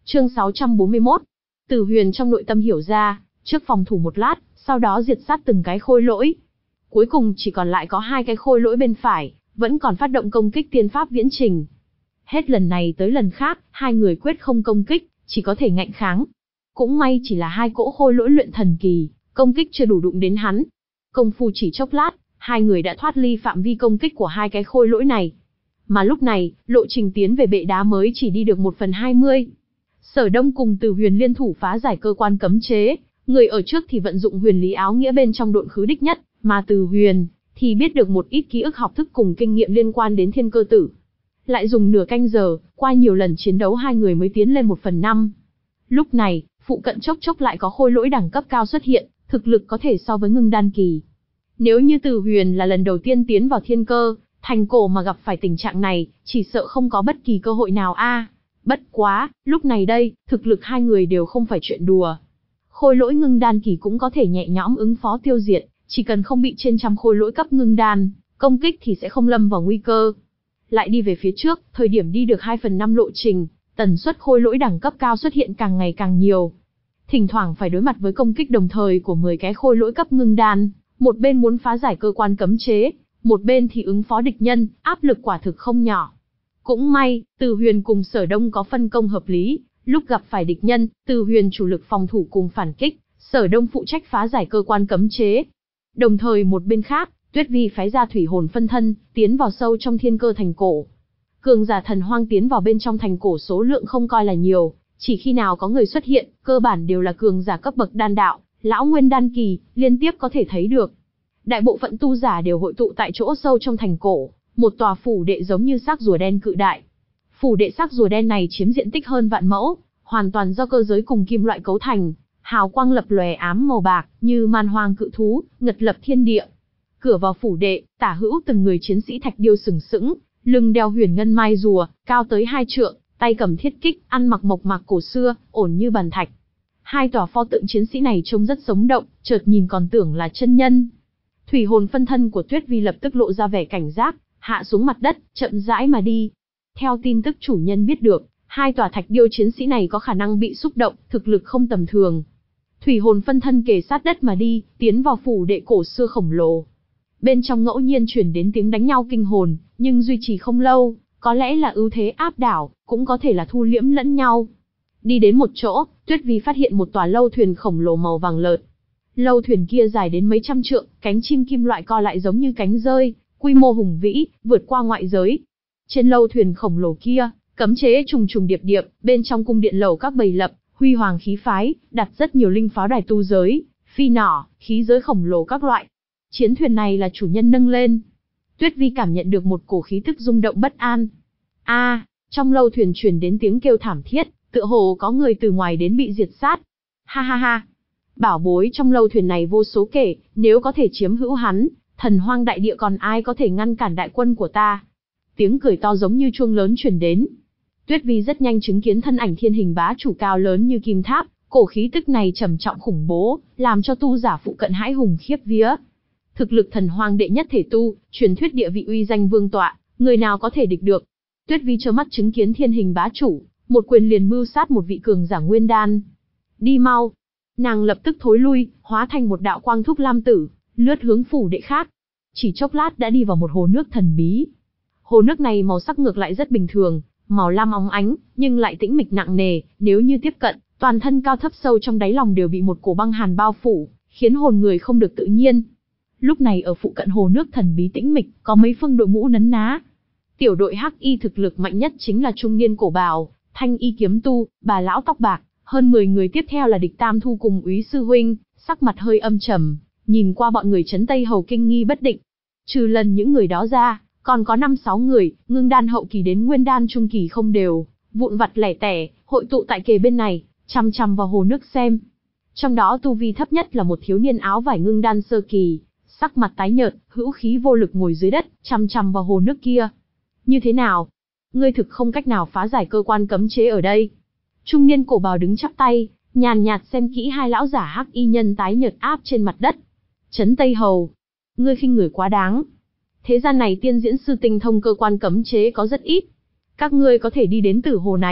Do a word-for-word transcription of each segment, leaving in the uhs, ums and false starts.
Chương sáu trăm bốn mươi mốt. Tử Huyền trong nội tâm hiểu ra, trước phòng thủ một lát, sau đó diệt sát từng cái khôi lỗi. Cuối cùng chỉ còn lại có hai cái khôi lỗi bên phải, vẫn còn phát động công kích tiên pháp viễn trình. Hết lần này tới lần khác, hai người quyết không công kích, chỉ có thể ngạnh kháng. Cũng may chỉ là hai cỗ khôi lỗi luyện thần kỳ, công kích chưa đủ đụng đến hắn. Công phu chỉ chốc lát, hai người đã thoát ly phạm vi công kích của hai cái khôi lỗi này. Mà lúc này, lộ trình tiến về bệ đá mới chỉ đi được một phần hai mươi. Sở Đông cùng Tử Huyền liên thủ phá giải cơ quan cấm chế, người ở trước thì vận dụng huyền lý áo nghĩa bên trong độn khứ đích nhất, mà Tử Huyền thì biết được một ít ký ức học thức cùng kinh nghiệm liên quan đến thiên cơ tử. Lại dùng nửa canh giờ, qua nhiều lần chiến đấu hai người mới tiến lên một phần năm. Lúc này, phụ cận chốc chốc lại có khôi lỗi đẳng cấp cao xuất hiện, thực lực có thể so với ngưng đan kỳ. Nếu như Tử Huyền là lần đầu tiên tiến vào thiên cơ thành cổ mà gặp phải tình trạng này, chỉ sợ không có bất kỳ cơ hội nào a. À, bất quá, lúc này đây, thực lực hai người đều không phải chuyện đùa. Khôi lỗi ngưng đan kỳ cũng có thể nhẹ nhõm ứng phó tiêu diệt, chỉ cần không bị trên trăm khôi lỗi cấp ngưng đan công kích thì sẽ không lâm vào nguy cơ. Lại đi về phía trước, thời điểm đi được hai phần năm lộ trình, tần suất khôi lỗi đẳng cấp cao xuất hiện càng ngày càng nhiều. Thỉnh thoảng phải đối mặt với công kích đồng thời của mười cái khôi lỗi cấp ngưng đan, một bên muốn phá giải cơ quan cấm chế, một bên thì ứng phó địch nhân, áp lực quả thực không nhỏ. Cũng may, Tử Huyền cùng Sở Đông có phân công hợp lý, lúc gặp phải địch nhân, Tử Huyền chủ lực phòng thủ cùng phản kích, Sở Đông phụ trách phá giải cơ quan cấm chế. Đồng thời một bên khác, Tuyết Vi phái ra thủy hồn phân thân, tiến vào sâu trong thiên cơ thành cổ. Cường giả thần hoang tiến vào bên trong thành cổ số lượng không coi là nhiều, chỉ khi nào có người xuất hiện, cơ bản đều là cường giả cấp bậc đan đạo, lão nguyên đan kỳ, liên tiếp có thể thấy được. Đại bộ phận tu giả đều hội tụ tại chỗ sâu trong thành cổ, một tòa phủ đệ giống như xác rùa đen cự đại. Phủ đệ xác rùa đen này chiếm diện tích hơn vạn mẫu, hoàn toàn do cơ giới cùng kim loại cấu thành, hào quang lập lòe ám màu bạc, như man hoang cự thú, ngật lập thiên địa. Cửa vào phủ đệ, tả hữu từng người chiến sĩ thạch điêu sừng sững, lưng đeo huyền ngân mai rùa, cao tới hai trượng, tay cầm thiết kích, ăn mặc mộc mạc cổ xưa, ổn như bàn thạch. Hai tòa pho tượng chiến sĩ này trông rất sống động, chợt nhìn còn tưởng là chân nhân. Thủy hồn phân thân của Tuyết Vi lập tức lộ ra vẻ cảnh giác, hạ xuống mặt đất, chậm rãi mà đi. Theo tin tức chủ nhân biết được, hai tòa thạch điêu chiến sĩ này có khả năng bị xúc động, thực lực không tầm thường. Thủy hồn phân thân kề sát đất mà đi, tiến vào phủ đệ cổ xưa khổng lồ. Bên trong ngẫu nhiên truyền đến tiếng đánh nhau kinh hồn, nhưng duy trì không lâu, có lẽ là ưu thế áp đảo, cũng có thể là thu liễm lẫn nhau. Đi đến một chỗ, Tuyết Vi phát hiện một tòa lâu thuyền khổng lồ màu vàng lợt. Lâu thuyền kia dài đến mấy trăm trượng, cánh chim kim loại co lại giống như cánh rơi, quy mô hùng vĩ, vượt qua ngoại giới. Trên lâu thuyền khổng lồ kia, cấm chế trùng trùng điệp điệp, bên trong cung điện lầu các bầy lập, huy hoàng khí phái, đặt rất nhiều linh pháo đài tu giới, phi nỏ, khí giới khổng lồ các loại. Chiến thuyền này là chủ nhân nâng lên. Tuyết Vi cảm nhận được một cổ khí tức rung động bất an. A, à, trong lâu thuyền truyền đến tiếng kêu thảm thiết, tựa hồ có người từ ngoài đến bị diệt sát. Ha ha ha. Bảo bối trong lâu thuyền này vô số kể, nếu có thể chiếm hữu hắn, thần hoang đại địa còn ai có thể ngăn cản đại quân của ta. Tiếng cười to giống như chuông lớn truyền đến. Tuyết Vi rất nhanh chứng kiến thân ảnh thiên hình bá chủ cao lớn như kim tháp, cổ khí tức này trầm trọng khủng bố, làm cho tu giả phụ cận hãi hùng khiếp vía. Thực lực thần hoang đệ nhất thể tu, truyền thuyết địa vị uy danh vương tọa, người nào có thể địch được. Tuyết Vi trơ mắt chứng kiến thiên hình bá chủ, một quyền liền mưu sát một vị cường giả nguyên đan. Đi mau. Nàng lập tức thối lui, hóa thành một đạo quang thúc lam tử, lướt hướng phủ đệ khác. Chỉ chốc lát đã đi vào một hồ nước thần bí. Hồ nước này màu sắc ngược lại rất bình thường, màu lam óng ánh, nhưng lại tĩnh mịch nặng nề, nếu như tiếp cận, toàn thân cao thấp sâu trong đáy lòng đều bị một cổ băng hàn bao phủ, khiến hồn người không được tự nhiên. Lúc này ở phụ cận hồ nước thần bí tĩnh mịch, có mấy phương đội ngũ nấn ná. Tiểu đội Hắc Y thực lực mạnh nhất chính là trung niên cổ bào, thanh y kiếm tu, bà lão tóc bạc, hơn mười người tiếp theo là địch Tam Thu cùng Úy sư huynh, sắc mặt hơi âm trầm, nhìn qua bọn người trấn Tây Hầu kinh nghi bất định. Trừ lần những người đó ra, còn có năm sáu người, ngưng đan hậu kỳ đến nguyên đan trung kỳ không đều, vụn vặt lẻ tẻ, hội tụ tại kề bên này, chằm chằm vào hồ nước xem. Trong đó tu vi thấp nhất là một thiếu niên áo vải ngưng đan sơ kỳ, sắc mặt tái nhợt, hữu khí vô lực ngồi dưới đất, chằm chằm vào hồ nước kia. Như thế nào? Ngươi thực không cách nào phá giải cơ quan cấm chế ở đây. Trung niên cổ bào đứng chắp tay, nhàn nhạt xem kỹ hai lão giả Hắc Y nhân tái nhợt áp trên mặt đất. Trấn Tây Hầu, ngươi khinh người quá đáng. Thế gian này tiên diễn sư tinh thông cơ quan cấm chế có rất ít. Các ngươi có thể đi đến tử hồ này, cách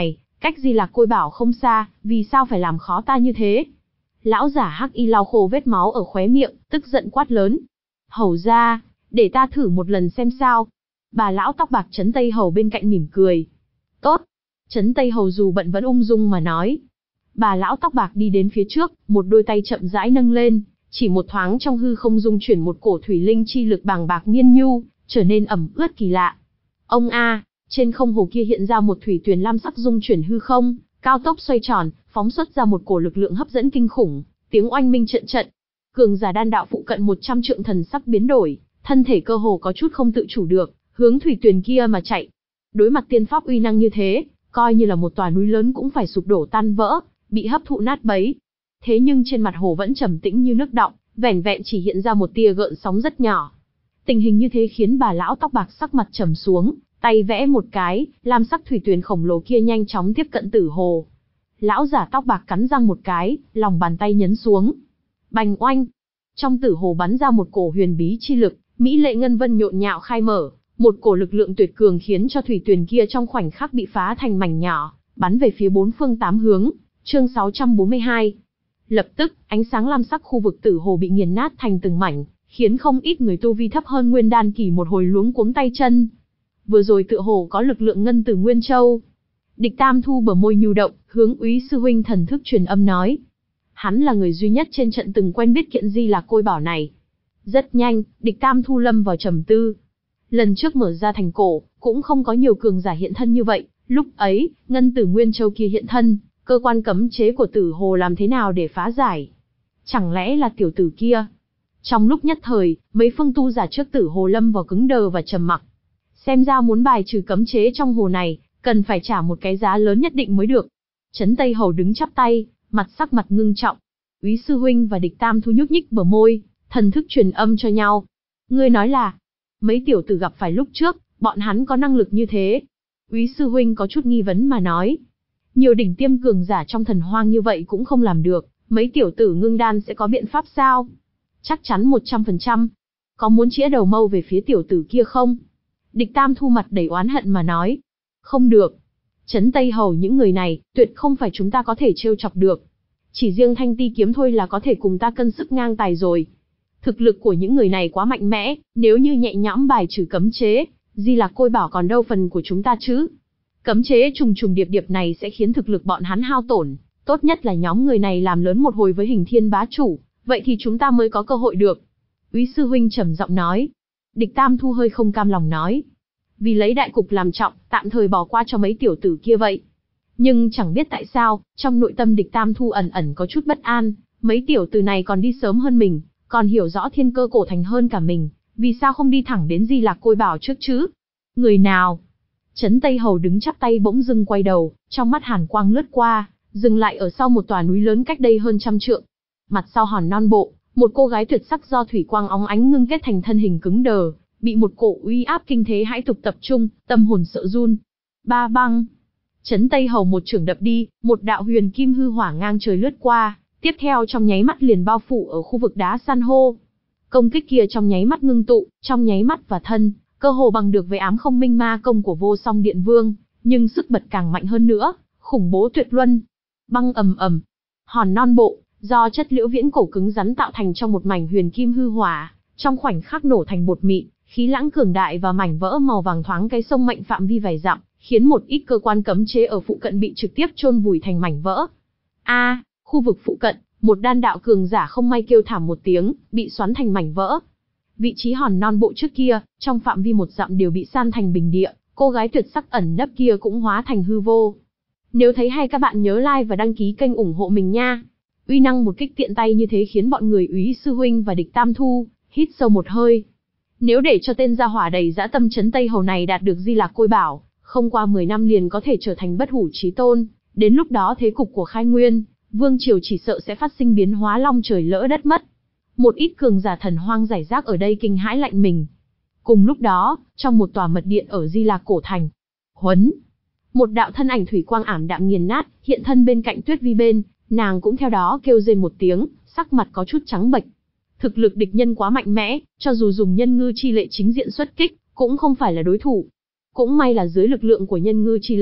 cách Di Lạc Côi Bảo không xa, vì sao phải làm khó ta như thế? Lão giả Hắc Y lau khô vết máu ở khóe miệng, tức giận quát lớn. Hầu ra, để ta thử một lần xem sao. Bà lão tóc bạc Trấn Tây Hầu bên cạnh mỉm cười. Tốt. Trấn Tây Hầu dù bận vẫn ung dung mà nói. Bà lão tóc bạc đi đến phía trước, một đôi tay chậm rãi nâng lên, chỉ một thoáng trong hư không dung chuyển một cổ thủy linh chi lực bàng bạc miên nhu, trở nên ẩm ướt kỳ lạ. Ông a, trên không hồ kia hiện ra một thủy tuyền lam sắc dung chuyển hư không, cao tốc xoay tròn, phóng xuất ra một cổ lực lượng hấp dẫn kinh khủng, tiếng oanh minh trận trận. Cường giả đan đạo phụ cận một trăm trượng thần sắc biến đổi, thân thể cơ hồ có chút không tự chủ được, hướng thủy tuyền kia mà chạy. Đối mặt tiên pháp uy năng như thế, coi như là một tòa núi lớn cũng phải sụp đổ tan vỡ, bị hấp thụ nát bấy. Thế nhưng trên mặt hồ vẫn trầm tĩnh như nước đọng, vẻn vẹn chỉ hiện ra một tia gợn sóng rất nhỏ. Tình hình như thế khiến bà lão tóc bạc sắc mặt trầm xuống, tay vẽ một cái, lam sắc thủy tuyền khổng lồ kia nhanh chóng tiếp cận tử hồ. Lão giả tóc bạc cắn răng một cái, lòng bàn tay nhấn xuống. Bành oanh! Trong tử hồ bắn ra một cổ huyền bí chi lực, mỹ lệ ngân vân nhộn nhạo khai mở, một cổ lực lượng tuyệt cường khiến cho thủy tuyền kia trong khoảnh khắc bị phá thành mảnh nhỏ, bắn về phía bốn phương tám hướng. Chương sáu trăm bốn mươi hai. Lập tức, ánh sáng lam sắc khu vực tử hồ bị nghiền nát thành từng mảnh, khiến không ít người tu vi thấp hơn nguyên đan kỳ một hồi luống cuống tay chân. Vừa rồi tựa hồ có lực lượng ngân từ Nguyên Châu. Địch Tam Thu bờ môi nhu động, hướng Úy sư huynh thần thức truyền âm nói. Hắn là người duy nhất trên trận từng quen biết kiện Di Lạc Côi Bảo này. Rất nhanh, Địch Tam Thu lâm vào trầm tư. Lần trước mở ra thành cổ, cũng không có nhiều cường giả hiện thân như vậy, lúc ấy, ngân tử Nguyên Châu kia hiện thân, cơ quan cấm chế của tử hồ làm thế nào để phá giải? Chẳng lẽ là tiểu tử kia? Trong lúc nhất thời, mấy phương tu giả trước tử hồ lâm vào cứng đờ và trầm mặc. Xem ra muốn bài trừ cấm chế trong hồ này, cần phải trả một cái giá lớn nhất định mới được. Trấn Tây Hầu đứng chắp tay, mặt sắc mặt ngưng trọng. Úy sư huynh và Địch Tam Thu nhúc nhích bờ môi, thần thức truyền âm cho nhau. Ngươi nói là, mấy tiểu tử gặp phải lúc trước, bọn hắn có năng lực như thế. Úy sư huynh có chút nghi vấn mà nói. Nhiều đỉnh tiêm cường giả trong thần hoang như vậy cũng không làm được, mấy tiểu tử ngưng đan sẽ có biện pháp sao? Chắc chắn một trăm phần trăm. Có muốn chĩa đầu mâu về phía tiểu tử kia không? Địch Tam Thu mặt đầy oán hận mà nói. Không được. Trấn Tây Hầu những người này, tuyệt không phải chúng ta có thể trêu chọc được. Chỉ riêng thanh ti kiếm thôi là có thể cùng ta cân sức ngang tài rồi. Thực lực của những người này quá mạnh mẽ, nếu như nhẹ nhõm bài trừ cấm chế, Di Lạc Côi Bảo còn đâu phần của chúng ta chứ? Cấm chế trùng trùng điệp điệp này sẽ khiến thực lực bọn hắn hao tổn, tốt nhất là nhóm người này làm lớn một hồi với Hình Thiên bá chủ, vậy thì chúng ta mới có cơ hội được. Úy sư huynh trầm giọng nói. Địch Tam Thu hơi không cam lòng nói. Vì lấy đại cục làm trọng, tạm thời bỏ qua cho mấy tiểu tử kia vậy. Nhưng chẳng biết tại sao, trong nội tâm Địch Tam Thu ẩn ẩn có chút bất an, mấy tiểu tử này còn đi sớm hơn mình, còn hiểu rõ thiên cơ cổ thành hơn cả mình, vì sao không đi thẳng đến Di Lạc Côi Bảo trước chứ? Người nào? Trấn Tây Hầu đứng chắp tay bỗng dưng quay đầu, trong mắt hàn quang lướt qua, dừng lại ở sau một tòa núi lớn cách đây hơn trăm trượng. Mặt sau hòn non bộ, một cô gái tuyệt sắc do thủy quang óng ánh ngưng kết thành thân hình cứng đờ, bị một cổ uy áp kinh thế hãi tục tập trung, tâm hồn sợ run. Ba băng. Trấn Tây Hầu một chưởng đập đi, một đạo huyền kim hư hỏa ngang trời lướt qua, tiếp theo trong nháy mắt liền bao phủ ở khu vực đá san hô. Công kích kia trong nháy mắt ngưng tụ, trong nháy mắt và thân, cơ hồ bằng được với ám không minh ma công của Vô Song Điện Vương, nhưng sức bật càng mạnh hơn nữa, khủng bố tuyệt luân. Băng ầm ầm, hòn non bộ, do chất liễu viễn cổ cứng rắn tạo thành trong một mảnh huyền kim hư hỏa, trong khoảnh khắc nổ thành bột mịn, khí lãng cường đại và mảnh vỡ màu vàng thoáng cái sông mạnh phạm vi vài dặm, khiến một ít cơ quan cấm chế ở phụ cận bị trực tiếp chôn vùi thành mảnh vỡ. A, à, khu vực phụ cận, một đan đạo cường giả không may kêu thảm một tiếng, bị xoắn thành mảnh vỡ. Vị trí hòn non bộ trước kia, trong phạm vi một dặm đều bị san thành bình địa, cô gái tuyệt sắc ẩn nấp kia cũng hóa thành hư vô. Nếu thấy hay các bạn nhớ like và đăng ký kênh ủng hộ mình nha. Uy năng một kích tiện tay như thế khiến bọn người Úy sư huynh và Địch Tam Thu hít sâu một hơi. Nếu để cho tên gia hỏa đầy dã tâm Trấn Tây Hầu này đạt được Di Lạc Côi Bảo, không qua mười năm liền có thể trở thành bất hủ chí tôn, đến lúc đó thế cục của Khai Nguyên Vương triều chỉ sợ sẽ phát sinh biến hóa long trời lỡ đất mất. Một ít cường giả thần hoang rải rác ở đây kinh hãi lạnh mình. Cùng lúc đó, trong một tòa mật điện ở Di Lạc cổ thành, Huấn, một đạo thân ảnh thủy quang ảm đạm nghiền nát, hiện thân bên cạnh Tuyết Vi bên, nàng cũng theo đó kêu rên một tiếng, sắc mặt có chút trắng bệch. Thực lực địch nhân quá mạnh mẽ, cho dù dùng nhân ngư chi lệ chính diện xuất kích, cũng không phải là đối thủ. Cũng may là dưới lực lượng của nhân ngư chi lệ,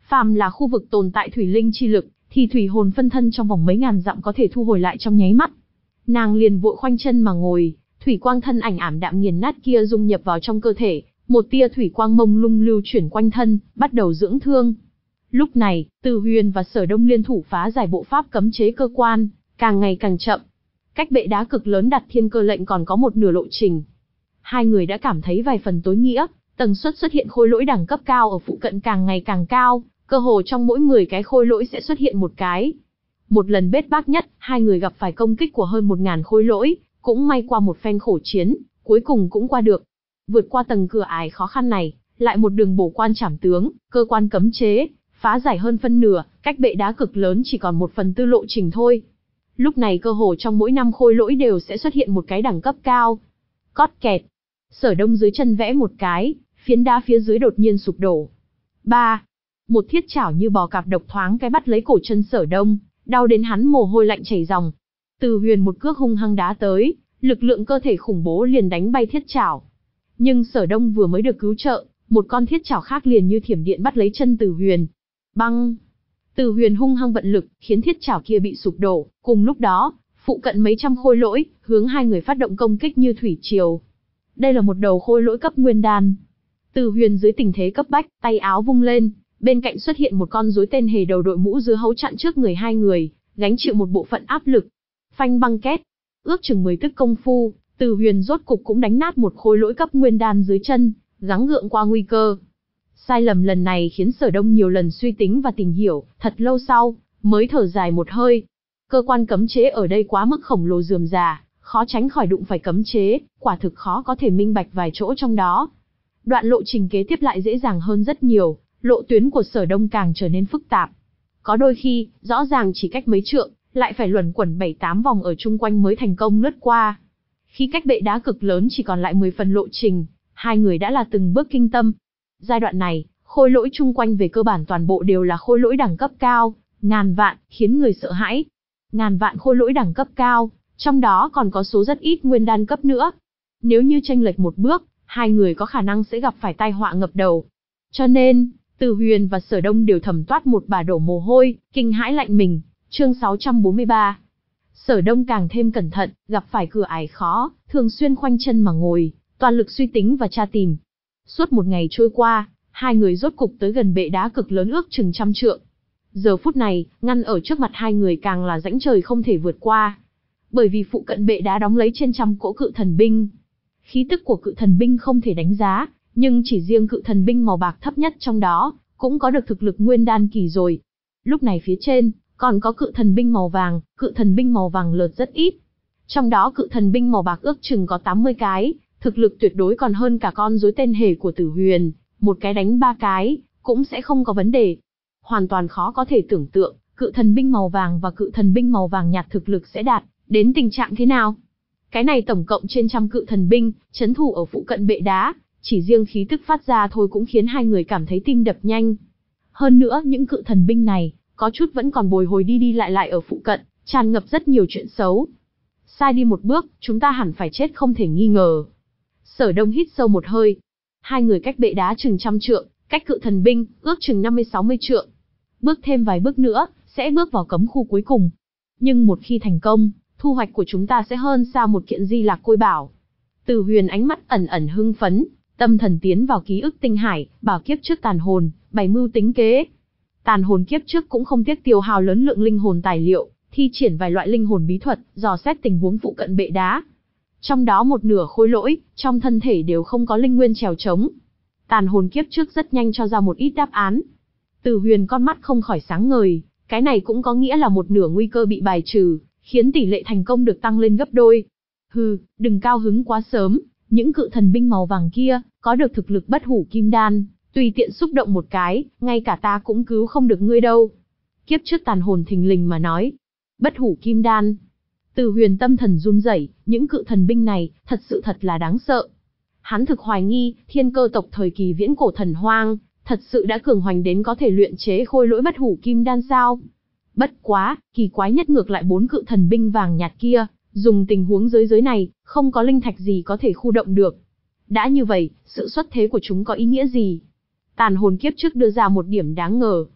phàm là khu vực tồn tại thủy linh chi lực, thì thủy hồn phân thân trong vòng mấy ngàn dặm có thể thu hồi lại trong nháy mắt. Nàng liền vội khoanh chân mà ngồi, thủy quang thân ảnh ảm đạm nghiền nát kia dung nhập vào trong cơ thể, một tia thủy quang mông lung lưu chuyển quanh thân, bắt đầu dưỡng thương. Lúc này, Từ Huyền và Sở Đông liên thủ phá giải bộ pháp cấm chế cơ quan, càng ngày càng chậm. Cách bệ đá cực lớn đặt thiên cơ lệnh còn có một nửa lộ trình. Hai người đã cảm thấy vài phần tối nghĩa, tần suất xuất hiện khôi lỗi đẳng cấp cao ở phụ cận càng ngày càng cao, cơ hồ trong mỗi mười cái khôi lỗi sẽ xuất hiện một cái. Một lần bết bát nhất, hai người gặp phải công kích của hơn một ngàn khôi lỗi, cũng may qua một phen khổ chiến, cuối cùng cũng qua được. Vượt qua tầng cửa ải khó khăn này, lại một đường bổ quan trảm tướng, cơ quan cấm chế, phá giải hơn phân nửa, cách bệ đá cực lớn chỉ còn một phần tư lộ trình thôi. Lúc này cơ hồ trong mỗi năm khôi lỗi đều sẽ xuất hiện một cái đẳng cấp cao. Cót kẹt. Sở Đông dưới chân vẽ một cái, phiến đá phía dưới đột nhiên sụp đổ. Ba. Một thiết chảo như bò cạp độc thoáng cái bắt lấy cổ chân Sở Đông, đau đến hắn mồ hôi lạnh chảy ròng. Từ Huyền một cước hung hăng đá tới, lực lượng cơ thể khủng bố liền đánh bay thiết chảo. Nhưng Sở Đông vừa mới được cứu trợ, một con thiết chảo khác liền như thiểm điện bắt lấy chân Từ Huyền. Băng! Từ Huyền hung hăng vận lực, khiến thiết chảo kia bị sụp đổ. Cùng lúc đó, phụ cận mấy trăm khôi lỗi, hướng hai người phát động công kích như thủy triều. Đây là một đầu khôi lỗi cấp nguyên đan. Từ Huyền dưới tình thế cấp bách, tay áo vung lên, bên cạnh xuất hiện một con rối tên hề đầu đội mũ dưa hấu chặn trước người hai người, gánh chịu một bộ phận áp lực. Phanh băng két, ước chừng mười tức công phu, Từ Huyền rốt cục cũng đánh nát một khôi lỗi cấp nguyên đan dưới chân, gắng gượng qua nguy cơ. Sai lầm lần này khiến Sở Đông nhiều lần suy tính và tìm hiểu, thật lâu sau, mới thở dài một hơi. Cơ quan cấm chế ở đây quá mức khổng lồ rườm rà, khó tránh khỏi đụng phải cấm chế, quả thực khó có thể minh bạch vài chỗ trong đó. Đoạn lộ trình kế tiếp lại dễ dàng hơn rất nhiều, lộ tuyến của Sở Đông càng trở nên phức tạp. Có đôi khi, rõ ràng chỉ cách mấy trượng, lại phải luẩn quẩn bảy tám vòng ở chung quanh mới thành công lướt qua. Khi cách bệ đá cực lớn chỉ còn lại mười phần lộ trình, hai người đã là từng bước kinh tâm. Giai đoạn này, khôi lỗi chung quanh về cơ bản toàn bộ đều là khôi lỗi đẳng cấp cao, ngàn vạn, khiến người sợ hãi. Ngàn vạn khôi lỗi đẳng cấp cao, trong đó còn có số rất ít nguyên đan cấp nữa. Nếu như chênh lệch một bước, hai người có khả năng sẽ gặp phải tai họa ngập đầu. Cho nên, Từ Huyền và Sở Đông đều thầm toát một bà đổ mồ hôi, kinh hãi lạnh mình. Chương sáu trăm bốn mươi ba. Sở Đông càng thêm cẩn thận, gặp phải cửa ải khó, thường xuyên khoanh chân mà ngồi, toàn lực suy tính và tra tìm. Suốt một ngày trôi qua, hai người rốt cục tới gần bệ đá cực lớn ước chừng trăm trượng. Giờ phút này, ngăn ở trước mặt hai người càng là rãnh trời không thể vượt qua. Bởi vì phụ cận bệ đá đóng lấy trên trăm cỗ cự thần binh. Khí tức của cự thần binh không thể đánh giá, nhưng chỉ riêng cự thần binh màu bạc thấp nhất trong đó, cũng có được thực lực nguyên đan kỳ rồi. Lúc này phía trên, còn có cự thần binh màu vàng, cự thần binh màu vàng lượt rất ít. Trong đó cự thần binh màu bạc ước chừng có tám mươi cái, thực lực tuyệt đối còn hơn cả con rối tên hề của Tử Huyền, một cái đánh ba cái, cũng sẽ không có vấn đề. Hoàn toàn khó có thể tưởng tượng, cự thần binh màu vàng và cự thần binh màu vàng nhạt thực lực sẽ đạt đến tình trạng thế nào. Cái này tổng cộng trên trăm cự thần binh, trấn thủ ở phụ cận bệ đá, chỉ riêng khí tức phát ra thôi cũng khiến hai người cảm thấy tim đập nhanh. Hơn nữa, những cự thần binh này, có chút vẫn còn bồi hồi đi đi lại lại ở phụ cận, tràn ngập rất nhiều chuyện xấu. Sai đi một bước, chúng ta hẳn phải chết không thể nghi ngờ. Sở Đông hít sâu một hơi. Hai người cách bệ đá chừng trăm trượng, cách cự thần binh, ước chừng năm mươi sáu mươi trượng. Bước thêm vài bước nữa, sẽ bước vào cấm khu cuối cùng. Nhưng một khi thành công, thu hoạch của chúng ta sẽ hơn xa một kiện di lạc côi bảo. Từ Huyền ánh mắt ẩn ẩn hưng phấn, tâm thần tiến vào ký ức tinh hải, bảo kiếp trước tàn hồn, bày mưu tính kế. Tàn hồn kiếp trước cũng không tiếc tiêu hao lớn lượng linh hồn tài liệu, thi triển vài loại linh hồn bí thuật, dò xét tình huống phụ cận bệ đá. Trong đó một nửa khối lỗi, trong thân thể đều không có linh nguyên trèo trống. Tàn hồn kiếp trước rất nhanh cho ra một ít đáp án. Từ Huyền con mắt không khỏi sáng ngời, cái này cũng có nghĩa là một nửa nguy cơ bị bài trừ, khiến tỷ lệ thành công được tăng lên gấp đôi. Hừ, đừng cao hứng quá sớm, những cự thần binh màu vàng kia, có được thực lực bất hủ kim đan, tùy tiện xúc động một cái, ngay cả ta cũng cứu không được ngươi đâu. Kiếp trước tàn hồn thình lình mà nói. Bất hủ kim đan. Từ Huyền tâm thần run rẩy, những cự thần binh này, thật sự thật là đáng sợ. Hắn thực hoài nghi, thiên cơ tộc thời kỳ viễn cổ thần hoang, thật sự đã cường hoành đến có thể luyện chế khôi lỗi bất hủ kim đan sao? Bất quá, kỳ quái nhất ngược lại bốn cự thần binh vàng nhạt kia, dùng tình huống giới giới này, không có linh thạch gì có thể khu động được. Đã như vậy, sự xuất thế của chúng có ý nghĩa gì? Tàn hồn kiếp trước đưa ra một điểm đáng ngờ.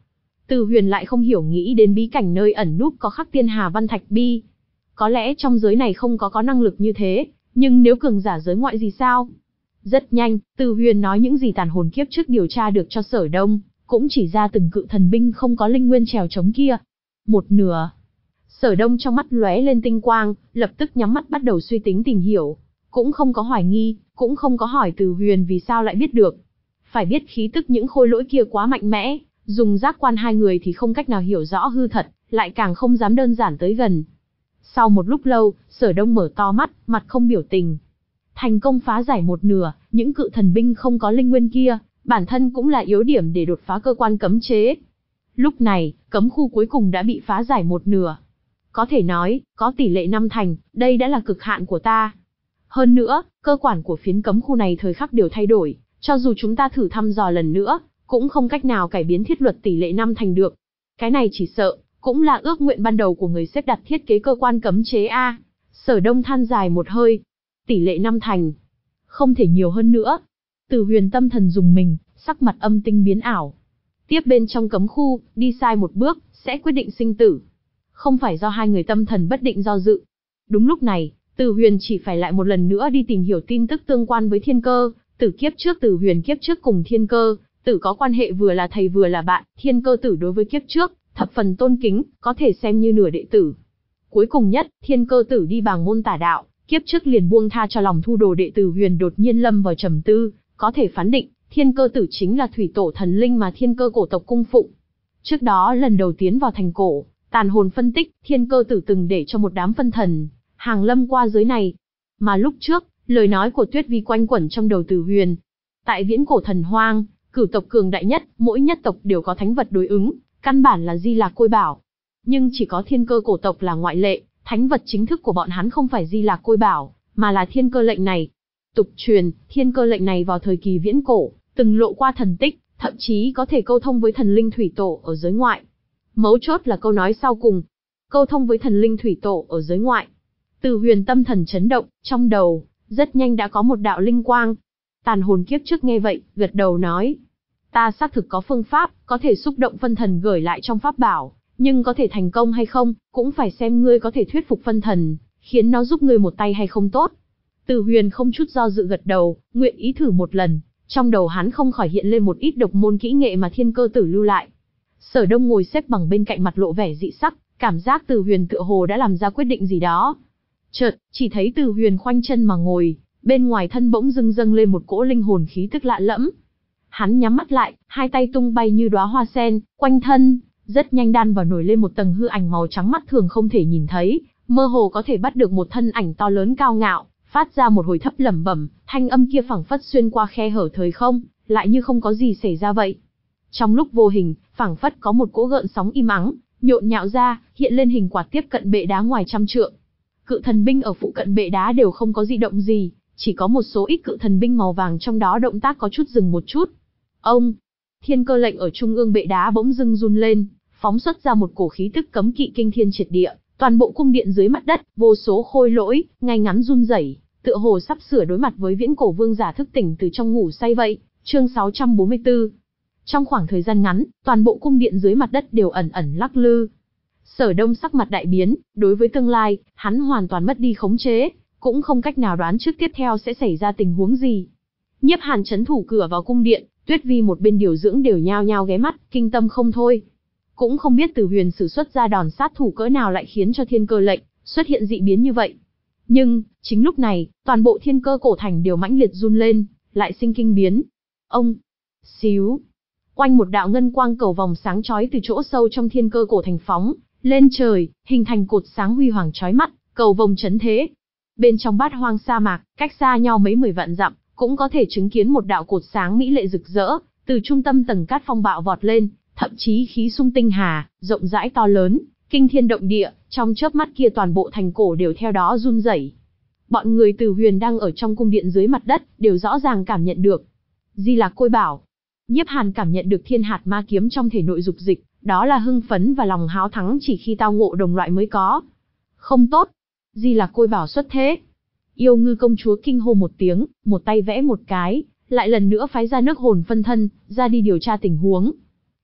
Từ Huyền lại không hiểu nghĩ đến bí cảnh nơi ẩn núp có khắc Tiên Hà Văn Thạch Bi. Có lẽ trong giới này không có có năng lực như thế, nhưng nếu cường giả giới ngoại gì sao? Rất nhanh, Từ Huyền nói những gì tàn hồn kiếp trước điều tra được cho Sở Đông, cũng chỉ ra từng cự thần binh không có linh nguyên trèo chống kia. Một nửa. Sở Đông trong mắt lóe lên tinh quang, lập tức nhắm mắt bắt đầu suy tính tìm hiểu. Cũng không có hoài nghi, cũng không có hỏi Từ Huyền vì sao lại biết được. Phải biết khí tức những khôi lỗi kia quá mạnh mẽ, dùng giác quan hai người thì không cách nào hiểu rõ hư thật, lại càng không dám đơn giản tới gần. Sau một lúc lâu, Sở Đông mở to mắt, mặt không biểu tình. Thành công phá giải một nửa, những cự thần binh không có linh nguyên kia, bản thân cũng là yếu điểm để đột phá cơ quan cấm chế. Lúc này, cấm khu cuối cùng đã bị phá giải một nửa. Có thể nói, có tỷ lệ năm thành, đây đã là cực hạn của ta. Hơn nữa, cơ quản của phiến cấm khu này thời khắc đều thay đổi, cho dù chúng ta thử thăm dò lần nữa, cũng không cách nào cải biến thiết luật tỷ lệ năm thành được. Cái này chỉ sợ, cũng là ước nguyện ban đầu của người xếp đặt thiết kế cơ quan cấm chế A. Sở Đông than dài một hơi. Tỷ lệ năm thành. Không thể nhiều hơn nữa. Từ Huyền tâm thần dùng mình, sắc mặt âm tinh biến ảo. Tiếp bên trong cấm khu, đi sai một bước, sẽ quyết định sinh tử. Không phải do hai người tâm thần bất định do dự. Đúng lúc này, Từ Huyền chỉ phải lại một lần nữa đi tìm hiểu tin tức tương quan với Thiên Cơ. Tử kiếp trước Từ Huyền kiếp trước cùng Thiên Cơ, Tử có quan hệ vừa là thầy vừa là bạn. Thiên Cơ Tử đối với kiếp trước, thập phần tôn kính, có thể xem như nửa đệ tử. Cuối cùng nhất, Thiên Cơ Tử đi bàng môn tả đạo, kiếp trước liền buông tha cho lòng thu đồ đệ Từ Huyền đột nhiên lâm vào trầm tư, có thể phán định, Thiên Cơ Tử chính là thủy tổ thần linh mà Thiên Cơ cổ tộc cung phụng. Trước đó lần đầu tiến vào thành cổ, tàn hồn phân tích, Thiên Cơ Tử từng để cho một đám phân thần hàng lâm qua giới này. Mà lúc trước, lời nói của Tuyết Vi quanh quẩn trong đầu Từ Huyền. Tại viễn cổ thần hoang, cửu tộc cường đại nhất, mỗi nhất tộc đều có thánh vật đối ứng, căn bản là Di Lạc Côi Bảo. Nhưng chỉ có Thiên Cơ cổ tộc là ngoại lệ, thánh vật chính thức của bọn hắn không phải Di Lạc Côi Bảo, mà là Thiên Cơ lệnh này. Tục truyền, Thiên Cơ lệnh này vào thời kỳ viễn cổ, từng lộ qua thần tích, thậm chí có thể câu thông với thần linh thủy tổ ở giới ngoại. Mấu chốt là câu nói sau cùng, câu thông với thần linh thủy tổ ở giới ngoại. Từ Huyền tâm thần chấn động, trong đầu, rất nhanh đã có một đạo linh quang. Tàn hồn kiếp trước nghe vậy, gật đầu nói. Ta xác thực có phương pháp, có thể xúc động phân thần gửi lại trong pháp bảo, nhưng có thể thành công hay không, cũng phải xem ngươi có thể thuyết phục phân thần, khiến nó giúp ngươi một tay hay không tốt. Từ Huyền không chút do dự gật đầu, nguyện ý thử một lần, trong đầu hắn không khỏi hiện lên một ít độc môn kỹ nghệ mà Thiên Cơ Tử lưu lại. Sở Đông ngồi xếp bằng bên cạnh mặt lộ vẻ dị sắc, cảm giác Từ Huyền tựa hồ đã làm ra quyết định gì đó. Chợt, chỉ thấy Từ Huyền khoanh chân mà ngồi, bên ngoài thân bỗng dưng dâng lên một cỗ linh hồn khí tức lạ lẫm. Hắn nhắm mắt lại, hai tay tung bay như đóa hoa sen, quanh thân, rất nhanh đan vào nổi lên một tầng hư ảnh màu trắng mắt thường không thể nhìn thấy, mơ hồ có thể bắt được một thân ảnh to lớn cao ngạo, phát ra một hồi thấp lẩm bẩm, thanh âm kia phảng phất xuyên qua khe hở thời không, lại như không có gì xảy ra vậy. Trong lúc vô hình, phảng phất có một cỗ gợn sóng im ắng, nhộn nhạo ra, hiện lên hình quạt tiếp cận bệ đá ngoài trăm trượng. Cự thần binh ở phụ cận bệ đá đều không có dị động gì, chỉ có một số ít cự thần binh màu vàng trong đó động tác có chút dừng một chút. Ông, Thiên Cơ lệnh ở trung ương bệ đá bỗng dưng run lên, phóng xuất ra một cổ khí tức cấm kỵ kinh thiên triệt địa, toàn bộ cung điện dưới mặt đất, vô số khôi lỗi, ngay ngắn run rẩy, tựa hồ sắp sửa đối mặt với viễn cổ vương giả thức tỉnh từ trong ngủ say vậy. Chương sáu trăm bốn mươi tư. Trong khoảng thời gian ngắn, toàn bộ cung điện dưới mặt đất đều ẩn ẩn lắc lư. Sở Đông sắc mặt đại biến, đối với tương lai, hắn hoàn toàn mất đi khống chế, cũng không cách nào đoán trước tiếp theo sẽ xảy ra tình huống gì. Nhiếp Hàn trấn thủ cửa vào cung điện, Tuyết Vi một bên điều dưỡng đều nhao nhao ghé mắt, kinh tâm không thôi. Cũng không biết Từ Huyền sử xuất ra đòn sát thủ cỡ nào lại khiến cho Thiên Cơ lệnh xuất hiện dị biến như vậy. Nhưng, chính lúc này, toàn bộ Thiên Cơ cổ thành đều mãnh liệt run lên, lại sinh kinh biến. Ông, xíu, quanh một đạo ngân quang cầu vòng sáng chói từ chỗ sâu trong Thiên Cơ cổ thành phóng lên trời, hình thành cột sáng huy hoàng chói mắt, cầu vòng chấn thế. Bên trong bát hoang sa mạc, cách xa nhau mấy mười vạn dặm, cũng có thể chứng kiến một đạo cột sáng mỹ lệ rực rỡ, từ trung tâm tầng cát phong bạo vọt lên, thậm chí khí xung tinh hà, rộng rãi to lớn, kinh thiên động địa, trong chớp mắt kia toàn bộ thành cổ đều theo đó run rẩy. Bọn người Từ Huyền đang ở trong cung điện dưới mặt đất, đều rõ ràng cảm nhận được. Di Lạc Côi Bảo. Nhiếp Hàn cảm nhận được thiên hạt ma kiếm trong thể nội dục dịch, đó là hưng phấn và lòng háo thắng chỉ khi tao ngộ đồng loại mới có. Không tốt. Di Lạc Côi Bảo xuất thế. Yêu Ngư công chúa kinh hô một tiếng, một tay vẽ một cái, lại lần nữa phái ra nước hồn phân thân, ra đi điều tra tình huống.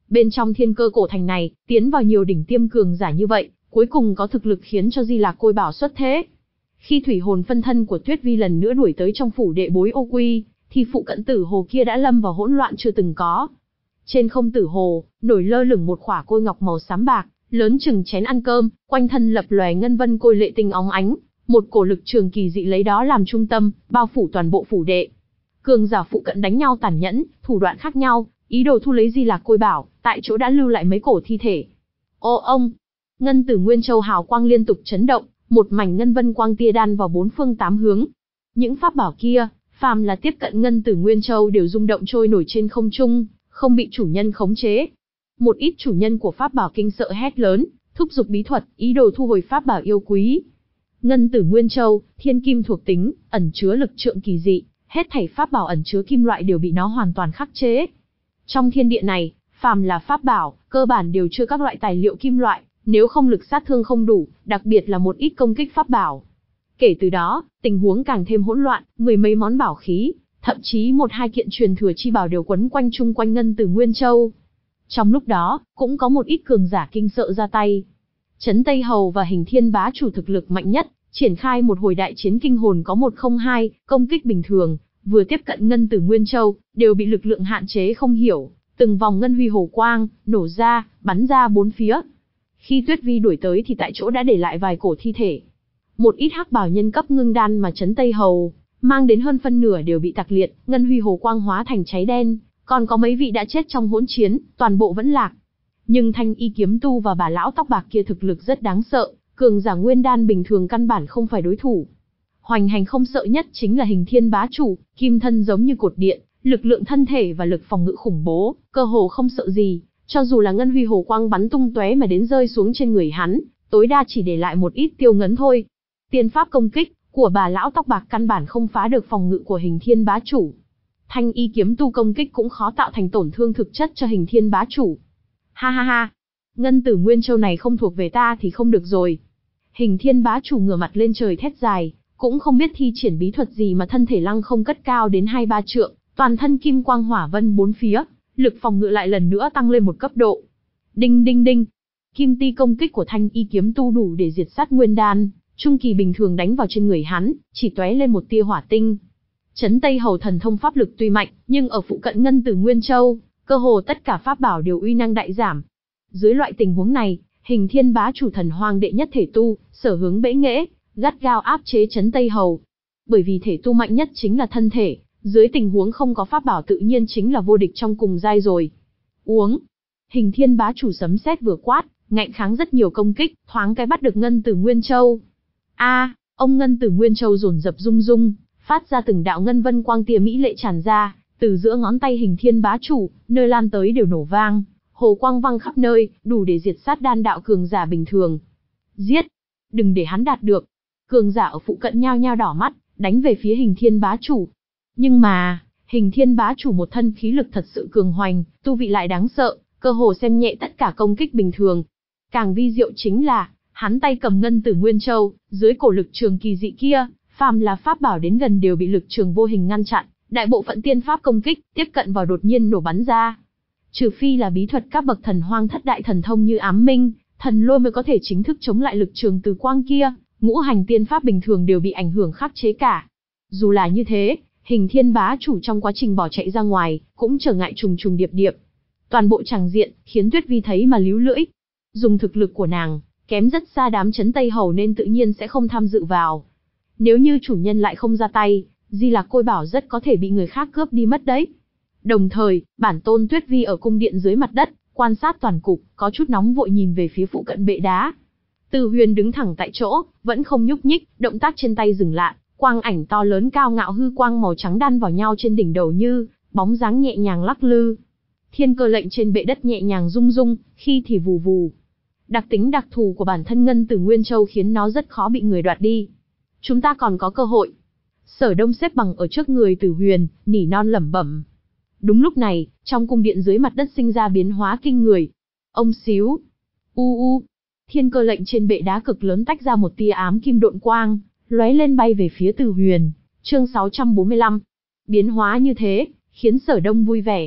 Bên trong thiên cơ cổ thành này, tiến vào nhiều đỉnh tiêm cường giả như vậy, cuối cùng có thực lực khiến cho Di Lạc Côi Bảo xuất thế. Khi thủy hồn phân thân của Tuyết Vi lần nữa đuổi tới trong phủ đệ bối Ô Quy, thì phụ cận tử hồ kia đã lâm vào hỗn loạn chưa từng có. Trên không tử hồ, nổi lơ lửng một khỏa côi ngọc màu xám bạc, lớn chừng chén ăn cơm, quanh thân lập lòe ngân vân côi lệ tinh óng ánh, một cổ lực trường kỳ dị lấy đó làm trung tâm, bao phủ toàn bộ phủ đệ. Cường giả phụ cận đánh nhau tàn nhẫn, thủ đoạn khác nhau, ý đồ thu lấy Di Lạc Côi Bảo, tại chỗ đã lưu lại mấy cổ thi thể. Ô ông, ngân tử Nguyên Châu hào quang liên tục chấn động, một mảnh ngân vân quang tia đan vào bốn phương tám hướng. Những pháp bảo kia, phàm là tiếp cận ngân tử Nguyên Châu đều rung động trôi nổi trên không trung, không bị chủ nhân khống chế. Một ít chủ nhân của pháp bảo kinh sợ hét lớn, thúc giục bí thuật, ý đồ thu hồi pháp bảo yêu quý. Ngân tử Nguyên Châu, thiên kim thuộc tính, ẩn chứa lực trượng kỳ dị, hết thảy pháp bảo ẩn chứa kim loại đều bị nó hoàn toàn khắc chế. Trong thiên địa này, phàm là pháp bảo, cơ bản đều chứa các loại tài liệu kim loại, nếu không lực sát thương không đủ, đặc biệt là một ít công kích pháp bảo. Kể từ đó, tình huống càng thêm hỗn loạn, mười mấy món bảo khí, thậm chí một hai kiện truyền thừa chi bảo đều quấn quanh chung quanh ngân tử Nguyên Châu. Trong lúc đó, cũng có một ít cường giả kinh sợ ra tay. Trấn Tây Hầu và Hình Thiên Bá Chủ thực lực mạnh nhất, triển khai một hồi đại chiến kinh hồn có một không hai, công kích bình thường, vừa tiếp cận ngân tử Nguyên Châu, đều bị lực lượng hạn chế không hiểu, từng vòng ngân huy hồ quang, nổ ra, bắn ra bốn phía. Khi Tuyết Vi đuổi tới thì tại chỗ đã để lại vài cổ thi thể. Một ít hắc bảo nhân cấp ngưng đan mà Trấn Tây Hầu mang đến hơn phân nửa đều bị tạc liệt, ngân huy hồ quang hóa thành cháy đen, còn có mấy vị đã chết trong hỗn chiến, toàn bộ vẫn lạc. Nhưng Thanh Y kiếm tu và bà lão tóc bạc kia thực lực rất đáng sợ, cường giả nguyên đan bình thường căn bản không phải đối thủ. Hoành hành không sợ nhất chính là Hình Thiên Bá Chủ, kim thân giống như cột điện, lực lượng thân thể và lực phòng ngự khủng bố, cơ hồ không sợ gì, cho dù là ngân huy hồ quang bắn tung tóe mà đến rơi xuống trên người hắn, tối đa chỉ để lại một ít tiêu ngấn thôi. Tiên pháp công kích của bà lão tóc bạc căn bản không phá được phòng ngự của Hình Thiên Bá Chủ. Thanh Y kiếm tu công kích cũng khó tạo thành tổn thương thực chất cho Hình Thiên Bá Chủ. Ha ha ha, ngân tử Nguyên Châu này không thuộc về ta thì không được rồi. Hình Thiên Bá Chủ ngửa mặt lên trời thét dài, cũng không biết thi triển bí thuật gì mà thân thể lăng không cất cao đến hai ba trượng, toàn thân kim quang hỏa vân bốn phía, lực phòng ngự lại lần nữa tăng lên một cấp độ. Đinh đinh đinh, kim ti công kích của Thanh Y kiếm tu đủ để diệt sát nguyên đan, trung kỳ bình thường đánh vào trên người hắn, chỉ tóe lên một tia hỏa tinh. Trấn Tây Hầu thần thông pháp lực tuy mạnh, nhưng ở phụ cận ngân tử Nguyên Châu, cơ hồ tất cả pháp bảo đều uy năng đại giảm. Dưới loại tình huống này, Hình Thiên Bá Chủ thần hoang đệ nhất thể tu, sở hướng bẽ nghễ, gắt gao áp chế Trấn Tây Hầu. Bởi vì thể tu mạnh nhất chính là thân thể, dưới tình huống không có pháp bảo tự nhiên chính là vô địch trong cùng giai rồi. Uống. Hình Thiên Bá Chủ sấm sét vừa quát, ngạnh kháng rất nhiều công kích, thoáng cái bắt được ngân tử Nguyên Châu. A, ông ngân tử Nguyên Châu dồn dập rung rung, phát ra từng đạo ngân vân quang tia mỹ lệ tràn ra, từ giữa ngón tay Hình Thiên Bá Chủ, nơi lan tới đều nổ vang, hồ quang văng khắp nơi, đủ để diệt sát đan đạo cường giả bình thường. Giết! Đừng để hắn đạt được. Cường giả ở phụ cận nhao nhao đỏ mắt, đánh về phía Hình Thiên Bá Chủ. Nhưng mà, Hình Thiên Bá Chủ một thân khí lực thật sự cường hoành, tu vị lại đáng sợ, cơ hồ xem nhẹ tất cả công kích bình thường. Càng vi diệu chính là, hắn tay cầm ngân tử Nguyên Châu, dưới cổ lực trường kỳ dị kia, phàm là pháp bảo đến gần đều bị lực trường vô hình ngăn chặn, đại bộ phận tiên pháp công kích, tiếp cận vào đột nhiên nổ bắn ra. Trừ phi là bí thuật các bậc thần hoang thất đại thần thông như ám minh, thần lôi mới có thể chính thức chống lại lực trường từ quang kia, ngũ hành tiên pháp bình thường đều bị ảnh hưởng khắc chế cả. Dù là như thế, Hình Thiên Bá Chủ trong quá trình bỏ chạy ra ngoài, cũng trở ngại trùng trùng điệp điệp. Toàn bộ tràng diện, khiến Tuyết Vi thấy mà líu lưỡi. Dùng thực lực của nàng, kém rất xa đám Trấn Tây Hầu nên tự nhiên sẽ không tham dự vào. Nếu như chủ nhân lại không ra tay, Di Lạc Côi Bảo rất có thể bị người khác cướp đi mất đấy. Đồng thời, bản tôn Tuyết Vi ở cung điện dưới mặt đất, quan sát toàn cục, có chút nóng vội nhìn về phía phụ cận bệ đá. Từ Huyền đứng thẳng tại chỗ, vẫn không nhúc nhích, động tác trên tay dừng lại, quang ảnh to lớn cao ngạo hư quang màu trắng đan vào nhau trên đỉnh đầu như bóng dáng nhẹ nhàng lắc lư. Thiên cơ lệnh trên bệ đất nhẹ nhàng rung rung, khi thì vù vù. Đặc tính đặc thù của bản thân ngân tử Nguyên Châu khiến nó rất khó bị người đoạt đi. Chúng ta còn có cơ hội. Sở Đông xếp bằng ở trước người Tử Huyền, nỉ non lẩm bẩm. Đúng lúc này, trong cung điện dưới mặt đất sinh ra biến hóa kinh người. Ông xíu. U u. Thiên cơ lệnh trên bệ đá cực lớn tách ra một tia ám kim độn quang, lóe lên bay về phía Tử Huyền. Chương sáu trăm bốn mươi lăm. Biến hóa như thế, khiến Sở Đông vui vẻ.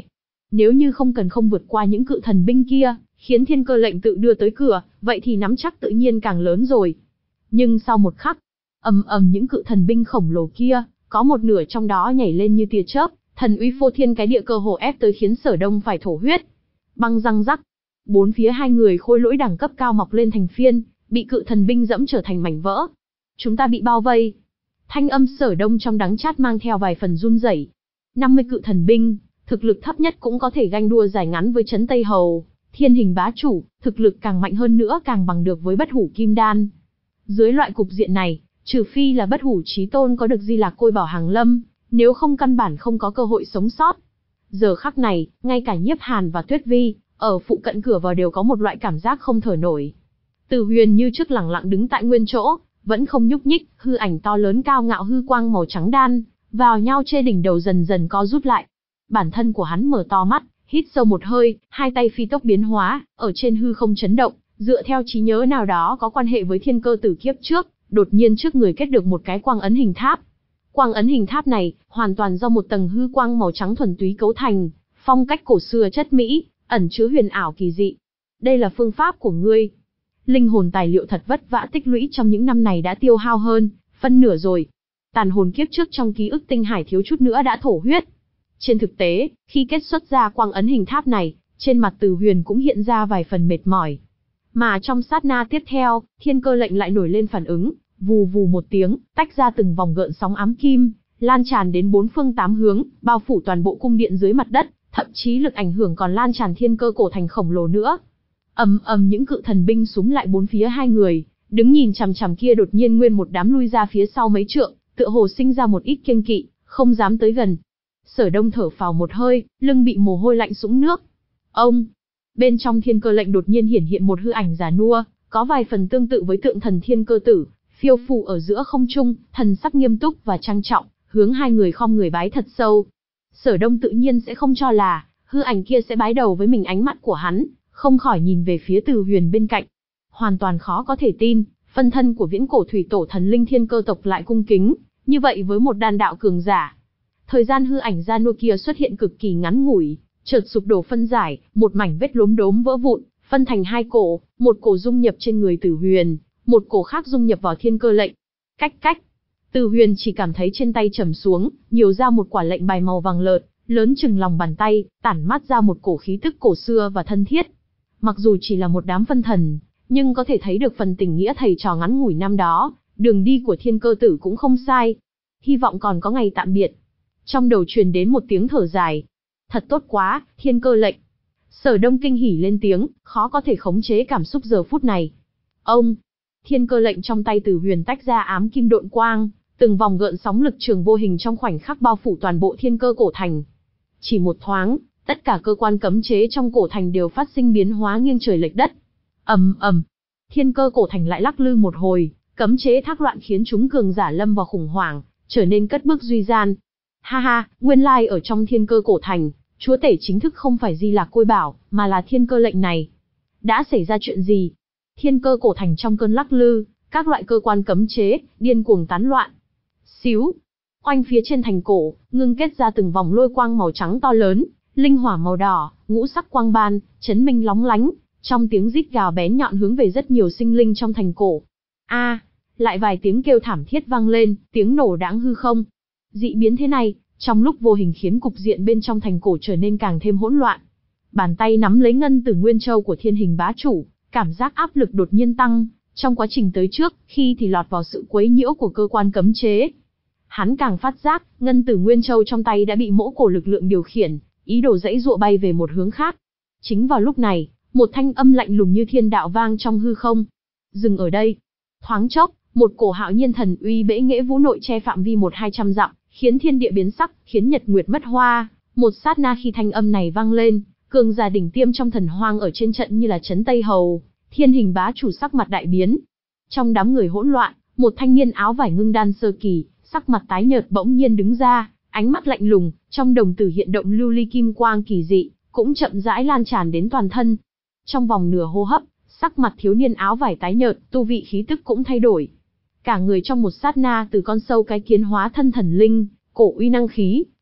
Nếu như không cần không vượt qua những cự thần binh kia, khiến thiên cơ lệnh tự đưa tới cửa, vậy thì nắm chắc tự nhiên càng lớn rồi. Nhưng sau một khắc, ầm ầm những cự thần binh khổng lồ kia, có một nửa trong đó nhảy lên như tia chớp, thần uy phô thiên cái địa cơ hồ ép tới khiến Sở Đông phải thổ huyết. Băng răng rắc, bốn phía hai người khôi lỗi đẳng cấp cao mọc lên thành phiên, bị cự thần binh dẫm trở thành mảnh vỡ. Chúng ta bị bao vây. Thanh âm Sở Đông trong đắng chát mang theo vài phần run rẩy. năm mươi cự thần binh, thực lực thấp nhất cũng có thể ganh đua dài ngắn với Trấn Tây Hầu, Thiên Hình Bá Chủ, thực lực càng mạnh hơn nữa càng bằng được với Bất Hủ Kim Đan. Dưới loại cục diện này, trừ phi là Bất Hủ Chí Tôn có được Di Lạc Côi Bảo hàng lâm, nếu không căn bản không có cơ hội sống sót. Giờ khắc này, ngay cả Nhiếp Hàn và Tuyết Vi, ở phụ cận cửa vào đều có một loại cảm giác không thở nổi. Từ Huyền như trước lẳng lặng đứng tại nguyên chỗ, vẫn không nhúc nhích, hư ảnh to lớn cao ngạo hư quang màu trắng đan, vào nhau trên đỉnh đầu dần dần co rút lại. Bản thân của hắn mở to mắt, hít sâu một hơi, hai tay phi tốc biến hóa, ở trên hư không chấn động, dựa theo trí nhớ nào đó có quan hệ với thiên cơ tử kiếp trước, đột nhiên trước người kết được một cái quang ấn hình tháp. Quang ấn hình tháp này, hoàn toàn do một tầng hư quang màu trắng thuần túy cấu thành, phong cách cổ xưa chất mỹ, ẩn chứa huyền ảo kỳ dị. Đây là phương pháp của ngươi. Linh hồn tài liệu thật vất vả tích lũy trong những năm này đã tiêu hao hơn phân nửa rồi. Tàn hồn kiếp trước trong ký ức tinh hải thiếu chút nữa đã thổ huyết. Trên thực tế, khi kết xuất ra quang ấn hình tháp này, trên mặt Từ Huyền cũng hiện ra vài phần mệt mỏi. Mà trong sát na tiếp theo, thiên cơ lệnh lại nổi lên phản ứng, vù vù một tiếng, tách ra từng vòng gợn sóng ám kim, lan tràn đến bốn phương tám hướng, bao phủ toàn bộ cung điện dưới mặt đất, thậm chí lực ảnh hưởng còn lan tràn thiên cơ cổ thành khổng lồ nữa. Ầm ầm những cự thần binh xúm lại bốn phía hai người, đứng nhìn chằm chằm kia đột nhiên nguyên một đám lui ra phía sau mấy trượng, tựa hồ sinh ra một ít kiêng kỵ, không dám tới gần. Sở Đông thở phào một hơi, lưng bị mồ hôi lạnh sũng nước. Ông, bên trong thiên cơ lệnh đột nhiên hiển hiện một hư ảnh già nua, có vài phần tương tự với tượng thần thiên cơ tử, phiêu phù ở giữa không trung, thần sắc nghiêm túc và trang trọng, hướng hai người khom người bái thật sâu. Sở Đông tự nhiên sẽ không cho là hư ảnh kia sẽ bái đầu với mình, ánh mắt của hắn không khỏi nhìn về phía Từ Huyền bên cạnh. Hoàn toàn khó có thể tin, phân thân của viễn cổ thủy tổ thần linh thiên cơ tộc lại cung kính như vậy với một đan đạo cường giả. Thời gian hư ảnh gia nua kia xuất hiện cực kỳ ngắn ngủi, chợt sụp đổ phân giải, một mảnh vết lốm đốm vỡ vụn, phân thành hai cổ, một cổ dung nhập trên người Từ Huyền, một cổ khác dung nhập vào thiên cơ lệnh. Cách cách, Từ Huyền chỉ cảm thấy trên tay trầm xuống, nhiều ra một quả lệnh bài màu vàng lợt, lớn chừng lòng bàn tay, tản mát ra một cổ khí tức cổ xưa và thân thiết. Mặc dù chỉ là một đám phân thần, nhưng có thể thấy được phần tình nghĩa thầy trò ngắn ngủi năm đó, đường đi của thiên cơ tử cũng không sai. Hy vọng còn có ngày tạm biệt. Trong đầu truyền đến một tiếng thở dài. Thật tốt quá, thiên cơ lệnh. Sở Đông kinh hỉ lên tiếng, khó có thể khống chế cảm xúc giờ phút này. Ông, thiên cơ lệnh trong tay Từ Huyền tách ra ám kim độn quang, từng vòng gợn sóng lực trường vô hình trong khoảnh khắc bao phủ toàn bộ thiên cơ cổ thành. Chỉ một thoáng, tất cả cơ quan cấm chế trong cổ thành đều phát sinh biến hóa nghiêng trời lệch đất. Ầm ầm, thiên cơ cổ thành lại lắc lư một hồi, cấm chế thác loạn khiến chúng cường giả lâm vào khủng hoảng, trở nên cất bước duy gian. Ha ha, nguyên lai ở trong thiên cơ cổ thành, chúa tể chính thức không phải Di Lạc Côi Bảo, mà là thiên cơ lệnh này. Đã xảy ra chuyện gì? Thiên cơ cổ thành trong cơn lắc lư, các loại cơ quan cấm chế điên cuồng tán loạn. Xíu, oanh phía trên thành cổ, ngưng kết ra từng vòng lôi quang màu trắng to lớn, linh hỏa màu đỏ, ngũ sắc quang ban, chấn minh lóng lánh, trong tiếng rít gào bén nhọn hướng về rất nhiều sinh linh trong thành cổ. A, lại vài tiếng kêu thảm thiết vang lên, tiếng nổ đãng hư không. Dị biến thế này, trong lúc vô hình khiến cục diện bên trong thành cổ trở nên càng thêm hỗn loạn. Bàn tay nắm lấy ngân tử nguyên châu của Thiên Hình Bá Chủ, cảm giác áp lực đột nhiên tăng, trong quá trình tới trước, khi thì lọt vào sự quấy nhiễu của cơ quan cấm chế. Hắn càng phát giác, ngân tử nguyên châu trong tay đã bị mỗ cổ lực lượng điều khiển, ý đồ dãy dụa bay về một hướng khác. Chính vào lúc này, một thanh âm lạnh lùng như thiên đạo vang trong hư không. Dừng ở đây. Thoáng chốc, một cổ hạo nhiên thần uy bẽ nghệ vũ nội che phạm vi một hai trăm dặm, khiến thiên địa biến sắc, khiến nhật nguyệt mất hoa. Một sát na khi thanh âm này vang lên, cường giả đỉnh tiêm trong thần hoang ở trên trận như là Trấn Tây Hầu, Thiên Hình Bá Chủ sắc mặt đại biến. Trong đám người hỗn loạn, một thanh niên áo vải ngưng đan sơ kỳ, sắc mặt tái nhợt bỗng nhiên đứng ra, ánh mắt lạnh lùng, trong đồng tử hiện động lưu ly kim quang kỳ dị, cũng chậm rãi lan tràn đến toàn thân. Trong vòng nửa hô hấp, sắc mặt thiếu niên áo vải tái nhợt, tu vị khí tức cũng thay đổi. Cả người trong một sát na từ con sâu cái kiến hóa thân thần linh, cổ uy năng khí,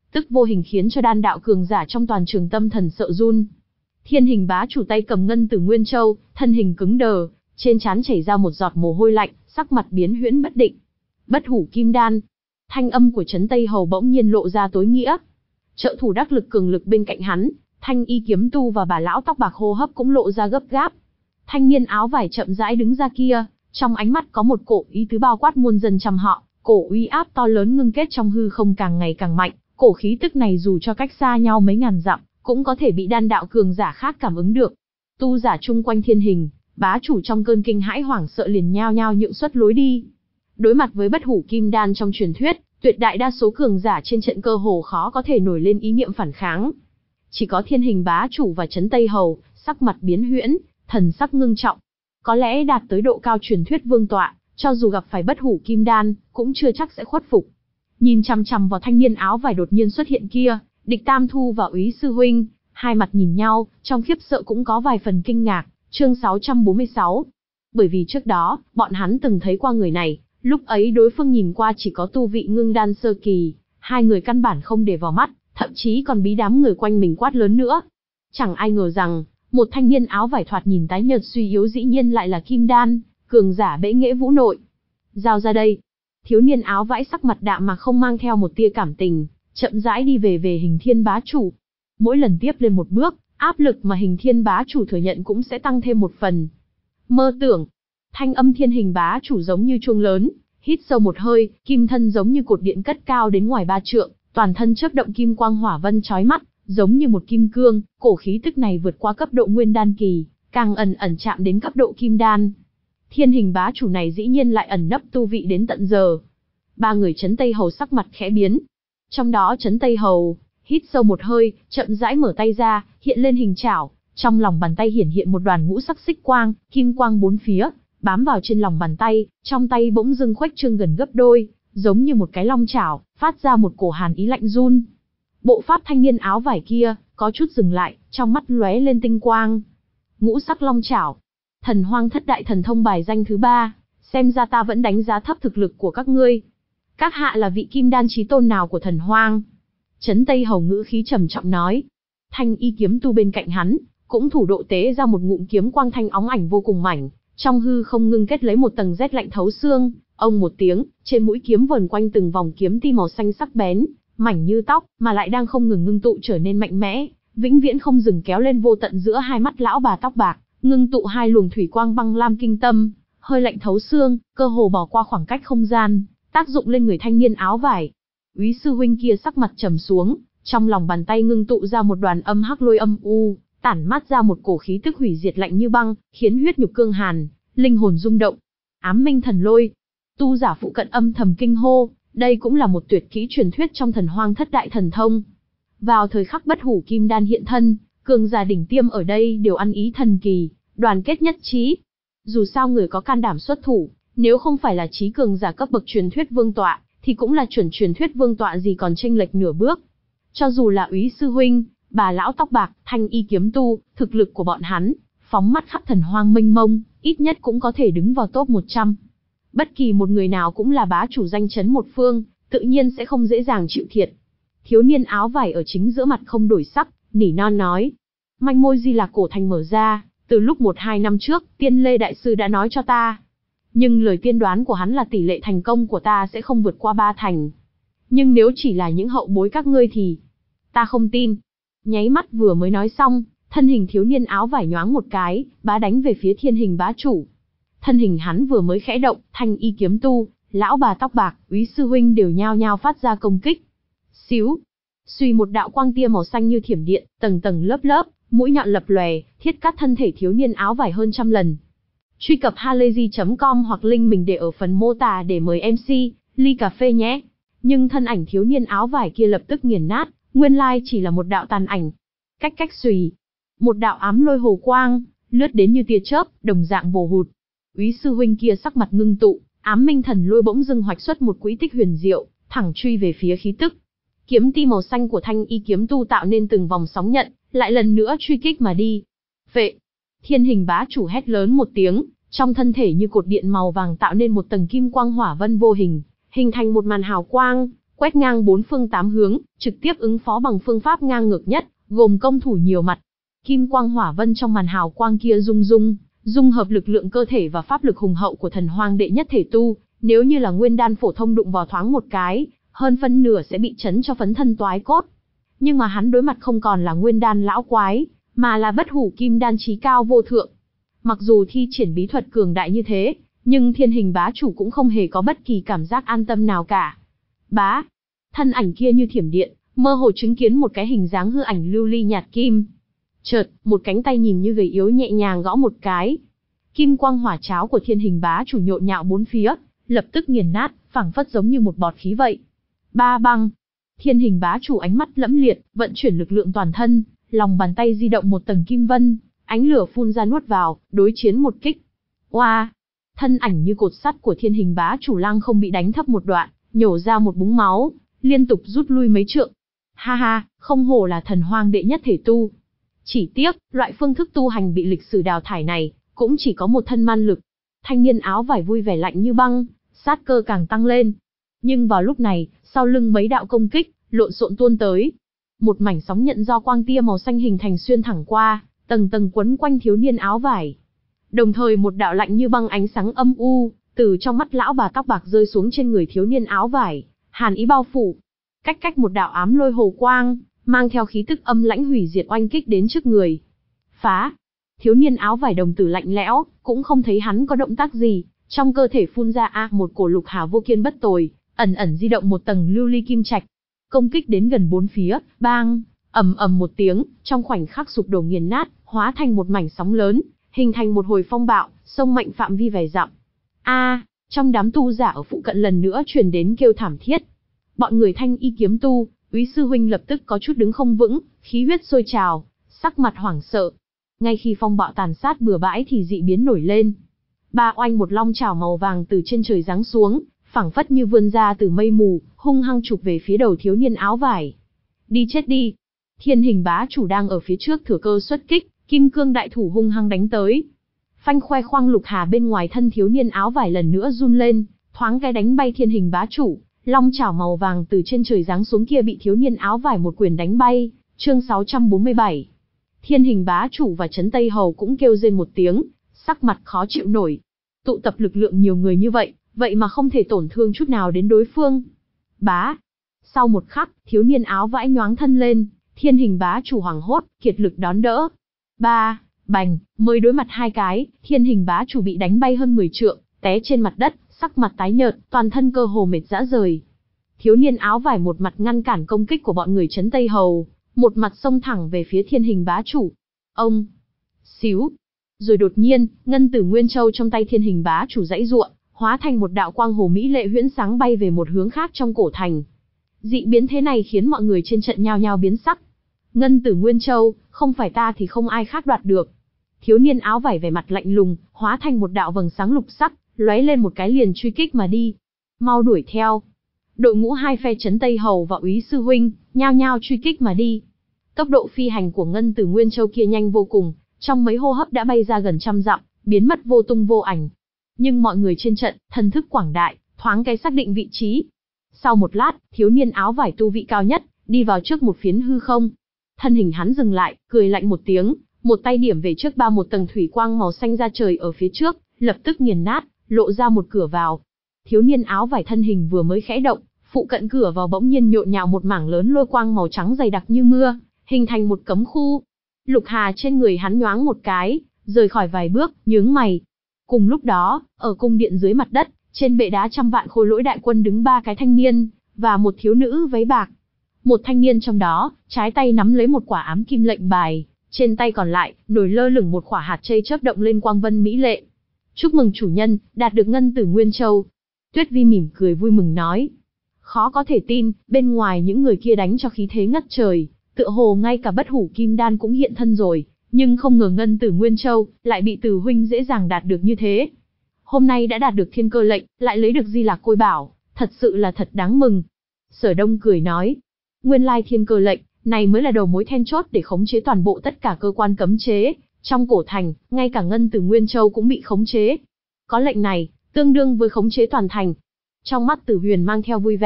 tức vô hình khiến cho đan đạo cường giả trong toàn trường tâm thần sợ run. Thiên hình bá chủ tay cầm ngân tử nguyên châu, thân hình cứng đờ, trên trán chảy ra một giọt mồ hôi lạnh, sắc mặt biến huyễn bất định. Bất hủ kim đan. Thanh âm của Trấn Tây Hầu bỗng nhiên lộ ra tối nghĩa. Trợ thủ đắc lực cường lực bên cạnh hắn, Thanh Y kiếm tu và bà lão tóc bạc hô hấp cũng lộ ra gấp gáp. Thanh niên áo vải chậm rãi đứng ra kia, trong ánh mắt có một cổ ý tứ bao quát muôn dân trăm họ, cổ uy áp to lớn ngưng kết trong hư không càng ngày càng mạnh, cổ khí tức này dù cho cách xa nhau mấy ngàn dặm, cũng có thể bị đan đạo cường giả khác cảm ứng được. Tu giả chung quanh thiên hình, bá chủ trong cơn kinh hãi hoảng sợ liền nhao nhao nhượng xuất lối đi. Đối mặt với bất hủ kim đan trong truyền thuyết, tuyệt đại đa số cường giả trên trận cơ hồ khó có thể nổi lên ý niệm phản kháng. Chỉ có thiên hình bá chủ và Trấn Tây Hầu, sắc mặt biến huyễn, thần sắc ngưng trọng. Có lẽ đạt tới độ cao truyền thuyết vương tọa, cho dù gặp phải bất hủ kim đan, cũng chưa chắc sẽ khuất phục. Nhìn chằm chằm vào thanh niên áo vải đột nhiên xuất hiện kia, Địch Tam Thu và Úy sư huynh, hai mặt nhìn nhau, trong khiếp sợ cũng có vài phần kinh ngạc. Chương sáu trăm bốn mươi sáu. Bởi vì trước đó, bọn hắn từng thấy qua người này, lúc ấy đối phương nhìn qua chỉ có tu vị ngưng đan sơ kỳ, hai người căn bản không để vào mắt, thậm chí còn bí đám người quanh mình quát lớn nữa. Chẳng ai ngờ rằng, một thanh niên áo vải thoạt nhìn tái nhợt suy yếu dĩ nhiên lại là kim đan, cường giả bẽ nghệ vũ nội. Giao ra đây. Thiếu niên áo vải sắc mặt đạm mà không mang theo một tia cảm tình, chậm rãi đi về về Hình Thiên bá chủ. Mỗi lần tiếp lên một bước, áp lực mà Hình Thiên bá chủ thừa nhận cũng sẽ tăng thêm một phần. Mơ tưởng. Thanh âm thiên hình bá chủ giống như chuông lớn, hít sâu một hơi, kim thân giống như cột điện cất cao đến ngoài ba trượng, toàn thân chớp động kim quang hỏa vân chói mắt, giống như một kim cương, cổ khí tức này vượt qua cấp độ nguyên đan kỳ, càng ẩn ẩn chạm đến cấp độ kim đan. Thiên hình bá chủ này dĩ nhiên lại ẩn nấp tu vị đến tận giờ. Ba người Trấn Tây Hầu sắc mặt khẽ biến. Trong đó Trấn Tây Hầu hít sâu một hơi, chậm rãi mở tay ra, hiện lên hình chảo, trong lòng bàn tay hiển hiện một đoàn ngũ sắc xích quang, kim quang bốn phía, bám vào trên lòng bàn tay, trong tay bỗng dưng khuếch trương gần gấp đôi, giống như một cái long chảo, phát ra một cổ hàn ý lạnh run. Bộ pháp thanh niên áo vải kia có chút dừng lại, trong mắt lóe lên tinh quang. Ngũ sắc long chảo, Thần Hoang thất đại thần thông bài danh thứ ba, xem ra ta vẫn đánh giá thấp thực lực của các ngươi. Các hạ là vị kim đan chí tôn nào của Thần Hoang? Trấn Tây Hầu ngữ khí trầm trọng nói. Thanh Y kiếm tu bên cạnh hắn, cũng thủ độ tế ra một ngụm kiếm quang thanh óng ảnh vô cùng mảnh, trong hư không ngưng kết lấy một tầng rét lạnh thấu xương. Ông một tiếng, trên mũi kiếm vờn quanh từng vòng kiếm ti màu xanh sắc bén, mảnh như tóc, mà lại đang không ngừng ngưng tụ trở nên mạnh mẽ, vĩnh viễn không dừng kéo lên vô tận giữa hai mắt lão bà tóc bạc, ngưng tụ hai luồng thủy quang băng lam kinh tâm, hơi lạnh thấu xương, cơ hồ bỏ qua khoảng cách không gian, tác dụng lên người thanh niên áo vải. Úy sư huynh kia sắc mặt trầm xuống, trong lòng bàn tay ngưng tụ ra một đoàn âm hắc lôi âm u, tản mát ra một cổ khí tức hủy diệt lạnh như băng, khiến huyết nhục cương hàn, linh hồn rung động. Ám minh thần lôi. Tu giả phụ cận âm thầm kinh hô, đây cũng là một tuyệt kỹ truyền thuyết trong Thần Hoang thất đại thần thông. Vào thời khắc bất hủ kim đan hiện thân, cường giả đỉnh tiêm ở đây đều ăn ý thần kỳ, đoàn kết nhất trí. Dù sao người có can đảm xuất thủ, nếu không phải là trí cường giả cấp bậc truyền thuyết vương tọa, thì cũng là chuẩn truyền thuyết vương tọa gì còn chênh lệch nửa bước. Cho dù là Úy sư huynh, bà lão tóc bạc, Thanh Y kiếm tu, thực lực của bọn hắn, phóng mắt khắp Thần Hoang mênh mông, ít nhất cũng có thể đứng vào top một trăm. Bất kỳ một người nào cũng là bá chủ danh chấn một phương, tự nhiên sẽ không dễ dàng chịu thiệt. Thiếu niên áo vải ở chính giữa mặt không đổi sắc, nỉ non nói. Manh môi Di Lạc cổ thành mở ra, từ lúc một hai năm trước, Tiên Lê đại sư đã nói cho ta. Nhưng lời tiên đoán của hắn là tỷ lệ thành công của ta sẽ không vượt qua ba thành. Nhưng nếu chỉ là những hậu bối các ngươi thì... ta không tin. Nháy mắt vừa mới nói xong, thân hình thiếu niên áo vải nhoáng một cái, bá đánh về phía thiên hình bá chủ. Thân hình hắn vừa mới khẽ động, Thanh Y kiếm tu, lão bà tóc bạc, Úy sư huynh đều nhao nhao phát ra công kích. Xíu, suy một đạo quang tia màu xanh như thiểm điện, tầng tầng lớp lớp, mũi nhọn lập lòe, thiết cắt thân thể thiếu niên áo vải hơn trăm lần. Truy cập halayzi chấm com hoặc link mình để ở phần mô tả để mời em xê, ly cà phê nhé. Nhưng thân ảnh thiếu niên áo vải kia lập tức nghiền nát, nguyên lai chỉ là một đạo tàn ảnh. Cách cách xùy, một đạo ám lôi hồ quang, lướt đến như tia chớp, đồng dạng vồ hụt. Úy sư huynh kia sắc mặt ngưng tụ, ám minh thần lôi bỗng dưng hoạch xuất một quỹ tích huyền diệu, thẳng truy về phía khí tức. Kiếm ti màu xanh của Thanh Y kiếm tu tạo nên từng vòng sóng nhận, lại lần nữa truy kích mà đi. Phệ! Thiên hình bá chủ hét lớn một tiếng, trong thân thể như cột điện màu vàng tạo nên một tầng kim quang hỏa vân vô hình, hình thành một màn hào quang, quét ngang bốn phương tám hướng, trực tiếp ứng phó bằng phương pháp ngang ngược nhất, gồm công thủ nhiều mặt. Kim quang hỏa vân trong màn hào quang kia rung rung, dung hợp lực lượng cơ thể và pháp lực hùng hậu của thần hoang đệ nhất thể tu, nếu như là nguyên đan phổ thông đụng vào thoáng một cái, hơn phân nửa sẽ bị chấn cho phấn thân toái cốt. Nhưng mà hắn đối mặt không còn là nguyên đan lão quái, mà là bất hủ kim đan chí cao vô thượng. Mặc dù thi triển bí thuật cường đại như thế, nhưng thiên hình bá chủ cũng không hề có bất kỳ cảm giác an tâm nào cả. Bá, thân ảnh kia như thiểm điện, mơ hồ chứng kiến một cái hình dáng hư ảnh lưu ly nhạt kim. Chợt, một cánh tay nhìn như gầy yếu nhẹ nhàng gõ một cái. Kim quang hỏa cháo của thiên hình bá chủ nhộn nhạo bốn phía, lập tức nghiền nát, phảng phất giống như một bọt khí vậy. Ba băng. Thiên hình bá chủ ánh mắt lẫm liệt, vận chuyển lực lượng toàn thân, lòng bàn tay di động một tầng kim vân, ánh lửa phun ra nuốt vào, đối chiến một kích. Oa! Thân ảnh như cột sắt của thiên hình bá chủ lăng không bị đánh thấp một đoạn, nhổ ra một búng máu, liên tục rút lui mấy trượng. Ha ha, không hổ là thần hoang đệ nhất thể tu. Chỉ tiếc, loại phương thức tu hành bị lịch sử đào thải này, cũng chỉ có một thân man lực. Thanh niên áo vải vui vẻ lạnh như băng, sát cơ càng tăng lên. Nhưng vào lúc này, sau lưng mấy đạo công kích, lộn xộn tuôn tới. Một mảnh sóng nhận do quang tia màu xanh hình thành xuyên thẳng qua, tầng tầng quấn quanh thiếu niên áo vải. Đồng thời một đạo lạnh như băng ánh sáng âm u, từ trong mắt lão bà tóc bạc rơi xuống trên người thiếu niên áo vải, hàn ý bao phủ. Cách cách một đạo ám lôi hồ quang, mang theo khí tức âm lãnh hủy diệt oanh kích đến trước người. Phá! Thiếu niên áo vải đồng tử lạnh lẽo, cũng không thấy hắn có động tác gì, trong cơ thể phun ra a một cổ lục hà vô kiên bất tồi, ẩn ẩn di động một tầng lưu ly kim trạch. Công kích đến gần bốn phía, bang, ầm ầm một tiếng, trong khoảnh khắc sụp đổ nghiền nát, hóa thành một mảnh sóng lớn, hình thành một hồi phong bạo, sông mạnh phạm vi vài dặm. A, trong đám tu giả ở phụ cận lần nữa truyền đến kêu thảm thiết. Bọn người Thanh Y kiếm tu, Úy sư huynh lập tức có chút đứng không vững, khí huyết sôi trào, sắc mặt hoảng sợ. Ngay khi phong bạo tàn sát bừa bãi thì dị biến nổi lên. Ba oanh một long chảo màu vàng từ trên trời giáng xuống, phảng phất như vươn ra từ mây mù, hung hăng chụp về phía đầu thiếu niên áo vải. Đi chết đi! Thiên hình bá chủ đang ở phía trước thừa cơ xuất kích, kim cương đại thủ hung hăng đánh tới. Phanh khoe khoang lục hà bên ngoài thân thiếu niên áo vải lần nữa run lên, thoáng cái đánh bay thiên hình bá chủ, long chảo màu vàng từ trên trời giáng xuống kia bị thiếu niên áo vải một quyền đánh bay. Chương sáu trăm bốn mươi bảy. Thiên hình bá chủ và Trấn Tây Hầu cũng kêu rên một tiếng, sắc mặt khó chịu nổi. Tụ tập lực lượng nhiều người như vậy, vậy mà không thể tổn thương chút nào đến đối phương. Bá. Sau một khắc, thiếu niên áo vải nhoáng thân lên, thiên hình bá chủ hoảng hốt, kiệt lực đón đỡ. Ba, bành, mới đối mặt hai cái, thiên hình bá chủ bị đánh bay hơn mười trượng, té trên mặt đất, sắc mặt tái nhợt, toàn thân cơ hồ mệt rã rời. Thiếu niên áo vải một mặt ngăn cản công kích của bọn người Trấn Tây Hầu, một mặt xông thẳng về phía thiên hình bá chủ. Ông, xíu. Rồi đột nhiên, ngân tử Nguyên Châu trong tay thiên hình bá chủ giãy giụa, hóa thành một đạo quang hồ mỹ lệ huyễn sáng bay về một hướng khác trong cổ thành. Dị biến thế này khiến mọi người trên trận nhao nhao biến sắc. Ngân tử Nguyên Châu, không phải ta thì không ai khác đoạt được. Thiếu niên áo vải vẻ mặt lạnh lùng, hóa thành một đạo vầng sáng lục sắc, lóe lên một cái liền truy kích mà đi. Mau đuổi theo. Đội ngũ hai phe Trấn Tây Hầu và Úy sư huynh, nhao nhao truy kích mà đi. Tốc độ phi hành của Ngân tử Nguyên Châu kia nhanh vô cùng, trong mấy hô hấp đã bay ra gần trăm dặm, biến mất vô tung vô ảnh. Nhưng mọi người trên trận, thần thức quảng đại, thoáng cái xác định vị trí. Sau một lát, thiếu niên áo vải tu vị cao nhất, đi vào trước một phiến hư không. Thân hình hắn dừng lại, cười lạnh một tiếng, một tay điểm về trước ba một tầng thủy quang màu xanh ra trời ở phía trước, lập tức nghiền nát, lộ ra một cửa vào. Thiếu niên áo vải thân hình vừa mới khẽ động, phụ cận cửa vào bỗng nhiên nhộn nhạo một mảng lớn lôi quang màu trắng dày đặc như mưa, hình thành một cấm khu. Lục hà trên người hắn nhoáng một cái, rời khỏi vài bước, nhướng mày. Cùng lúc đó, ở cung điện dưới mặt đất, trên bệ đá trăm vạn khôi lỗi đại quân đứng ba cái thanh niên, và một thiếu nữ váy bạc. Một thanh niên trong đó, trái tay nắm lấy một quả ám kim lệnh bài, trên tay còn lại, nổi lơ lửng một quả hạt chây chớp động lên quang vân mỹ lệ. Chúc mừng chủ nhân, đạt được Ngân tử Nguyên Châu. Tuyết Vi mỉm cười vui mừng nói. Khó có thể tin, bên ngoài những người kia đánh cho khí thế ngất trời, tựa hồ ngay cả bất hủ kim đan cũng hiện thân rồi, nhưng không ngờ Ngân tử Nguyên Châu lại bị Từ huynh dễ dàng đạt được như thế. Hôm nay đã đạt được thiên cơ lệnh, lại lấy được Di Lạc Côi Bảo, thật sự là thật đáng mừng. Sở Đông cười nói, nguyên lai thiên cơ lệnh này mới là đầu mối then chốt để khống chế toàn bộ tất cả cơ quan cấm chế trong cổ thành, ngay cả Ngân tử Nguyên Châu cũng bị khống chế. Có lệnh này, tương đương với khống chế toàn thành. Trong mắt Tử Huyền mang theo vui vẻ,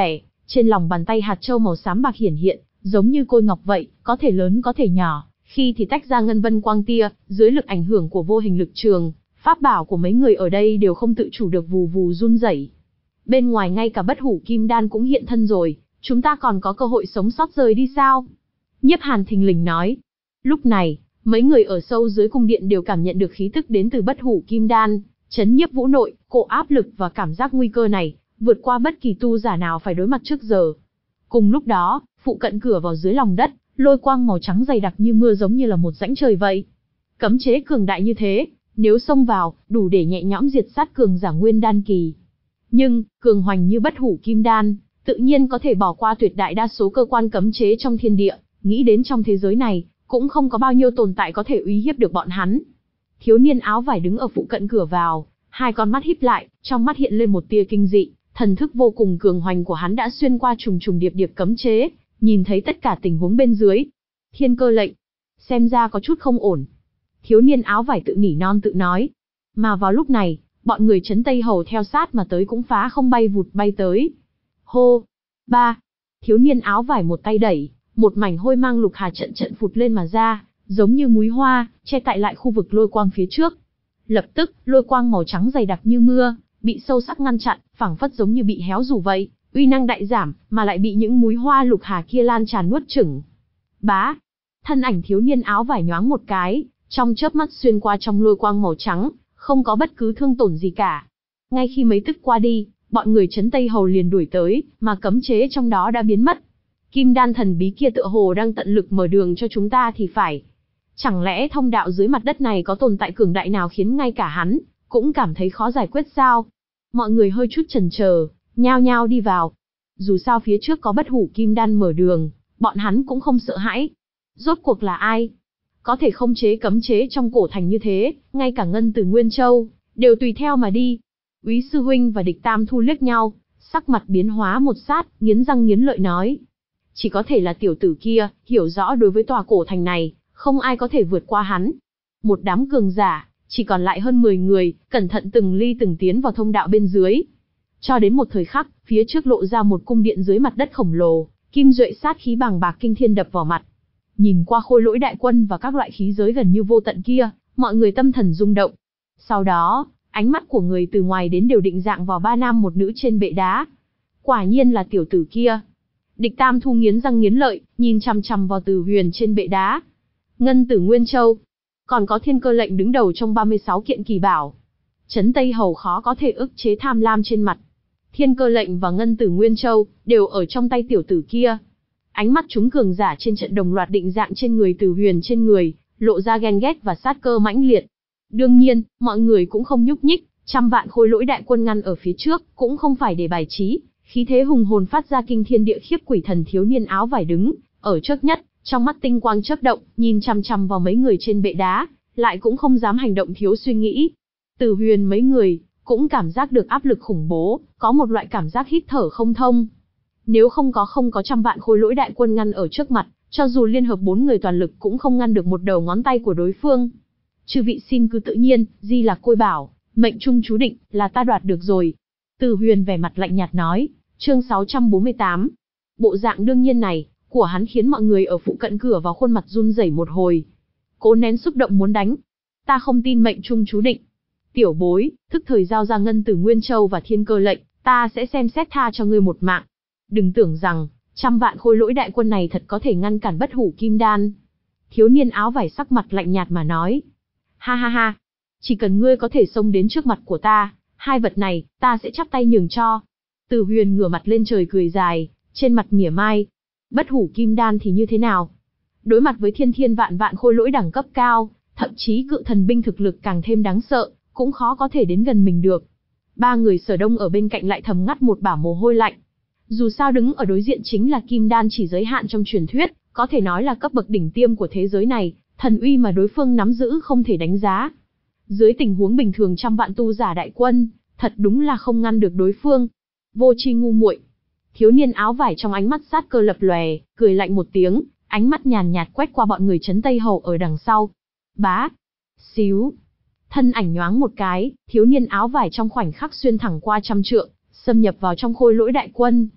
Trên lòng bàn tay hạt châu màu xám bạc hiển hiện, giống như côi ngọc vậy, có thể lớn có thể nhỏ, khi thì tách ra ngân vân quang tia, dưới lực ảnh hưởng của vô hình lực trường, pháp bảo của mấy người ở đây đều không tự chủ được vù vù run rẩy. Bên ngoài ngay cả bất hủ kim đan cũng hiện thân rồi, chúng ta còn có cơ hội sống sót rời đi sao? Nhiếp Hàn thình lình nói. Lúc này, mấy người ở sâu dưới cung điện đều cảm nhận được khí tức đến từ bất hủ kim đan, chấn nhiếp vũ nội, cỗ áp lực và cảm giác nguy cơ này, vượt qua bất kỳ tu giả nào phải đối mặt trước giờ. Cùng lúc đó, phụ cận cửa vào dưới lòng đất, lôi quang màu trắng dày đặc như mưa giống như là một rãnh trời vậy. Cấm chế cường đại như thế, nếu xông vào, đủ để nhẹ nhõm diệt sát cường giả nguyên đan kỳ. Nhưng, cường hoành như bất hủ kim đan, tự nhiên có thể bỏ qua tuyệt đại đa số cơ quan cấm chế trong thiên địa, nghĩ đến trong thế giới này, cũng không có bao nhiêu tồn tại có thể uy hiếp được bọn hắn. Thiếu niên áo vải đứng ở phụ cận cửa vào, hai con mắt híp lại, trong mắt hiện lên một tia kinh dị, thần thức vô cùng cường hoành của hắn đã xuyên qua trùng trùng điệp điệp cấm chế, nhìn thấy tất cả tình huống bên dưới. Thiên cơ lệnh, xem ra có chút không ổn. Thiếu niên áo vải tự nỉ non tự nói. Mà vào lúc này, bọn người trấn Tây Hầu theo sát mà tới cũng phá không bay vụt bay tới. Hô! Ba! Thiếu niên áo vải một tay đẩy, một mảnh hôi mang lục hà trận trận phụt lên mà ra, giống như múi hoa, che tại lại khu vực lôi quang phía trước. Lập tức, lôi quang màu trắng dày đặc như mưa, bị sâu sắc ngăn chặn, phảng phất giống như bị héo rủ vậy, uy năng đại giảm, mà lại bị những múi hoa lục hà kia lan tràn nuốt chửng. Bá! Thân ảnh thiếu niên áo vải nhoáng một cái, trong chớp mắt xuyên qua trong lôi quang màu trắng, không có bất cứ thương tổn gì cả. Ngay khi mấy tức qua đi, bọn người trấn Tây Hầu liền đuổi tới, mà cấm chế trong đó đã biến mất. Kim đan thần bí kia tựa hồ đang tận lực mở đường cho chúng ta thì phải. Chẳng lẽ thông đạo dưới mặt đất này có tồn tại cường đại nào khiến ngay cả hắn cũng cảm thấy khó giải quyết sao? Mọi người hơi chút chần chờ, nhao nhao đi vào. Dù sao phía trước có bất hủ kim đan mở đường, bọn hắn cũng không sợ hãi. Rốt cuộc là ai? Có thể không chế cấm chế trong cổ thành như thế, ngay cả Ngân Từ Nguyên Châu đều tùy theo mà đi. Úy sư huynh và Địch Tam Thu liếc nhau, sắc mặt biến hóa một sát, nghiến răng nghiến lợi nói: chỉ có thể là tiểu tử kia, hiểu rõ đối với tòa cổ thành này, không ai có thể vượt qua hắn. Một đám cường giả, chỉ còn lại hơn mười người, cẩn thận từng ly từng tiến vào thông đạo bên dưới. Cho đến một thời khắc, phía trước lộ ra một cung điện dưới mặt đất khổng lồ, kim duệ sát khí bàng bạc kinh thiên đập vào mặt. Nhìn qua khôi lỗi đại quân và các loại khí giới gần như vô tận kia, mọi người tâm thần rung động. Sau đó, ánh mắt của người từ ngoài đến đều định dạng vào ba nam một nữ trên bệ đá. Quả nhiên là tiểu tử kia. Địch Tam Thu nghiến răng nghiến lợi, nhìn chằm chằm vào Từ Huyền trên bệ đá. Ngân Tử Nguyên Châu, còn có thiên cơ lệnh đứng đầu trong ba mươi sáu kiện kỳ bảo. Trấn Tây Hầu khó có thể ức chế tham lam trên mặt. Thiên cơ lệnh và Ngân Tử Nguyên Châu đều ở trong tay tiểu tử kia. Ánh mắt chúng cường giả trên trận đồng loạt định dạng trên người Từ Huyền trên người, lộ ra ghen ghét và sát cơ mãnh liệt. Đương nhiên, mọi người cũng không nhúc nhích, trăm vạn khôi lỗi đại quân ngăn ở phía trước, cũng không phải để bài trí. Khí thế hùng hồn phát ra kinh thiên địa khiếp, quỷ thần thiếu niên áo vải đứng ở trước nhất, trong mắt tinh quang chớp động, nhìn chằm chằm vào mấy người trên bệ đá, lại cũng không dám hành động thiếu suy nghĩ. Từ Huyền mấy người cũng cảm giác được áp lực khủng bố, có một loại cảm giác hít thở không thông. Nếu không có không có trăm vạn khôi lỗi đại quân ngăn ở trước mặt, cho dù liên hợp bốn người toàn lực cũng không ngăn được một đầu ngón tay của đối phương. Chư vị xin cứ tự nhiên, Di Lạc Côi bảo, mệnh trung chú định, là ta đoạt được rồi. Từ Huyền vẻ mặt lạnh nhạt nói. Chương sáu trăm bốn mươi tám. Bộ dạng đương nhiên này của hắn khiến mọi người ở phụ cận cửa vào khuôn mặt run rẩy một hồi. Cố nén xúc động muốn đánh. Ta không tin mệnh trung chú định. Tiểu bối, thức thời giao ra Ngân Tử Nguyên Châu và thiên cơ lệnh, ta sẽ xem xét tha cho ngươi một mạng. Đừng tưởng rằng trăm vạn khôi lỗi đại quân này thật có thể ngăn cản bất hủ kim đan. Thiếu niên áo vải sắc mặt lạnh nhạt mà nói. Ha ha ha, chỉ cần ngươi có thể xông đến trước mặt của ta, hai vật này ta sẽ chắp tay nhường cho. Từ Huyền ngửa mặt lên trời cười dài, trên mặt mỉa mai. Bất hủ kim đan thì như thế nào? Đối mặt với thiên thiên vạn vạn khôi lỗi đẳng cấp cao, thậm chí cự thần binh thực lực càng thêm đáng sợ, cũng khó có thể đến gần mình được. Ba người Sở Đông ở bên cạnh lại thầm ngắt một bả mồ hôi lạnh. Dù sao đứng ở đối diện chính là kim đan chỉ giới hạn trong truyền thuyết, có thể nói là cấp bậc đỉnh tiêm của thế giới này, thần uy mà đối phương nắm giữ không thể đánh giá. Dưới tình huống bình thường trăm vạn tu giả đại quân, thật đúng là không ngăn được đối phương. Vô tri ngu muội. Thiếu niên áo vải trong ánh mắt sát cơ lập lòe, cười lạnh một tiếng, ánh mắt nhàn nhạt quét qua bọn người trấn Tây Hầu ở đằng sau. Bá, xíu, thân ảnh nhoáng một cái, thiếu niên áo vải trong khoảnh khắc xuyên thẳng qua trăm trượng, xâm nhập vào trong khôi lỗi đại quân.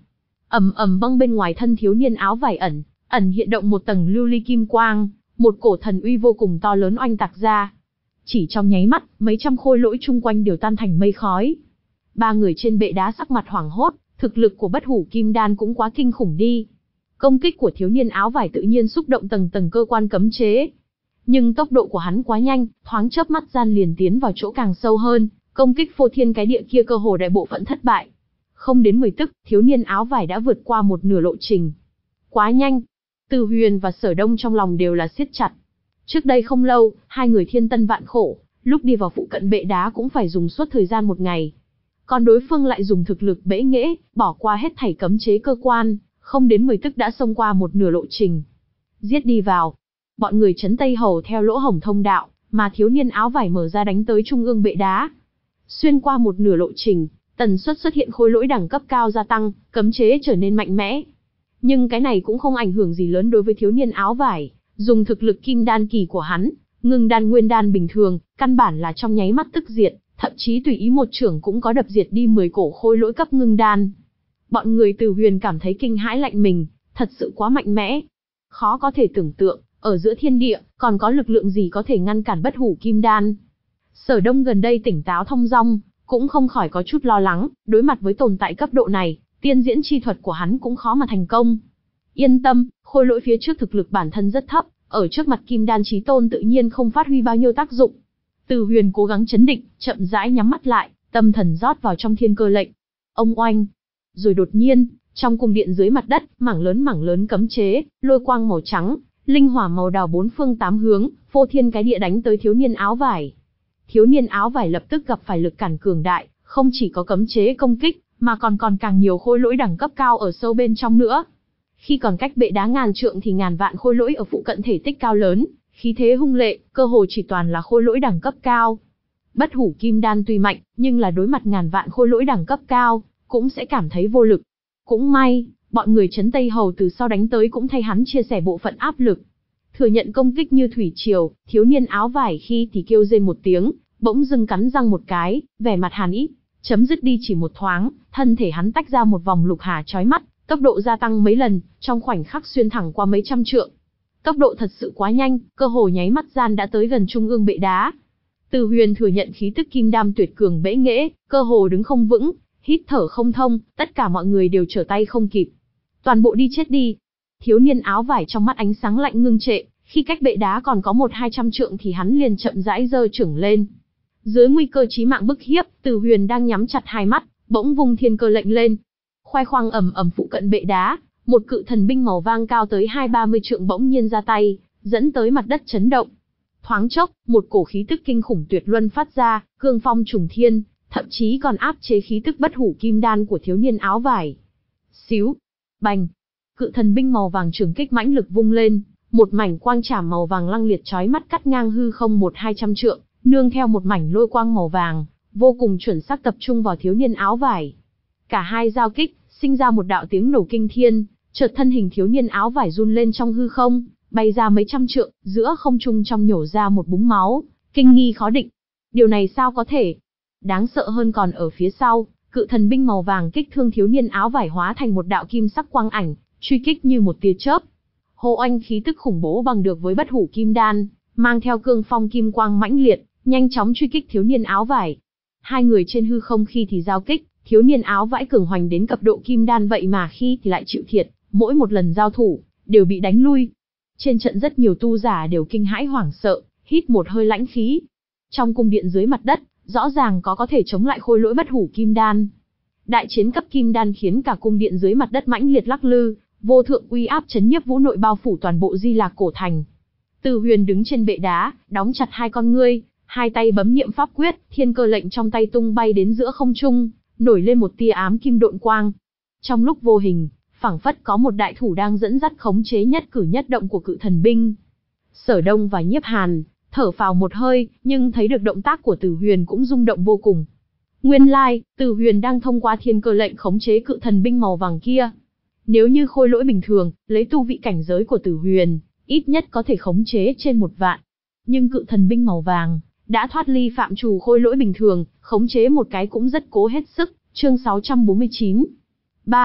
ầm ầm băng bên ngoài thân thiếu niên áo vải ẩn, ẩn hiện động một tầng lưu ly kim quang, một cổ thần uy vô cùng to lớn oanh tạc ra. Chỉ trong nháy mắt, mấy trăm khôi lỗi chung quanh đều tan thành mây khói. Ba người trên bệ đá sắc mặt hoảng hốt, thực lực của bất hủ kim đan cũng quá kinh khủng đi. Công kích của thiếu niên áo vải tự nhiên xúc động tầng tầng cơ quan cấm chế. Nhưng tốc độ của hắn quá nhanh, thoáng chớp mắt gian liền tiến vào chỗ càng sâu hơn, công kích phô thiên cái địa kia cơ hồ đại bộ phận thất bại. Không đến mười tức, thiếu niên áo vải đã vượt qua một nửa lộ trình. Quá nhanh. Từ Huyền và Sở Đông trong lòng đều là siết chặt. Trước đây không lâu, hai người thiên tân vạn khổ, lúc đi vào phụ cận bệ đá cũng phải dùng suốt thời gian một ngày. Còn đối phương lại dùng thực lực bẽ nghễ, bỏ qua hết thảy cấm chế cơ quan, không đến mười tức đã xông qua một nửa lộ trình. Giết đi vào. Bọn người trấn Tây Hầu theo lỗ hổng thông đạo, mà thiếu niên áo vải mở ra đánh tới trung ương bệ đá. Xuyên qua một nửa lộ trình, tần suất xuất hiện khối lỗi đẳng cấp cao gia tăng, cấm chế trở nên mạnh mẽ. Nhưng cái này cũng không ảnh hưởng gì lớn đối với thiếu niên áo vải, dùng thực lực kim đan kỳ của hắn, ngưng đan nguyên đan bình thường, căn bản là trong nháy mắt tức diệt, thậm chí tùy ý một trưởng cũng có đập diệt đi mười cổ khối lỗi cấp ngưng đan. Bọn người Từ Huyền cảm thấy kinh hãi lạnh mình, thật sự quá mạnh mẽ. Khó có thể tưởng tượng, ở giữa thiên địa, còn có lực lượng gì có thể ngăn cản bất hủ kim đan. Sở Đông gần đây tỉnh táo thong dong, cũng không khỏi có chút lo lắng, đối mặt với tồn tại cấp độ này, tiên diễn chi thuật của hắn cũng khó mà thành công. Yên tâm, khôi lỗi phía trước thực lực bản thân rất thấp, ở trước mặt kim đan chí tôn tự nhiên không phát huy bao nhiêu tác dụng. Từ Huyền cố gắng chấn định, chậm rãi nhắm mắt lại, tâm thần rót vào trong thiên cơ lệnh. Ông oanh. Rồi đột nhiên, trong cung điện dưới mặt đất, mảng lớn mảng lớn cấm chế, lôi quang màu trắng, linh hỏa màu đào bốn phương tám hướng, phô thiên cái địa đánh tới thiếu niên áo vải. Thiếu niên áo vải lập tức gặp phải lực cản cường đại, không chỉ có cấm chế công kích, mà còn còn càng nhiều khôi lỗi đẳng cấp cao ở sâu bên trong nữa. Khi còn cách bệ đá ngàn trượng thì ngàn vạn khôi lỗi ở phụ cận thể tích cao lớn, khí thế hung lệ, cơ hồ chỉ toàn là khôi lỗi đẳng cấp cao. Bất hủ kim đan tuy mạnh, nhưng là đối mặt ngàn vạn khôi lỗi đẳng cấp cao, cũng sẽ cảm thấy vô lực. Cũng may, bọn người trấn Tây Hầu từ sau đánh tới cũng thay hắn chia sẻ bộ phận áp lực. Thừa nhận công kích như thủy triều, thiếu niên áo vải khi thì kêu rên một tiếng, bỗng dưng cắn răng một cái, vẻ mặt hàn ý, chấm dứt đi chỉ một thoáng, thân thể hắn tách ra một vòng lục hà chói mắt, tốc độ gia tăng mấy lần, trong khoảnh khắc xuyên thẳng qua mấy trăm trượng. Tốc độ thật sự quá nhanh, cơ hồ nháy mắt gian đã tới gần trung ương bệ đá. Từ Huyền thừa nhận khí tức kim đam tuyệt cường bẽ nghễ, cơ hồ đứng không vững, hít thở không thông, tất cả mọi người đều trở tay không kịp. Toàn bộ đi chết đi. Thiếu niên áo vải trong mắt ánh sáng lạnh ngưng trệ, khi cách bệ đá còn có một hai trăm trượng thì hắn liền chậm rãi giơ chưởng lên. Dưới nguy cơ chí mạng bức hiếp, Từ Huyền đang nhắm chặt hai mắt, bỗng vung thiên cơ lệnh lên. Khoai khoang ầm ầm phụ cận bệ đá, một cự thần binh màu vàng cao tới hai ba mươi trượng bỗng nhiên ra tay, dẫn tới mặt đất chấn động. Thoáng chốc, một cổ khí tức kinh khủng tuyệt luân phát ra, cương phong trùng thiên, thậm chí còn áp chế khí tức bất hủ kim đan của thiếu niên áo vải. Xíu, bành, cự thần binh màu vàng trường kích mãnh lực vung lên, một mảnh quang trảm màu vàng lăng liệt chói mắt cắt ngang hư không một hai trăm trượng, nương theo một mảnh lôi quang màu vàng, vô cùng chuẩn xác tập trung vào thiếu niên áo vải. Cả hai giao kích, sinh ra một đạo tiếng nổ kinh thiên, chợt thân hình thiếu niên áo vải run lên trong hư không, bay ra mấy trăm trượng, giữa không trung trong nhổ ra một búng máu, kinh nghi khó định. Điều này sao có thể? Đáng sợ hơn còn ở phía sau, cự thần binh màu vàng kích thương thiếu niên áo vải hóa thành một đạo kim sắc quang ảnh, truy kích như một tia chớp. Hô oanh khí tức khủng bố bằng được với bất hủ kim đan, mang theo cương phong kim quang mãnh liệt, nhanh chóng truy kích thiếu niên áo vải. Hai người trên hư không khi thì giao kích, thiếu niên áo vải cường hoành đến cấp độ kim đan vậy mà khi thì lại chịu thiệt, mỗi một lần giao thủ, đều bị đánh lui. Trên trận rất nhiều tu giả đều kinh hãi hoảng sợ, hít một hơi lãnh khí. Trong cung điện dưới mặt đất, rõ ràng có có thể chống lại khôi lỗi bất hủ kim đan. Đại chiến cấp kim đan khiến cả cung điện dưới mặt đất mãnh liệt lắc lư, vô thượng uy áp chấn nhiếp vũ nội bao phủ toàn bộ Di Lạc cổ thành. Từ Huyền đứng trên bệ đá, đóng chặt hai con ngươi, hai tay bấm niệm pháp quyết, thiên cơ lệnh trong tay tung bay đến giữa không trung, nổi lên một tia ám kim độn quang. Trong lúc vô hình, phảng phất có một đại thủ đang dẫn dắt khống chế nhất cử nhất động của cự thần binh. Sở Đông và Nhiếp Hàn thở phào một hơi, nhưng thấy được động tác của Từ Huyền cũng rung động vô cùng. Nguyên lai, Từ Huyền đang thông qua thiên cơ lệnh khống chế cự thần binh màu vàng kia. Nếu như khôi lỗi bình thường, lấy tu vị cảnh giới của Từ Huyền, ít nhất có thể khống chế trên một vạn. Nhưng cự thần binh màu vàng đã thoát ly phạm trù khôi lỗi bình thường, khống chế một cái cũng rất cố hết sức. Chương sáu trăm bốn mươi chín. ba.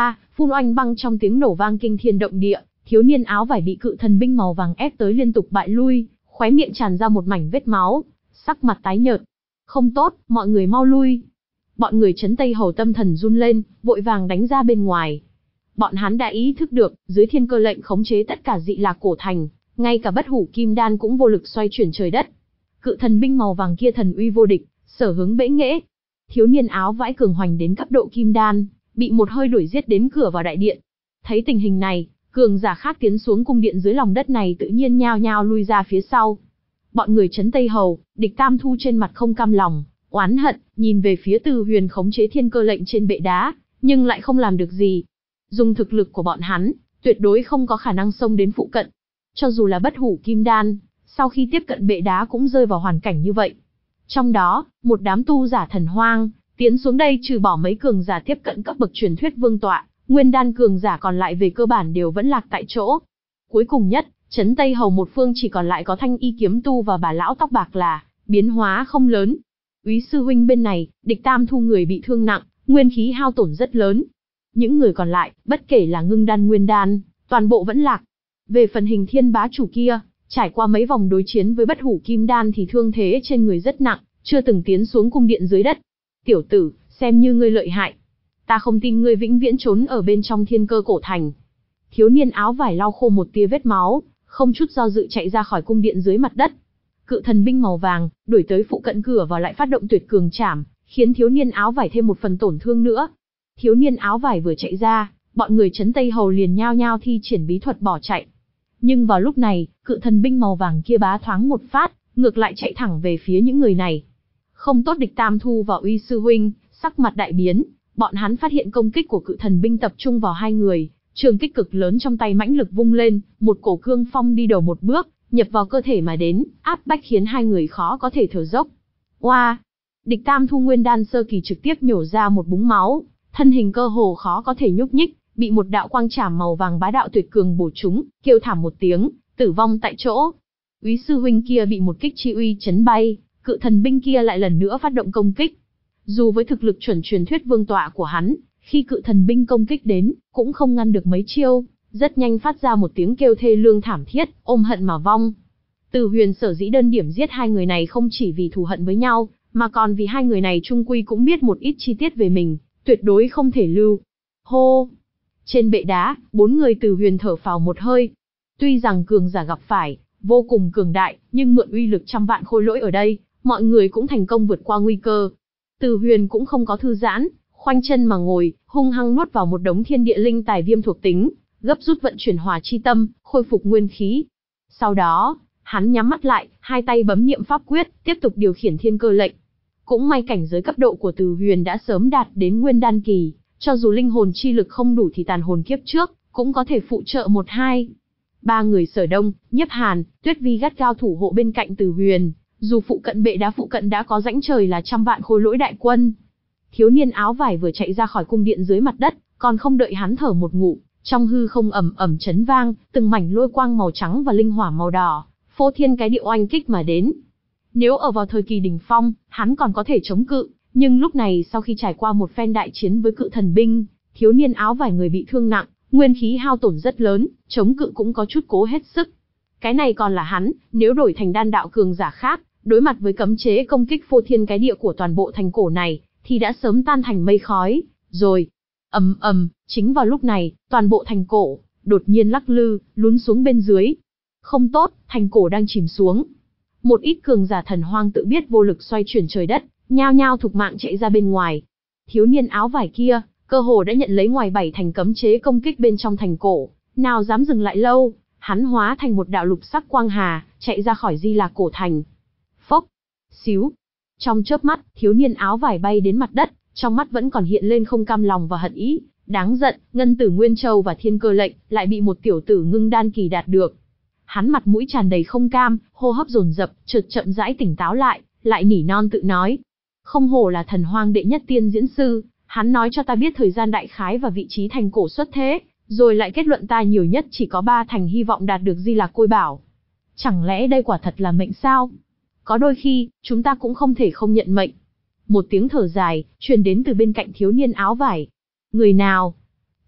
Phun oanh băng trong tiếng nổ vang kinh thiên động địa, thiếu niên áo vải bị cự thần binh màu vàng ép tới liên tục bại lui, khóe miệng tràn ra một mảnh vết máu, sắc mặt tái nhợt. Không tốt, mọi người mau lui. Bọn người trấn Tây Hầu tâm thần run lên, vội vàng đánh ra bên ngoài. Bọn hắn đã ý thức được, dưới thiên cơ lệnh khống chế tất cả dị lạc cổ thành, ngay cả bất hủ kim đan cũng vô lực xoay chuyển trời đất. Cự thần binh màu vàng kia thần uy vô địch, sở hướng bẽ nghễ. Thiếu niên áo vải cường hoành đến cấp độ kim đan, bị một hơi đuổi giết đến cửa vào đại điện. Thấy tình hình này, cường giả khác tiến xuống cung điện dưới lòng đất này tự nhiên nhao nhao lui ra phía sau. Bọn người trấn Tây Hầu, Địch Tam Thu trên mặt không cam lòng, oán hận, nhìn về phía Từ Huyền khống chế thiên cơ lệnh trên bệ đá, nhưng lại không làm được gì. Dùng thực lực của bọn hắn, tuyệt đối không có khả năng xông đến phụ cận. Cho dù là bất hủ kim đan, sau khi tiếp cận bệ đá cũng rơi vào hoàn cảnh như vậy. Trong đó, một đám tu giả thần hoang, tiến xuống đây trừ bỏ mấy cường giả tiếp cận cấp bậc truyền thuyết vương tọa, nguyên đan cường giả còn lại về cơ bản đều vẫn lạc tại chỗ. Cuối cùng nhất, trấn Tây Hầu một phương chỉ còn lại có Thanh Y kiếm tu và bà lão tóc bạc là, biến hóa không lớn. Úy sư huynh bên này, Địch Tam Thu người bị thương nặng, nguyên khí hao tổn rất lớn. Những người còn lại, bất kể là ngưng đan nguyên đan, toàn bộ vẫn lạc. Về phần Hình Thiên bá chủ kia, trải qua mấy vòng đối chiến với bất hủ kim đan thì thương thế trên người rất nặng, chưa từng tiến xuống cung điện dưới đất. Tiểu tử, xem như ngươi lợi hại. Ta không tin ngươi vĩnh viễn trốn ở bên trong thiên cơ cổ thành. Thiếu niên áo vải lau khô một tia vết máu, không chút do dự chạy ra khỏi cung điện dưới mặt đất. Cự thần binh màu vàng, đuổi tới phụ cận cửa vào lại phát động tuyệt cường trảm, khiến thiếu niên áo vải thêm một phần tổn thương nữa. Thiếu niên áo vải vừa chạy ra, bọn người trấn Tây Hầu liền nhao nhao thi triển bí thuật bỏ chạy. Nhưng vào lúc này, cự thần binh màu vàng kia bá thoáng một phát, ngược lại chạy thẳng về phía những người này. Không tốt. Địch Tam Thu và Uy sư huynh, sắc mặt đại biến, bọn hắn phát hiện công kích của cự thần binh tập trung vào hai người, trường kích cực lớn trong tay mãnh lực vung lên, một cổ cương phong đi đầu một bước, nhập vào cơ thể mà đến, áp bách khiến hai người khó có thể thở dốc. Oa! Địch Tam Thu nguyên đan sơ kỳ trực tiếp nhổ ra một búng máu, thân hình cơ hồ khó có thể nhúc nhích, bị một đạo quang trảm màu vàng bá đạo tuyệt cường bổ trúng, kêu thảm một tiếng, tử vong tại chỗ. Úy sư huynh kia bị một kích chi uy chấn bay, cự thần binh kia lại lần nữa phát động công kích. Dù với thực lực chuẩn truyền thuyết vương tọa của hắn, khi cự thần binh công kích đến, cũng không ngăn được mấy chiêu, rất nhanh phát ra một tiếng kêu thê lương thảm thiết, ôm hận mà vong. Từ Huyền sở dĩ đơn điểm giết hai người này không chỉ vì thù hận với nhau, mà còn vì hai người này chung quy cũng biết một ít chi tiết về mình, tuyệt đối không thể lưu. Hô! Trên bệ đá, bốn người Từ Huyền thở phào một hơi. Tuy rằng cường giả gặp phải, vô cùng cường đại, nhưng mượn uy lực trăm vạn khôi lỗi ở đây, mọi người cũng thành công vượt qua nguy cơ. Từ Huyền cũng không có thư giãn, khoanh chân mà ngồi, hung hăng nuốt vào một đống thiên địa linh tài viêm thuộc tính, gấp rút vận chuyển hỏa chi tâm, khôi phục nguyên khí. Sau đó, hắn nhắm mắt lại, hai tay bấm niệm pháp quyết, tiếp tục điều khiển thiên cơ lệnh. Cũng may cảnh giới cấp độ của Từ Huyền đã sớm đạt đến nguyên đan kỳ, cho dù linh hồn chi lực không đủ thì tàn hồn kiếp trước, cũng có thể phụ trợ một hai. Ba người Sở Đông, Nhiếp Hàn, Tuyết Vi gắt gao thủ hộ bên cạnh Từ Huyền, dù phụ cận bệ đá phụ cận đã có rãnh trời là trăm vạn khôi lỗi đại quân. Thiếu niên áo vải vừa chạy ra khỏi cung điện dưới mặt đất, còn không đợi hắn thở một ngụm, trong hư không ầm ầm chấn vang, từng mảnh lôi quang màu trắng và linh hỏa màu đỏ, phô thiên cái địa oanh kích mà đến. Nếu ở vào thời kỳ đỉnh phong, hắn còn có thể chống cự, nhưng lúc này sau khi trải qua một phen đại chiến với cự thần binh, thiếu niên áo vải người bị thương nặng, nguyên khí hao tổn rất lớn, chống cự cũng có chút cố hết sức. Cái này còn là hắn, nếu đổi thành đan đạo cường giả khác, đối mặt với cấm chế công kích phô thiên cái địa của toàn bộ thành cổ này, thì đã sớm tan thành mây khói, rồi. Ầm ầm, chính vào lúc này, toàn bộ thành cổ, đột nhiên lắc lư, lún xuống bên dưới. Không tốt, thành cổ đang chìm xuống. Một ít cường giả thần hoang tự biết vô lực xoay chuyển trời đất, nhao nhao thục mạng chạy ra bên ngoài. Thiếu niên áo vải kia, cơ hồ đã nhận lấy ngoài bảy thành cấm chế công kích bên trong thành cổ, nào dám dừng lại lâu, hắn hóa thành một đạo lục sắc quang hà, chạy ra khỏi Di Lạc cổ thành. Phốc, xíu. Trong chớp mắt, thiếu niên áo vải bay đến mặt đất, trong mắt vẫn còn hiện lên không cam lòng và hận ý, đáng giận, Ngân Tử Nguyên Châu và Thiên Cơ lệnh lại bị một tiểu tử ngưng đan kỳ đạt được. Hắn mặt mũi tràn đầy không cam, hô hấp dồn dập, chợt chậm rãi tỉnh táo lại, lại nỉ non tự nói: "Không hổ là thần hoang đệ nhất tiên diễn sư, hắn nói cho ta biết thời gian đại khái và vị trí thành cổ xuất thế, rồi lại kết luận ta nhiều nhất chỉ có ba thành hy vọng đạt được Di Lạc Côi Bảo. Chẳng lẽ đây quả thật là mệnh sao? Có đôi khi, chúng ta cũng không thể không nhận mệnh." Một tiếng thở dài, truyền đến từ bên cạnh thiếu niên áo vải. "Người nào?"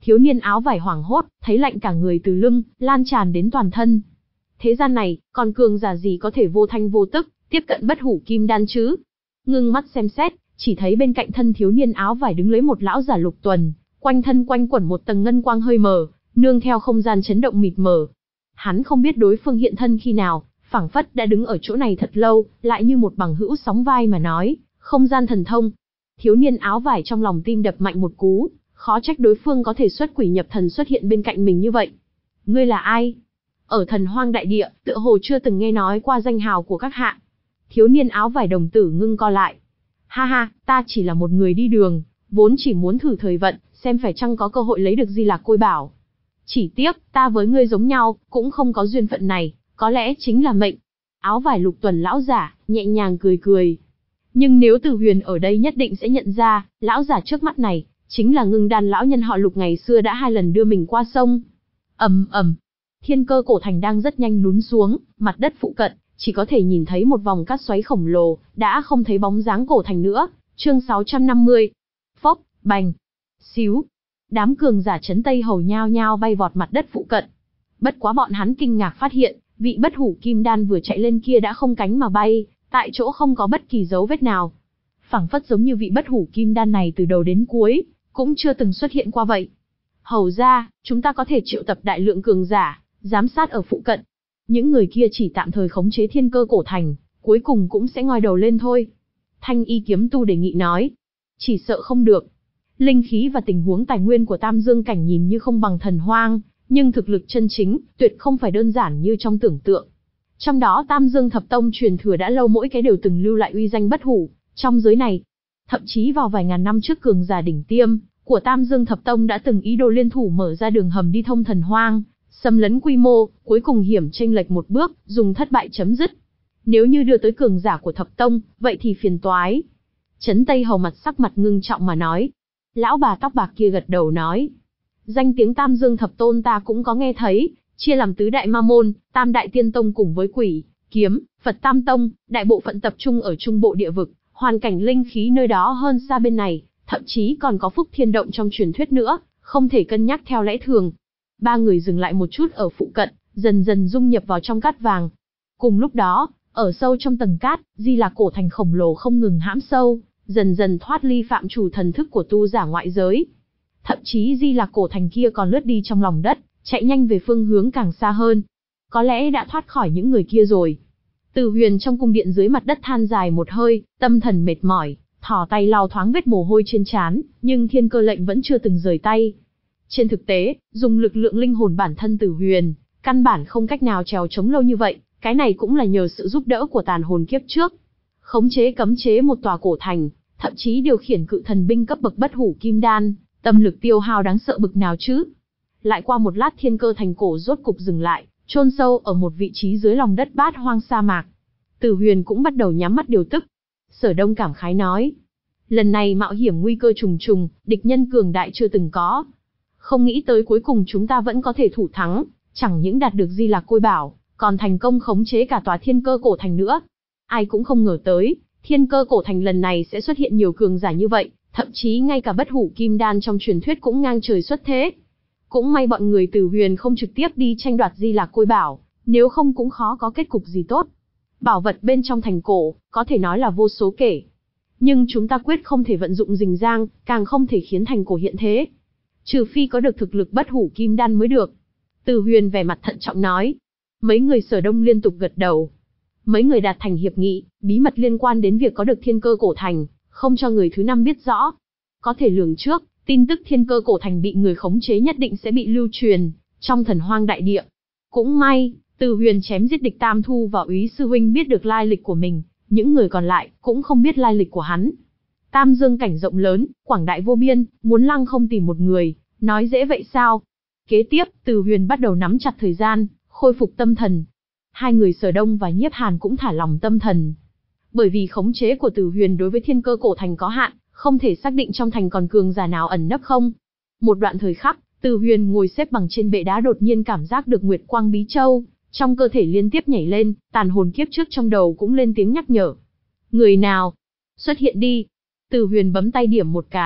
Thiếu niên áo vải hoảng hốt, thấy lạnh cả người từ lưng, lan tràn đến toàn thân. Thế gian này, còn cường giả gì có thể vô thanh vô tức, tiếp cận bất hủ kim đan chứ? Ngưng mắt xem xét, chỉ thấy bên cạnh thân thiếu niên áo vải đứng lấy một lão giả lục tuần, quanh thân quanh quẩn một tầng ngân quang hơi mờ, nương theo không gian chấn động mịt mờ. Hắn không biết đối phương hiện thân khi nào, phảng phất đã đứng ở chỗ này thật lâu, lại như một bằng hữu sóng vai mà nói, không gian thần thông. Thiếu niên áo vải trong lòng tim đập mạnh một cú, khó trách đối phương có thể xuất quỷ nhập thần xuất hiện bên cạnh mình như vậy. Ngươi là ai? Ở Thần Hoang đại địa, tựa hồ chưa từng nghe nói qua danh hào của các hạ. Thiếu niên áo vải đồng tử ngưng co lại. Ha ha, ta chỉ là một người đi đường, vốn chỉ muốn thử thời vận, xem phải chăng có cơ hội lấy được Di Lạc Côi Bảo. Chỉ tiếc, ta với ngươi giống nhau, cũng không có duyên phận này, có lẽ chính là mệnh. Áo vải lục tuần lão giả, nhẹ nhàng cười cười. Nhưng nếu Từ Huyền ở đây nhất định sẽ nhận ra, lão giả trước mắt này, chính là Ngưng Đan lão nhân họ Lục ngày xưa đã hai lần đưa mình qua sông. Ầm ầm, thiên cơ cổ thành đang rất nhanh lún xuống, mặt đất phụ cận, chỉ có thể nhìn thấy một vòng cát xoáy khổng lồ, đã không thấy bóng dáng cổ thành nữa. Chương sáu trăm năm mươi. Phốc, bành, xíu. Đám cường giả trấn Tây Hầu nhao nhao bay vọt mặt đất phụ cận. Bất quá bọn hắn kinh ngạc phát hiện, vị bất hủ kim đan vừa chạy lên kia đã không cánh mà bay, tại chỗ không có bất kỳ dấu vết nào. Phảng phất giống như vị bất hủ kim đan này từ đầu đến cuối, cũng chưa từng xuất hiện qua vậy. Hầu ra, chúng ta có thể triệu tập đại lượng cường giả, giám sát ở phụ cận. Những người kia chỉ tạm thời khống chế thiên cơ cổ thành, cuối cùng cũng sẽ ngoi đầu lên thôi. Thanh y kiếm tu đề nghị nói. Chỉ sợ không được. Linh khí và tình huống tài nguyên của Tam Dương cảnh nhìn như không bằng Thần Hoang, nhưng thực lực chân chính, tuyệt không phải đơn giản như trong tưởng tượng. Trong đó Tam Dương thập tông truyền thừa đã lâu mỗi cái đều từng lưu lại uy danh bất hủ, trong giới này. Thậm chí vào vài ngàn năm trước cường giả đỉnh tiêm của Tam Dương thập tông đã từng ý đồ liên thủ mở ra đường hầm đi thông Thần Hoang, xâm lấn quy mô, cuối cùng hiểm chênh lệch một bước, dùng thất bại chấm dứt. Nếu như đưa tới cường giả của thập tông, vậy thì phiền toái. Trấn Tây Hầu mặt sắc mặt ngưng trọng mà nói. Lão bà tóc bạc kia gật đầu nói. Danh tiếng Tam Dương thập tôn ta cũng có nghe thấy, chia làm tứ đại ma môn, tam đại tiên tông cùng với quỷ, kiếm, Phật tam tông, đại bộ phận tập trung ở trung bộ địa vực, hoàn cảnh linh khí nơi đó hơn xa bên này, thậm chí còn có Phúc Thiên Động trong truyền thuyết nữa, không thể cân nhắc theo lẽ thường. Ba người dừng lại một chút ở phụ cận, dần dần dung nhập vào trong cát vàng. Cùng lúc đó, ở sâu trong tầng cát, Di Lạc cổ thành khổng lồ không ngừng hãm sâu, dần dần thoát ly phạm chủ thần thức của tu giả ngoại giới. Thậm chí Di Lạc cổ thành kia còn lướt đi trong lòng đất, chạy nhanh về phương hướng càng xa hơn. Có lẽ đã thoát khỏi những người kia rồi. Từ Huyền trong cung điện dưới mặt đất than dài một hơi, tâm thần mệt mỏi, thò tay lau thoáng vết mồ hôi trên trán, nhưng thiên cơ lệnh vẫn chưa từng rời tay. Trên thực tế, dùng lực lượng linh hồn bản thân Từ Huyền, căn bản không cách nào trèo chống lâu như vậy, cái này cũng là nhờ sự giúp đỡ của tàn hồn kiếp trước. Khống chế cấm chế một tòa cổ thành, thậm chí điều khiển cự thần binh cấp bậc bất hủ kim đan, tâm lực tiêu hao đáng sợ bực nào chứ. Lại qua một lát thiên cơ thành cổ rốt cục dừng lại, chôn sâu ở một vị trí dưới lòng đất bát hoang sa mạc. Từ Huyền cũng bắt đầu nhắm mắt điều tức. Sở Đông cảm khái nói. Lần này mạo hiểm nguy cơ trùng trùng, địch nhân cường đại chưa từng có. Không nghĩ tới cuối cùng chúng ta vẫn có thể thủ thắng, chẳng những đạt được Di Lạc Côi Bảo, còn thành công khống chế cả tòa thiên cơ cổ thành nữa. Ai cũng không ngờ tới, thiên cơ cổ thành lần này sẽ xuất hiện nhiều cường giả như vậy, thậm chí ngay cả bất hủ kim đan trong truyền thuyết cũng ngang trời xuất thế. Cũng may bọn người Từ Huyền không trực tiếp đi tranh đoạt Di Lạc Côi Bảo, nếu không cũng khó có kết cục gì tốt. Bảo vật bên trong thành cổ, có thể nói là vô số kể. Nhưng chúng ta quyết không thể vận dụng rình rang, càng không thể khiến thành cổ hiện thế. Trừ phi có được thực lực bất hủ kim đan mới được. Từ Huyền vẻ mặt thận trọng nói. Mấy người Sở Đông liên tục gật đầu. Mấy người đạt thành hiệp nghị, bí mật liên quan đến việc có được thiên cơ cổ thành, không cho người thứ năm biết rõ. Có thể lường trước, tin tức thiên cơ cổ thành bị người khống chế nhất định sẽ bị lưu truyền trong Thần Hoang đại địa. Cũng may, Từ Huyền chém giết địch Tam Thu và Úy sư huynh biết được lai lịch của mình, những người còn lại cũng không biết lai lịch của hắn. Tam Dương cảnh rộng lớn, quảng đại vô biên, muốn lăng không tìm một người, nói dễ vậy sao? Kế tiếp, Từ Huyền bắt đầu nắm chặt thời gian, khôi phục tâm thần. Hai người Sở Đông và Nhiếp Hàn cũng thả lỏng tâm thần. Bởi vì khống chế của Từ Huyền đối với thiên cơ cổ thành có hạn, không thể xác định trong thành còn cường giả nào ẩn nấp không. Một đoạn thời khắc, Từ Huyền ngồi xếp bằng trên bệ đá đột nhiên cảm giác được Nguyệt Quang Bí Châu, trong cơ thể liên tiếp nhảy lên, tàn hồn kiếp trước trong đầu cũng lên tiếng nhắc nhở. Người nào? Xuất hiện đi. Từ Huyền bấm tay điểm một cái,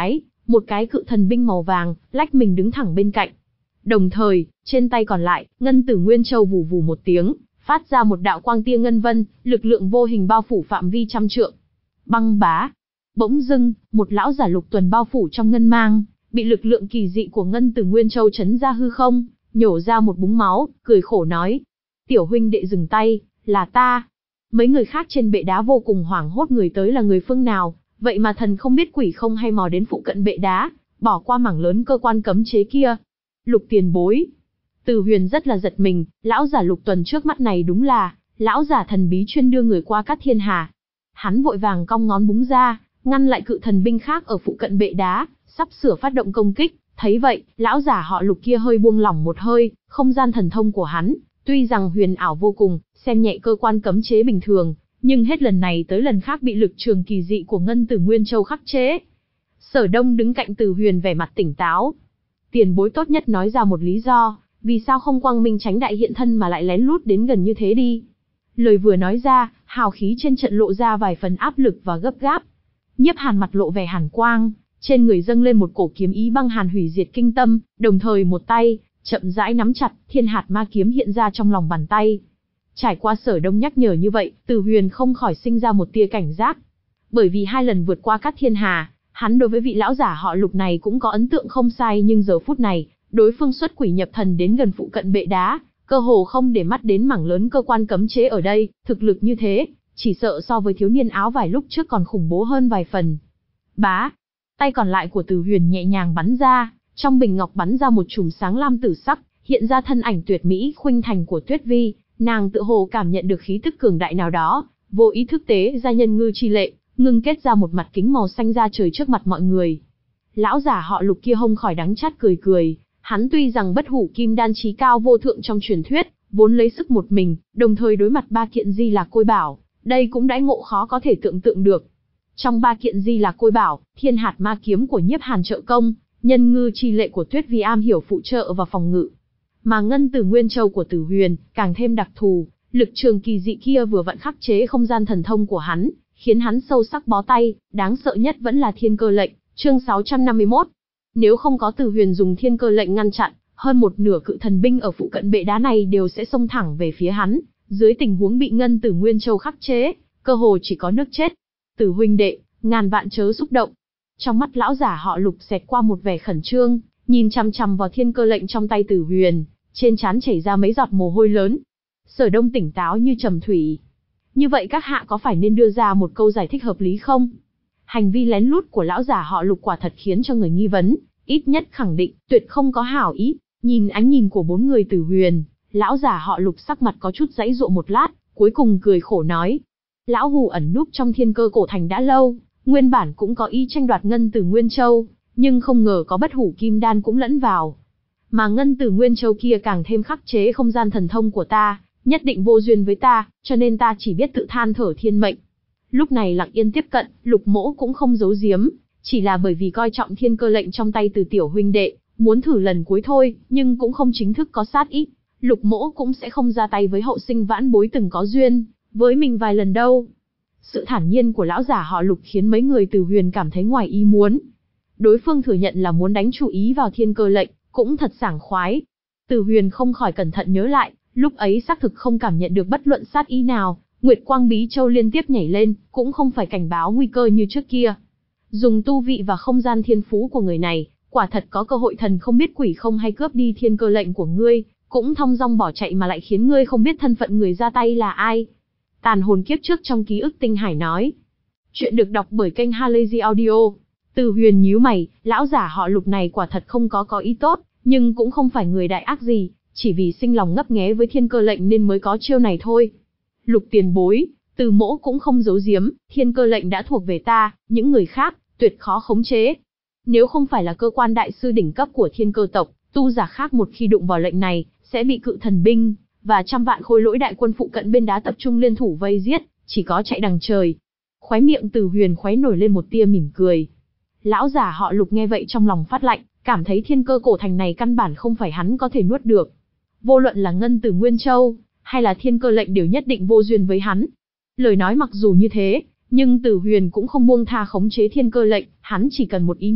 một cái cự thần binh màu vàng, lách mình đứng thẳng bên cạnh. Đồng thời, trên tay còn lại, ngân tử nguyên châu vù vù một tiếng, phát ra một đạo quang tia ngân vân, lực lượng vô hình bao phủ phạm vi trăm trượng. Băng bá. Bỗng dưng, một lão giả lục tuần bao phủ trong ngân mang, bị lực lượng kỳ dị của ngân tử nguyên châu chấn ra hư không, nhổ ra một búng máu, cười khổ nói: "Tiểu huynh đệ dừng tay, là ta." Mấy người khác trên bệ đá vô cùng hoảng hốt, người tới là người phương nào, vậy mà thần không biết quỷ không hay mò đến phụ cận bệ đá, bỏ qua mảng lớn cơ quan cấm chế kia. Lục tiền bối. Từ Huyền rất là giật mình, lão giả lục tuần trước mắt này đúng là lão giả thần bí chuyên đưa người qua các thiên hà. Hắn vội vàng cong ngón búng ra, ngăn lại cự thần binh khác ở phụ cận bệ đá, sắp sửa phát động công kích. Thấy vậy, lão giả họ Lục kia hơi buông lỏng một hơi, không gian thần thông của hắn, tuy rằng huyền ảo vô cùng, xem nhẹ cơ quan cấm chế bình thường, nhưng hết lần này tới lần khác bị lực trường kỳ dị của ngân tử nguyên châu khắc chế. Sở Đông đứng cạnh Từ Huyền vẻ mặt tỉnh táo. Tiền bối tốt nhất nói ra một lý do, vì sao không quang minh tránh đại hiện thân mà lại lén lút đến gần như thế đi. Lời vừa nói ra, hào khí trên trận lộ ra vài phần áp lực và gấp gáp. Nhiếp Hàn mặt lộ vẻ hàn quang, trên người dâng lên một cổ kiếm ý băng hàn hủy diệt kinh tâm, đồng thời một tay chậm rãi nắm chặt, thiên hạt ma kiếm hiện ra trong lòng bàn tay. Trải qua Sở Đông nhắc nhở như vậy, Từ Huyền không khỏi sinh ra một tia cảnh giác. Bởi vì hai lần vượt qua các thiên hà, hắn đối với vị lão giả họ Lục này cũng có ấn tượng không sai, nhưng giờ phút này, đối phương xuất quỷ nhập thần đến gần phụ cận bệ đá, cơ hồ không để mắt đến mảng lớn cơ quan cấm chế ở đây, thực lực như thế, chỉ sợ so với thiếu niên áo vải lúc trước còn khủng bố hơn vài phần. Bá, tay còn lại của Từ Huyền nhẹ nhàng bắn ra, trong bình ngọc bắn ra một chùm sáng lam tử sắc, hiện ra thân ảnh tuyệt mỹ khuynh thành của Tuyết Vi, nàng tự hồ cảm nhận được khí tức cường đại nào đó, vô ý thức tế ra nhân ngư chi lệ, ngưng kết ra một mặt kính màu xanh ra trời trước mặt mọi người. Lão giả họ Lục kia không khỏi đắng chát cười cười, hắn tuy rằng bất hủ kim đan chí cao vô thượng trong truyền thuyết, vốn lấy sức một mình, đồng thời đối mặt ba kiện di lạc côi bảo, đây cũng đãi ngộ khó có thể tưởng tượng được. Trong ba kiện di lạc côi bảo, thiên hạt ma kiếm của Nhiếp Hàn trợ công, nhân ngư chi lệ của Tuyết Vi am hiểu phụ trợ và phòng ngự, mà ngân tử nguyên châu của Tử Huyền càng thêm đặc thù, lực trường kỳ dị kia vừa vặn khắc chế không gian thần thông của hắn, khiến hắn sâu sắc bó tay. Đáng sợ nhất vẫn là thiên cơ lệnh. Chương sáu trăm năm mươi mốt. Nếu không có Tử Huyền dùng thiên cơ lệnh ngăn chặn, hơn một nửa cự thần binh ở phụ cận bệ đá này đều sẽ xông thẳng về phía hắn. Dưới tình huống bị ngân tử nguyên châu khắc chế, cơ hồ chỉ có nước chết. Tử huynh đệ, ngàn vạn chớ xúc động. Trong mắt lão giả họ Lục xẹt qua một vẻ khẩn trương, nhìn chằm chằm vào thiên cơ lệnh trong tay Tử Huyền, trên trán chảy ra mấy giọt mồ hôi lớn. Sở Đông tỉnh táo như trầm thủy. Như vậy các hạ có phải nên đưa ra một câu giải thích hợp lý không? Hành vi lén lút của lão giả họ Lục quả thật khiến cho người nghi vấn, ít nhất khẳng định, tuyệt không có hảo ý. Nhìn ánh nhìn của bốn người Tử Huyền, lão giả họ Lục sắc mặt có chút giãy giụa một lát, cuối cùng cười khổ nói: lão hù ẩn núp trong thiên cơ cổ thành đã lâu, nguyên bản cũng có ý tranh đoạt ngân tử nguyên châu, nhưng không ngờ có bất hủ kim đan cũng lẫn vào. Mà ngân tử nguyên châu kia càng thêm khắc chế không gian thần thông của ta, nhất định vô duyên với ta, cho nên ta chỉ biết tự than thở thiên mệnh. Lúc này Lặng Yên tiếp cận, Lục Mỗ cũng không giấu giếm, chỉ là bởi vì coi trọng thiên cơ lệnh trong tay Từ tiểu huynh đệ, muốn thử lần cuối thôi, nhưng cũng không chính thức có sát ý. Lục Mỗ cũng sẽ không ra tay với hậu sinh vãn bối từng có duyên với mình vài lần đâu. Sự thản nhiên của lão giả họ Lục khiến mấy người Từ Huyền cảm thấy ngoài ý muốn. Đối phương thừa nhận là muốn đánh chủ ý vào thiên cơ lệnh, cũng thật sảng khoái. Từ Huyền không khỏi cẩn thận nhớ lại, lúc ấy xác thực không cảm nhận được bất luận sát ý nào. Nguyệt Quang Bí Châu liên tiếp nhảy lên, cũng không phải cảnh báo nguy cơ như trước kia. Dùng tu vị và không gian thiên phú của người này, quả thật có cơ hội thần không biết quỷ không hay cướp đi thiên cơ lệnh của ngươi, cũng thong dong bỏ chạy mà lại khiến ngươi không biết thân phận người ra tay là ai. Tàn hồn kiếp trước trong ký ức tinh hải nói. Chuyện được đọc bởi kênh Halazy Audio. Từ Huyền nhíu mày, lão giả họ Lục này quả thật không có có ý tốt, nhưng cũng không phải người đại ác gì, chỉ vì sinh lòng ngấp nghé với thiên cơ lệnh nên mới có chiêu này thôi. Lục tiền bối, Từ Mỗ cũng không giấu giếm, thiên cơ lệnh đã thuộc về ta, những người khác, tuyệt khó khống chế. Nếu không phải là cơ quan đại sư đỉnh cấp của thiên cơ tộc, tu giả khác một khi đụng vào lệnh này, sẽ bị cự thần binh và trăm vạn khôi lỗi đại quân phụ cận bên đá tập trung liên thủ vây giết, chỉ có chạy đằng trời. Khóe miệng Từ Huyền khoáy nổi lên một tia mỉm cười. Lão giả họ Lục nghe vậy trong lòng phát lạnh, cảm thấy thiên cơ cổ thành này căn bản không phải hắn có thể nuốt được. Vô luận là ngân tử nguyên châu, hay là thiên cơ lệnh đều nhất định vô duyên với hắn. Lời nói mặc dù như thế, nhưng Từ Huyền cũng không buông tha khống chế thiên cơ lệnh, hắn chỉ cần một ý niệm,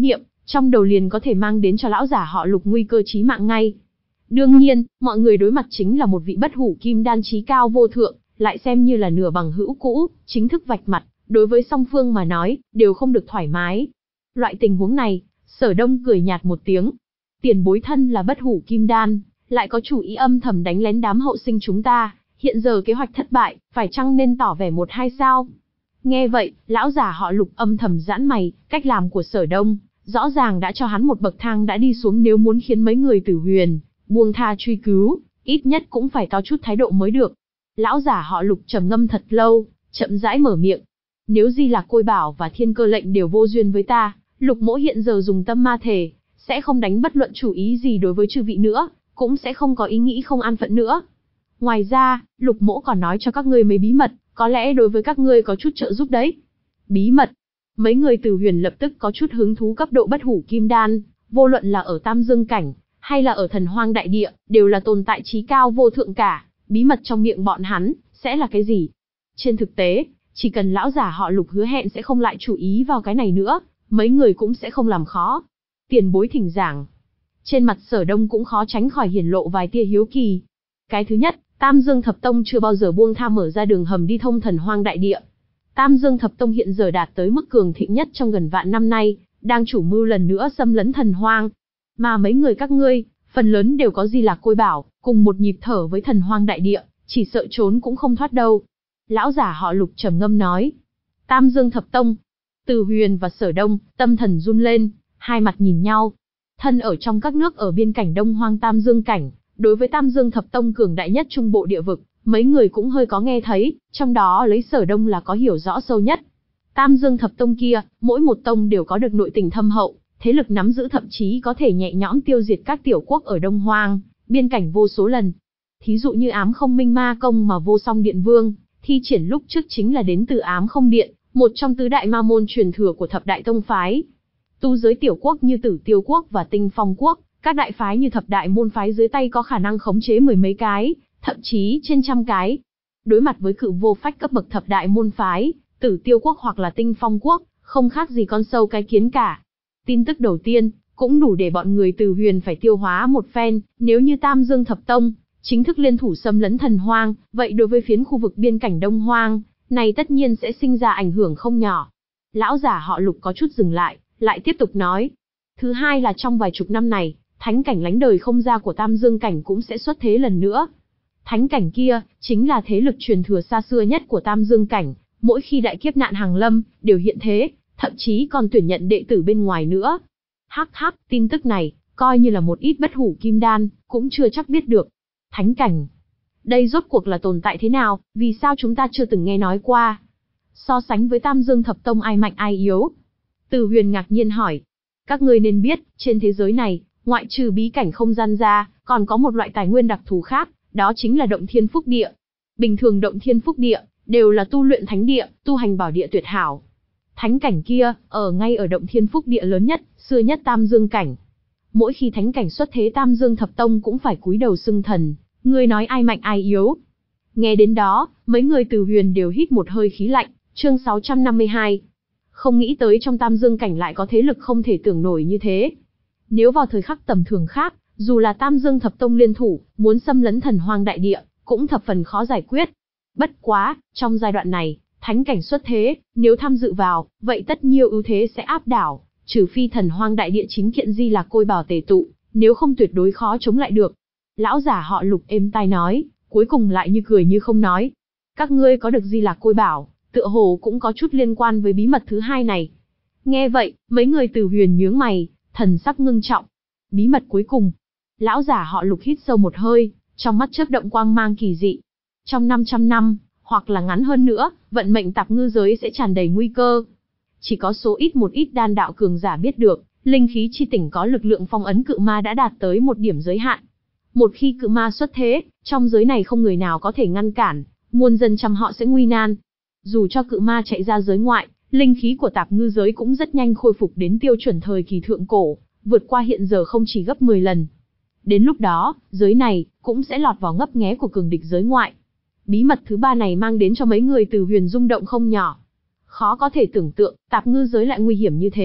trong đầu liền có thể mang đến cho lão giả họ Lục nguy cơ chí mạng ngay. Đương nhiên, mọi người đối mặt chính là một vị bất hủ kim đan chí cao vô thượng, lại xem như là nửa bằng hữu cũ, chính thức vạch mặt, đối với song phương mà nói, đều không được thoải mái. Loại tình huống này, Sở Đông cười nhạt một tiếng. Tiền bối thân là bất hủ kim đan, lại có chủ ý âm thầm đánh lén đám hậu sinh chúng ta, hiện giờ kế hoạch thất bại, phải chăng nên tỏ vẻ một hai sao? Nghe vậy, lão giả họ Lục âm thầm giãn mày, cách làm của Sở Đông, rõ ràng đã cho hắn một bậc thang đã đi xuống, nếu muốn khiến mấy người Tử Huyền buông tha truy cứu, ít nhất cũng phải có chút thái độ mới được. Lão giả họ Lục trầm ngâm thật lâu, chậm rãi mở miệng. Nếu Di Lạc Côi Bảo và Thiên Cơ Lệnh đều vô duyên với ta, Lục Mỗ hiện giờ dùng tâm ma thể, sẽ không đánh bất luận chủ ý gì đối với chư vị nữa, cũng sẽ không có ý nghĩ không an phận nữa. Ngoài ra, Lục Mỗ còn nói cho các ngươi mấy bí mật, có lẽ đối với các ngươi có chút trợ giúp đấy. Bí mật? Mấy người Tử Huyền lập tức có chút hứng thú. Cấp độ bất hủ kim đan, vô luận là ở Tam Dương cảnh, hay là ở Thần Hoang đại địa, đều là tồn tại chí cao vô thượng cả, bí mật trong miệng bọn hắn, sẽ là cái gì? Trên thực tế, chỉ cần lão giả họ Lục hứa hẹn sẽ không lại chú ý vào cái này nữa, mấy người cũng sẽ không làm khó. Tiền bối thỉnh giảng. Trên mặt Sở Đông cũng khó tránh khỏi hiển lộ vài tia hiếu kỳ. Cái thứ nhất, Tam Dương Thập Tông chưa bao giờ buông tha mở ra đường hầm đi thông Thần Hoang đại địa. Tam Dương Thập Tông hiện giờ đạt tới mức cường thịnh nhất trong gần vạn năm nay, đang chủ mưu lần nữa xâm lấn Thần Hoang. Mà mấy người các ngươi, phần lớn đều có Di Lạc Côi Bảo, cùng một nhịp thở với Thần Hoang đại địa, chỉ sợ trốn cũng không thoát đâu. Lão giả họ Lục trầm ngâm nói. Tam Dương Thập Tông. Từ Huyền và Sở Đông, tâm thần run lên, hai mặt nhìn nhau. Thân ở trong các nước ở biên cảnh Đông Hoang Tam Dương cảnh, đối với Tam Dương Thập Tông cường đại nhất trung bộ địa vực, mấy người cũng hơi có nghe thấy, trong đó lấy Sở Đông là có hiểu rõ sâu nhất. Tam Dương Thập Tông kia, mỗi một tông đều có được nội tình thâm hậu, thế lực nắm giữ thậm chí có thể nhẹ nhõm tiêu diệt các tiểu quốc ở Đông Hoang, biên cảnh vô số lần. Thí dụ như Ám Không Minh Ma Công mà Vô Song Điện Vương thi triển lúc trước chính là đến từ Ám Không Điện, một trong tứ đại ma môn truyền thừa của thập đại tông phái. Tu giới tiểu quốc như Tử Tiêu Quốc và Tinh Phong Quốc, các đại phái như thập đại môn phái dưới tay có khả năng khống chế mười mấy cái, thậm chí trên trăm cái. Đối mặt với cự vô phách cấp bậc thập đại môn phái, Tử Tiêu Quốc hoặc là Tinh Phong Quốc, không khác gì con sâu cái kiến cả. Tin tức đầu tiên, cũng đủ để bọn người Từ Huyền phải tiêu hóa một phen, nếu như Tam Dương Thập Tông chính thức liên thủ xâm lấn Thần Hoang, vậy đối với phiến khu vực biên cảnh Đông Hoang, này tất nhiên sẽ sinh ra ảnh hưởng không nhỏ. Lão giả họ Lục có chút dừng lại, lại tiếp tục nói. Thứ hai là trong vài chục năm này, thánh cảnh lánh đời không ra của Tam Dương cảnh cũng sẽ xuất thế lần nữa. Thánh cảnh kia, chính là thế lực truyền thừa xa xưa nhất của Tam Dương cảnh, mỗi khi đại kiếp nạn hàng lâm, đều hiện thế, thậm chí còn tuyển nhận đệ tử bên ngoài nữa. Hắc hắc, tin tức này, coi như là một ít bất hủ kim đan, cũng chưa chắc biết được. Thánh cảnh. Đây rốt cuộc là tồn tại thế nào, vì sao chúng ta chưa từng nghe nói qua? So sánh với Tam Dương Thập Tông ai mạnh ai yếu? Từ Huyền ngạc nhiên hỏi. Các ngươi nên biết, trên thế giới này, ngoại trừ bí cảnh không gian ra, còn có một loại tài nguyên đặc thù khác, đó chính là động thiên phúc địa. Bình thường động thiên phúc địa, đều là tu luyện thánh địa, tu hành bảo địa tuyệt hảo. Thánh cảnh kia, ở ngay ở động thiên phúc địa lớn nhất, xưa nhất Tam Dương cảnh. Mỗi khi thánh cảnh xuất thế Tam Dương Thập Tông cũng phải cúi đầu xưng thần, ngươi nói ai mạnh ai yếu. Nghe đến đó, mấy người Từ Huyền đều hít một hơi khí lạnh, chương sáu trăm năm mươi hai. Không nghĩ tới trong Tam Dương cảnh lại có thế lực không thể tưởng nổi như thế. Nếu vào thời khắc tầm thường khác, dù là Tam Dương Thập Tông liên thủ, muốn xâm lấn Thần Hoang đại địa, cũng thập phần khó giải quyết. Bất quá, trong giai đoạn này, thánh cảnh xuất thế, nếu tham dự vào, vậy tất nhiêu ưu thế sẽ áp đảo, trừ phi Thần Hoang đại địa chính kiện Di Lạc Côi Bảo tề tụ, nếu không tuyệt đối khó chống lại được. Lão giả họ Lục êm tai nói, cuối cùng lại như cười như không nói. Các ngươi có được Di Lạc Côi Bảo, tựa hồ cũng có chút liên quan với bí mật thứ hai này. Nghe vậy, mấy người Từ Huyền nhướng mày, thần sắc ngưng trọng. Bí mật cuối cùng. Lão giả họ Lục hít sâu một hơi, trong mắt chớp động quang mang kỳ dị. Trong năm trăm năm, hoặc là ngắn hơn nữa, vận mệnh tạp ngư giới sẽ tràn đầy nguy cơ. Chỉ có số ít một ít đan đạo cường giả biết được, linh khí chi tỉnh có lực lượng phong ấn cự ma đã đạt tới một điểm giới hạn. Một khi cự ma xuất thế, trong giới này không người nào có thể ngăn cản, muôn dân trăm họ sẽ nguy nan. Dù cho cự ma chạy ra giới ngoại, linh khí của tạp ngư giới cũng rất nhanh khôi phục đến tiêu chuẩn thời kỳ thượng cổ, vượt qua hiện giờ không chỉ gấp mười lần. Đến lúc đó, giới này cũng sẽ lọt vào ngấp nghé của cường địch giới ngoại. Bí mật thứ ba này mang đến cho mấy người Từ Huyền rung động không nhỏ. Khó có thể tưởng tượng, tạp ngư giới lại nguy hiểm như thế,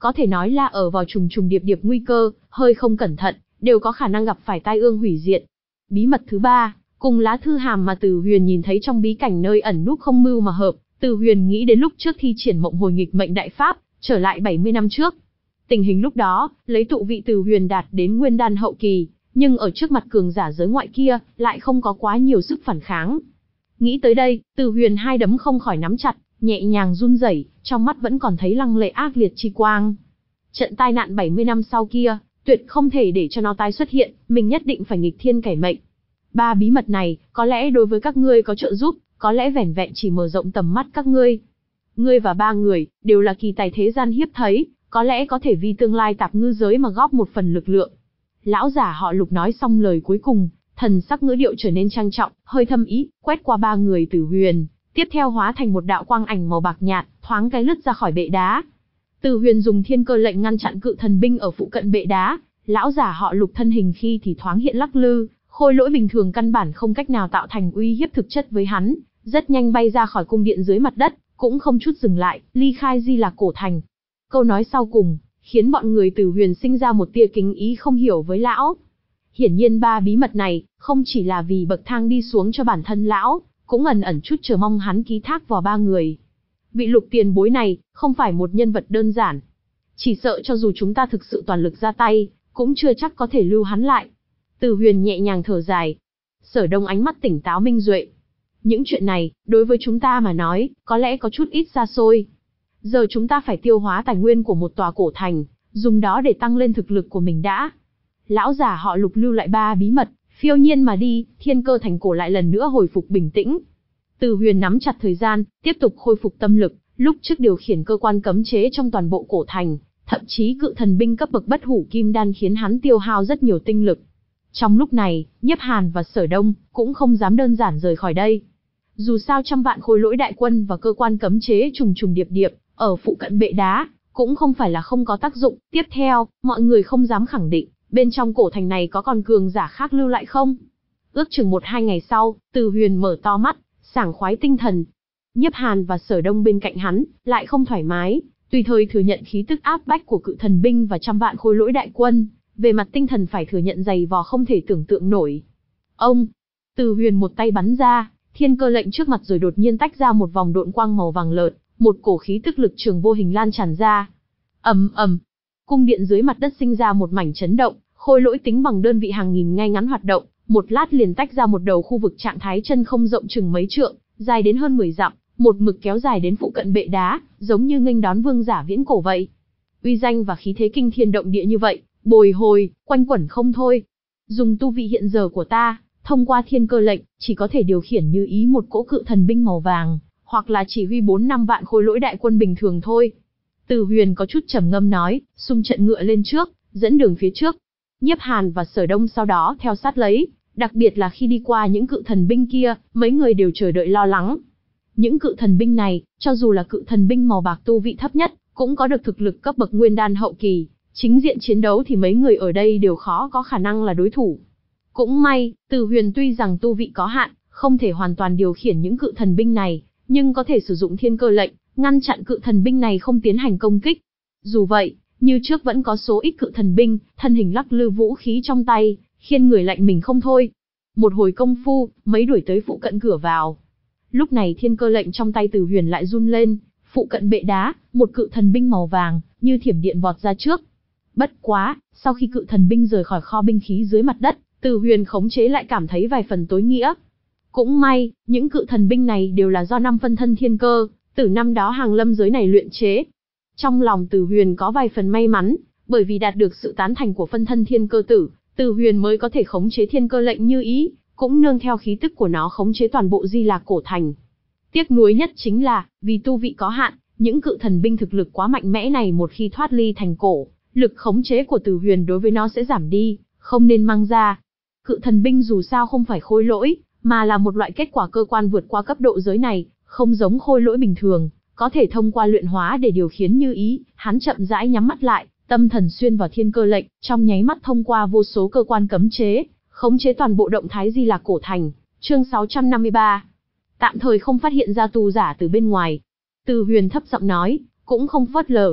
có thể nói là ở vào trùng trùng điệp điệp nguy cơ, hơi không cẩn thận, đều có khả năng gặp phải tai ương hủy diệt. Bí mật thứ ba, cùng lá thư hàm mà Từ Huyền nhìn thấy trong bí cảnh nơi ẩn núp không mưu mà hợp, Từ Huyền nghĩ đến lúc trước thi triển mộng hồi nghịch mệnh đại pháp, trở lại bảy mươi năm trước. Tình hình lúc đó, lấy tụ vị Từ Huyền đạt đến nguyên đan hậu kỳ, nhưng ở trước mặt cường giả giới ngoại kia, lại không có quá nhiều sức phản kháng. Nghĩ tới đây, Từ Huyền hai đấm không khỏi nắm chặt, nhẹ nhàng run rẩy, trong mắt vẫn còn thấy lăng lệ ác liệt chi quang. Trận tai nạn bảy mươi năm sau kia, tuyệt không thể để cho nó tái xuất hiện, mình nhất định phải nghịch thiên cải mệnh. Ba bí mật này, có lẽ đối với các ngươi có trợ giúp, có lẽ vẻn vẹn chỉ mở rộng tầm mắt các ngươi. Ngươi và ba người, đều là kỳ tài thế gian hiếp thấy, có lẽ có thể vì tương lai tạp ngư giới mà góp một phần lực lượng. Lão giả họ Lục nói xong lời cuối cùng, thần sắc ngữ điệu trở nên trang trọng, hơi thâm ý, quét qua ba người Từ Huyền, tiếp theo hóa thành một đạo quang ảnh màu bạc nhạt, thoáng cái lướt ra khỏi bệ đá. Từ Huyền dùng thiên cơ lệnh ngăn chặn cự thần binh ở phụ cận bệ đá, lão giả họ Lục thân hình khi thì thoáng hiện lắc lư, khôi lỗi bình thường căn bản không cách nào tạo thành uy hiếp thực chất với hắn, rất nhanh bay ra khỏi cung điện dưới mặt đất, cũng không chút dừng lại, ly khai Di Lạc Cổ Thành. Câu nói sau cùng, khiến bọn người Từ Huyền sinh ra một tia kính ý không hiểu với lão. Hiển nhiên ba bí mật này, không chỉ là vì bậc thang đi xuống cho bản thân lão, cũng ẩn ẩn chút chờ mong hắn ký thác vào ba người. Vị Lục tiền bối này, không phải một nhân vật đơn giản. Chỉ sợ cho dù chúng ta thực sự toàn lực ra tay, cũng chưa chắc có thể lưu hắn lại. Từ Huyền nhẹ nhàng thở dài. Sở Đông ánh mắt tỉnh táo minh duệ. Những chuyện này, đối với chúng ta mà nói, có lẽ có chút ít xa xôi. Giờ chúng ta phải tiêu hóa tài nguyên của một tòa cổ thành, dùng đó để tăng lên thực lực của mình đã. Lão giả họ Lục lưu lại ba bí mật, phiêu nhiên mà đi, thiên cơ thành cổ lại lần nữa hồi phục bình tĩnh. Từ Huyền nắm chặt thời gian, tiếp tục khôi phục tâm lực, lúc trước điều khiển cơ quan cấm chế trong toàn bộ cổ thành, thậm chí cự thần binh cấp bậc bất hủ kim đan khiến hắn tiêu hao rất nhiều tinh lực. Trong lúc này, Nhiếp Hàn và Sở Đông cũng không dám đơn giản rời khỏi đây. Dù sao trăm vạn khôi lỗi đại quân và cơ quan cấm chế trùng trùng điệp điệp ở phụ cận bệ đá cũng không phải là không có tác dụng. Tiếp theo, mọi người không dám khẳng định bên trong cổ thành này có còn cường giả khác lưu lại không. Ước chừng một hai ngày sau, Từ Huyền mở to mắt, sảng khoái tinh thần. Nhiếp Hàn và Sở Đông bên cạnh hắn lại không thoải mái, tùy thời thừa nhận khí tức áp bách của cự thần binh và trăm vạn khôi lỗi đại quân, về mặt tinh thần phải thừa nhận dày vò không thể tưởng tượng nổi. Ông, Từ Huyền một tay bắn ra, thiên cơ lệnh trước mặt rồi đột nhiên tách ra một vòng độn quang màu vàng lợt, một cổ khí tức lực trường vô hình lan tràn ra. Ầm ầm, cung điện dưới mặt đất sinh ra một mảnh chấn động, khôi lỗi tính bằng đơn vị hàng nghìn ngay ngắn hoạt động, một lát liền tách ra một đầu khu vực trạng thái chân không rộng chừng mấy trượng, dài đến hơn mười dặm, một mực kéo dài đến phụ cận bệ đá, giống như nghênh đón vương giả viễn cổ vậy. Uy danh và khí thế kinh thiên động địa như vậy, bồi hồi, quanh quẩn không thôi. Dùng tu vị hiện giờ của ta, thông qua thiên cơ lệnh, chỉ có thể điều khiển như ý một cỗ cự thần binh màu vàng, hoặc là chỉ huy bốn năm vạn khôi lỗi đại quân bình thường thôi. Từ Huyền có chút trầm ngâm nói, xung trận ngựa lên trước, dẫn đường phía trước. Nhiếp Hàn và Sở Đông sau đó theo sát lấy, đặc biệt là khi đi qua những cự thần binh kia, mấy người đều chờ đợi lo lắng. Những cự thần binh này, cho dù là cự thần binh màu bạc tu vị thấp nhất, cũng có được thực lực cấp bậc nguyên đan hậu kỳ, chính diện chiến đấu thì mấy người ở đây đều khó có khả năng là đối thủ. Cũng may, Từ Huyền tuy rằng tu vị có hạn, không thể hoàn toàn điều khiển những cự thần binh này, nhưng có thể sử dụng thiên cơ lệnh, ngăn chặn cự thần binh này không tiến hành công kích. Dù vậy, như trước vẫn có số ít cự thần binh, thân hình lắc lư vũ khí trong tay, khiến người lạnh mình không thôi. Một hồi công phu, mấy đuổi tới phụ cận cửa vào. Lúc này thiên cơ lệnh trong tay Từ Huyền lại run lên, phụ cận bệ đá, một cự thần binh màu vàng, như thiểm điện vọt ra trước. Bất quá, sau khi cự thần binh rời khỏi kho binh khí dưới mặt đất, Từ Huyền khống chế lại cảm thấy vài phần tối nghĩa. Cũng may, những cự thần binh này đều là do năm phân thân thiên cơ, từ năm đó hàng lâm giới này luyện chế. Trong lòng Từ Huyền có vài phần may mắn, bởi vì đạt được sự tán thành của phân thân thiên cơ tử, Từ Huyền mới có thể khống chế thiên cơ lệnh như ý, cũng nương theo khí tức của nó khống chế toàn bộ Di Lạc Cổ Thành. Tiếc nuối nhất chính là, vì tu vị có hạn, những cự thần binh thực lực quá mạnh mẽ này một khi thoát ly thành cổ, lực khống chế của Từ Huyền đối với nó sẽ giảm đi, không nên mang ra. Cự thần binh dù sao không phải khôi lỗi, mà là một loại kết quả cơ quan vượt qua cấp độ giới này, không giống khôi lỗi bình thường, có thể thông qua luyện hóa để điều khiển như ý. Hắn chậm rãi nhắm mắt lại, tâm thần xuyên vào thiên cơ lệnh, trong nháy mắt thông qua vô số cơ quan cấm chế, khống chế toàn bộ động thái Di Lạc Cổ Thành. Chương sáu trăm năm mươi ba. Tạm thời không phát hiện ra tu giả từ bên ngoài. Từ Huyền thấp giọng nói, cũng không phớt lờ.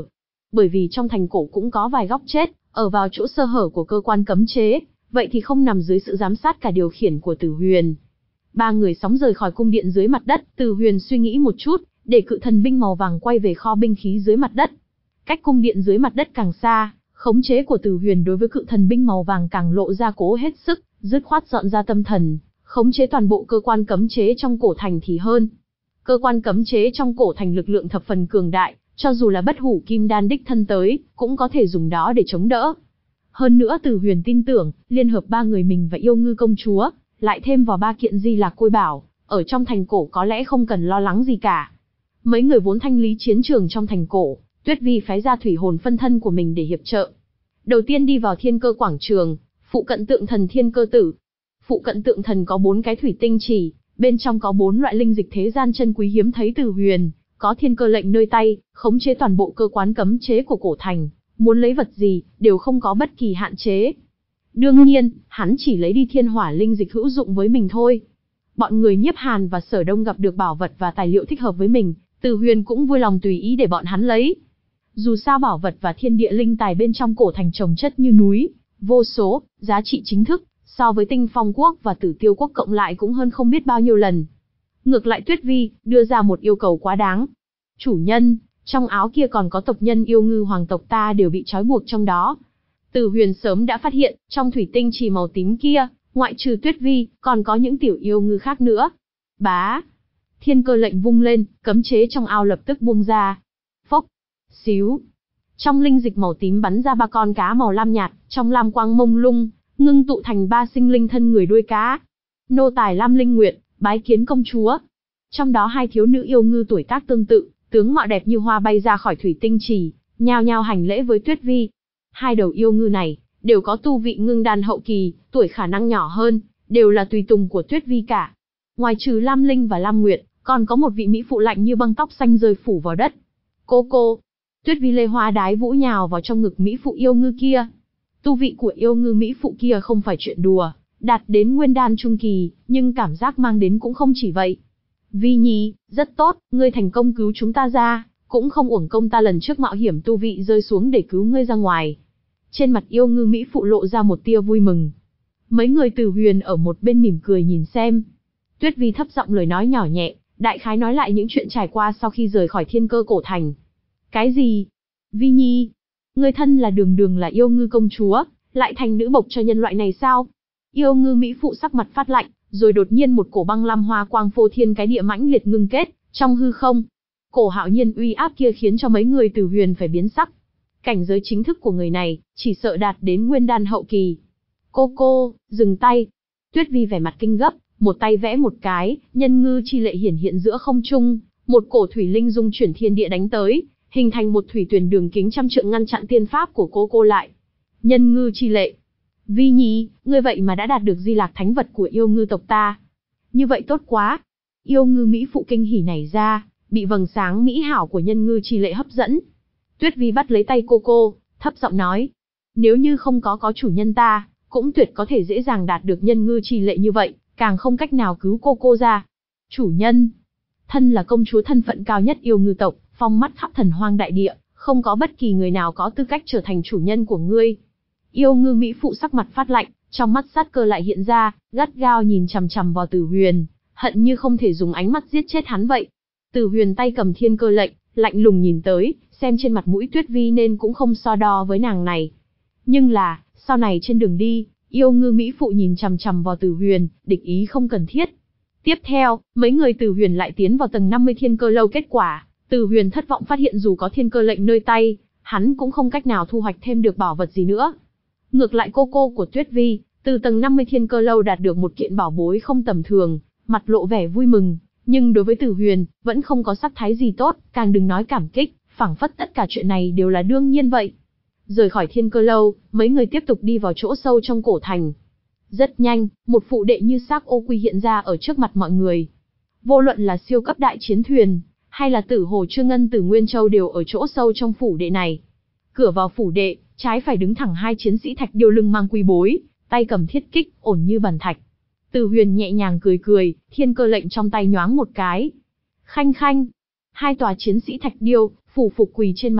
bởi vì trong thành cổ cũng có vài góc chết, ở vào chỗ sơ hở của cơ quan cấm chế, vậy thì không nằm dưới sự giám sát cả điều khiển của Tử Huyền. Ba người sóng rời khỏi cung điện dưới mặt đất, Tử Huyền suy nghĩ một chút, để cự thần binh màu vàng quay về kho binh khí dưới mặt đất. Cách cung điện dưới mặt đất càng xa, khống chế của Tử Huyền đối với cự thần binh màu vàng càng lộ ra cố hết sức, dứt khoát dọn ra tâm thần, khống chế toàn bộ cơ quan cấm chế trong cổ thành thì hơn. Cơ quan cấm chế trong cổ thành lực lượng thập phần cường đại, cho dù là bất hủ kim đan đích thân tới, cũng có thể dùng đó để chống đỡ. Hơn nữa Tử Huyền tin tưởng, liên hợp ba người mình và yêu ngư công chúa, lại thêm vào ba kiện di lạc côi bảo, ở trong thành cổ có lẽ không cần lo lắng gì cả. Mấy người vốn thanh lý chiến trường trong thành cổ, Tuyết Vi phái ra thủy hồn phân thân của mình để hiệp trợ. Đầu tiên đi vào thiên cơ quảng trường, phụ cận tượng thần thiên cơ tử. Phụ cận tượng thần có bốn cái thủy tinh chỉ, bên trong có bốn loại linh dịch thế gian chân quý hiếm thấy. Tử Huyền có thiên cơ lệnh nơi tay, khống chế toàn bộ cơ quan cấm chế của cổ thành, muốn lấy vật gì, đều không có bất kỳ hạn chế. Đương nhiên, hắn chỉ lấy đi thiên hỏa linh dịch hữu dụng với mình thôi. Bọn người Nhiếp Hàn và Sở Đông gặp được bảo vật và tài liệu thích hợp với mình, Tử Huyền cũng vui lòng tùy ý để bọn hắn lấy. Dù sao bảo vật và thiên địa linh tài bên trong cổ thành chồng chất như núi, vô số, giá trị chính thức, so với Tinh Phong Quốc và Tử Tiêu Quốc cộng lại cũng hơn không biết bao nhiêu lần. Ngược lại Tuyết Vi, đưa ra một yêu cầu quá đáng. Chủ nhân, trong áo kia còn có tộc nhân yêu ngư hoàng tộc ta đều bị trói buộc trong đó. Tử Huyền sớm đã phát hiện, trong thủy tinh chỉ màu tím kia, ngoại trừ Tuyết Vi, còn có những tiểu yêu ngư khác nữa. Bá! Thiên cơ lệnh vung lên, cấm chế trong ao lập tức buông ra. Phốc! Xíu! Trong linh dịch màu tím bắn ra ba con cá màu lam nhạt, trong lam quang mông lung, ngưng tụ thành ba sinh linh thân người đuôi cá. Nô tài Lam Linh Nguyệt, bái kiến công chúa. Trong đó hai thiếu nữ yêu ngư tuổi tác tương tự, tướng mạo đẹp như hoa bay ra khỏi thủy tinh trì, nhao nhao hành lễ với Tuyết Vi. Hai đầu yêu ngư này, đều có tu vị ngưng đan hậu kỳ, tuổi khả năng nhỏ hơn, đều là tùy tùng của Tuyết Vi cả. Ngoài trừ Lam Linh và Lam Nguyệt, còn có một vị mỹ phụ lạnh như băng tóc xanh rơi phủ vào đất. Cô cô! Tuyết Vi lê hoa đái vũ nhào vào trong ngực mỹ phụ yêu ngư kia. Tu vị của yêu ngư mỹ phụ kia không phải chuyện đùa, đạt đến nguyên đan trung kỳ, nhưng cảm giác mang đến cũng không chỉ vậy. Vi Nhi, rất tốt, ngươi thành công cứu chúng ta ra, cũng không uổng công ta lần trước mạo hiểm tu vị rơi xuống để cứu ngươi ra ngoài. Trên mặt yêu ngư mỹ phụ lộ ra một tia vui mừng. Mấy người Tử Huyền ở một bên mỉm cười nhìn xem. Tuyết Vi thấp giọng lời nói nhỏ nhẹ, đại khái nói lại những chuyện trải qua sau khi rời khỏi thiên cơ cổ thành. Cái gì? Vi Nhi, ngươi thân là đường đường là yêu ngư công chúa, lại thành nữ bộc cho nhân loại này sao? Yêu ngư mỹ phụ sắc mặt phát lạnh, rồi đột nhiên một cổ băng lam hoa quang phô thiên cái địa mãnh liệt ngưng kết trong hư không. Cổ hạo nhiên uy áp kia khiến cho mấy người Tử Huyền phải biến sắc. Cảnh giới chính thức của người này, chỉ sợ đạt đến nguyên đan hậu kỳ. Cô cô, dừng tay. Tuyết Vi vẻ mặt kinh gấp, một tay vẽ một cái, nhân ngư chi lệ hiển hiện giữa không trung, một cổ thủy linh dung chuyển thiên địa đánh tới, hình thành một thủy tuyển đường kính trăm trượng ngăn chặn tiên pháp của cô cô lại. Nhân ngư chi lệ. Vi Nhi, ngươi vậy mà đã đạt được di lạc thánh vật của yêu ngư tộc ta. Như vậy tốt quá. Yêu ngư mỹ phụ kinh hỉ nảy ra, bị vầng sáng mỹ hảo của nhân ngư chi lệ hấp dẫn. Tuyết Vi bắt lấy tay cô cô, thấp giọng nói. Nếu như không có có chủ nhân ta, cũng tuyệt có thể dễ dàng đạt được nhân ngư chi lệ như vậy, càng không cách nào cứu cô cô ra. Chủ nhân, thân là công chúa thân phận cao nhất yêu ngư tộc, phong mắt khắp thần hoang đại địa, không có bất kỳ người nào có tư cách trở thành chủ nhân của ngươi. Yêu ngư mỹ phụ sắc mặt phát lạnh, trong mắt sát cơ lại hiện ra, gắt gao nhìn chằm chằm vào Tử Huyền, hận như không thể dùng ánh mắt giết chết hắn vậy. Tử Huyền tay cầm thiên cơ lệnh, lạnh lùng nhìn tới, xem trên mặt mũi Tuyết Vi nên cũng không so đo với nàng này. Nhưng là, sau này trên đường đi, yêu ngư mỹ phụ nhìn chằm chằm vào Tử Huyền, địch ý không cần thiết. Tiếp theo, mấy người Tử Huyền lại tiến vào tầng năm mươi thiên cơ lâu. Kết quả, Tử Huyền thất vọng phát hiện dù có thiên cơ lệnh nơi tay, hắn cũng không cách nào thu hoạch thêm được bảo vật gì nữa. Ngược lại cô cô của Tuyết Vi, từ tầng năm mươi thiên cơ lâu đạt được một kiện bảo bối không tầm thường, mặt lộ vẻ vui mừng, nhưng đối với Tử Huyền, vẫn không có sắc thái gì tốt, càng đừng nói cảm kích, phảng phất tất cả chuyện này đều là đương nhiên vậy. Rời khỏi thiên cơ lâu, mấy người tiếp tục đi vào chỗ sâu trong cổ thành. Rất nhanh, một phụ đệ như xác ô quy hiện ra ở trước mặt mọi người. Vô luận là siêu cấp đại chiến thuyền, hay là Tử Hồ Trương Ngân Tử Nguyên Châu đều ở chỗ sâu trong phủ đệ này. Cửa vào phủ đệ, trái phải đứng thẳng hai chiến sĩ thạch điêu lưng mang quy bối, tay cầm thiết kích, ổn như bàn thạch. Tử Huyền nhẹ nhàng cười cười, thiên cơ lệnh trong tay nhoáng một cái. Khanh khanh, hai tòa chiến sĩ thạch điêu, phủ phục quỳ trên mặt đất,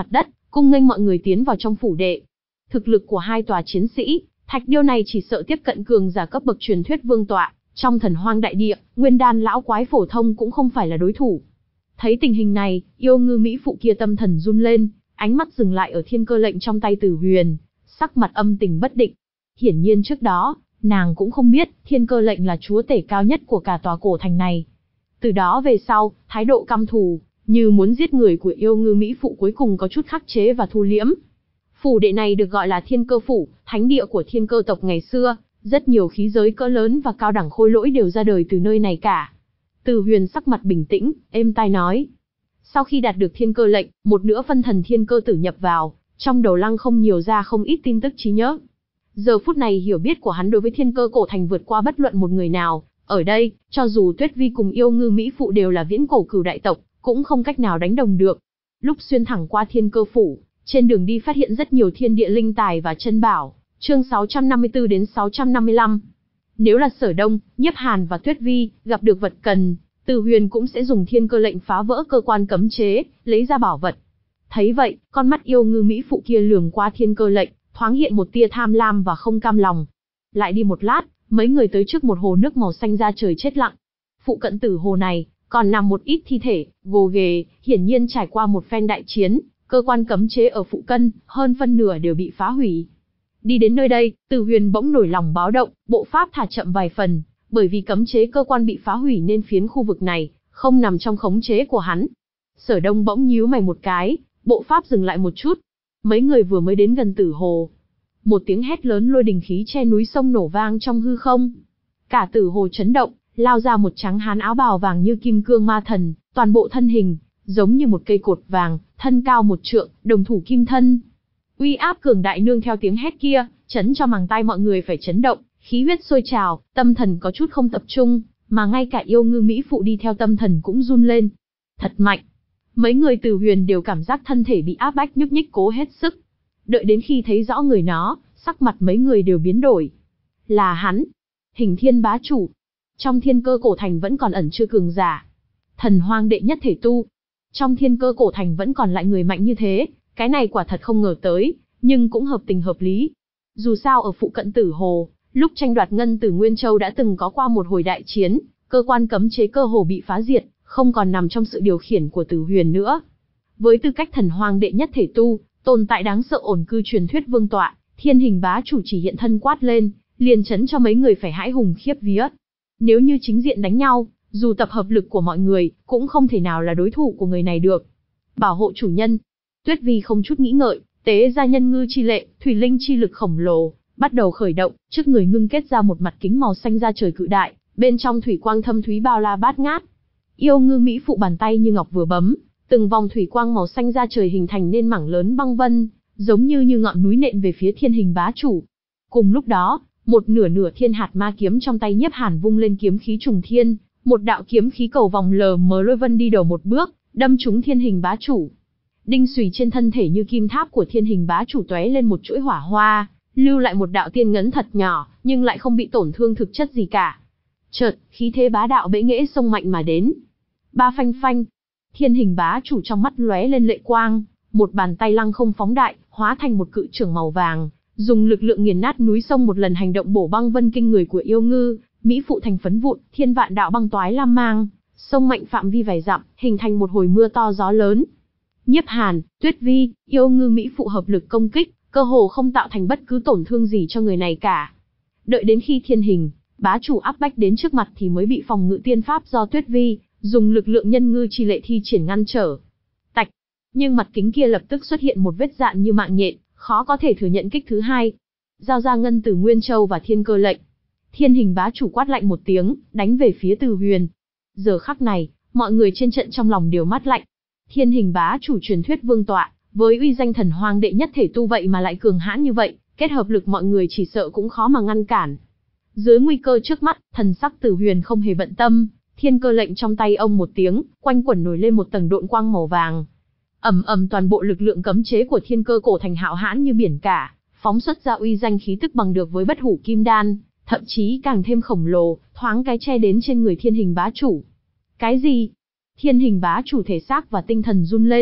cung nghênh mọi người tiến vào trong phủ đệ. Thực lực của hai tòa chiến sĩ, thạch điêu này chỉ sợ tiếp cận cường giả cấp bậc truyền thuyết vương tọa, trong thần hoang đại địa, nguyên đan lão quái phổ thông cũng không phải là đối thủ. Thấy tình hình này, yêu ngư mỹ phụ kia tâm thần run lên, ánh mắt dừng lại ở thiên cơ lệnh trong tay Tử Huyền, sắc mặt âm tình bất định. Hiển nhiên trước đó, nàng cũng không biết, thiên cơ lệnh là chúa tể cao nhất của cả tòa cổ thành này. Từ đó về sau, thái độ căm thù, như muốn giết người của yêu ngư mỹ phụ cuối cùng có chút khắc chế và thu liễm. Phủ đệ này được gọi là thiên cơ phủ, thánh địa của thiên cơ tộc ngày xưa, rất nhiều khí giới cỡ lớn và cao đẳng khôi lỗi đều ra đời từ nơi này cả. Tử Huyền sắc mặt bình tĩnh, êm tai nói. Sau khi đạt được thiên cơ lệnh, một nửa phân thần thiên cơ tử nhập vào, trong đầu lăng không nhiều ra không ít tin tức trí nhớ. Giờ phút này hiểu biết của hắn đối với thiên cơ cổ thành vượt qua bất luận một người nào. Ở đây, cho dù Tuyết Vi cùng yêu ngư mỹ phụ đều là viễn cổ cửu đại tộc, cũng không cách nào đánh đồng được. Lúc xuyên thẳng qua thiên cơ phủ, trên đường đi phát hiện rất nhiều thiên địa linh tài và chân bảo. Chương sáu trăm năm mươi tư đến sáu trăm năm mươi lăm. Nếu là Sở Đông, Nhiếp Hàn và Tuyết Vi gặp được vật cần, Tử Huyền cũng sẽ dùng thiên cơ lệnh phá vỡ cơ quan cấm chế, lấy ra bảo vật. Thấy vậy, con mắt yêu ngư mỹ phụ kia lườm qua thiên cơ lệnh, thoáng hiện một tia tham lam và không cam lòng. Lại đi một lát, mấy người tới trước một hồ nước màu xanh da trời chết lặng. Phụ cận tử hồ này, còn nằm một ít thi thể, gồ ghề, hiển nhiên trải qua một phen đại chiến, cơ quan cấm chế ở phụ cận, hơn phân nửa đều bị phá hủy. Đi đến nơi đây, Tử Huyền bỗng nổi lòng báo động, bộ pháp thả chậm vài phần, bởi vì cấm chế cơ quan bị phá hủy nên phiến khu vực này, không nằm trong khống chế của hắn. Sở Đông bỗng nhíu mày một cái, bộ pháp dừng lại một chút. Mấy người vừa mới đến gần tử hồ. Một tiếng hét lớn lôi đình khí che núi sông nổ vang trong hư không. Cả tử hồ chấn động, lao ra một trắng hán áo bào vàng như kim cương ma thần, toàn bộ thân hình, giống như một cây cột vàng, thân cao một trượng, đồng thủ kim thân. Uy áp cường đại nương theo tiếng hét kia, chấn cho màng tai mọi người phải chấn động, khí huyết sôi trào, tâm thần có chút không tập trung, mà ngay cả yêu ngư mỹ phụ đi theo tâm thần cũng run lên. Thật mạnh. Mấy người Tử Huyền đều cảm giác thân thể bị áp bách nhúc nhích cố hết sức. Đợi đến khi thấy rõ người nó, sắc mặt mấy người đều biến đổi. Là hắn. Hình Thiên bá chủ. Trong thiên cơ cổ thành vẫn còn ẩn chưa cường giả. Thần hoang đệ nhất thể tu. Trong thiên cơ cổ thành vẫn còn lại người mạnh như thế, cái này quả thật không ngờ tới, nhưng cũng hợp tình hợp lý. Dù sao ở phụ cận tử hồ, lúc tranh đoạt ngân tử Nguyên Châu đã từng có qua một hồi đại chiến, cơ quan cấm chế cơ hồ bị phá diệt, không còn nằm trong sự điều khiển của Tử Huyền nữa. Với tư cách thần hoang đệ nhất thể tu, tồn tại đáng sợ ổn cư truyền thuyết vương tọa, thiên hình bá chủ chỉ hiện thân quát lên, liền chấn cho mấy người phải hãi hùng khiếp vía. Nếu như chính diện đánh nhau, dù tập hợp lực của mọi người, cũng không thể nào là đối thủ của người này được. Bảo hộ chủ nhân. Tuyết Vi không chút nghĩ ngợi, tế ra nhân ngư chi lệ, thủy linh chi lực khổng lồ, bắt đầu khởi động, trước người ngưng kết ra một mặt kính màu xanh da trời cự đại, bên trong thủy quang thâm thúy bao la bát ngát. Yêu ngư mỹ phụ bàn tay như ngọc vừa bấm, từng vòng thủy quang màu xanh da trời hình thành nên mảng lớn băng vân, giống như như ngọn núi nện về phía thiên hình bá chủ. Cùng lúc đó, một nửa nửa thiên hạt ma kiếm trong tay Nhiếp Hàn vung lên kiếm khí trùng thiên, một đạo kiếm khí cầu vòng lờ mờ lôi vân đi đầu một bước, đâm trúng thiên hình bá chủ. Đinh xùy trên thân thể như kim tháp của thiên hình bá chủ tóe lên một chuỗi hỏa hoa, lưu lại một đạo tiên ngấn thật nhỏ, nhưng lại không bị tổn thương thực chất gì cả. Chợt, khí thế bá đạo bẽ nghễ xông mạnh mà đến. Ba phanh phanh, thiên hình bá chủ trong mắt lóe lên lệ quang, một bàn tay lăng không phóng đại, hóa thành một cự trưởng màu vàng, dùng lực lượng nghiền nát núi sông một lần hành động bổ băng vân kinh người của yêu ngư, mỹ phụ thành phấn vụn, thiên vạn đạo băng toái lam mang, sông mạnh phạm vi vài dặm, hình thành một hồi mưa to gió lớn. Nhiếp Hàn, Tuyết Vi, yêu ngư mỹ phụ hợp lực công kích, cơ hồ không tạo thành bất cứ tổn thương gì cho người này cả. Đợi đến khi thiên hình bá chủ áp bách đến trước mặt thì mới bị phòng ngự tiên pháp do Tuyết Vi dùng lực lượng nhân ngư chi lệ thi triển ngăn trở. Tạch, nhưng mặt kính kia lập tức xuất hiện một vết dạn như mạng nhện, khó có thể thừa nhận kích thứ hai. Giao ra ngân tử Nguyên Châu và thiên cơ lệnh. Thiên hình bá chủ quát lạnh một tiếng, đánh về phía Tử Huyền. Giờ khắc này, mọi người trên trận trong lòng đều mát lạnh. Thiên hình bá chủ truyền thuyết vương tọa, với uy danh thần hoang đệ nhất thể tu vậy mà lại cường hãn như vậy, kết hợp lực mọi người chỉ sợ cũng khó mà ngăn cản. Dưới nguy cơ trước mắt, thần sắc Tử Huyền không hề bận tâm, thiên cơ lệnh trong tay ông một tiếng, quanh quẩn nổi lên một tầng độn quang màu vàng. Ầm ầm, toàn bộ lực lượng cấm chế của thiên cơ cổ thành hạo hãn như biển cả, phóng xuất ra uy danh khí tức bằng được với bất hủ kim đan, thậm chí càng thêm khổng lồ, thoáng cái che đến trên người thiên hình bá chủ. Cái gì? Thiên hình bá chủ thể xác và tinh thần run lên,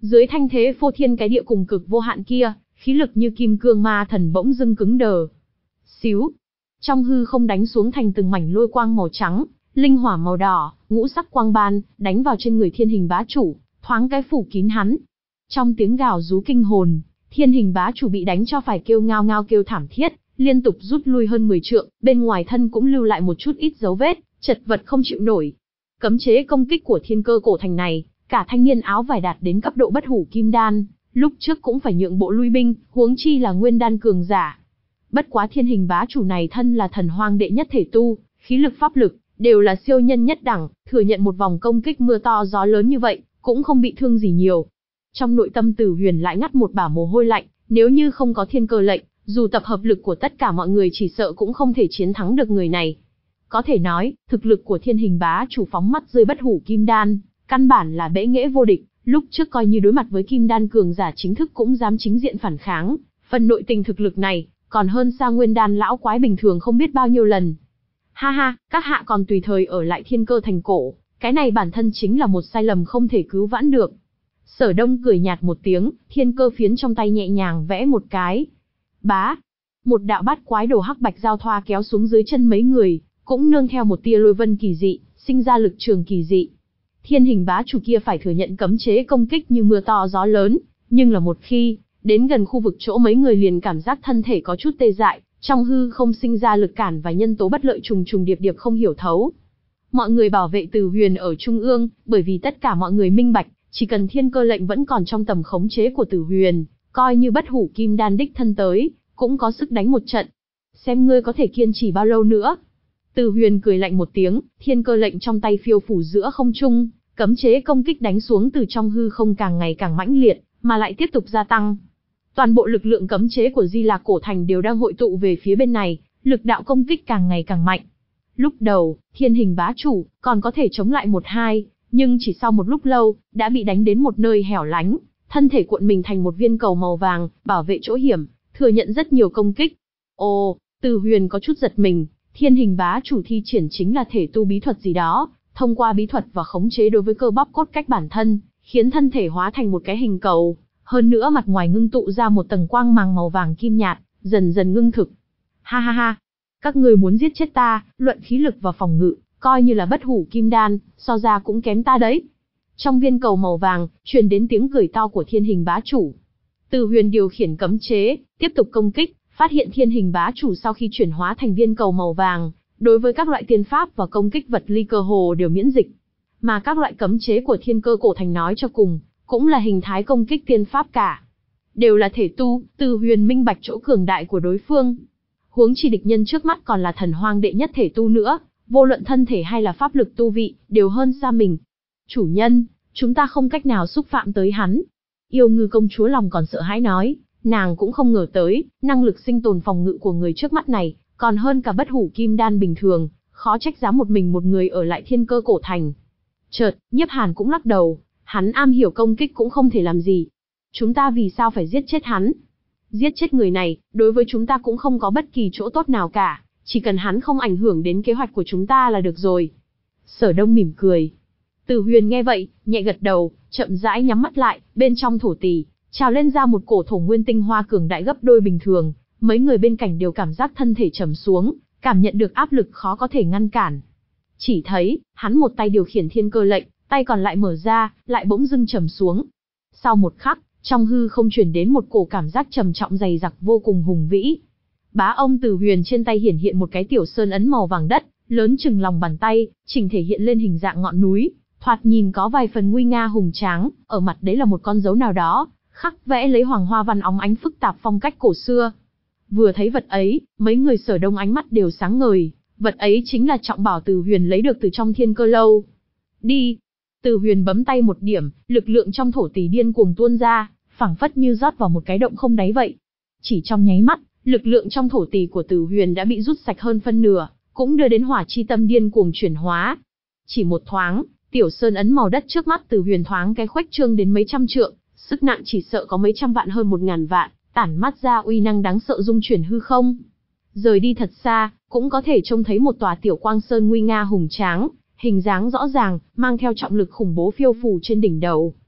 Dưới thanh thế phô thiên cái địa cùng cực vô hạn kia, khí lực như kim cương ma thần bỗng dưng cứng đờ. Xíu, trong hư không đánh xuống thành từng mảnh lôi quang màu trắng, linh hỏa màu đỏ, ngũ sắc quang ban, đánh vào trên người thiên hình bá chủ, thoáng cái phủ kín hắn. Trong tiếng gào rú kinh hồn, thiên hình bá chủ bị đánh cho phải kêu ngao ngao kêu thảm thiết, liên tục rút lui hơn mười trượng, bên ngoài thân cũng lưu lại một chút ít dấu vết, chật vật không chịu nổi. Cấm chế công kích của thiên cơ cổ thành này, cả thanh niên áo vải đạt đến cấp độ bất hủ kim đan, lúc trước cũng phải nhượng bộ lui binh, huống chi là nguyên đan cường giả. Bất quá thiên hình bá chủ này thân là thần hoang đệ nhất thể tu, khí lực pháp lực, đều là siêu nhân nhất đẳng, thừa nhận một vòng công kích mưa to gió lớn như vậy, cũng không bị thương gì nhiều. Trong nội tâm Tử Huyền lại ngắt một bả mồ hôi lạnh, nếu như không có thiên cơ lệnh, dù tập hợp lực của tất cả mọi người chỉ sợ cũng không thể chiến thắng được người này. Có thể nói, thực lực của thiên hình bá chủ phóng mắt rơi bất hủ kim đan, căn bản là bẽ nghễ vô địch, lúc trước coi như đối mặt với kim đan cường giả chính thức cũng dám chính diện phản kháng, phần nội tình thực lực này, còn hơn xa nguyên đan lão quái bình thường không biết bao nhiêu lần. Ha ha, các hạ còn tùy thời ở lại thiên cơ thành cổ, cái này bản thân chính là một sai lầm không thể cứu vãn được. Sở Đông cười nhạt một tiếng, thiên cơ phiến trong tay nhẹ nhàng vẽ một cái. Bá, một đạo bát quái đồ hắc bạch giao thoa kéo xuống dưới chân mấy người, cũng nương theo một tia lôi vân kỳ dị, sinh ra lực trường kỳ dị. Thiên hình bá chủ kia phải thừa nhận cấm chế công kích như mưa to gió lớn, nhưng là một khi đến gần khu vực chỗ mấy người liền cảm giác thân thể có chút tê dại, trong hư không sinh ra lực cản và nhân tố bất lợi trùng trùng điệp điệp không hiểu thấu. Mọi người bảo vệ Tử Huyền ở trung ương, bởi vì tất cả mọi người minh bạch, chỉ cần thiên cơ lệnh vẫn còn trong tầm khống chế của Tử Huyền, coi như bất hủ kim đan đích thân tới, cũng có sức đánh một trận. Xem ngươi có thể kiên trì bao lâu nữa. Tử Huyền cười lạnh một tiếng, thiên cơ lệnh trong tay phiêu phủ giữa không trung, cấm chế công kích đánh xuống từ trong hư không càng ngày càng mãnh liệt, mà lại tiếp tục gia tăng. Toàn bộ lực lượng cấm chế của Di Lạc cổ thành đều đang hội tụ về phía bên này, lực đạo công kích càng ngày càng mạnh. Lúc đầu, thiên hình bá chủ còn có thể chống lại một hai, nhưng chỉ sau một lúc lâu, đã bị đánh đến một nơi hẻo lánh, thân thể cuộn mình thành một viên cầu màu vàng, bảo vệ chỗ hiểm, thừa nhận rất nhiều công kích. Ồ, Tử Huyền có chút giật mình, thiên hình bá chủ thi triển chính là thể tu bí thuật gì đó, thông qua bí thuật và khống chế đối với cơ bắp cốt cách bản thân, khiến thân thể hóa thành một cái hình cầu, hơn nữa mặt ngoài ngưng tụ ra một tầng quang màng màu vàng kim nhạt, dần dần ngưng thực. Ha ha ha, các người muốn giết chết ta, luận khí lực và phòng ngự, coi như là bất hủ kim đan, so ra cũng kém ta đấy. Trong viên cầu màu vàng, truyền đến tiếng cười to của thiên hình bá chủ. Tử Huyền điều khiển cấm chế, tiếp tục công kích, phát hiện thiên hình bá chủ sau khi chuyển hóa thành viên cầu màu vàng, đối với các loại tiên pháp và công kích vật ly cơ hồ đều miễn dịch. Mà các loại cấm chế của thiên cơ cổ thành nói cho cùng, cũng là hình thái công kích tiên pháp cả. Đều là thể tu, Tử Huyền minh bạch chỗ cường đại của đối phương. Huống chi địch nhân trước mắt còn là thần hoang đệ nhất thể tu nữa, vô luận thân thể hay là pháp lực tu vị, đều hơn xa mình. Chủ nhân, chúng ta không cách nào xúc phạm tới hắn. Yêu Ngư công chúa lòng còn sợ hãi nói, nàng cũng không ngờ tới, năng lực sinh tồn phòng ngự của người trước mắt này, còn hơn cả bất hủ kim đan bình thường, khó trách dám một mình một người ở lại thiên cơ cổ thành. Chợt, Nhiếp Hàn cũng lắc đầu, hắn am hiểu công kích cũng không thể làm gì. Chúng ta vì sao phải giết chết hắn? Giết chết người này, đối với chúng ta cũng không có bất kỳ chỗ tốt nào cả, chỉ cần hắn không ảnh hưởng đến kế hoạch của chúng ta là được rồi. Sở Đông mỉm cười. Tử Huyền nghe vậy, nhẹ gật đầu, chậm rãi nhắm mắt lại, bên trong thổ tỷ, trào lên ra một cổ thổ nguyên tinh hoa cường đại gấp đôi bình thường, mấy người bên cạnh đều cảm giác thân thể trầm xuống, cảm nhận được áp lực khó có thể ngăn cản. Chỉ thấy, hắn một tay điều khiển thiên cơ lệnh, tay còn lại mở ra, lại bỗng dưng trầm xuống. Sau một khắc, trong hư không truyền đến một cổ cảm giác trầm trọng dày dặc vô cùng hùng vĩ. Bá ông Tử Huyền trên tay hiển hiện một cái tiểu sơn ấn màu vàng đất, lớn chừng lòng bàn tay, chỉnh thể hiện lên hình dạng ngọn núi, thoạt nhìn có vài phần nguy nga hùng tráng, ở mặt đấy là một con dấu nào đó, khắc vẽ lấy hoàng hoa văn óng ánh phức tạp phong cách cổ xưa. Vừa thấy vật ấy, mấy người Sở Đông ánh mắt đều sáng ngời, vật ấy chính là trọng bảo Tử Huyền lấy được từ trong thiên cơ lâu. Đi! Tử Huyền bấm tay một điểm, lực lượng trong thổ tỷ điên cuồng tuôn ra, phảng phất như rót vào một cái động không đáy vậy. Chỉ trong nháy mắt, lực lượng trong thổ tỷ của Tử Huyền đã bị rút sạch hơn phân nửa, cũng đưa đến hỏa chi tâm điên cuồng chuyển hóa. Chỉ một thoáng, tiểu sơn ấn màu đất trước mắt Tử Huyền thoáng cái khuếch trương đến mấy trăm trượng, sức nặng chỉ sợ có mấy trăm vạn hơn một ngàn vạn, tản mát ra uy năng đáng sợ dung chuyển hư không. Rời đi thật xa, cũng có thể trông thấy một tòa tiểu quang sơn nguy nga hùng tráng, hình dáng rõ ràng, mang theo trọng lực khủng bố phiêu phù trên đỉnh đầu.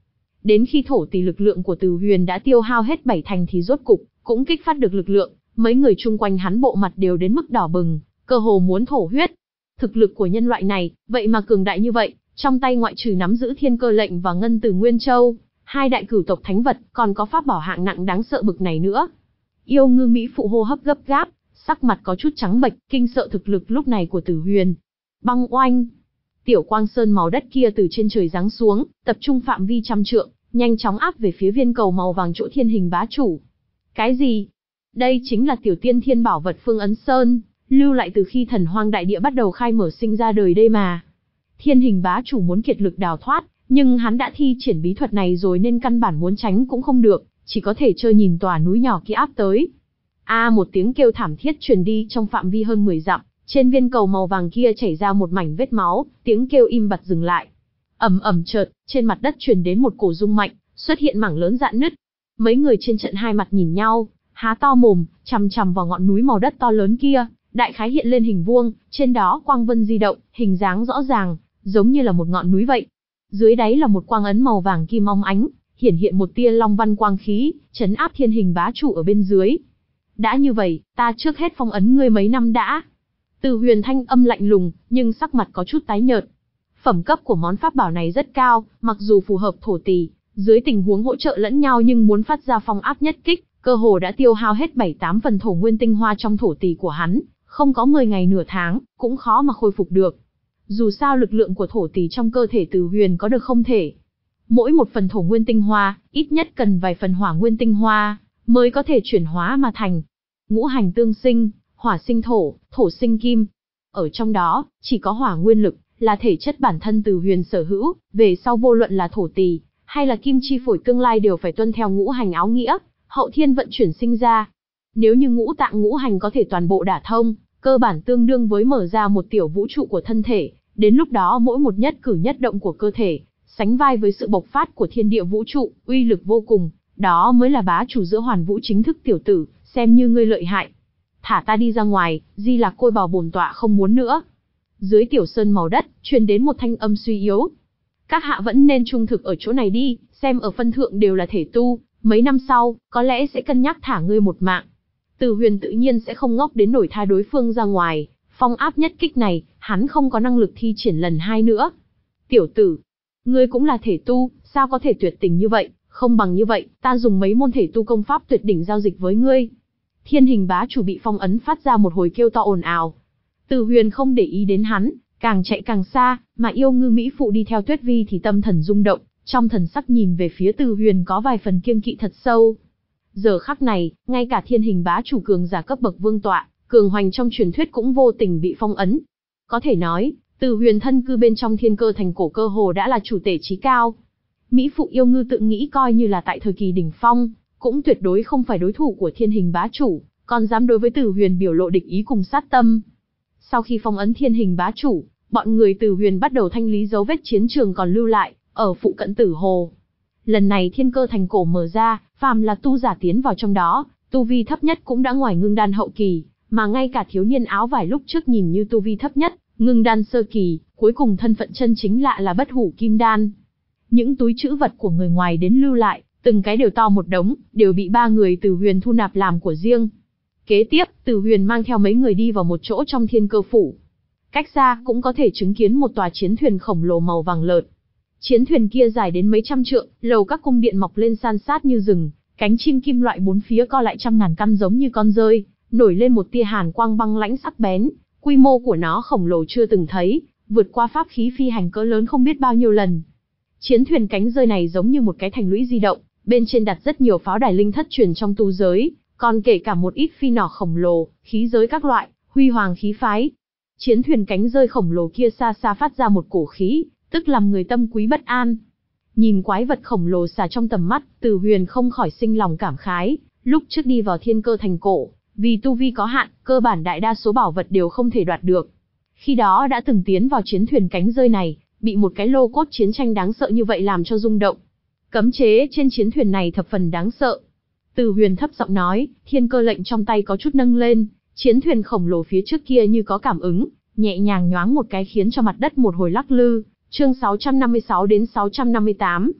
Đến khi thổ tỷ lực lượng của Từ Huyền đã tiêu hao hết bảy thành thì rốt cục cũng kích phát được lực lượng, mấy người chung quanh hắn bộ mặt đều đến mức đỏ bừng, cơ hồ muốn thổ huyết. Thực lực của nhân loại này, vậy mà cường đại như vậy, trong tay ngoại trừ nắm giữ Thiên Cơ lệnh và Ngân Từ Nguyên Châu, hai đại cửu tộc thánh vật, còn có pháp bảo hạng nặng đáng sợ bực này nữa. Yêu Ngư Mỹ phụ hô hấp gấp gáp, sắc mặt có chút trắng bệch, kinh sợ thực lực lúc này của Từ Huyền. Băng oanh, tiểu quang sơn màu đất kia từ trên trời giáng xuống, tập trung phạm vi trăm trượng, nhanh chóng áp về phía viên cầu màu vàng chỗ Thiên Hình Bá Chủ. Cái gì? Đây chính là tiểu tiên thiên bảo vật Phương Ấn Sơn, lưu lại từ khi thần hoang đại địa bắt đầu khai mở sinh ra đời đây mà. Thiên Hình Bá Chủ muốn kiệt lực đào thoát, nhưng hắn đã thi triển bí thuật này rồi nên căn bản muốn tránh cũng không được, chỉ có thể trơ nhìn tòa núi nhỏ kia áp tới. A, một tiếng kêu thảm thiết truyền đi trong phạm vi hơn mười dặm, trên viên cầu màu vàng kia chảy ra một mảnh vết máu, tiếng kêu im bặt dừng lại. Ầm ầm chợt, trên mặt đất truyền đến một cổ rung mạnh, xuất hiện mảng lớn rạn nứt. Mấy người trên trận hai mặt nhìn nhau, há to mồm, chằm chằm vào ngọn núi màu đất to lớn kia, đại khái hiện lên hình vuông, trên đó quang vân di động, hình dáng rõ ràng, giống như là một ngọn núi vậy. Dưới đáy là một quang ấn màu vàng kim óng ánh, hiển hiện một tia long văn quang khí, trấn áp Thiên Hình Bá Chủ ở bên dưới. Đã như vậy, ta trước hết phong ấn ngươi mấy năm đã. Từ Huyền thanh âm lạnh lùng, nhưng sắc mặt có chút tái nhợt. Phẩm cấp của món pháp bảo này rất cao, mặc dù phù hợp thổ tỷ, dưới tình huống hỗ trợ lẫn nhau nhưng muốn phát ra phong áp nhất kích, cơ hồ đã tiêu hao hết bảy tám phần thổ nguyên tinh hoa trong thổ tỷ của hắn, không có mười ngày nửa tháng, cũng khó mà khôi phục được. Dù sao lực lượng của thổ tỷ trong cơ thể Từ Huyền có được không thể. Mỗi một phần thổ nguyên tinh hoa, ít nhất cần vài phần hỏa nguyên tinh hoa, mới có thể chuyển hóa mà thành. Ngũ hành tương sinh, hỏa sinh thổ, thổ sinh kim. Ở trong đó, chỉ có hỏa nguyên lực, là thể chất bản thân Từ Huyền sở hữu, về sau vô luận là thổ tỷ, hay là kim chi phổi tương lai đều phải tuân theo ngũ hành áo nghĩa, hậu thiên vận chuyển sinh ra. Nếu như ngũ tạng ngũ hành có thể toàn bộ đả thông, cơ bản tương đương với mở ra một tiểu vũ trụ của thân thể, đến lúc đó mỗi một nhất cử nhất động của cơ thể, sánh vai với sự bộc phát của thiên địa vũ trụ, uy lực vô cùng, đó mới là bá chủ giữa hoàn vũ chính thức tiểu tử, xem như ngươi lợi hại. Thả ta đi ra ngoài, Di Lạc Côi Bào bổn tọa không muốn nữa. Dưới tiểu sơn màu đất, truyền đến một thanh âm suy yếu. Các hạ vẫn nên trung thực ở chỗ này đi, xem ở phân thượng đều là thể tu, mấy năm sau, có lẽ sẽ cân nhắc thả ngươi một mạng. Từ Huyền tự nhiên sẽ không ngốc đến nổi tha đối phương ra ngoài, phong áp nhất kích này, hắn không có năng lực thi triển lần hai nữa. Tiểu tử, ngươi cũng là thể tu, sao có thể tuyệt tình như vậy, không bằng như vậy, ta dùng mấy môn thể tu công pháp tuyệt đỉnh giao dịch với ngươi. Thiên Hình Bá Chủ bị phong ấn phát ra một hồi kêu to ồn ào. Từ Huyền không để ý đến hắn, càng chạy càng xa, mà Yêu Ngư Mỹ phụ đi theo Tuyết Vi thì tâm thần rung động, trong thần sắc nhìn về phía Từ Huyền có vài phần kiêng kỵ thật sâu. Giờ khắc này, ngay cả Thiên Hình Bá Chủ cường giả cấp bậc vương tọa, cường hoành trong truyền thuyết cũng vô tình bị phong ấn. Có thể nói, Từ Huyền thân cư bên trong Thiên Cơ thành cổ cơ hồ đã là chủ tể chí cao. Mỹ phụ Yêu Ngư tự nghĩ coi như là tại thời kỳ đỉnh phong, cũng tuyệt đối không phải đối thủ của Thiên Hình Bá Chủ, còn dám đối với Từ Huyền biểu lộ địch ý cùng sát tâm. Sau khi phong ấn Thiên Hình Bá Chủ, bọn người Từ Huyền bắt đầu thanh lý dấu vết chiến trường còn lưu lại ở phụ cận Tử Hồ. Lần này Thiên Cơ thành cổ mở ra, phàm là tu giả tiến vào trong đó, tu vi thấp nhất cũng đã ngoài ngưng đan hậu kỳ, mà ngay cả thiếu niên áo vải lúc trước nhìn như tu vi thấp nhất, ngưng đan sơ kỳ, cuối cùng thân phận chân chính lạ là bất hủ kim đan. Những túi trữ vật của người ngoài đến lưu lại, từng cái đều to một đống, đều bị ba người Từ Huyền thu nạp làm của riêng. Kế tiếp, Từ Huyền mang theo mấy người đi vào một chỗ trong Thiên Cơ phủ. Cách xa cũng có thể chứng kiến một tòa chiến thuyền khổng lồ màu vàng lợt. Chiến thuyền kia dài đến mấy trăm trượng, lầu các cung điện mọc lên san sát như rừng, cánh chim kim loại bốn phía co lại trăm ngàn căn giống như con rơi, nổi lên một tia hàn quang băng lãnh sắc bén. Quy mô của nó khổng lồ chưa từng thấy, vượt qua pháp khí phi hành cỡ lớn không biết bao nhiêu lần. Chiến thuyền cánh rơi này giống như một cái thành lũy di động, bên trên đặt rất nhiều pháo đài linh thất truyền trong tu giới, còn kể cả một ít phi nỏ khổng lồ, khí giới các loại, huy hoàng khí phái. Chiến thuyền cánh rơi khổng lồ kia xa xa phát ra một cổ khí, tức làm người tâm quý bất an. Nhìn quái vật khổng lồ xà trong tầm mắt, Từ Huyền không khỏi sinh lòng cảm khái, lúc trước đi vào Thiên Cơ thành cổ, vì tu vi có hạn, cơ bản đại đa số bảo vật đều không thể đoạt được. Khi đó đã từng tiến vào chiến thuyền cánh rơi này, bị một cái lô cốt chiến tranh đáng sợ như vậy làm cho rung động. Cấm chế trên chiến thuyền này thập phần đáng sợ. Từ Huyền thấp giọng nói, Thiên Cơ lệnh trong tay có chút nâng lên, chiến thuyền khổng lồ phía trước kia như có cảm ứng, nhẹ nhàng nhoáng một cái khiến cho mặt đất một hồi lắc lư. Chương sáu trăm năm mươi sáu đến sáu trăm năm mươi tám.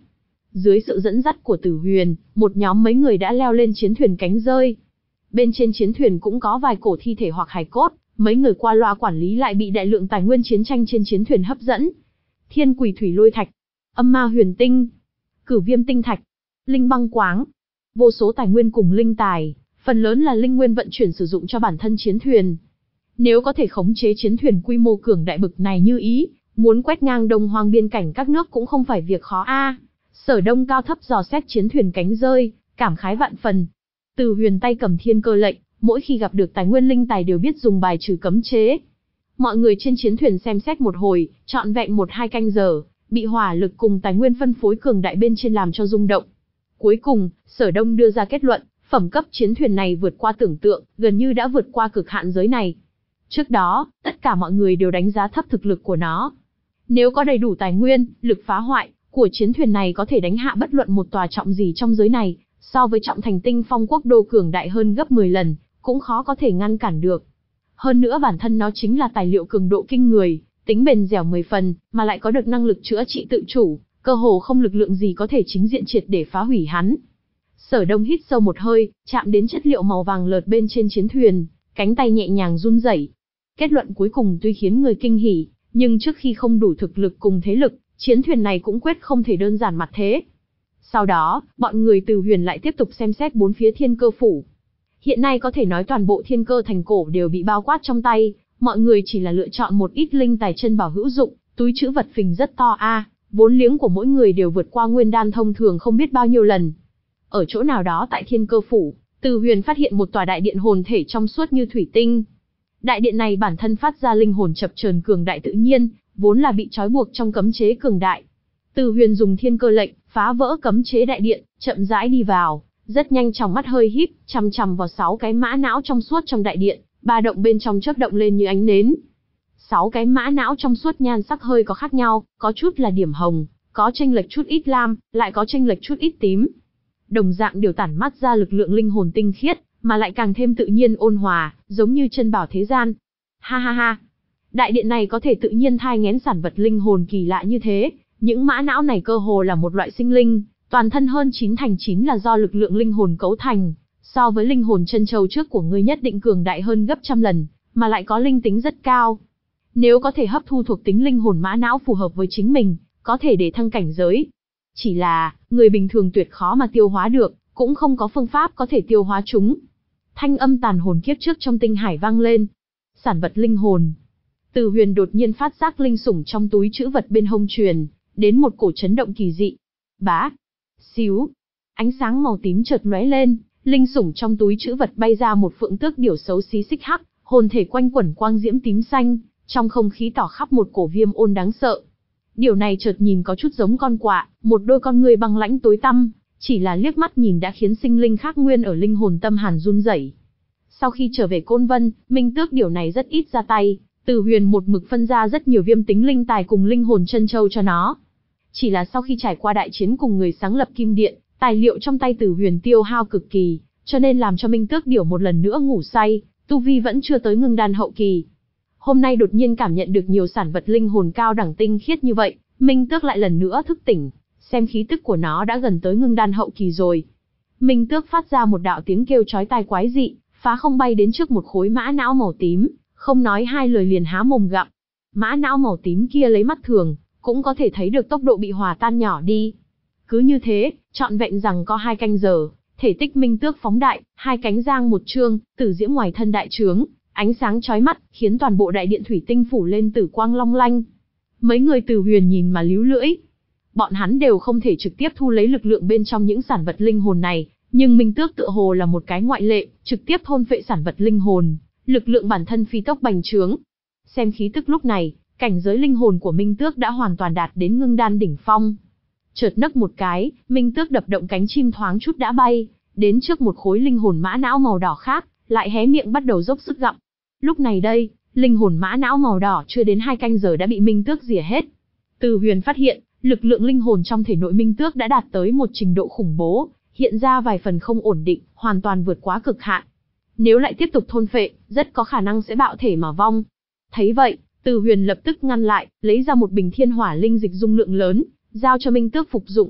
Dưới sự dẫn dắt của Tử Huyền, một nhóm mấy người đã leo lên chiến thuyền cánh rơi. Bên trên chiến thuyền cũng có vài cổ thi thể hoặc hài cốt, mấy người qua loa quản lý lại bị đại lượng tài nguyên chiến tranh trên chiến thuyền hấp dẫn. Thiên Quỷ Thủy Lôi Thạch, Âm Ma Huyền Tinh, Cửu Viêm Tinh Thạch, Linh Băng Quáng, vô số tài nguyên cùng linh tài, phần lớn là linh nguyên vận chuyển sử dụng cho bản thân chiến thuyền. Nếu có thể khống chế chiến thuyền quy mô cường đại bực này như ý, muốn quét ngang Đông Hoang biên cảnh các nước cũng không phải việc khó a. Sở Đông cao thấp dò xét chiến thuyền cánh rơi, cảm khái vạn phần. Từ Huyền tay cầm thiên cơ lệnh, mỗi khi gặp được tài nguyên linh tài đều biết dùng bài trừ cấm chế. Mọi người trên chiến thuyền xem xét một hồi, trọn vẹn một hai canh giờ, bị hỏa lực cùng tài nguyên phân phối cường đại bên trên làm cho rung động. Cuối cùng, Sở Đông đưa ra kết luận, phẩm cấp chiến thuyền này vượt qua tưởng tượng, gần như đã vượt qua cực hạn giới này. Trước đó, tất cả mọi người đều đánh giá thấp thực lực của nó. Nếu có đầy đủ tài nguyên, lực phá hoại của chiến thuyền này có thể đánh hạ bất luận một tòa trọng gì trong giới này, so với trọng thành tinh phong quốc đô cường đại hơn gấp mười lần, cũng khó có thể ngăn cản được. Hơn nữa bản thân nó chính là tài liệu cường độ kinh người, tính bền dẻo mười phần, mà lại có được năng lực chữa trị tự chủ, cơ hồ không lực lượng gì có thể chính diện triệt để phá hủy hắn. Sở Đông hít sâu một hơi, chạm đến chất liệu màu vàng lợt bên trên chiến thuyền, cánh tay nhẹ nhàng run rẩy. Kết luận cuối cùng tuy khiến người kinh hỉ, nhưng trước khi không đủ thực lực cùng thế lực, chiến thuyền này cũng quyết không thể đơn giản mặt thế. Sau đó, bọn người Từ Huyền lại tiếp tục xem xét bốn phía thiên cơ phủ. Hiện nay có thể nói toàn bộ thiên cơ thành cổ đều bị bao quát trong tay, mọi người chỉ là lựa chọn một ít linh tài chân bảo hữu dụng, túi trữ vật phình rất to a, vốn liếng của mỗi người đều vượt qua nguyên đan thông thường không biết bao nhiêu lần. Ở chỗ nào đó tại thiên cơ phủ, Từ Huyền phát hiện một tòa đại điện hồn thể trong suốt như thủy tinh. Đại điện này bản thân phát ra linh hồn chập chờn cường đại tự nhiên, vốn là bị trói buộc trong cấm chế cường đại. Từ Huyền dùng thiên cơ lệnh, phá vỡ cấm chế đại điện, chậm rãi đi vào, rất nhanh trong mắt hơi híp, chằm chằm vào sáu cái mã não trong suốt trong đại điện, ba động bên trong chớp động lên như ánh nến. Sáu cái mã não trong suốt nhan sắc hơi có khác nhau, có chút là điểm hồng, có chênh lệch chút ít lam, lại có chênh lệch chút ít tím. Đồng dạng đều tản mát ra lực lượng linh hồn tinh khiết, mà lại càng thêm tự nhiên ôn hòa, giống như chân bảo thế gian. Ha ha ha. Đại điện này có thể tự nhiên thai nghén sản vật linh hồn kỳ lạ như thế, những mã não này cơ hồ là một loại sinh linh, toàn thân hơn chín thành chín là do lực lượng linh hồn cấu thành, so với linh hồn chân châu trước của ngươi nhất định cường đại hơn gấp trăm lần, mà lại có linh tính rất cao. Nếu có thể hấp thu thuộc tính linh hồn mã não phù hợp với chính mình, có thể để thăng cảnh giới. Chỉ là, người bình thường tuyệt khó mà tiêu hóa được, cũng không có phương pháp có thể tiêu hóa chúng. Thanh âm tàn hồn kiếp trước trong tinh hải vang lên. Sản vật linh hồn. Từ Huyền đột nhiên phát giác linh sủng trong túi trữ vật bên hông truyền đến một cổ chấn động kỳ dị. Bá, xíu, ánh sáng màu tím chợt lóe lên, linh sủng trong túi trữ vật bay ra một phượng tước điểu xấu xí xích hắc, hồn thể quanh quẩn quang diễm tím xanh, trong không khí tỏ khắp một cổ viêm ôn đáng sợ. Điều này chợt nhìn có chút giống con quạ, một đôi con người băng lãnh tối tăm, chỉ là liếc mắt nhìn đã khiến sinh linh khác nguyên ở linh hồn tâm hàn run rẩy. Sau khi trở về Côn Vân, Minh Tước điều này rất ít ra tay, Từ Huyền một mực phân ra rất nhiều viêm tính linh tài cùng linh hồn chân châu cho nó. Chỉ là sau khi trải qua đại chiến cùng người sáng lập Kim Điện, tài liệu trong tay Từ Huyền tiêu hao cực kỳ, cho nên làm cho Minh Tước điều một lần nữa ngủ say, tu vi vẫn chưa tới ngưng đan hậu kỳ. Hôm nay đột nhiên cảm nhận được nhiều sản vật linh hồn cao đẳng tinh khiết như vậy, Minh Tước lại lần nữa thức tỉnh, xem khí tức của nó đã gần tới ngưng đan hậu kỳ rồi. Minh Tước phát ra một đạo tiếng kêu chói tai quái dị, phá không bay đến trước một khối mã não màu tím, không nói hai lời liền há mồm gặm. Mã não màu tím kia lấy mắt thường, cũng có thể thấy được tốc độ bị hòa tan nhỏ đi. Cứ như thế, trọn vẹn rằng có hai canh giờ, thể tích Minh Tước phóng đại, hai cánh giang một trương, tử diễm ngoài thân đại trướng, ánh sáng chói mắt, khiến toàn bộ đại điện thủy tinh phủ lên tử quang long lanh. Mấy người Từ Huyền nhìn mà líu lưỡi. Bọn hắn đều không thể trực tiếp thu lấy lực lượng bên trong những sản vật linh hồn này, nhưng Minh Tước tựa hồ là một cái ngoại lệ, trực tiếp thôn phệ sản vật linh hồn, lực lượng bản thân phi tốc bành trướng. Xem khí tức lúc này, cảnh giới linh hồn của Minh Tước đã hoàn toàn đạt đến ngưng đan đỉnh phong. Chợt nấc một cái, Minh Tước đập động cánh chim thoáng chút đã bay, đến trước một khối linh hồn mã não màu đỏ khác, lại hé miệng bắt đầu dốc sức gặm. Lúc này đây, linh hồn mã não màu đỏ chưa đến hai canh giờ đã bị Minh Tước rỉa hết. Từ Huyền phát hiện, lực lượng linh hồn trong thể nội Minh Tước đã đạt tới một trình độ khủng bố, hiện ra vài phần không ổn định, hoàn toàn vượt quá cực hạn. Nếu lại tiếp tục thôn phệ, rất có khả năng sẽ bạo thể mà vong. Thấy vậy, Từ Huyền lập tức ngăn lại, lấy ra một bình thiên hỏa linh dịch dung lượng lớn, giao cho Minh Tước phục dụng.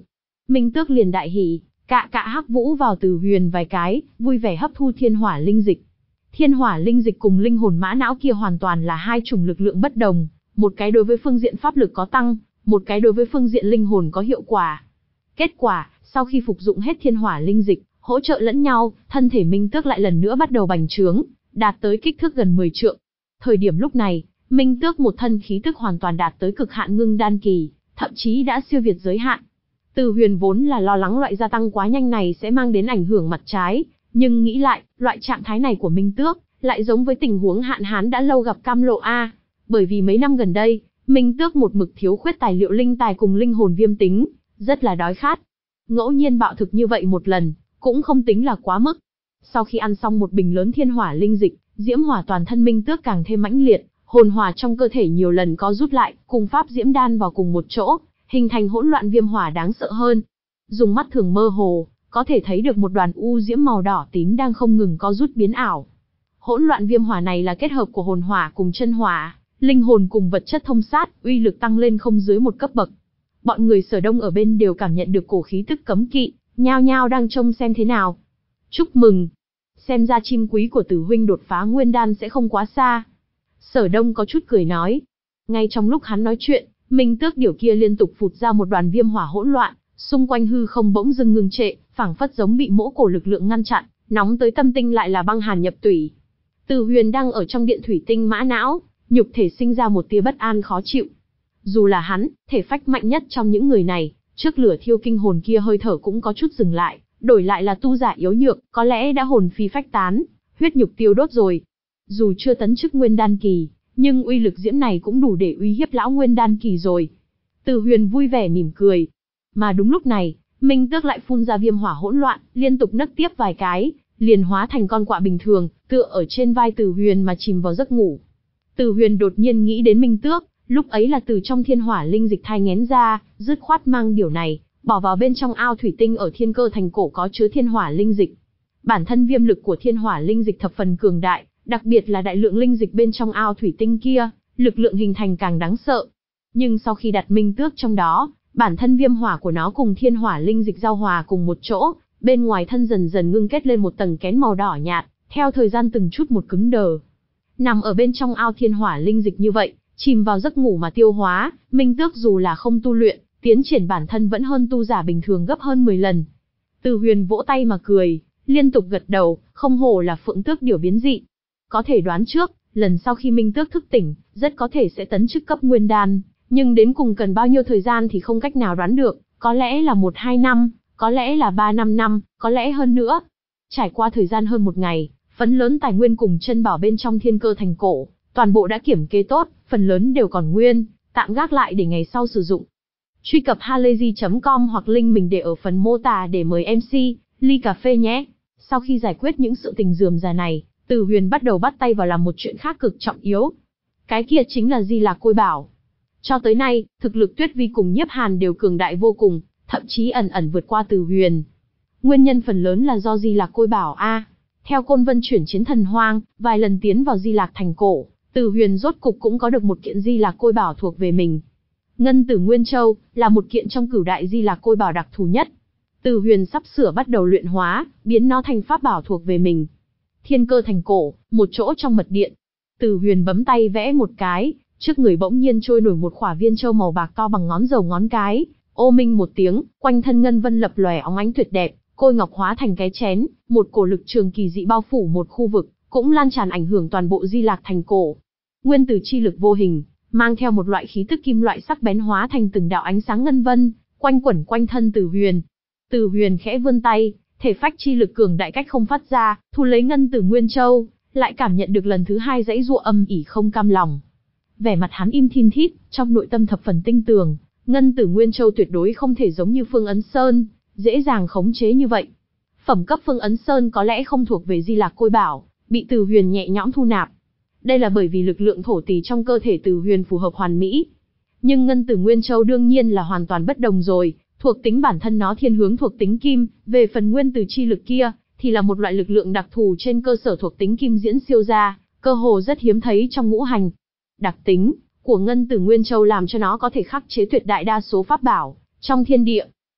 Minh Tước liền đại hỉ, cạ cạ hắc vũ vào Từ Huyền vài cái, vui vẻ hấp thu thiên hỏa linh dịch. Thiên hỏa linh dịch cùng linh hồn mã não kia hoàn toàn là hai chủng lực lượng bất đồng, một cái đối với phương diện pháp lực có tăng, một cái đối với phương diện linh hồn có hiệu quả. Kết quả, sau khi phục dụng hết thiên hỏa linh dịch, hỗ trợ lẫn nhau, thân thể Minh Tước lại lần nữa bắt đầu bành trướng, đạt tới kích thước gần mười trượng. Thời điểm lúc này, Minh Tước một thân khí tức hoàn toàn đạt tới cực hạn ngưng đan kỳ, thậm chí đã siêu việt giới hạn. Từ Huyền vốn là lo lắng loại gia tăng quá nhanh này sẽ mang đến ảnh hưởng mặt trái, nhưng nghĩ lại, loại trạng thái này của Minh Tước lại giống với tình huống hạn hán đã lâu gặp cam lộ a. Bởi vì mấy năm gần đây, Minh Tước một mực thiếu khuyết tài liệu linh tài cùng linh hồn viêm tính, rất là đói khát. Ngẫu nhiên bạo thực như vậy một lần, cũng không tính là quá mức. Sau khi ăn xong một bình lớn thiên hỏa linh dịch, diễm hỏa toàn thân Minh Tước càng thêm mãnh liệt, hồn hỏa trong cơ thể nhiều lần có rút lại, cùng pháp diễm đan vào cùng một chỗ, hình thành hỗn loạn viêm hỏa đáng sợ hơn. Dùng mắt thường mơ hồ, có thể thấy được một đoàn u diễm màu đỏ tím đang không ngừng co rút biến ảo. Hỗn loạn viêm hỏa này là kết hợp của hồn hỏa cùng chân hỏa, linh hồn cùng vật chất thông sát, uy lực tăng lên không dưới một cấp bậc. Bọn người Sở Đông ở bên đều cảm nhận được cổ khí tức cấm kỵ, nhao nhao đang trông xem thế nào. Chúc mừng! Xem ra chim quý của Tử huynh đột phá nguyên đan sẽ không quá xa. Sở Đông có chút cười nói. Ngay trong lúc hắn nói chuyện, Minh Tước điểu kia liên tục phụt ra một đoàn viêm hỏa hỗn loạn, xung quanh hư không bỗng dưng ngưng trệ, phảng phất giống bị mỗ cổ lực lượng ngăn chặn, nóng tới tâm tinh lại là băng hàn nhập tủy. Từ Huyền đang ở trong điện thủy tinh mã não, nhục thể sinh ra một tia bất an khó chịu. Dù là hắn, thể phách mạnh nhất trong những người này, trước lửa thiêu kinh hồn kia hơi thở cũng có chút dừng lại, đổi lại là tu giả yếu nhược, có lẽ đã hồn phi phách tán, huyết nhục tiêu đốt rồi. Dù chưa tấn chức nguyên đan kỳ, nhưng uy lực diễm này cũng đủ để uy hiếp lão nguyên đan kỳ rồi. Từ Huyền vui vẻ mỉm cười. Mà đúng lúc này, Minh Tước lại phun ra viêm hỏa hỗn loạn, liên tục nấc tiếp vài cái, liền hóa thành con quạ bình thường, tựa ở trên vai Từ Huyền mà chìm vào giấc ngủ. Từ Huyền đột nhiên nghĩ đến Minh Tước, lúc ấy là từ trong thiên hỏa linh dịch thai nghén ra, dứt khoát mang điều này, bỏ vào bên trong ao thủy tinh ở Thiên Cơ Thành cổ có chứa thiên hỏa linh dịch. Bản thân viêm lực của thiên hỏa linh dịch thập phần cường đại, đặc biệt là đại lượng linh dịch bên trong ao thủy tinh kia, lực lượng hình thành càng đáng sợ. Nhưng sau khi đặt Minh Tước trong đó, bản thân viêm hỏa của nó cùng thiên hỏa linh dịch giao hòa cùng một chỗ, bên ngoài thân dần dần ngưng kết lên một tầng kén màu đỏ nhạt, theo thời gian từng chút một cứng đờ. Nằm ở bên trong ao thiên hỏa linh dịch như vậy, chìm vào giấc ngủ mà tiêu hóa, Minh Tước dù là không tu luyện, tiến triển bản thân vẫn hơn tu giả bình thường gấp hơn mười lần. Từ Huyền vỗ tay mà cười, liên tục gật đầu, không hổ là Phượng Tước điểu biến dị. Có thể đoán trước, lần sau khi Minh Tước thức tỉnh, rất có thể sẽ tấn chức cấp nguyên đan, nhưng đến cùng cần bao nhiêu thời gian thì không cách nào đoán được, có lẽ là một hai năm, có lẽ là ba năm năm, có lẽ hơn nữa. Trải qua thời gian hơn một ngày, phần lớn tài nguyên cùng chân bảo bên trong Thiên Cơ Thành cổ, toàn bộ đã kiểm kê tốt, phần lớn đều còn nguyên, tạm gác lại để ngày sau sử dụng. Truy cập halayzi chấm com hoặc link mình để ở phần mô tả để mời em xê, ly cà phê nhé. Sau khi giải quyết những sự tình rườm rà này, Từ Huyền bắt đầu bắt tay vào làm một chuyện khác cực trọng yếu. Cái kia chính là Di Lạc Côi Bảo. Cho tới nay, thực lực Tuyết Vi cùng Nhiếp Hàn đều cường đại vô cùng, thậm chí ẩn ẩn vượt qua Từ Huyền. Nguyên nhân phần lớn là do Di Lạc Côi Bảo a. Theo Côn Vân chuyển chiến thần hoang, vài lần tiến vào Di Lạc Thành cổ, Từ Huyền rốt cục cũng có được một kiện Di Lạc Côi Bảo thuộc về mình. Ngân Tử Nguyên Châu là một kiện trong cửu đại Di Lạc Côi Bảo đặc thù nhất. Từ Huyền sắp sửa bắt đầu luyện hóa, biến nó thành pháp bảo thuộc về mình. Thiên Cơ Thành cổ, một chỗ trong mật điện. Từ Huyền bấm tay vẽ một cái, trước người bỗng nhiên trôi nổi một khỏa viên châu màu bạc to bằng ngón dầu ngón cái. Ô minh một tiếng, quanh thân ngân vân lập lòe óng ánh tuyệt đẹp, côi ngọc hóa thành cái chén, một cổ lực trường kỳ dị bao phủ một khu vực, cũng lan tràn ảnh hưởng toàn bộ Di Lạc Thành cổ. Nguyên tử chi lực vô hình, mang theo một loại khí tức kim loại sắc bén hóa thành từng đạo ánh sáng ngân vân, quanh quẩn quanh thân Từ Huyền. Từ Huyền khẽ vươn tay, thể phách chi lực cường đại cách không phát ra, thu lấy Ngân Tử Nguyên Châu, lại cảm nhận được lần thứ hai dãy giụa âm ỉ không cam lòng. Vẻ mặt hắn im thin thít, trong nội tâm thập phần tinh tường, Ngân Tử Nguyên Châu tuyệt đối không thể giống như Phương Ấn Sơn, dễ dàng khống chế như vậy. Phẩm cấp Phương Ấn Sơn có lẽ không thuộc về Di Lạc Côi Bảo, bị Từ Huyền nhẹ nhõm thu nạp. Đây là bởi vì lực lượng thổ tỳ trong cơ thể Từ Huyền phù hợp hoàn mỹ. Nhưng Ngân Tử Nguyên Châu đương nhiên là hoàn toàn bất đồng rồi, thuộc tính bản thân nó thiên hướng thuộc tính kim, về phần nguyên tử chi lực kia, thì là một loại lực lượng đặc thù trên cơ sở thuộc tính kim diễn siêu ra, cơ hồ rất hiếm thấy trong ngũ hành. Đặc tính của Ngân Tử Nguyên Châu làm cho nó có thể khắc chế tuyệt đại đa số pháp bảo trong thiên địa.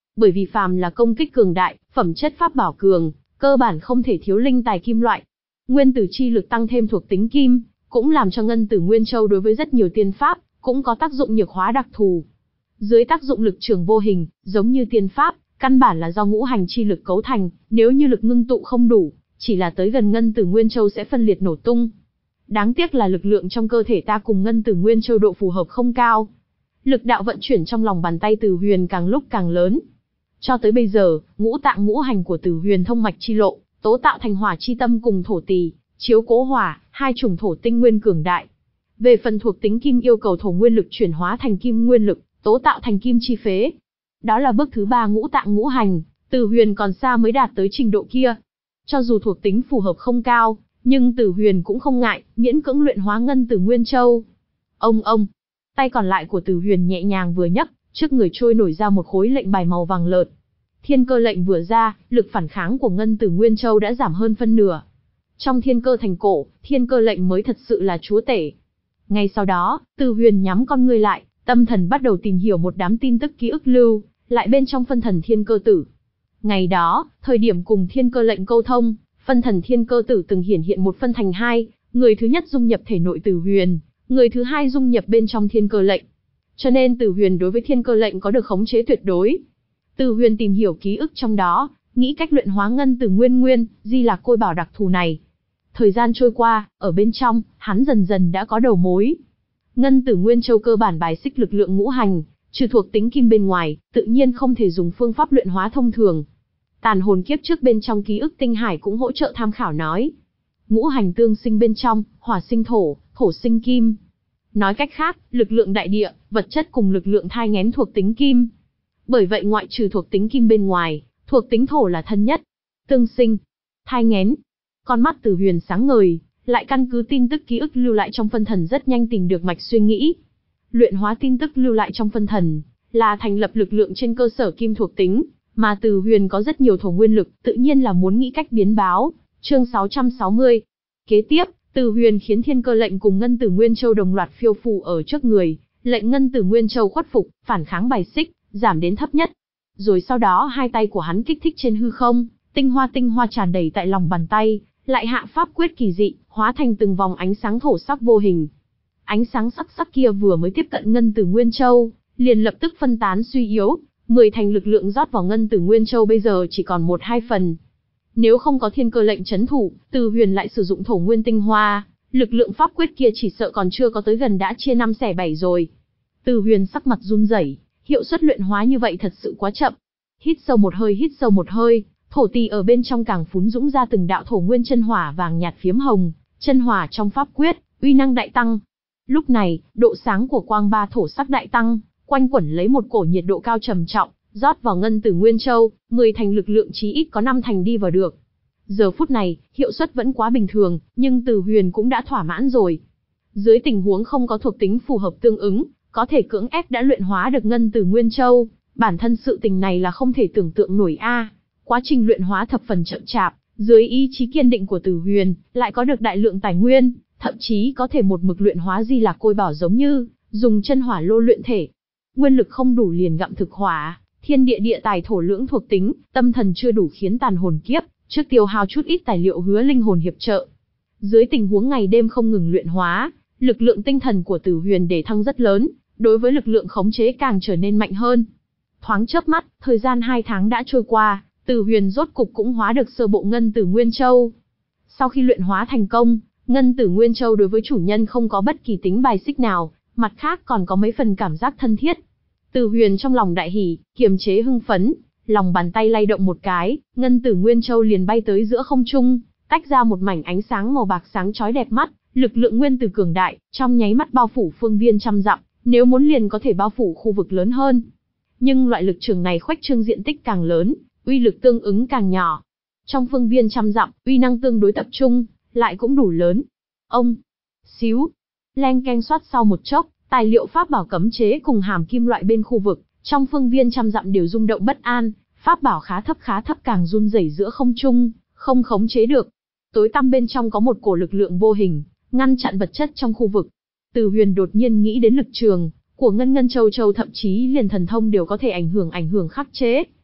Bởi vì phàm là công kích cường đại, phẩm chất pháp bảo cường, cơ bản không thể thiếu linh tài kim loại. Nguyên tử chi lực tăng thêm thuộc tính kim, cũng làm cho ngân tử Nguyên Châu đối với rất nhiều tiên pháp, cũng có tác dụng nhược hóa đặc thù. Dưới tác dụng lực trường vô hình, giống như tiên pháp, căn bản là do ngũ hành chi lực cấu thành, nếu như lực ngưng tụ không đủ, chỉ là tới gần ngân tử Nguyên Châu sẽ phân liệt nổ tung. Đáng tiếc là lực lượng trong cơ thể ta cùng ngân tử Nguyên Châu độ phù hợp không cao. Lực đạo vận chuyển trong lòng bàn tay Từ Huyền càng lúc càng lớn. Cho tới bây giờ, ngũ tạng ngũ hành của Từ Huyền thông mạch chi lộ, tố tạo thành hỏa chi tâm cùng thổ tỳ, chiếu cố hỏa, hai chủng thổ tinh nguyên cường đại. Về phần thuộc tính kim yêu cầu thổ nguyên lực chuyển hóa thành kim nguyên lực, tố tạo thành kim chi phế. Đó là bước thứ ba ngũ tạng ngũ hành, Từ Huyền còn xa mới đạt tới trình độ kia. Cho dù thuộc tính phù hợp không cao, nhưng Từ Huyền cũng không ngại, miễn cưỡng luyện hóa ngân tử Nguyên Châu. Ông ông, tay còn lại của Từ Huyền nhẹ nhàng vừa nhấc, trước người trôi nổi ra một khối lệnh bài màu vàng lợt. Thiên cơ lệnh vừa ra, lực phản kháng của ngân tử Nguyên Châu đã giảm hơn phân nửa. Trong thiên cơ thành cổ, thiên cơ lệnh mới thật sự là chúa tể. Ngay sau đó, Từ Huyền nhắm con ngươi lại, tâm thần bắt đầu tìm hiểu một đám tin tức ký ức lưu lại bên trong phân thần thiên cơ tử. Ngày đó, thời điểm cùng thiên cơ lệnh câu thông, phân thần thiên cơ tử từng hiển hiện một phân thành hai, người thứ nhất dung nhập thể nội Từ Huyền, người thứ hai dung nhập bên trong thiên cơ lệnh. Cho nên Từ Huyền đối với thiên cơ lệnh có được khống chế tuyệt đối. Từ Huyền tìm hiểu ký ức trong đó, nghĩ cách luyện hóa ngân tử nguyên nguyên, di lạc côi bảo đặc thù này. Thời gian trôi qua, ở bên trong, hắn dần dần đã có đầu mối. Ngân tử Nguyên Châu cơ bản bài xích lực lượng ngũ hành, trừ thuộc tính kim bên ngoài, tự nhiên không thể dùng phương pháp luyện hóa thông thường. Tàn hồn kiếp trước bên trong ký ức tinh hải cũng hỗ trợ tham khảo nói. Ngũ hành tương sinh bên trong, hỏa sinh thổ, thổ sinh kim. Nói cách khác, lực lượng đại địa, vật chất cùng lực lượng thai nghén thuộc tính kim. Bởi vậy ngoại trừ thuộc tính kim bên ngoài, thuộc tính thổ là thân nhất. Tương sinh, thai nghén. Con mắt Từ Huyền sáng ngời, lại căn cứ tin tức ký ức lưu lại trong phân thần rất nhanh tìm được mạch suy nghĩ. Luyện hóa tin tức lưu lại trong phân thần, là thành lập lực lượng trên cơ sở kim thuộc tính, mà Từ Huyền có rất nhiều thổ nguyên lực, tự nhiên là muốn nghĩ cách biến báo. Chương sáu trăm sáu mươi. Kế tiếp, Từ Huyền khiến thiên cơ lệnh cùng ngân tử Nguyên Châu đồng loạt phiêu phù ở trước người, lệnh ngân tử Nguyên Châu khuất phục, phản kháng bài xích, giảm đến thấp nhất. Rồi sau đó hai tay của hắn kích thích trên hư không, tinh hoa tinh hoa tràn đầy tại lòng bàn tay, lại hạ pháp quyết kỳ dị, hóa thành từng vòng ánh sáng thổ sắc vô hình. Ánh sáng sắc sắc kia vừa mới tiếp cận ngân tử Nguyên Châu, liền lập tức phân tán suy yếu, mười thành lực lượng rót vào ngân tử Nguyên Châu bây giờ chỉ còn một hai phần. Nếu không có thiên cơ lệnh chấn thủ, Từ Huyền lại sử dụng thổ nguyên tinh hoa, lực lượng pháp quyết kia chỉ sợ còn chưa có tới gần đã chia năm xẻ bảy rồi. Từ Huyền sắc mặt run rẩy, hiệu suất luyện hóa như vậy thật sự quá chậm. Hít sâu một hơi, hít sâu một hơi, thổ tỳ ở bên trong càng phún dũng ra từng đạo thổ nguyên chân hỏa vàng nhạt phiếm hồng, chân hỏa trong pháp quyết, uy năng đại tăng. Lúc này, độ sáng của quang ba thổ sắc đại tăng, quanh quẩn lấy một cổ nhiệt độ cao trầm trọng, rót vào ngân tử Nguyên Châu, mười thành lực lượng chí ít có năm thành đi vào được. Giờ phút này, hiệu suất vẫn quá bình thường, nhưng Từ Huyền cũng đã thỏa mãn rồi. Dưới tình huống không có thuộc tính phù hợp tương ứng, có thể cưỡng ép đã luyện hóa được ngân tử Nguyên Châu, bản thân sự tình này là không thể tưởng tượng nổi a. Quá trình luyện hóa thập phần chậm chạp, dưới ý chí kiên định của Từ Huyền, lại có được đại lượng tài nguyên, thậm chí có thể một mực luyện hóa di lạc côi bảo giống như dùng chân hỏa lô luyện thể. Nguyên lực không đủ liền gặm thực hỏa, thiên địa địa tài thổ lưỡng thuộc tính, tâm thần chưa đủ khiến tàn hồn kiếp, trước tiêu hao chút ít tài liệu hứa linh hồn hiệp trợ. Dưới tình huống ngày đêm không ngừng luyện hóa, lực lượng tinh thần của Từ Huyền để thăng rất lớn, đối với lực lượng khống chế càng trở nên mạnh hơn. Thoáng chớp mắt, thời gian hai tháng đã trôi qua, Từ Huyền rốt cục cũng hóa được sơ bộ ngân tử Nguyên Châu. Sau khi luyện hóa thành công, ngân tử Nguyên Châu đối với chủ nhân không có bất kỳ tính bài xích nào, mặt khác còn có mấy phần cảm giác thân thiết. Từ Huyền trong lòng đại hỉ, kiềm chế hưng phấn, lòng bàn tay lay động một cái, ngân tử Nguyên Châu liền bay tới giữa không trung, tách ra một mảnh ánh sáng màu bạc sáng chói đẹp mắt, lực lượng nguyên tử cường đại, trong nháy mắt bao phủ phương viên trăm dặm, nếu muốn liền có thể bao phủ khu vực lớn hơn. Nhưng loại lực trường này khuếch trương diện tích càng lớn, uy lực tương ứng càng nhỏ. Trong phương viên trăm dặm, uy năng tương đối tập trung, lại cũng đủ lớn. Ông, xíu, leng keng xoát sau một chốc, tài liệu pháp bảo cấm chế cùng hàm kim loại bên khu vực, trong phương viên trăm dặm đều rung động bất an, pháp bảo khá thấp khá thấp càng run rẩy giữa không trung, không khống chế được. Tối tăm bên trong có một cổ lực lượng vô hình, ngăn chặn vật chất trong khu vực. Từ Huyền đột nhiên nghĩ đến lực trường của Ngân Ngân Châu Châu, thậm chí liền thần thông đều có thể ảnh hưởng ảnh hưởng khắc chế.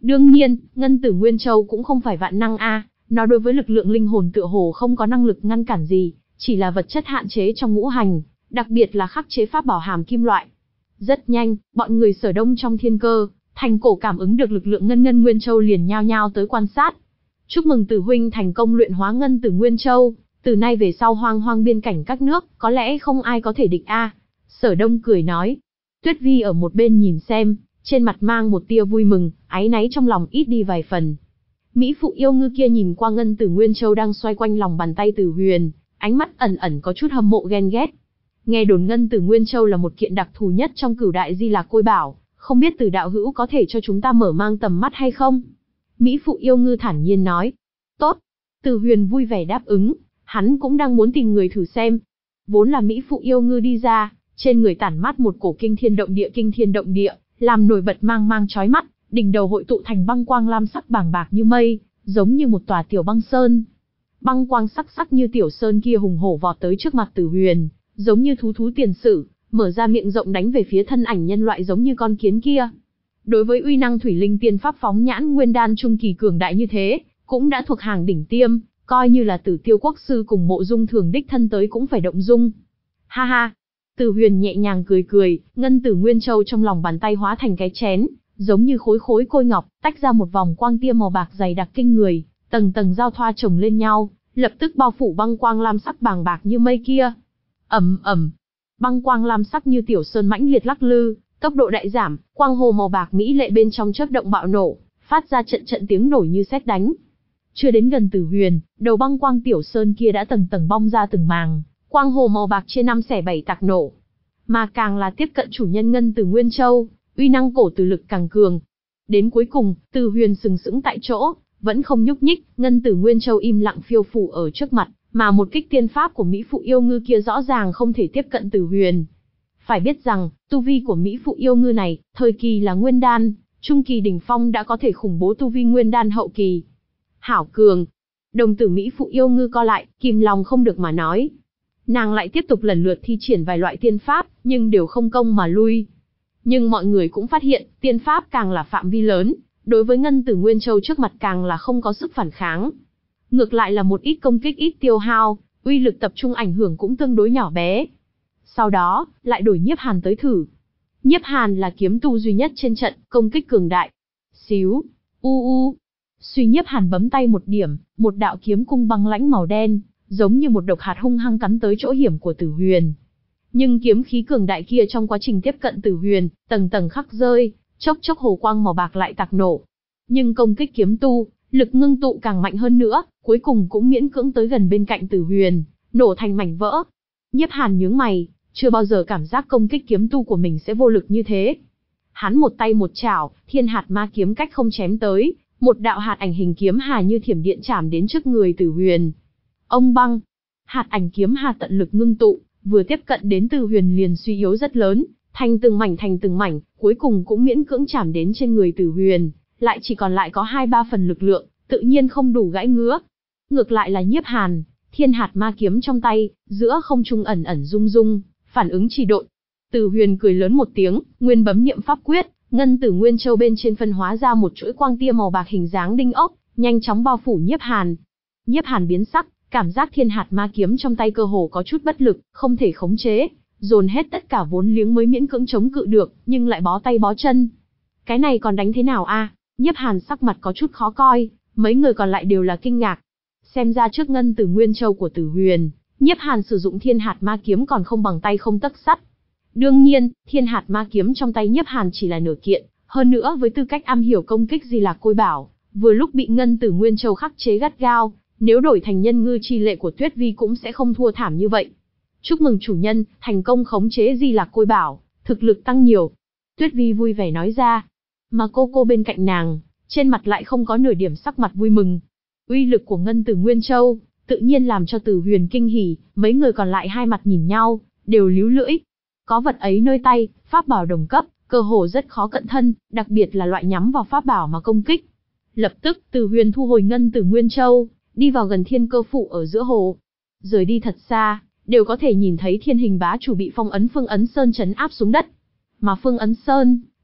Đương nhiên, Ngân Tử Nguyên Châu cũng không phải vạn năng a, nó đối với lực lượng linh hồn tựa hồ không có năng lực ngăn cản gì, chỉ là vật chất hạn chế trong ngũ hành, đặc biệt là khắc chế pháp bảo hàm kim loại. Rất nhanh, bọn người Sở Đông trong Thiên Cơ Thành cổ cảm ứng được lực lượng Ngân Ngân Nguyên Châu liền nhao nhao tới quan sát. Chúc mừng Tử huynh thành công luyện hóa Ngân Tử Nguyên Châu, từ nay về sau hoang hoang biên cảnh các nước, có lẽ không ai có thể địch a. Sở Đông cười nói. Tuyết Vi ở một bên nhìn xem, trên mặt mang một tia vui mừng, áy náy trong lòng ít đi vài phần. Mỹ phụ yêu ngư kia nhìn qua Ngân Tử Nguyên Châu đang xoay quanh lòng bàn tay Tử Huyền, ánh mắt ẩn ẩn có chút hâm mộ ghen ghét. Nghe đồn Ngân Tử Nguyên Châu là một kiện đặc thù nhất trong Cửu Đại Di Lạc Côi Bảo, không biết Từ đạo hữu có thể cho chúng ta mở mang tầm mắt hay không? Mỹ phụ yêu ngư thản nhiên nói. Tốt. Tử Huyền vui vẻ đáp ứng, hắn cũng đang muốn tìm người thử xem. Vốn là Mỹ phụ yêu ngư đi ra, trên người tản mát một cổ kinh thiên động địa kinh thiên động địa, làm nổi bật mang mang chói mắt, đỉnh đầu hội tụ thành băng quang lam sắc bàng bạc như mây, giống như một tòa tiểu băng sơn. Băng quang sắc sắc như tiểu sơn kia hùng hổ vọt tới trước mặt Tử Huyền, giống như thú thú tiền sử, mở ra miệng rộng đánh về phía thân ảnh nhân loại giống như con kiến kia. Đối với uy năng thủy linh tiên pháp phóng nhãn nguyên đan trung kỳ cường đại như thế, cũng đã thuộc hàng đỉnh tiêm, coi như là Tử Tiêu Quốc sư cùng Mộ Dung Thường đích thân tới cũng phải động dung. Ha ha. Tử Huyền nhẹ nhàng cười cười, Ngân Tử Nguyên Châu trong lòng bàn tay hóa thành cái chén, giống như khối khối côi ngọc, tách ra một vòng quang tia màu bạc dày đặc kinh người, tầng tầng giao thoa chồng lên nhau, lập tức bao phủ băng quang lam sắc bàng bạc như mây kia. Ầm ầm, băng quang lam sắc như tiểu sơn mãnh liệt lắc lư, tốc độ đại giảm, quang hồ màu bạc mỹ lệ bên trong chớp động bạo nổ, phát ra trận trận tiếng nổ như sét đánh. Chưa đến gần Tử Huyền, đầu băng quang tiểu sơn kia đã tầng tầng bong ra từng màng, quang hồ màu bạc chia năm xẻ bảy tạc nổ. Mà càng là tiếp cận chủ nhân Ngân Tử Nguyên Châu, uy năng cổ tử lực càng cường. Đến cuối cùng, Tử Huyền sừng sững tại chỗ, vẫn không nhúc nhích, Ngân Tử Nguyên Châu im lặng phiêu phù ở trước mặt, mà một kích tiên pháp của Mỹ phụ yêu ngư kia rõ ràng không thể tiếp cận Tử Huyền. Phải biết rằng, tu vi của Mỹ phụ yêu ngư này, thời kỳ là nguyên đan, trung kỳ đỉnh phong đã có thể khủng bố tu vi nguyên đan hậu kỳ. Hảo cường. Đồng tử Mỹ phụ yêu ngư co lại, kìm lòng không được mà nói. Nàng lại tiếp tục lần lượt thi triển vài loại tiên pháp, nhưng đều không công mà lui. Nhưng mọi người cũng phát hiện, tiên pháp càng là phạm vi lớn, đối với Ngân Tử Nguyên Châu trước mặt càng là không có sức phản kháng. Ngược lại là một ít công kích ít tiêu hao, uy lực tập trung ảnh hưởng cũng tương đối nhỏ bé. Sau đó, lại đổi Nhiếp Hàn tới thử. Nhiếp Hàn là kiếm tu duy nhất trên trận, công kích cường đại. Xíu, u u. Suy Nhiếp Hàn bấm tay một điểm, một đạo kiếm cung băng lãnh màu đen, giống như một độc hạt hung hăng cắn tới chỗ hiểm của Tử Huyền. Nhưng kiếm khí cường đại kia trong quá trình tiếp cận Tử Huyền, tầng tầng khắc rơi, chốc chốc hồ quang màu bạc lại tạc nổ. Nhưng công kích kiếm tu, lực ngưng tụ càng mạnh hơn nữa, cuối cùng cũng miễn cưỡng tới gần bên cạnh Tử Huyền, nổ thành mảnh vỡ. Nhiếp Hàn nhướng mày, chưa bao giờ cảm giác công kích kiếm tu của mình sẽ vô lực như thế. Hắn một tay một chảo, thiên hạt ma kiếm cách không chém tới, một đạo hạt ảnh hình kiếm hà như thiểm điện chạm đến trước người Tử Huyền. Ông băng, hạt ảnh kiếm hà tận lực ngưng tụ, vừa tiếp cận đến Tử Huyền liền suy yếu rất lớn, thành từng mảnh thành từng mảnh, cuối cùng cũng miễn cưỡng chạm đến trên người Tử Huyền, lại chỉ còn lại có hai ba phần lực lượng, tự nhiên không đủ gãy ngứa. Ngược lại là Nhiếp Hàn, thiên hạt ma kiếm trong tay, giữa không trung ẩn ẩn rung rung, phản ứng trì độn. Tử Huyền cười lớn một tiếng, nguyên bấm niệm pháp quyết, Ngân Tử Nguyên Châu bên trên phân hóa ra một chuỗi quang tia màu bạc hình dáng đinh ốc, nhanh chóng bao phủ Nhiếp Hàn. Nhiếp Hàn biến sắc, cảm giác thiên hạt ma kiếm trong tay cơ hồ có chút bất lực, không thể khống chế, dồn hết tất cả vốn liếng mới miễn cưỡng chống cự được, nhưng lại bó tay bó chân. Cái này còn đánh thế nào a? À? Nhiếp Hàn sắc mặt có chút khó coi, mấy người còn lại đều là kinh ngạc. Xem ra trước Ngân Tử Nguyên Châu của Tử Huyền, Nhiếp Hàn sử dụng thiên hạt ma kiếm còn không bằng tay không tấc sắt. Đương nhiên, thiên hạt ma kiếm trong tay Nhiếp Hàn chỉ là nửa kiện, hơn nữa với tư cách am hiểu công kích Di Lạc Côi Bảo, vừa lúc bị Ngân Tử Nguyên Châu khắc chế gắt gao, nếu đổi thành nhân ngư chi lệ của Tuyết Vi cũng sẽ không thua thảm như vậy. Chúc mừng chủ nhân, thành công khống chế Di Lạc Côi Bảo, thực lực tăng nhiều. Tuyết Vi vui vẻ nói ra, mà cô cô bên cạnh nàng, trên mặt lại không có nửa điểm sắc mặt vui mừng. Uy lực của Ngân Tử Nguyên Châu, tự nhiên làm cho Tử Huyền kinh hỉ, mấy người còn lại hai mặt nhìn nhau, đều líu lưỡi. Có vật ấy nơi tay, pháp bảo đồng cấp, cơ hồ rất khó cận thân, đặc biệt là loại nhắm vào pháp bảo mà công kích. Lập tức, Tử Huyền thu hồi Ngân Tử Nguyên Châu, đi vào gần Thiên Cơ Phủ ở giữa hồ. Rời đi thật xa, đều có thể nhìn thấy Thiên Hình bá chủ bị phong ấn Phương Ấn Sơn trấn áp xuống đất. Mà Phương Ấn Sơn,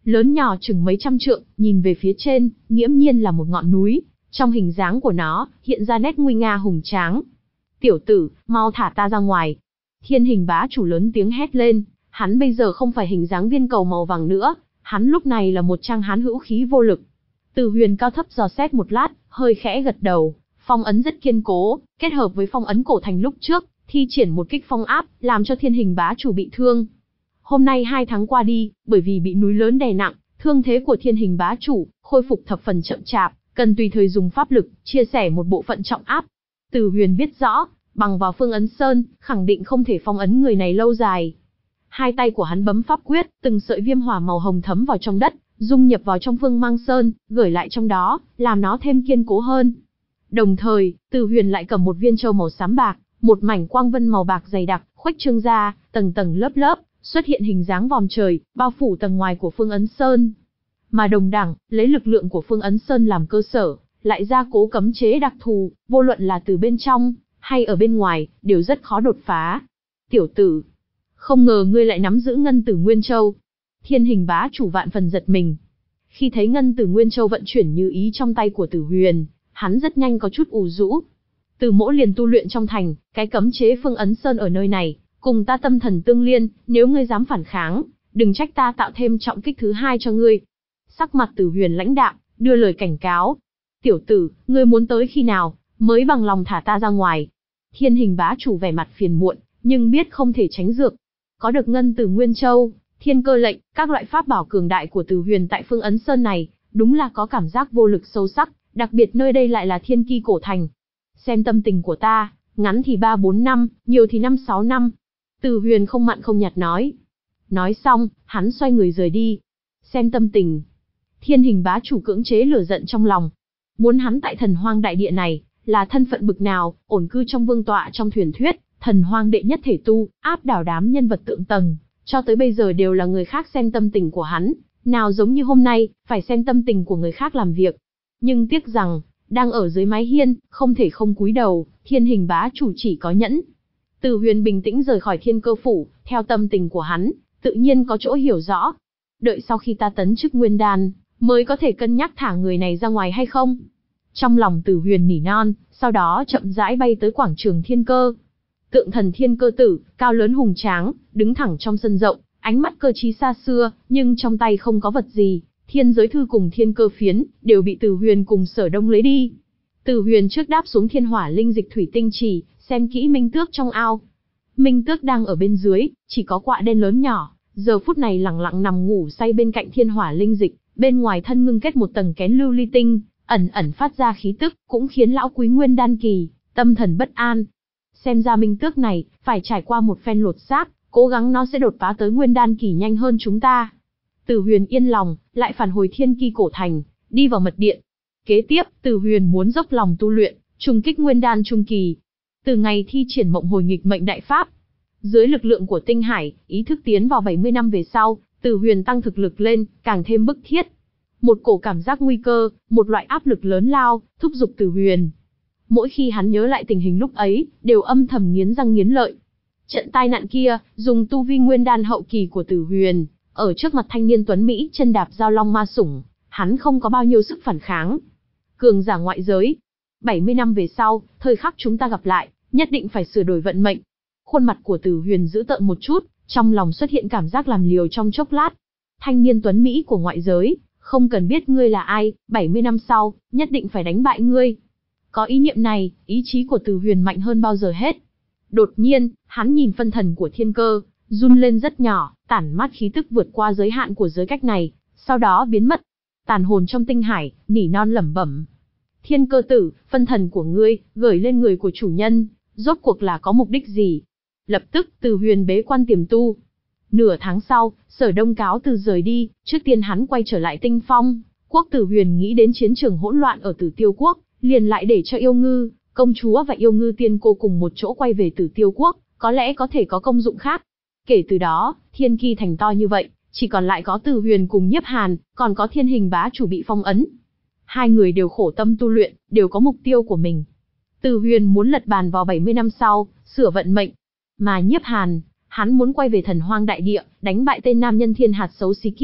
lớn nhỏ chừng mấy trăm trượng, nhìn về phía trên, nghiễm nhiên là một ngọn núi, trong hình dáng của nó, hiện ra nét nguy nga hùng tráng. Tiểu tử, mau thả ta ra ngoài. Thiên Hình Bá Chủ lớn tiếng hét lên, hắn bây giờ không phải hình dáng viên cầu màu vàng nữa, hắn lúc này là một trang hán hữu khí vô lực. Từ Huyền cao thấp dò xét một lát, hơi khẽ gật đầu, phong ấn rất kiên cố, kết hợp với phong ấn cổ thành lúc trước, thi triển một kích phong áp, làm cho Thiên Hình Bá Chủ bị thương. Hôm nay hai tháng qua đi, bởi vì bị núi lớn đè nặng, thương thế của Thiên Hình Bá Chủ khôi phục thập phần chậm chạp, cần tùy thời dùng pháp lực chia sẻ một bộ phận trọng áp. Từ Huyền biết rõ, bằng vào Phương Ấn Sơn, khẳng định không thể phong ấn người này lâu dài. Hai tay của hắn bấm pháp quyết, từng sợi viêm hỏa màu hồng thấm vào trong đất, dung nhập vào trong Phương Mang Sơn, gửi lại trong đó, làm nó thêm kiên cố hơn. Đồng thời, Từ Huyền lại cầm một viên châu màu xám bạc, một mảnh quang vân màu bạc dày đặc, khuếch trương ra, tầng tầng lớp lớp, xuất hiện hình dáng vòm trời, bao phủ tầng ngoài của Phương Ấn Sơn. Mà đồng đẳng, lấy lực lượng của Phương Ấn Sơn làm cơ sở, lại gia cố cấm chế đặc thù, vô luận là từ bên trong, hay ở bên ngoài, đều rất khó đột phá. Tiểu tử, không ngờ ngươi lại nắm giữ Ngân Tử Nguyên Châu. Thiên Hình Bá Chủ vạn phần giật mình. Khi thấy Ngân Tử Nguyên Châu vận chuyển như ý trong tay của Tử Huyền, hắn rất nhanh có chút ủ rũ. Từ Mỗ liền tu luyện trong thành, cái cấm chế Phương Ấn Sơn ở nơi này, cùng ta tâm thần tương liên, nếu ngươi dám phản kháng, đừng trách ta tạo thêm trọng kích thứ hai cho ngươi. Sắc mặt Tử Huyền lãnh đạm, đưa lời cảnh cáo. Tiểu tử, ngươi muốn tới khi nào, mới bằng lòng thả ta ra ngoài. Thiên Hình Bá Chủ vẻ mặt phiền muộn, nhưng biết không thể tránh dược. Có được Ngân Tử Nguyên Châu, Thiên Cơ Lệnh, các loại pháp bảo cường đại của Tử Huyền tại Phương Ấn Sơn này, đúng là có cảm giác vô lực sâu sắc, đặc biệt nơi đây lại là Thiên Ki cổ thành. Xem tâm tình của ta, ngắn thì ba bốn năm, nhiều thì năm sáu năm. Tử Huyền không mặn không nhạt nói. Nói xong, hắn xoay người rời đi. Xem tâm tình. Thiên Hình Bá Chủ cưỡng chế lửa giận trong lòng. Muốn hắn tại Thần Hoang đại địa này, là thân phận bực nào, ổn cư trong vương tọa trong truyền thuyết, Thần Hoang đệ nhất thể tu, áp đảo đám nhân vật thượng tầng, cho tới bây giờ đều là người khác xem tâm tình của hắn, nào giống như hôm nay, phải xem tâm tình của người khác làm việc. Nhưng tiếc rằng, đang ở dưới mái hiên, không thể không cúi đầu, Thiên Hình Bá Chủ chỉ có nhẫn. Từ Huyền bình tĩnh rời khỏi Thiên Cơ phủ, theo tâm tình của hắn, tự nhiên có chỗ hiểu rõ. Đợi sau khi ta tấn chức Nguyên Đan, mới có thể cân nhắc thả người này ra ngoài hay không. Trong lòng Từ Huyền nỉ non, sau đó chậm rãi bay tới quảng trường Thiên Cơ. Tượng thần Thiên Cơ Tử, cao lớn hùng tráng, đứng thẳng trong sân rộng, ánh mắt cơ trí xa xưa, nhưng trong tay không có vật gì. Thiên Giới Thư cùng Thiên Cơ Phiến đều bị Từ Huyền cùng Sở Đông lấy đi. Từ Huyền trước đáp xuống Thiên Hỏa Linh Dịch Thủy Tinh Trì, xem kỹ Minh Tước trong ao. Minh Tước đang ở bên dưới, chỉ có quạ đen lớn nhỏ, giờ phút này lẳng lặng nằm ngủ say bên cạnh Thiên Hỏa Linh Dịch, bên ngoài thân ngưng kết một tầng kén lưu ly tinh, ẩn ẩn phát ra khí tức, cũng khiến lão quý Nguyên Đan kỳ tâm thần bất an. Xem ra Minh Tước này phải trải qua một phen lột xác, cố gắng nó sẽ đột phá tới Nguyên Đan kỳ nhanh hơn chúng ta. Từ Huyền yên lòng, lại phản hồi Thiên Ki cổ thành, đi vào mật điện. Kế tiếp, Từ Huyền muốn dốc lòng tu luyện, trùng kích Nguyên Đan trung kỳ. Từ ngày thi triển Mộng Hồi Nghịch Mệnh Đại Pháp, dưới lực lượng của Tinh Hải, ý thức tiến vào bảy mươi năm về sau, Từ Huyền tăng thực lực lên, càng thêm bức thiết. Một cổ cảm giác nguy cơ, một loại áp lực lớn lao, thúc giục Từ Huyền. Mỗi khi hắn nhớ lại tình hình lúc ấy, đều âm thầm nghiến răng nghiến lợi. Trận tai nạn kia, dùng tu vi Nguyên Đan hậu kỳ của Từ Huyền, ở trước mặt thanh niên tuấn Mỹ chân đạp giao long ma sủng, hắn không có bao nhiêu sức phản kháng. Cường giả ngoại giới. bảy mươi năm về sau, thời khắc chúng ta gặp lại, nhất định phải sửa đổi vận mệnh. Khuôn mặt của Từ Huyền dữ tợn một chút, trong lòng xuất hiện cảm giác làm liều trong chốc lát. Thanh niên tuấn Mỹ của ngoại giới, không cần biết ngươi là ai, bảy mươi năm sau, nhất định phải đánh bại ngươi. Có ý niệm này, ý chí của Từ Huyền mạnh hơn bao giờ hết. Đột nhiên, hắn nhìn phân thần của Thiên Cơ, run lên rất nhỏ, tản mát khí tức vượt qua giới hạn của giới cách này, sau đó biến mất. Tàn hồn trong tinh hải, nỉ non lẩm bẩm. Thiên Cơ tử, phân thần của ngươi, gửi lên người của chủ nhân, rốt cuộc là có mục đích gì? Lập tức, Từ Huyền bế quan tiềm tu. Nửa tháng sau, Sở Đông cáo từ rời đi, trước tiên hắn quay trở lại Tinh Phong. Quốc Từ Huyền nghĩ đến chiến trường hỗn loạn ở Tử Tiêu Quốc, liền lại để cho Yêu Ngư, công chúa và Yêu Ngư tiên cô cùng một chỗ quay về Tử Tiêu Quốc, có lẽ có thể có công dụng khác. Kể từ đó, Thiên Ki thành to như vậy, chỉ còn lại có Từ Huyền cùng Nhiếp Hàn, còn có Thiên Hình Bá Chủ bị phong ấn. Hai người đều khổ tâm tu luyện, đều có mục tiêu của mình. Từ Huyền muốn lật bàn vào bảy mươi năm sau, sửa vận mệnh. Mà Nhiếp Hàn, hắn muốn quay về Thần Hoang đại địa, đánh bại tên nam nhân thiên hạt xấu xí kia,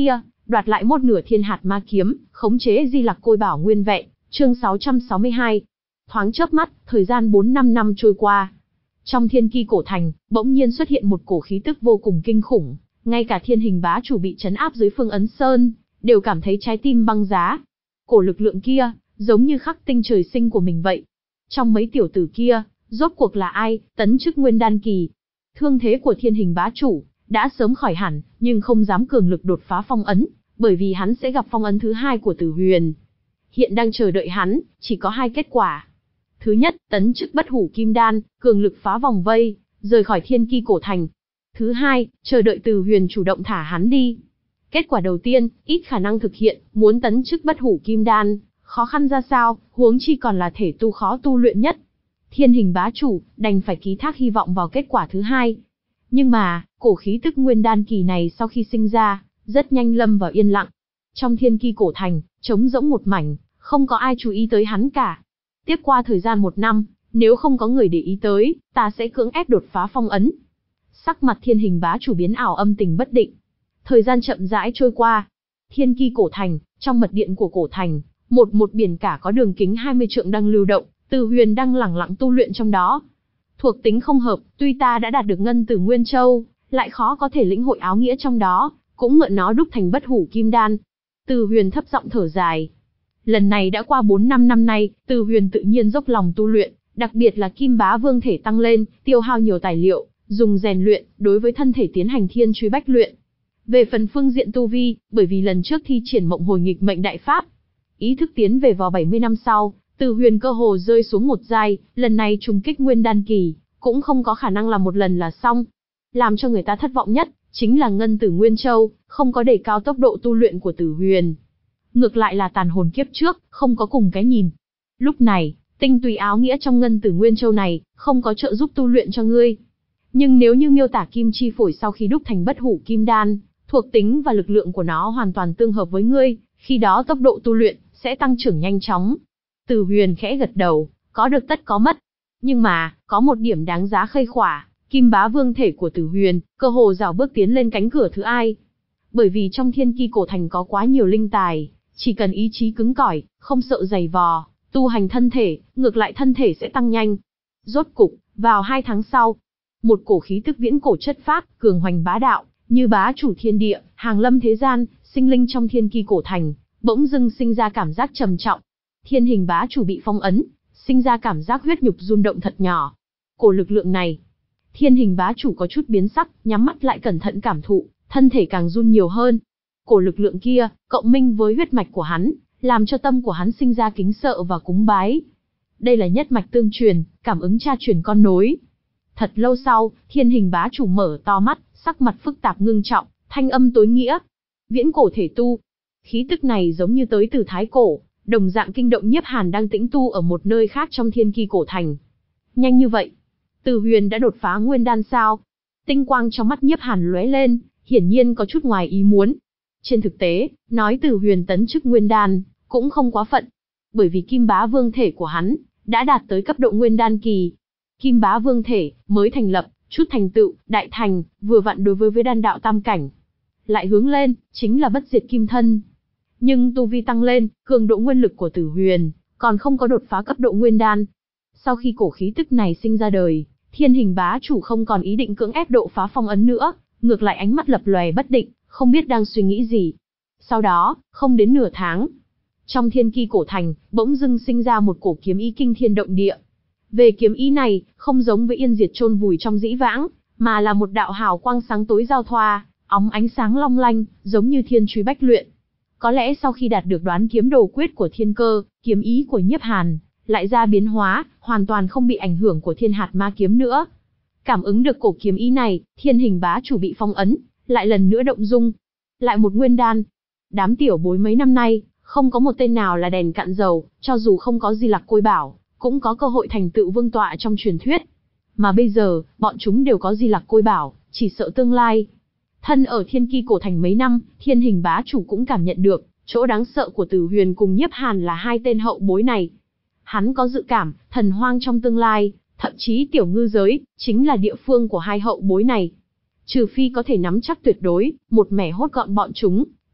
đoạt lại một nửa thiên hạt ma kiếm, khống chế Di Lặc Côi Bảo nguyên vẹn. Chương sáu trăm sáu mươi hai. Thoáng chớp mắt, thời gian bốn năm năm trôi qua. Trong Thiên Ki cổ thành, bỗng nhiên xuất hiện một cổ khí tức vô cùng kinh khủng, ngay cả Thiên Hình bá chủ bị trấn áp dưới Phương Ấn Sơn, đều cảm thấy trái tim băng giá. Cổ lực lượng kia, giống như khắc tinh trời sinh của mình vậy. Trong mấy tiểu tử kia, rốt cuộc là ai, tấn chức nguyên đan kỳ? Thương thế của Thiên Hình bá chủ đã sớm khỏi hẳn, nhưng không dám cường lực đột phá phong ấn, bởi vì hắn sẽ gặp phong ấn thứ hai của Tử Huyền. Hiện đang chờ đợi hắn, chỉ có hai kết quả. Thứ nhất, tấn chức bất hủ kim đan, cường lực phá vòng vây, rời khỏi Thiên Ki cổ thành. Thứ hai, chờ đợi Tử Huyền chủ động thả hắn đi. Kết quả đầu tiên, ít khả năng thực hiện, muốn tấn chức bất hủ kim đan, khó khăn ra sao, huống chi còn là thể tu khó tu luyện nhất. Thiên Hình bá chủ, đành phải ký thác hy vọng vào kết quả thứ hai. Nhưng mà, cổ khí tức nguyên đan kỳ này sau khi sinh ra, rất nhanh lâm vào yên lặng. Trong Thiên Ki cổ thành, trống rỗng một mảnh, không có ai chú ý tới hắn cả. Tiếp qua thời gian một năm, nếu không có người để ý tới, ta sẽ cưỡng ép đột phá phong ấn. Sắc mặt Thiên Hình bá chủ biến ảo âm tình bất định. Thời gian chậm rãi trôi qua. Thiên Ki cổ thành, trong mật điện của cổ thành, một một biển cả có đường kính hai mươi trượng đang lưu động, Tử Huyền đang lẳng lặng tu luyện trong đó. Thuộc tính không hợp, tuy ta đã đạt được ngân tử Nguyên Châu, lại khó có thể lĩnh hội áo nghĩa trong đó, cũng mượn nó đúc thành bất hủ kim đan. Tử Huyền thấp giọng thở dài. Lần này đã qua bốn năm năm nay, Tử Huyền tự nhiên dốc lòng tu luyện, đặc biệt là Kim Bá Vương thể tăng lên, tiêu hao nhiều tài liệu, dùng rèn luyện, đối với thân thể tiến hành thiên truy bách luyện. Về phần phương diện tu vi, bởi vì lần trước thi triển Mộng Hồi Nghịch Mệnh Đại Pháp, ý thức tiến về vào bảy mươi năm sau, Tử Huyền cơ hồ rơi xuống một giai, lần này trùng kích nguyên đan kỳ, cũng không có khả năng là một lần là xong. Làm cho người ta thất vọng nhất, chính là ngân tử Nguyên Châu, không có đẩy cao tốc độ tu luyện của Tử Huyền. Ngược lại là tàn hồn kiếp trước, không có cùng cái nhìn. Lúc này, tinh túy áo nghĩa trong ngân tử Nguyên Châu này, không có trợ giúp tu luyện cho ngươi. Nhưng nếu như miêu tả kim chi phổi sau khi đúc thành bất hủ kim đan, thuộc tính và lực lượng của nó hoàn toàn tương hợp với ngươi, khi đó tốc độ tu luyện sẽ tăng trưởng nhanh chóng. Tử Huyền khẽ gật đầu, có được tất có mất. Nhưng mà, có một điểm đáng giá khây khỏa, Kim Bá Vương thể của Tử Huyền, cơ hồ rảo bước tiến lên cánh cửa thứ ai. Bởi vì trong Thiên Ki cổ thành có quá nhiều linh tài, chỉ cần ý chí cứng cỏi, không sợ dày vò, tu hành thân thể, ngược lại thân thể sẽ tăng nhanh. Rốt cục, vào hai tháng sau, một cổ khí tức viễn cổ chất phác, cường hoành bá đạo, như bá chủ thiên địa, hàng lâm thế gian, sinh linh trong Thiên Ki cổ thành, bỗng dưng sinh ra cảm giác trầm trọng. Thiên Hình bá chủ bị phong ấn, sinh ra cảm giác huyết nhục rung động thật nhỏ. Cổ lực lượng này, Thiên Hình bá chủ có chút biến sắc, nhắm mắt lại cẩn thận cảm thụ, thân thể càng run nhiều hơn. Cổ lực lượng kia, cộng minh với huyết mạch của hắn, làm cho tâm của hắn sinh ra kính sợ và cúng bái. Đây là nhất mạch tương truyền, cảm ứng cha truyền con nối. Thật lâu sau, Thiên Hình bá chủ mở to mắt, sắc mặt phức tạp ngưng trọng, thanh âm tối nghĩa. Viễn cổ thể tu. Khí tức này giống như tới từ thái cổ, đồng dạng kinh động Nhiếp Hàn đang tĩnh tu ở một nơi khác trong Thiên Ki cổ thành. Nhanh như vậy, Tử Huyền đã đột phá nguyên đan sao? Tinh quang trong mắt Nhiếp Hàn lóe lên, hiển nhiên có chút ngoài ý muốn. Trên thực tế, nói Tử Huyền tấn chức nguyên đan, cũng không quá phận. Bởi vì Kim Bá Vương thể của hắn, đã đạt tới cấp độ nguyên đan kỳ. Kim Bá Vương thể, mới thành lập, chút thành tựu, đại thành, vừa vặn đối với với đan đạo tam cảnh. Lại hướng lên, chính là bất diệt kim thân. Nhưng tu vi tăng lên, cường độ nguyên lực của Tử Huyền, còn không có đột phá cấp độ nguyên đan. Sau khi cổ khí tức này sinh ra đời, Thiên Hình bá chủ không còn ý định cưỡng ép độ phá phong ấn nữa, ngược lại ánh mắt lập lòe bất định, không biết đang suy nghĩ gì. Sau đó, không đến nửa tháng, trong Thiên Ki cổ thành, bỗng dưng sinh ra một cổ kiếm ý kinh thiên động địa. Về kiếm ý này, không giống với yên diệt chôn vùi trong dĩ vãng, mà là một đạo hào quang sáng tối giao thoa, óng ánh sáng long lanh, giống như thiên truy bách luyện. Có lẽ sau khi đạt được đoán kiếm đồ quyết của thiên cơ, kiếm ý của Nhiếp Hàn lại ra biến hóa, hoàn toàn không bị ảnh hưởng của thiên hạt ma kiếm nữa. Cảm ứng được cổ kiếm ý này, Thiên Hình bá chủ bị phong ấn, lại lần nữa động dung. Lại một nguyên đan. Đám tiểu bối mấy năm nay, không có một tên nào là đèn cạn dầu, cho dù không có Di Lặc Côi Bảo, cũng có cơ hội thành tựu vương tọa trong truyền thuyết. Mà bây giờ, bọn chúng đều có Di Lặc Côi Bảo, chỉ sợ tương lai. Thân ở Thiên Ki cổ thành mấy năm, Thiên Hình bá chủ cũng cảm nhận được, chỗ đáng sợ của Tử Huyền cùng Nhiếp Hàn là hai tên hậu bối này. Hắn có dự cảm, thần hoang trong tương lai, thậm chí tiểu ngư giới, chính là địa phương của hai hậu bối này. Trừ phi có thể nắm chắc tuyệt đối, một mẻ hốt gọn bọn chúng,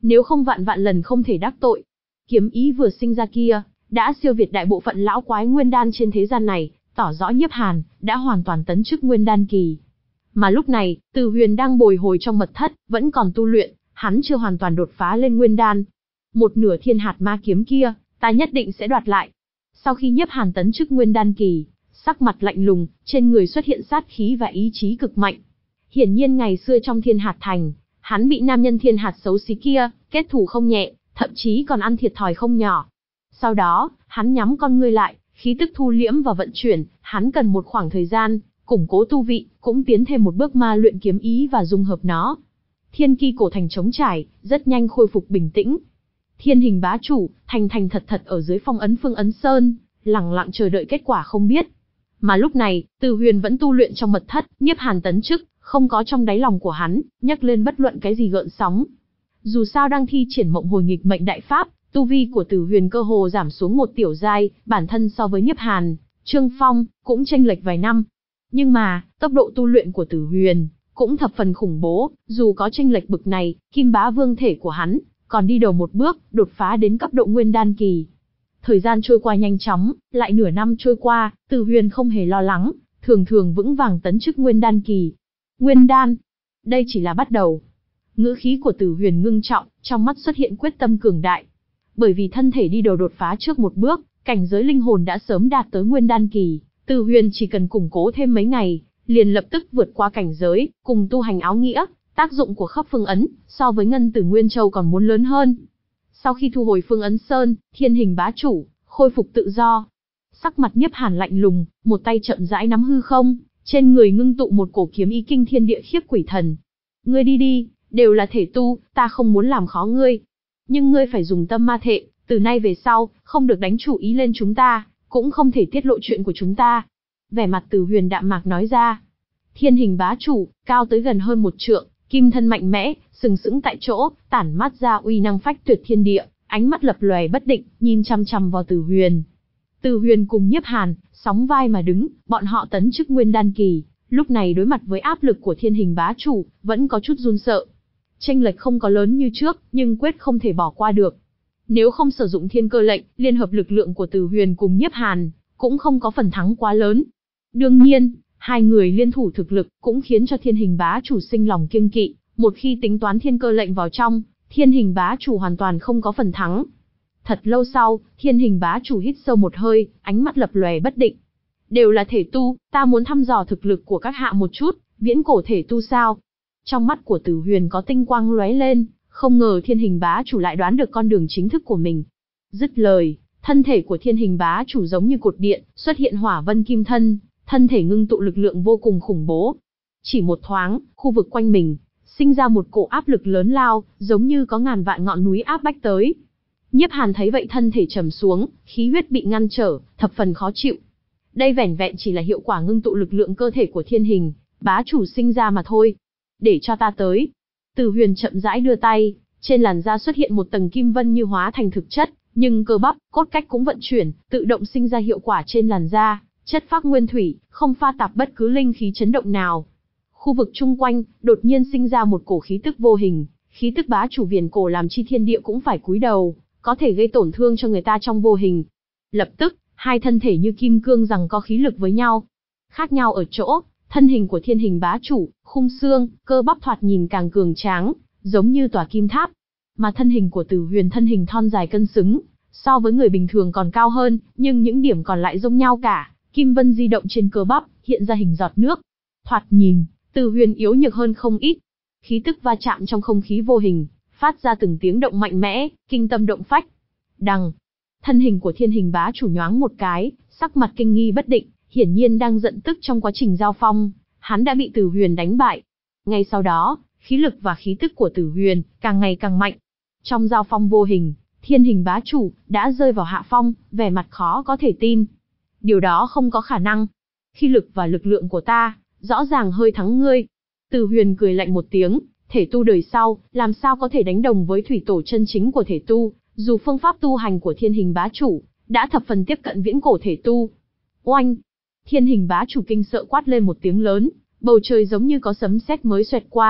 nếu không vạn vạn lần không thể đắc tội. Kiếm ý vừa sinh ra kia, đã siêu việt đại bộ phận lão quái nguyên đan trên thế gian này, tỏ rõ Nhiếp Hàn đã hoàn toàn tấn chức nguyên đan kỳ. Mà lúc này, Từ Huyền đang bồi hồi trong mật thất, vẫn còn tu luyện, hắn chưa hoàn toàn đột phá lên nguyên đan. Một nửa thiên hạt ma kiếm kia, ta nhất định sẽ đoạt lại. Sau khi Nhiếp Hàn tấn chức nguyên đan kỳ, sắc mặt lạnh lùng, trên người xuất hiện sát khí và ý chí cực mạnh. Hiển nhiên ngày xưa trong Thiên Hạt Thành, hắn bị nam nhân Thiên Hạt xấu xí kia kết thù không nhẹ, thậm chí còn ăn thiệt thòi không nhỏ. Sau đó, hắn nhắm con ngươi lại, khí tức thu liễm và vận chuyển, hắn cần một khoảng thời gian củng cố tu vị, cũng tiến thêm một bước ma luyện kiếm ý và dung hợp nó. Thiên Ki cổ thành trống trải, rất nhanh khôi phục bình tĩnh. Thiên Hình bá chủ, thành thành thật thật ở dưới phong ấn Phương Ấn Sơn, lặng lặng chờ đợi kết quả không biết. Mà lúc này, Từ Huyền vẫn tu luyện trong mật thất, Nhiếp Hàn tấn chức, không có trong đáy lòng của hắn nhắc lên bất luận cái gì gợn sóng. Dù sao đang thi triển Mộng Hồi Nghịch Mệnh đại pháp, tu vi của Từ Huyền cơ hồ giảm xuống một tiểu giai, bản thân so với Nhiếp Hàn, Trương Phong cũng chênh lệch vài năm. Nhưng mà, tốc độ tu luyện của Từ Huyền cũng thập phần khủng bố, dù có chênh lệch bực này, Kim Bá Vương thể của hắn còn đi đầu một bước, đột phá đến cấp độ nguyên đan kỳ. Thời gian trôi qua nhanh chóng, lại nửa năm trôi qua, Từ Huyền không hề lo lắng, thường thường vững vàng tấn chức nguyên đan kỳ. Nguyên đan, đây chỉ là bắt đầu. Ngữ khí của Từ Huyền ngưng trọng, trong mắt xuất hiện quyết tâm cường đại. Bởi vì thân thể đi đầu đột phá trước một bước, cảnh giới linh hồn đã sớm đạt tới nguyên đan kỳ, Từ Huyền chỉ cần củng cố thêm mấy ngày, liền lập tức vượt qua cảnh giới, cùng tu hành áo nghĩa, tác dụng của khắp phương ấn, so với Ngân Tử Nguyên Châu còn muốn lớn hơn. Sau khi thu hồi Phương Ấn Sơn, Thiên Hình bá chủ khôi phục tự do. Sắc mặt Nhiếp Hàn lạnh lùng, một tay chậm rãi nắm hư không, trên người ngưng tụ một cổ kiếm ý kinh thiên địa khiếp quỷ thần. Ngươi đi đi, đều là thể tu, ta không muốn làm khó ngươi. Nhưng ngươi phải dùng tâm ma thệ, từ nay về sau, không được đánh chủ ý lên chúng ta, cũng không thể tiết lộ chuyện của chúng ta. Vẻ mặt Từ Huyền đạm mạc nói ra. Thiên Hình bá chủ, cao tới gần hơn một trượng, kim thân mạnh mẽ, sừng sững tại chỗ, tản mát ra uy năng phách tuyệt thiên địa, ánh mắt lập lòe bất định, nhìn chăm chăm vào Từ Huyền. Từ Huyền cùng Nhiếp Hàn, sóng vai mà đứng, bọn họ tấn chức nguyên đan kỳ, lúc này đối mặt với áp lực của Thiên Hình bá chủ, vẫn có chút run sợ. Chênh lệch không có lớn như trước, nhưng quyết không thể bỏ qua được. Nếu không sử dụng thiên cơ lệnh, liên hợp lực lượng của Từ Huyền cùng Nhiếp Hàn, cũng không có phần thắng quá lớn. Đương nhiên, hai người liên thủ thực lực, cũng khiến cho Thiên Hình bá chủ sinh lòng kiêng kỵ, một khi tính toán thiên cơ lệnh vào trong, Thiên Hình bá chủ hoàn toàn không có phần thắng. Thật lâu sau, Thiên Hình bá chủ hít sâu một hơi, ánh mắt lập lòe bất định. Đều là thể tu, ta muốn thăm dò thực lực của các hạ một chút, viễn cổ thể tu sao? Trong mắt của Từ Huyền có tinh quang lóe lên, không ngờ Thiên Hình bá chủ lại đoán được con đường chính thức của mình. Dứt lời, thân thể của Thiên Hình bá chủ giống như cột điện, xuất hiện hỏa vân kim thân, thân thể ngưng tụ lực lượng vô cùng khủng bố. Chỉ một thoáng, khu vực quanh mình sinh ra một cổ áp lực lớn lao, giống như có ngàn vạn ngọn núi áp bách tới. Nhiếp Hàn thấy vậy thân thể trầm xuống, khí huyết bị ngăn trở, thập phần khó chịu. Đây vẻn vẹn chỉ là hiệu quả ngưng tụ lực lượng cơ thể của Thiên Hình bá chủ sinh ra mà thôi. Để cho ta tới. Từ Huyền chậm rãi đưa tay, trên làn da xuất hiện một tầng kim vân như hóa thành thực chất, nhưng cơ bắp, cốt cách cũng vận chuyển, tự động sinh ra hiệu quả trên làn da, chất phác nguyên thủy, không pha tạp bất cứ linh khí chấn động nào. Khu vực chung quanh, đột nhiên sinh ra một cổ khí tức vô hình, khí tức bá chủ viền cổ làm chi thiên địa cũng phải cúi đầu, có thể gây tổn thương cho người ta trong vô hình. Lập tức, hai thân thể như kim cương giằng co khí lực với nhau. Khác nhau ở chỗ, thân hình của Thiên Hình bá chủ, khung xương, cơ bắp thoạt nhìn càng cường tráng, giống như tòa kim tháp. Mà thân hình của Từ Huyền thân hình thon dài cân xứng, so với người bình thường còn cao hơn, nhưng những điểm còn lại giống nhau cả, kim vân di động trên cơ bắp, hiện ra hình giọt nước. Thoạt nhìn, Từ Huyền yếu nhược hơn không ít. Khí tức va chạm trong không khí vô hình, phát ra từng tiếng động mạnh mẽ, kinh tâm động phách. Đằng, thân hình của Thiên Hình bá chủ nhoáng một cái, sắc mặt kinh nghi bất định, hiển nhiên đang giận tức trong quá trình giao phong, hắn đã bị Từ Huyền đánh bại. Ngay sau đó, khí lực và khí tức của Từ Huyền càng ngày càng mạnh. Trong giao phong vô hình, Thiên Hình bá chủ đã rơi vào hạ phong, vẻ mặt khó có thể tin. Điều đó không có khả năng. Khí lực và lực lượng của ta, rõ ràng hơi thắng ngươi. Từ Huyền cười lạnh một tiếng, thể tu đời sau, làm sao có thể đánh đồng với thủy tổ chân chính của thể tu, dù phương pháp tu hành của Thiên Hình bá chủ đã thập phần tiếp cận viễn cổ thể tu. Oanh! Thiên Hình bá chủ kinh sợ quát lên một tiếng lớn, bầu trời giống như có sấm sét mới xoẹt qua,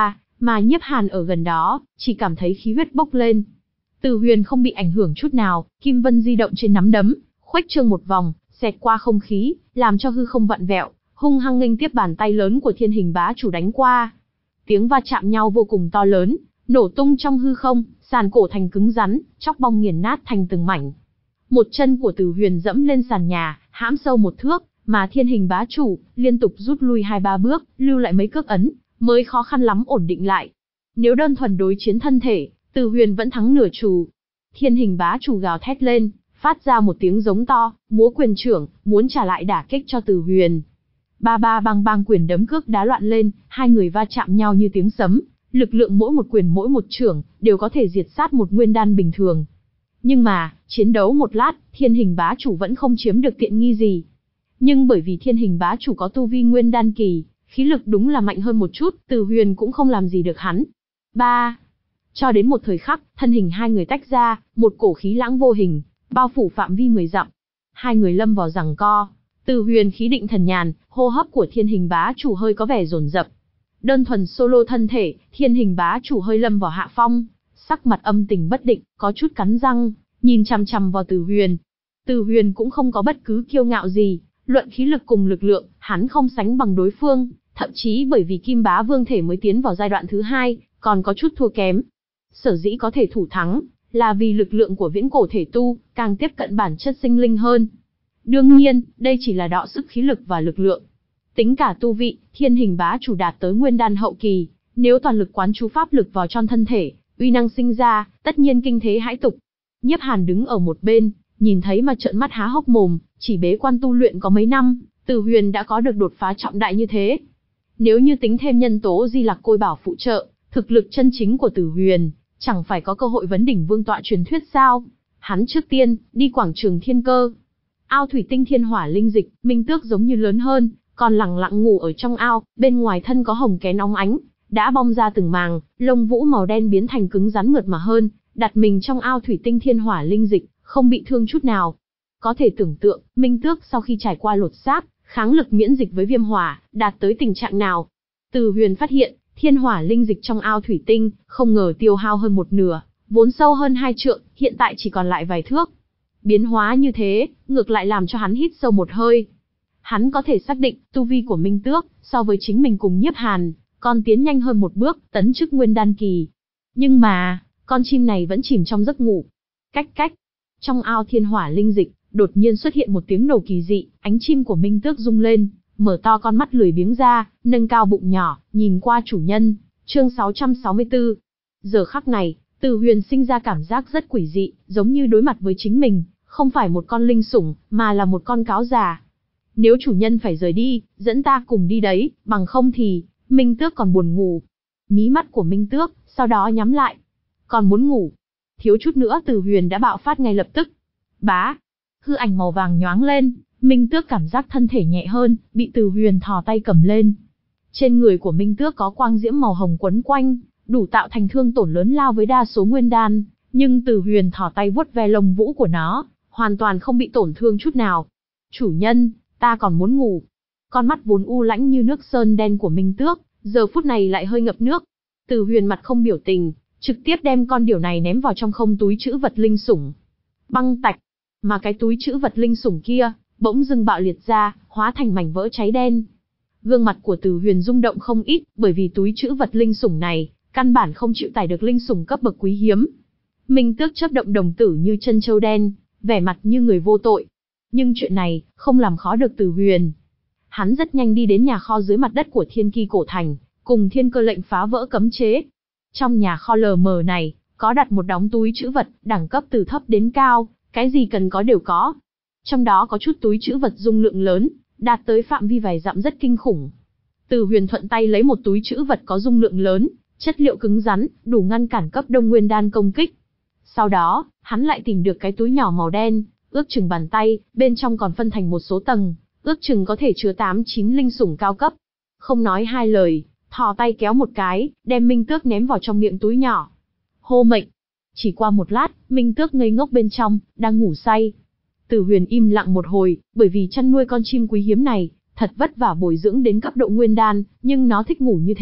mà Nhiếp Hàn ở gần đó, chỉ cảm thấy khí huyết bốc lên. Từ Huyền không bị ảnh hưởng chút nào, kim vân di động trên nắm đấm, khuếch trương một vòng, xẹt qua không khí, làm cho hư không vặn vẹo, hung hăng nghênh tiếp bàn tay lớn của Thiên Hình Bá Chủ đánh qua. Tiếng va chạm nhau vô cùng to lớn, nổ tung trong hư không, sàn cổ thành cứng rắn, chóc bong nghiền nát thành từng mảnh. Một chân của Từ Huyền dẫm lên sàn nhà, hãm sâu một thước, mà Thiên Hình Bá Chủ liên tục rút lui hai ba bước, lưu lại mấy cước ấn, mới khó khăn lắm ổn định lại. Nếu đơn thuần đối chiến thân thể, Từ Huyền vẫn thắng nửa chù. Thiên Hình Bá Chủ gào thét lên, phát ra một tiếng giống to, múa quyền trưởng, muốn trả lại đả kích cho Từ Huyền. Ba ba bang bang quyền đấm cước đá loạn lên, hai người va chạm nhau như tiếng sấm, lực lượng mỗi một quyền mỗi một chưởng đều có thể diệt sát một nguyên đan bình thường. Nhưng mà, chiến đấu một lát, Thiên Hình Bá Chủ vẫn không chiếm được tiện nghi gì. Nhưng bởi vì Thiên Hình Bá Chủ có tu vi nguyên đan kỳ, khí lực đúng là mạnh hơn một chút, Từ Huyền cũng không làm gì được hắn. Ba. Cho đến một thời khắc, thân hình hai người tách ra, một cổ khí lãng vô hình, bao phủ phạm vi mười dặm. Hai người lâm vào giằng co. Từ Huyền khí định thần nhàn, hô hấp của Thiên Hình Bá Chủ hơi có vẻ dồn dập. Đơn thuần solo thân thể, Thiên Hình Bá Chủ hơi lâm vào hạ phong, sắc mặt âm tình bất định, có chút cắn răng, nhìn chằm chằm vào Từ Huyền. Từ Huyền cũng không có bất cứ kiêu ngạo gì, luận khí lực cùng lực lượng, hắn không sánh bằng đối phương, thậm chí bởi vì Kim Bá Vương thể mới tiến vào giai đoạn thứ hai, còn có chút thua kém. Sở dĩ có thể thủ thắng, là vì lực lượng của viễn cổ thể tu, càng tiếp cận bản chất sinh linh hơn. Đương nhiên, đây chỉ là đọ sức khí lực và lực lượng. Tính cả tu vị, Thiên Hình Bá Chủ đạt tới nguyên đan hậu kỳ, nếu toàn lực quán chú pháp lực vào trong thân thể, uy năng sinh ra, tất nhiên kinh thế hãi tục. Nhiếp Hàn đứng ở một bên, nhìn thấy mà trợn mắt há hốc mồm, chỉ bế quan tu luyện có mấy năm, Từ Huyền đã có được đột phá trọng đại như thế. Nếu như tính thêm nhân tố Di Lặc Côi Bảo phụ trợ, thực lực chân chính của Từ Huyền, chẳng phải có cơ hội vấn đỉnh vương tọa truyền thuyết sao? Hắn trước tiên, đi quảng trường Thiên Cơ. Ao thủy tinh thiên hỏa linh dịch, Minh Tước giống như lớn hơn, còn lặng lặng ngủ ở trong ao, bên ngoài thân có hồng kén óng ánh, đã bong ra từng màng, lông vũ màu đen biến thành cứng rắn mượt mà hơn, đặt mình trong ao thủy tinh thiên hỏa linh dịch, không bị thương chút nào. Có thể tưởng tượng, Minh Tước sau khi trải qua lột xác, kháng lực miễn dịch với viêm hỏa, đạt tới tình trạng nào. Từ Huyền phát hiện, thiên hỏa linh dịch trong ao thủy tinh, không ngờ tiêu hao hơn một nửa, vốn sâu hơn hai trượng, hiện tại chỉ còn lại vài thước. Biến hóa như thế, ngược lại làm cho hắn hít sâu một hơi. Hắn có thể xác định, tu vi của Minh Tước, so với chính mình cùng Nhiếp Hàn, còn tiến nhanh hơn một bước, tấn chức nguyên đan kỳ. Nhưng mà, con chim này vẫn chìm trong giấc ngủ. Cách cách, trong ao thiên hỏa linh dịch, đột nhiên xuất hiện một tiếng nổ kỳ dị, ánh chim của Minh Tước rung lên, mở to con mắt lười biếng ra, nâng cao bụng nhỏ, nhìn qua chủ nhân. Chương sáu trăm sáu mươi tư. Giờ khắc này, Từ Huyền sinh ra cảm giác rất quỷ dị, giống như đối mặt với chính mình, không phải một con linh sủng, mà là một con cáo già. Nếu chủ nhân phải rời đi, dẫn ta cùng đi đấy, bằng không thì, Minh Tước còn buồn ngủ. Mí mắt của Minh Tước, sau đó nhắm lại. Còn muốn ngủ. Thiếu chút nữa Từ Huyền đã bạo phát ngay lập tức. Bá. Hư ảnh màu vàng nhoáng lên, Minh Tước cảm giác thân thể nhẹ hơn, bị Từ Huyền thò tay cầm lên. Trên người của Minh Tước có quang diễm màu hồng quấn quanh, đủ tạo thành thương tổn lớn lao với đa số nguyên đan, nhưng Từ Huyền thò tay vuốt ve lông vũ của nó, hoàn toàn không bị tổn thương chút nào. Chủ nhân, ta còn muốn ngủ. Con mắt vốn u lãnh như nước sơn đen của Minh Tước, giờ phút này lại hơi ngập nước. Từ Huyền mặt không biểu tình, trực tiếp đem con điểu này ném vào trong không túi trữ vật linh sủng. Băng tạch, mà cái túi trữ vật linh sủng kia, bỗng dưng bạo liệt ra, hóa thành mảnh vỡ cháy đen. Gương mặt của Từ Huyền rung động không ít, bởi vì túi trữ vật linh sủng này, căn bản không chịu tải được linh sủng cấp bậc quý hiếm. Minh Tước chớp động đồng tử như chân châu đen, vẻ mặt như người vô tội. Nhưng chuyện này, không làm khó được Từ Huyền. Hắn rất nhanh đi đến nhà kho dưới mặt đất của Thiên Ki Cổ Thành, cùng Thiên Cơ lệnh phá vỡ cấm chế. Trong nhà kho lờ mờ này, có đặt một đống túi trữ vật, đẳng cấp từ thấp đến cao, cái gì cần có đều có. Trong đó có chút túi trữ vật dung lượng lớn, đạt tới phạm vi vài dặm rất kinh khủng. Từ Huyền thuận tay lấy một túi trữ vật có dung lượng lớn, chất liệu cứng rắn, đủ ngăn cản cấp đông nguyên đan công kích. Sau đó, hắn lại tìm được cái túi nhỏ màu đen, ước chừng bàn tay, bên trong còn phân thành một số tầng, ước chừng có thể chứa tám chín linh sủng cao cấp. Không nói hai lời, thò tay kéo một cái, đem Minh Tước ném vào trong miệng túi nhỏ. Hô mệnh. Chỉ qua một lát, Minh Tước ngây ngốc bên trong, đang ngủ say. Từ Huyền im lặng một hồi, bởi vì chăn nuôi con chim quý hiếm này, thật vất vả bồi dưỡng đến cấp độ nguyên đan, nhưng nó thích ngủ như thế,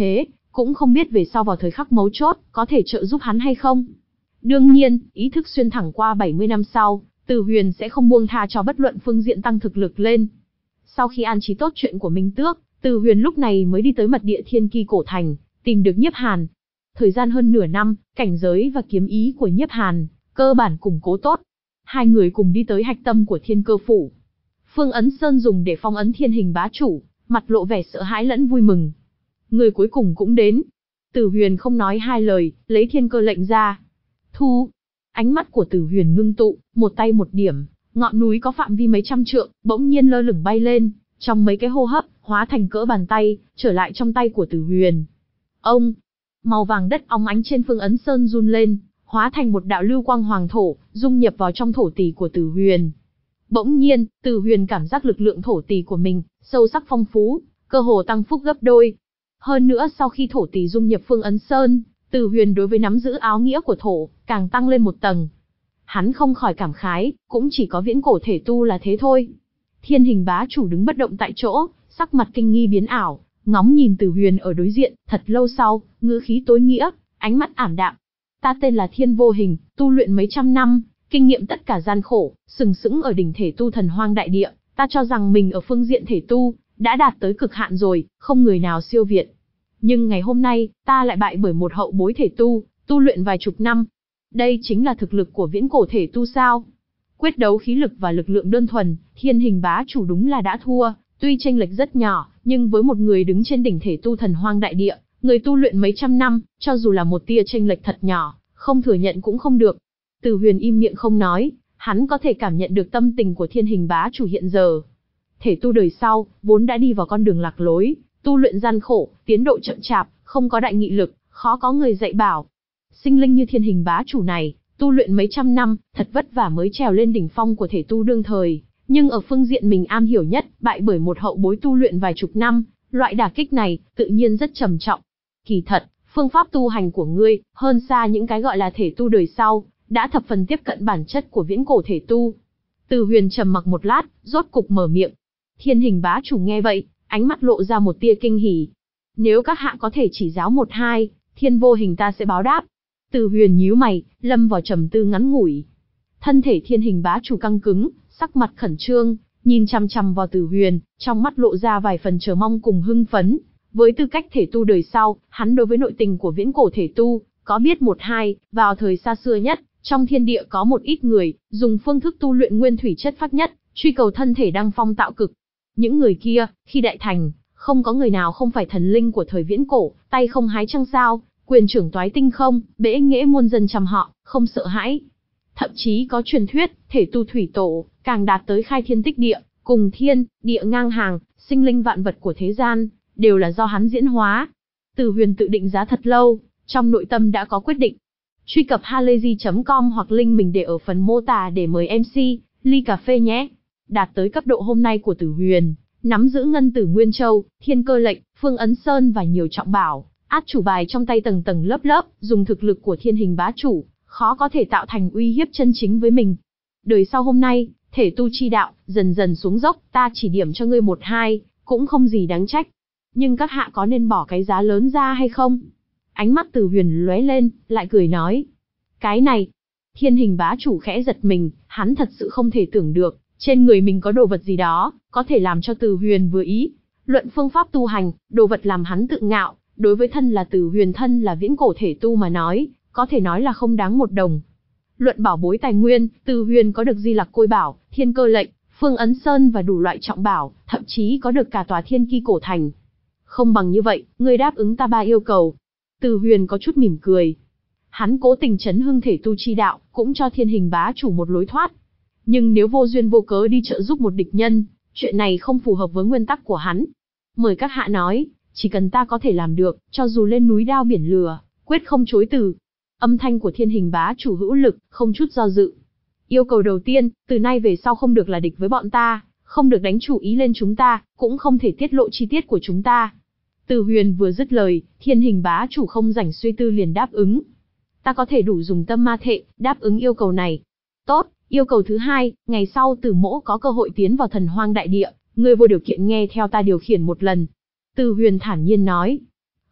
cũng không biết về sau vào thời khắc mấu chốt, có thể trợ giúp hắn hay không. Đương nhiên, ý thức xuyên thẳng qua bảy mươi năm sau, Từ Huyền sẽ không buông tha cho bất luận phương diện tăng thực lực lên. Sau khi an trí tốt chuyện của Minh Tước, Từ Huyền lúc này mới đi tới mật địa Thiên Ki cổ thành, tìm được Nhiếp Hàn. Thời gian hơn nửa năm, cảnh giới và kiếm ý của Nhiếp Hàn cơ bản củng cố tốt. Hai người cùng đi tới hạch tâm của Thiên Cơ phủ. Phương ấn sơn dùng để phong ấn Thiên Hình bá chủ, mặt lộ vẻ sợ hãi lẫn vui mừng. Người cuối cùng cũng đến. Từ Huyền không nói hai lời, lấy Thiên Cơ lệnh ra. Thu. Ánh mắt của Từ Huyền ngưng tụ, một tay một điểm, ngọn núi có phạm vi mấy trăm trượng, bỗng nhiên lơ lửng bay lên, trong mấy cái hô hấp, hóa thành cỡ bàn tay, trở lại trong tay của Từ Huyền. Ông, màu vàng đất óng ánh trên phương ấn sơn run lên, hóa thành một đạo lưu quang hoàng thổ, dung nhập vào trong thổ tỷ của Từ Huyền. Bỗng nhiên, Từ Huyền cảm giác lực lượng thổ tỷ của mình sâu sắc phong phú, cơ hồ tăng phúc gấp đôi. Hơn nữa sau khi thổ tỷ dung nhập phương ấn sơn, Từ Huyền đối với nắm giữ áo nghĩa của thổ càng tăng lên một tầng. Hắn không khỏi cảm khái, cũng chỉ có viễn cổ thể tu là thế thôi. Thiên Hình bá chủ đứng bất động tại chỗ, sắc mặt kinh nghi biến ảo, ngóng nhìn Từ Huyền ở đối diện, thật lâu sau, ngữ khí tối nghĩa, ánh mắt ảm đạm. Ta tên là Thiên Vô Hình, tu luyện mấy trăm năm, kinh nghiệm tất cả gian khổ, sừng sững ở đỉnh thể tu thần hoang đại địa, ta cho rằng mình ở phương diện thể tu đã đạt tới cực hạn rồi, không người nào siêu việt. Nhưng ngày hôm nay, ta lại bại bởi một hậu bối thể tu, tu luyện vài chục năm. Đây chính là thực lực của viễn cổ thể tu sao? Quyết đấu khí lực và lực lượng đơn thuần, Thiên Hình bá chủ đúng là đã thua, tuy chênh lệch rất nhỏ, nhưng với một người đứng trên đỉnh thể tu thần hoang đại địa, người tu luyện mấy trăm năm, cho dù là một tia chênh lệch thật nhỏ, không thừa nhận cũng không được. Từ Huyền im miệng không nói, hắn có thể cảm nhận được tâm tình của Thiên Hình bá chủ hiện giờ. Thể tu đời sau, vốn đã đi vào con đường lạc lối, tu luyện gian khổ, tiến độ chậm chạp, không có đại nghị lực, khó có người dạy bảo. Sinh linh như Thiên Hình bá chủ này, tu luyện mấy trăm năm, thật vất vả mới trèo lên đỉnh phong của thể tu đương thời, nhưng ở phương diện mình am hiểu nhất, bại bởi một hậu bối tu luyện vài chục năm, loại đả kích này, tự nhiên rất trầm trọng. Kỳ thật, phương pháp tu hành của ngươi, hơn xa những cái gọi là thể tu đời sau, đã thập phần tiếp cận bản chất của viễn cổ thể tu. Từ Huyền trầm mặc một lát, rốt cục mở miệng. Thiên Hình bá chủ nghe vậy, ánh mắt lộ ra một tia kinh hỉ. Nếu các hạ có thể chỉ giáo một hai, Thiên Vô Hình ta sẽ báo đáp. Từ Huyền nhíu mày, lâm vào trầm tư ngắn ngủi. Thân thể Thiên Hình bá chủ căng cứng, sắc mặt khẩn trương, nhìn chằm chằm vào Từ Huyền, trong mắt lộ ra vài phần chờ mong cùng hưng phấn. Với tư cách thể tu đời sau, hắn đối với nội tình của viễn cổ thể tu, có biết một hai, vào thời xa xưa nhất, trong thiên địa có một ít người, dùng phương thức tu luyện nguyên thủy chất phác nhất, truy cầu thân thể đăng phong tạo cực. Những người kia, khi đại thành, không có người nào không phải thần linh của thời viễn cổ, tay không hái trăng sao, quyền trưởng toái tinh không, bẽ nghễ muôn dân chăm họ, không sợ hãi. Thậm chí có truyền thuyết, thể tu thủy tổ, càng đạt tới khai thiên tích địa, cùng thiên, địa ngang hàng, sinh linh vạn vật của thế gian, đều là do hắn diễn hóa. Từ Huyền tự định giá thật lâu, trong nội tâm đã có quyết định. Truy cập halayzi chấm com hoặc link mình để ở phần mô tả để mời em xê, ly cà phê nhé. Đạt tới cấp độ hôm nay của Từ Huyền, nắm giữ Ngân Tử Nguyên Châu, Thiên Cơ lệnh, Phương ấn sơn và nhiều trọng bảo, át chủ bài trong tay tầng tầng lớp lớp, dùng thực lực của Thiên Hình bá chủ, khó có thể tạo thành uy hiếp chân chính với mình. Đời sau hôm nay, thể tu chi đạo, dần dần xuống dốc, ta chỉ điểm cho ngươi một hai, cũng không gì đáng trách. Nhưng các hạ có nên bỏ cái giá lớn ra hay không? Ánh mắt Từ Huyền lóe lên, lại cười nói. Cái này, Thiên Hình bá chủ khẽ giật mình, hắn thật sự không thể tưởng được, trên người mình có đồ vật gì đó, có thể làm cho Từ Huyền vừa ý. Luận phương pháp tu hành, đồ vật làm hắn tự ngạo, đối với thân là Từ Huyền thân là viễn cổ thể tu mà nói, có thể nói là không đáng một đồng. Luận bảo bối tài nguyên, Từ Huyền có được Di Lặc Côi Bảo, Thiên Cơ lệnh, Phương ấn sơn và đủ loại trọng bảo, thậm chí có được cả tòa Thiên Ki cổ thành. Không bằng như vậy, ngươi đáp ứng ta ba yêu cầu. Từ Huyền có chút mỉm cười. Hắn cố tình chấn hưng thể tu chi đạo, cũng cho Thiên Hình bá chủ một lối thoát. Nhưng nếu vô duyên vô cớ đi trợ giúp một địch nhân, chuyện này không phù hợp với nguyên tắc của hắn. Mời các hạ nói, chỉ cần ta có thể làm được, cho dù lên núi đao biển lửa, quyết không chối từ. Âm thanh của Thiên Hình bá chủ hữu lực, không chút do dự. Yêu cầu đầu tiên, từ nay về sau không được là địch với bọn ta, không được đánh chủ ý lên chúng ta, cũng không thể tiết lộ chi tiết của chúng ta. Từ Huyền vừa dứt lời, Thiên Hình bá chủ không rảnh suy tư liền đáp ứng. Ta có thể đủ dùng tâm ma thệ, đáp ứng yêu cầu này. Tốt, yêu cầu thứ hai, ngày sau Từ Mỗ có cơ hội tiến vào thần hoang đại địa, ngươi vô điều kiện nghe theo ta điều khiển một lần. Từ Huyền thản nhiên nói.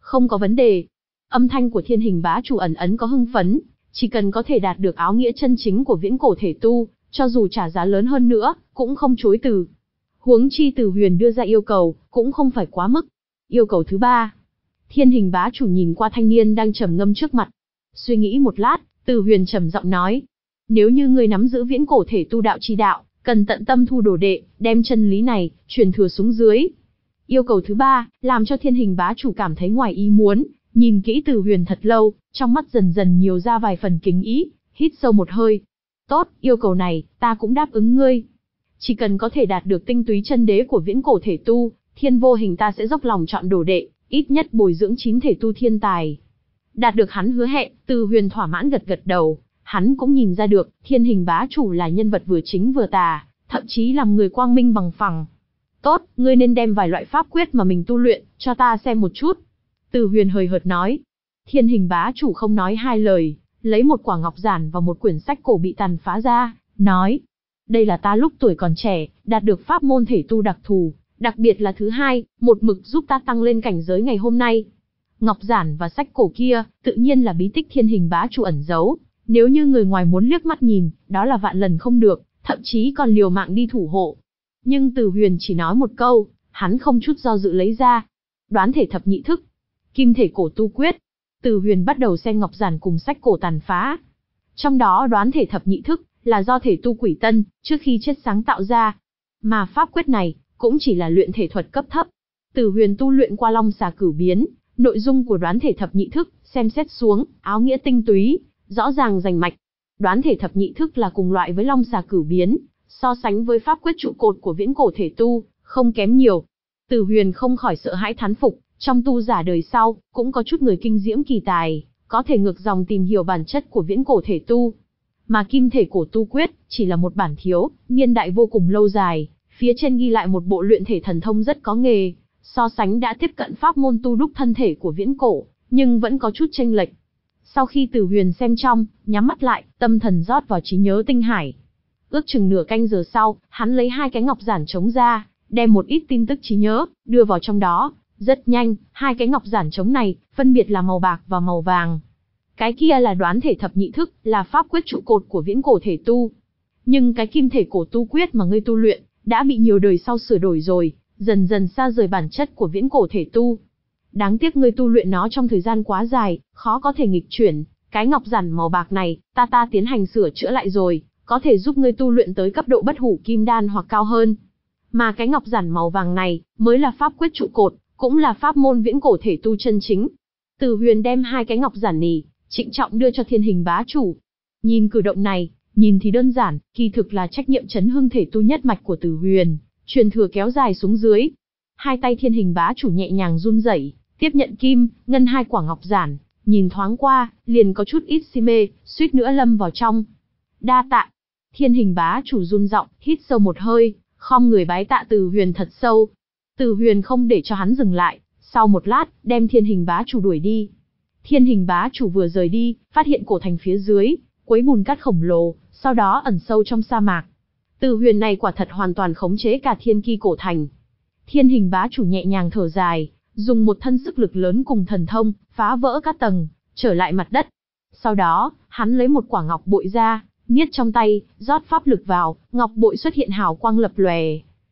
Không có vấn đề. Âm thanh của thiên hình bá chủ ẩn ẩn có hưng phấn, chỉ cần có thể đạt được áo nghĩa chân chính của viễn cổ thể tu, cho dù trả giá lớn hơn nữa, cũng không chối từ. Huống chi Từ Huyền đưa ra yêu cầu, cũng không phải quá mức. Yêu cầu thứ ba. Thiên hình bá chủ nhìn qua thanh niên đang trầm ngâm trước mặt. Suy nghĩ một lát, Từ Huyền trầm giọng nói. Nếu như ngươi nắm giữ viễn cổ thể tu đạo chi đạo, cần tận tâm thu đồ đệ, đem chân lý này, truyền thừa xuống dưới. Yêu cầu thứ ba, làm cho thiên hình bá chủ cảm thấy ngoài ý muốn, nhìn kỹ Từ Huyền thật lâu, trong mắt dần dần nhiều ra vài phần kính ý, hít sâu một hơi. Tốt, yêu cầu này, ta cũng đáp ứng ngươi. Chỉ cần có thể đạt được tinh túy chân đế của viễn cổ thể tu, Thiên Vô Hình ta sẽ dốc lòng chọn đồ đệ, ít nhất bồi dưỡng chín thể tu thiên tài. Đạt được hắn hứa hẹn, Từ Huyền thỏa mãn gật gật đầu, hắn cũng nhìn ra được, thiên hình bá chủ là nhân vật vừa chính vừa tà, thậm chí làm người quang minh bằng phẳng. Tốt, ngươi nên đem vài loại pháp quyết mà mình tu luyện, cho ta xem một chút. Từ Huyền hời hợt nói. Thiên hình bá chủ không nói hai lời, lấy một quả ngọc giản và một quyển sách cổ bị tàn phá ra, nói. Đây là ta lúc tuổi còn trẻ, đạt được pháp môn thể tu đặc thù, đặc biệt là thứ hai, một mực giúp ta tăng lên cảnh giới ngày hôm nay. Ngọc giản và sách cổ kia, tự nhiên là bí tích thiên hình bá chủ ẩn giấu, nếu như người ngoài muốn liếc mắt nhìn, đó là vạn lần không được, thậm chí còn liều mạng đi thủ hộ. Nhưng Từ Huyền chỉ nói một câu, hắn không chút do dự lấy ra. Đoán thể thập nhị thức, kim thể cổ tu quyết. Từ Huyền bắt đầu xem ngọc giản cùng sách cổ tàn phá. Trong đó đoán thể thập nhị thức, là do thể tu Quỷ Tân, trước khi chết sáng tạo ra. Mà pháp quyết này, cũng chỉ là luyện thể thuật cấp thấp. Từ Huyền tu luyện qua Long Xà Cửu Biến, nội dung của đoán thể thập nhị thức, xem xét xuống, áo nghĩa tinh túy, rõ ràng rành mạch. Đoán thể thập nhị thức là cùng loại với Long Xà Cửu Biến, so sánh với pháp quyết trụ cột của viễn cổ thể tu, không kém nhiều. Từ Huyền không khỏi sợ hãi thán phục, trong tu giả đời sau, cũng có chút người kinh diễm kỳ tài, có thể ngược dòng tìm hiểu bản chất của viễn cổ thể tu. Mà kim thể cổ tu quyết, chỉ là một bản thiếu, niên đại vô cùng lâu dài, phía trên ghi lại một bộ luyện thể thần thông rất có nghề, so sánh đã tiếp cận pháp môn tu đúc thân thể của viễn cổ, nhưng vẫn có chút chênh lệch. Sau khi Từ Huyền xem trong, nhắm mắt lại, tâm thần rót vào trí nhớ tinh hải. Ước chừng nửa canh giờ sau, hắn lấy hai cái ngọc giản trống ra, đem một ít tin tức trí nhớ, đưa vào trong đó. Rất nhanh, hai cái ngọc giản trống này, phân biệt là màu bạc và màu vàng. Cái kia là đoán thể thập nhị thức, là pháp quyết trụ cột của viễn cổ thể tu. Nhưng cái kim thể cổ tu quyết mà ngươi tu luyện, đã bị nhiều đời sau sửa đổi rồi, dần dần xa rời bản chất của viễn cổ thể tu. Đáng tiếc ngươi tu luyện nó trong thời gian quá dài, khó có thể nghịch chuyển. Cái ngọc giản màu bạc này, ta ta tiến hành sửa chữa lại rồi, có thể giúp ngươi tu luyện tới cấp độ bất hủ kim đan hoặc cao hơn. Mà cái ngọc giản màu vàng này, mới là pháp quyết trụ cột, cũng là pháp môn viễn cổ thể tu chân chính. Từ Huyền đem hai cái ngọc giản nỉ, trịnh trọng đưa cho thiên hình bá chủ. Nhìn cử động này, nhìn thì đơn giản, kỳ thực là trách nhiệm chấn hưng thể tu nhất mạch của Từ Huyền, truyền thừa kéo dài xuống dưới. Hai tay thiên hình bá chủ nhẹ nhàng run rẩy, tiếp nhận kim, ngân hai quả ngọc giản, nhìn thoáng qua, liền có chút ít si mê, suýt nữa lâm vào trong. Đa tạ. Thiên hình bá chủ run giọng, hít sâu một hơi, khom người bái tạ Từ Huyền thật sâu. Từ Huyền không để cho hắn dừng lại, sau một lát, đem thiên hình bá chủ đuổi đi. Thiên hình bá chủ vừa rời đi, phát hiện cổ thành phía dưới, quấy bùn cát khổng lồ, sau đó ẩn sâu trong sa mạc. Từ Huyền này quả thật hoàn toàn khống chế cả thiên ki cổ thành. Thiên hình bá chủ nhẹ nhàng thở dài, dùng một thân sức lực lớn cùng thần thông, phá vỡ các tầng, trở lại mặt đất. Sau đó, hắn lấy một quả ngọc bội ra, niết trong tay, rót pháp lực vào, ngọc bội xuất hiện hào quang lập lòe.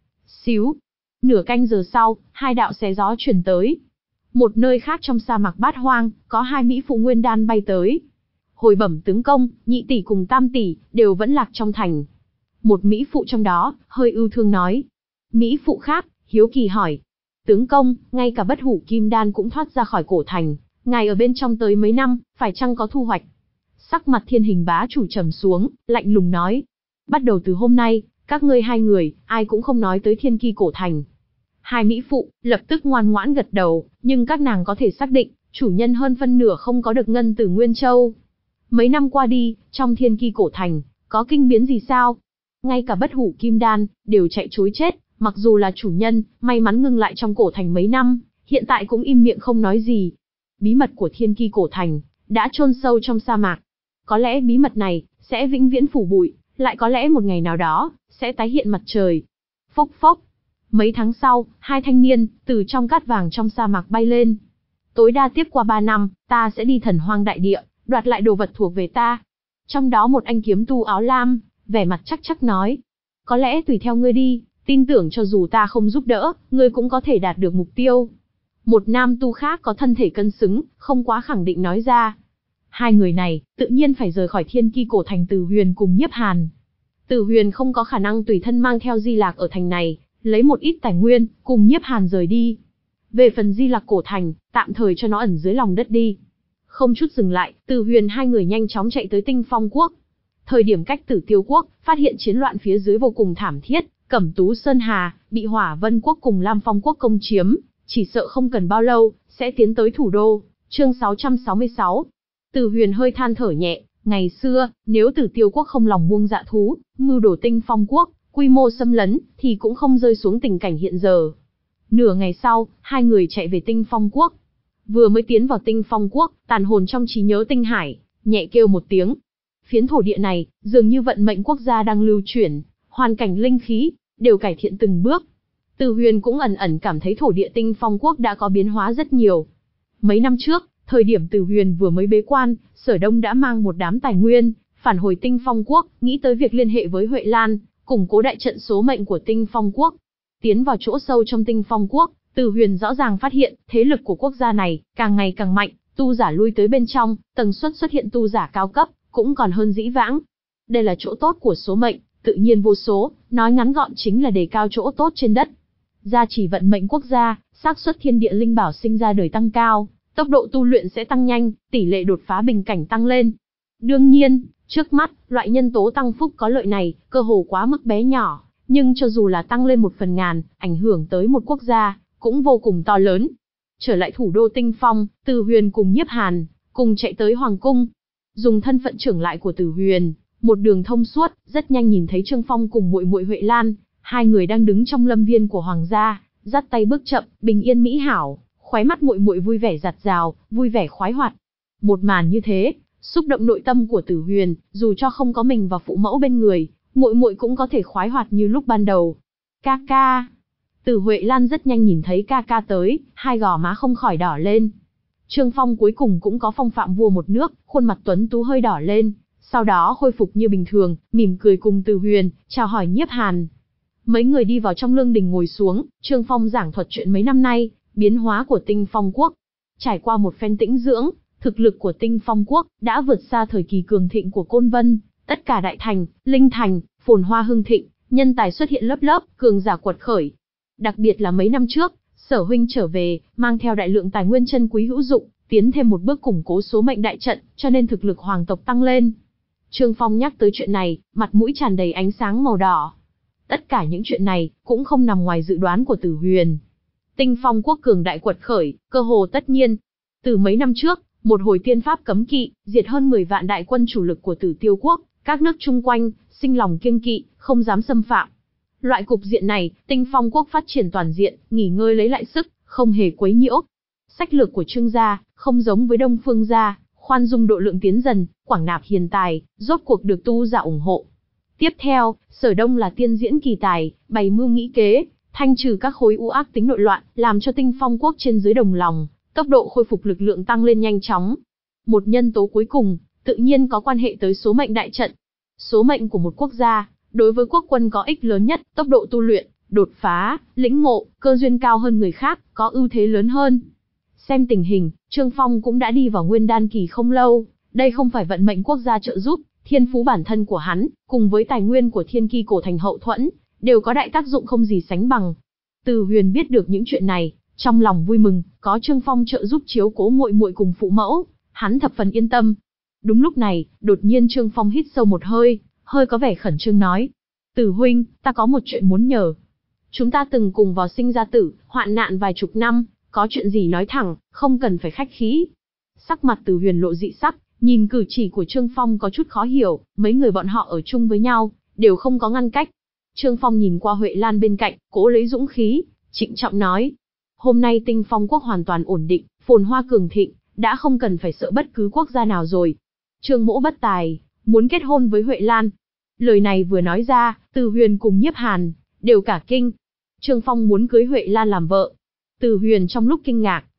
Xíu. Nửa canh giờ sau, hai đạo xé gió truyền tới. Một nơi khác trong sa mạc Bát Hoang, có hai mỹ phụ nguyên đan bay tới. Hồi bẩm tướng công, nhị tỷ cùng tam tỷ, đều vẫn lạc trong thành. Một mỹ phụ trong đó, hơi ưu thương nói. Mỹ phụ khác, hiếu kỳ hỏi. Tướng công, ngay cả bất hủ kim đan cũng thoát ra khỏi cổ thành. Ngài ở bên trong tới mấy năm, phải chăng có thu hoạch? Sắc mặt thiên hình bá chủ trầm xuống, lạnh lùng nói. Bắt đầu từ hôm nay, các ngươi hai người, ai cũng không nói tới thiên ki cổ thành. Hai mỹ phụ, lập tức ngoan ngoãn gật đầu, nhưng các nàng có thể xác định, chủ nhân hơn phân nửa không có được ngân từ Nguyên Châu. Mấy năm qua đi, trong thiên ki cổ thành, có kinh biến gì sao? Ngay cả bất hủ kim đan, đều chạy trối chết, mặc dù là chủ nhân, may mắn ngưng lại trong cổ thành mấy năm, hiện tại cũng im miệng không nói gì. Bí mật của thiên ki cổ thành, đã chôn sâu trong sa mạc. Có lẽ bí mật này, sẽ vĩnh viễn phủ bụi, lại có lẽ một ngày nào đó, sẽ tái hiện mặt trời. Phốc phốc. Mấy tháng sau, hai thanh niên, từ trong cát vàng trong sa mạc bay lên. tối đa tiếp qua ba năm, ta sẽ đi Thần Hoang đại địa, đoạt lại đồ vật thuộc về ta. Trong đó một anh kiếm tu áo lam, vẻ mặt chắc chắc nói, có lẽ tùy theo ngươi đi, tin tưởng cho dù ta không giúp đỡ, ngươi cũng có thể đạt được mục tiêu. Một nam tu khác có thân thể cân xứng, không quá khẳng định nói ra. Hai người này, tự nhiên phải rời khỏi Thiên Ki cổ thành Tử Huyền cùng Nhiếp Hàn. Tử Huyền không có khả năng tùy thân mang theo Di Lạc ở thành này, lấy một ít tài nguyên, cùng Nhiếp Hàn rời đi. Về phần Di Lạc cổ thành, tạm thời cho nó ẩn dưới lòng đất đi. Không chút dừng lại, Tử Huyền hai người nhanh chóng chạy tới Tinh Phong quốc. Thời điểm cách Tử Tiêu quốc, phát hiện chiến loạn phía dưới vô cùng thảm thiết, Cẩm Tú Sơn Hà bị Hỏa Vân quốc cùng Lam Phong quốc công chiếm, chỉ sợ không cần bao lâu sẽ tiến tới thủ đô. Chương sáu trăm sáu mươi sáu. Tử Huyền hơi than thở nhẹ, ngày xưa, nếu Tử Tiêu quốc không lòng buông dạ thú, mưu đồ Tinh Phong quốc, quy mô xâm lấn, thì cũng không rơi xuống tình cảnh hiện giờ. Nửa ngày sau, hai người chạy về Tinh Phong quốc. Vừa mới tiến vào Tinh Phong quốc, tàn hồn trong trí nhớ Tinh Hải, nhẹ kêu một tiếng. Phiến thổ địa này, dường như vận mệnh quốc gia đang lưu chuyển, hoàn cảnh linh khí, đều cải thiện từng bước. Tử Huyền cũng ẩn ẩn cảm thấy thổ địa Tinh Phong quốc đã có biến hóa rất nhiều. Mấy năm trước, thời điểm Tử Huyền vừa mới bế quan, Sở Đông đã mang một đám tài nguyên, phản hồi Tinh Phong quốc, nghĩ tới việc liên hệ với Huệ Lan, củng cố đại trận số mệnh của Tinh Phong quốc. Tiến vào chỗ sâu trong Tinh Phong quốc, Tử Huyền rõ ràng phát hiện, thế lực của quốc gia này, càng ngày càng mạnh, tu giả lui tới bên trong, tần suất xuất hiện tu giả cao cấp, cũng còn hơn dĩ vãng. Đây là chỗ tốt của số mệnh, tự nhiên vô số, nói ngắn gọn chính là đề cao chỗ tốt trên đất. Gia chỉ vận mệnh quốc gia, xác suất thiên địa linh bảo sinh ra đời tăng cao, tốc độ tu luyện sẽ tăng nhanh, tỷ lệ đột phá bình cảnh tăng lên. Đương nhiên, trước mắt, loại nhân tố tăng phúc có lợi này, cơ hồ quá mức bé nhỏ, nhưng cho dù là tăng lên một phần ngàn, ảnh hưởng tới một quốc gia, cũng vô cùng to lớn. Trở lại thủ đô Tinh Phong, Tử Huyền cùng Nhiếp Hàn, cùng chạy tới Hoàng cung. Dùng thân phận trưởng lại của Tử Huyền, một đường thông suốt, rất nhanh nhìn thấy Trương Phong cùng muội muội Huệ Lan, hai người đang đứng trong lâm viên của hoàng gia, dắt tay bước chậm, bình yên mỹ hảo, khóe mắt muội muội vui vẻ rạt rào, vui vẻ khoái hoạt. Một màn như thế, xúc động nội tâm của Tử Huyền, dù cho không có mình và phụ mẫu bên người, muội muội cũng có thể khoái hoạt như lúc ban đầu. Ca ca. Tử Huệ Lan rất nhanh nhìn thấy ca ca tới, hai gò má không khỏi đỏ lên. Trương Phong cuối cùng cũng có phong phạm vua một nước, khuôn mặt tuấn tú hơi đỏ lên, sau đó khôi phục như bình thường, mỉm cười cùng Tử Huyền, chào hỏi Nhiếp Hàn. Mấy người đi vào trong lương đình ngồi xuống, Trương Phong giảng thuật chuyện mấy năm nay, biến hóa của Tinh Phong quốc. Trải qua một phen tĩnh dưỡng, thực lực của Tinh Phong quốc đã vượt xa thời kỳ cường thịnh của Côn Vân, tất cả đại thành, linh thành, phồn hoa hưng thịnh, nhân tài xuất hiện lớp lớp, cường giả quật khởi. Đặc biệt là mấy năm trước, Sở huynh trở về, mang theo đại lượng tài nguyên chân quý hữu dụng, tiến thêm một bước củng cố số mệnh đại trận, cho nên thực lực hoàng tộc tăng lên. Trương Phong nhắc tới chuyện này, mặt mũi tràn đầy ánh sáng màu đỏ. Tất cả những chuyện này, cũng không nằm ngoài dự đoán của Tử Huyền. Tinh Phong quốc cường đại quật khởi, cơ hồ tất nhiên. Từ mấy năm trước, một hồi tiên pháp cấm kỵ, diệt hơn mười vạn đại quân chủ lực của Tử Tiêu quốc, các nước chung quanh, sinh lòng kiêng kỵ, không dám xâm phạm. Loại cục diện này, Tinh Phong quốc phát triển toàn diện, nghỉ ngơi lấy lại sức, không hề quấy nhiễu. Sách lược của Trương gia, không giống với Đông Phương gia, khoan dung độ lượng tiến dần, quảng nạp hiền tài, rốt cuộc được tu giả ủng hộ. Tiếp theo, Sở Đông là tiên diễn kỳ tài, bày mưu nghĩ kế, thanh trừ các khối u ác tính nội loạn, làm cho Tinh Phong quốc trên dưới đồng lòng, tốc độ khôi phục lực lượng tăng lên nhanh chóng. Một nhân tố cuối cùng, tự nhiên có quan hệ tới số mệnh đại trận. Số mệnh của một quốc gia, đối với quốc quân có ích lớn nhất, tốc độ tu luyện, đột phá, lĩnh ngộ, cơ duyên cao hơn người khác, có ưu thế lớn hơn. Xem tình hình, Trương Phong cũng đã đi vào nguyên đan kỳ không lâu, đây không phải vận mệnh quốc gia trợ giúp, thiên phú bản thân của hắn, cùng với tài nguyên của Thiên Ki cổ thành hậu thuẫn, đều có đại tác dụng không gì sánh bằng. Tử Huyền biết được những chuyện này, trong lòng vui mừng, có Trương Phong trợ giúp chiếu cố muội muội cùng phụ mẫu, hắn thập phần yên tâm. Đúng lúc này, đột nhiên Trương Phong hít sâu một hơi, hơi có vẻ khẩn trương nói: "Tử huynh, ta có một chuyện muốn nhờ. Chúng ta từng cùng vào sinh ra tử, hoạn nạn vài chục năm, có chuyện gì nói thẳng, không cần phải khách khí." Sắc mặt Tử Huyền lộ dị sắc, nhìn cử chỉ của Trương Phong có chút khó hiểu, mấy người bọn họ ở chung với nhau, đều không có ngăn cách. Trương Phong nhìn qua Huệ Lan bên cạnh, cố lấy dũng khí, trịnh trọng nói: "Hôm nay Tinh Phong quốc hoàn toàn ổn định, phồn hoa cường thịnh, đã không cần phải sợ bất cứ quốc gia nào rồi. Trương mỗ bất tài, muốn kết hôn với Huệ Lan." Lời này vừa nói ra, Tử Huyền cùng Nhiếp Hàn đều cả kinh. Trương Phong muốn cưới Huệ Lan làm vợ. Tử Huyền trong lúc kinh ngạc,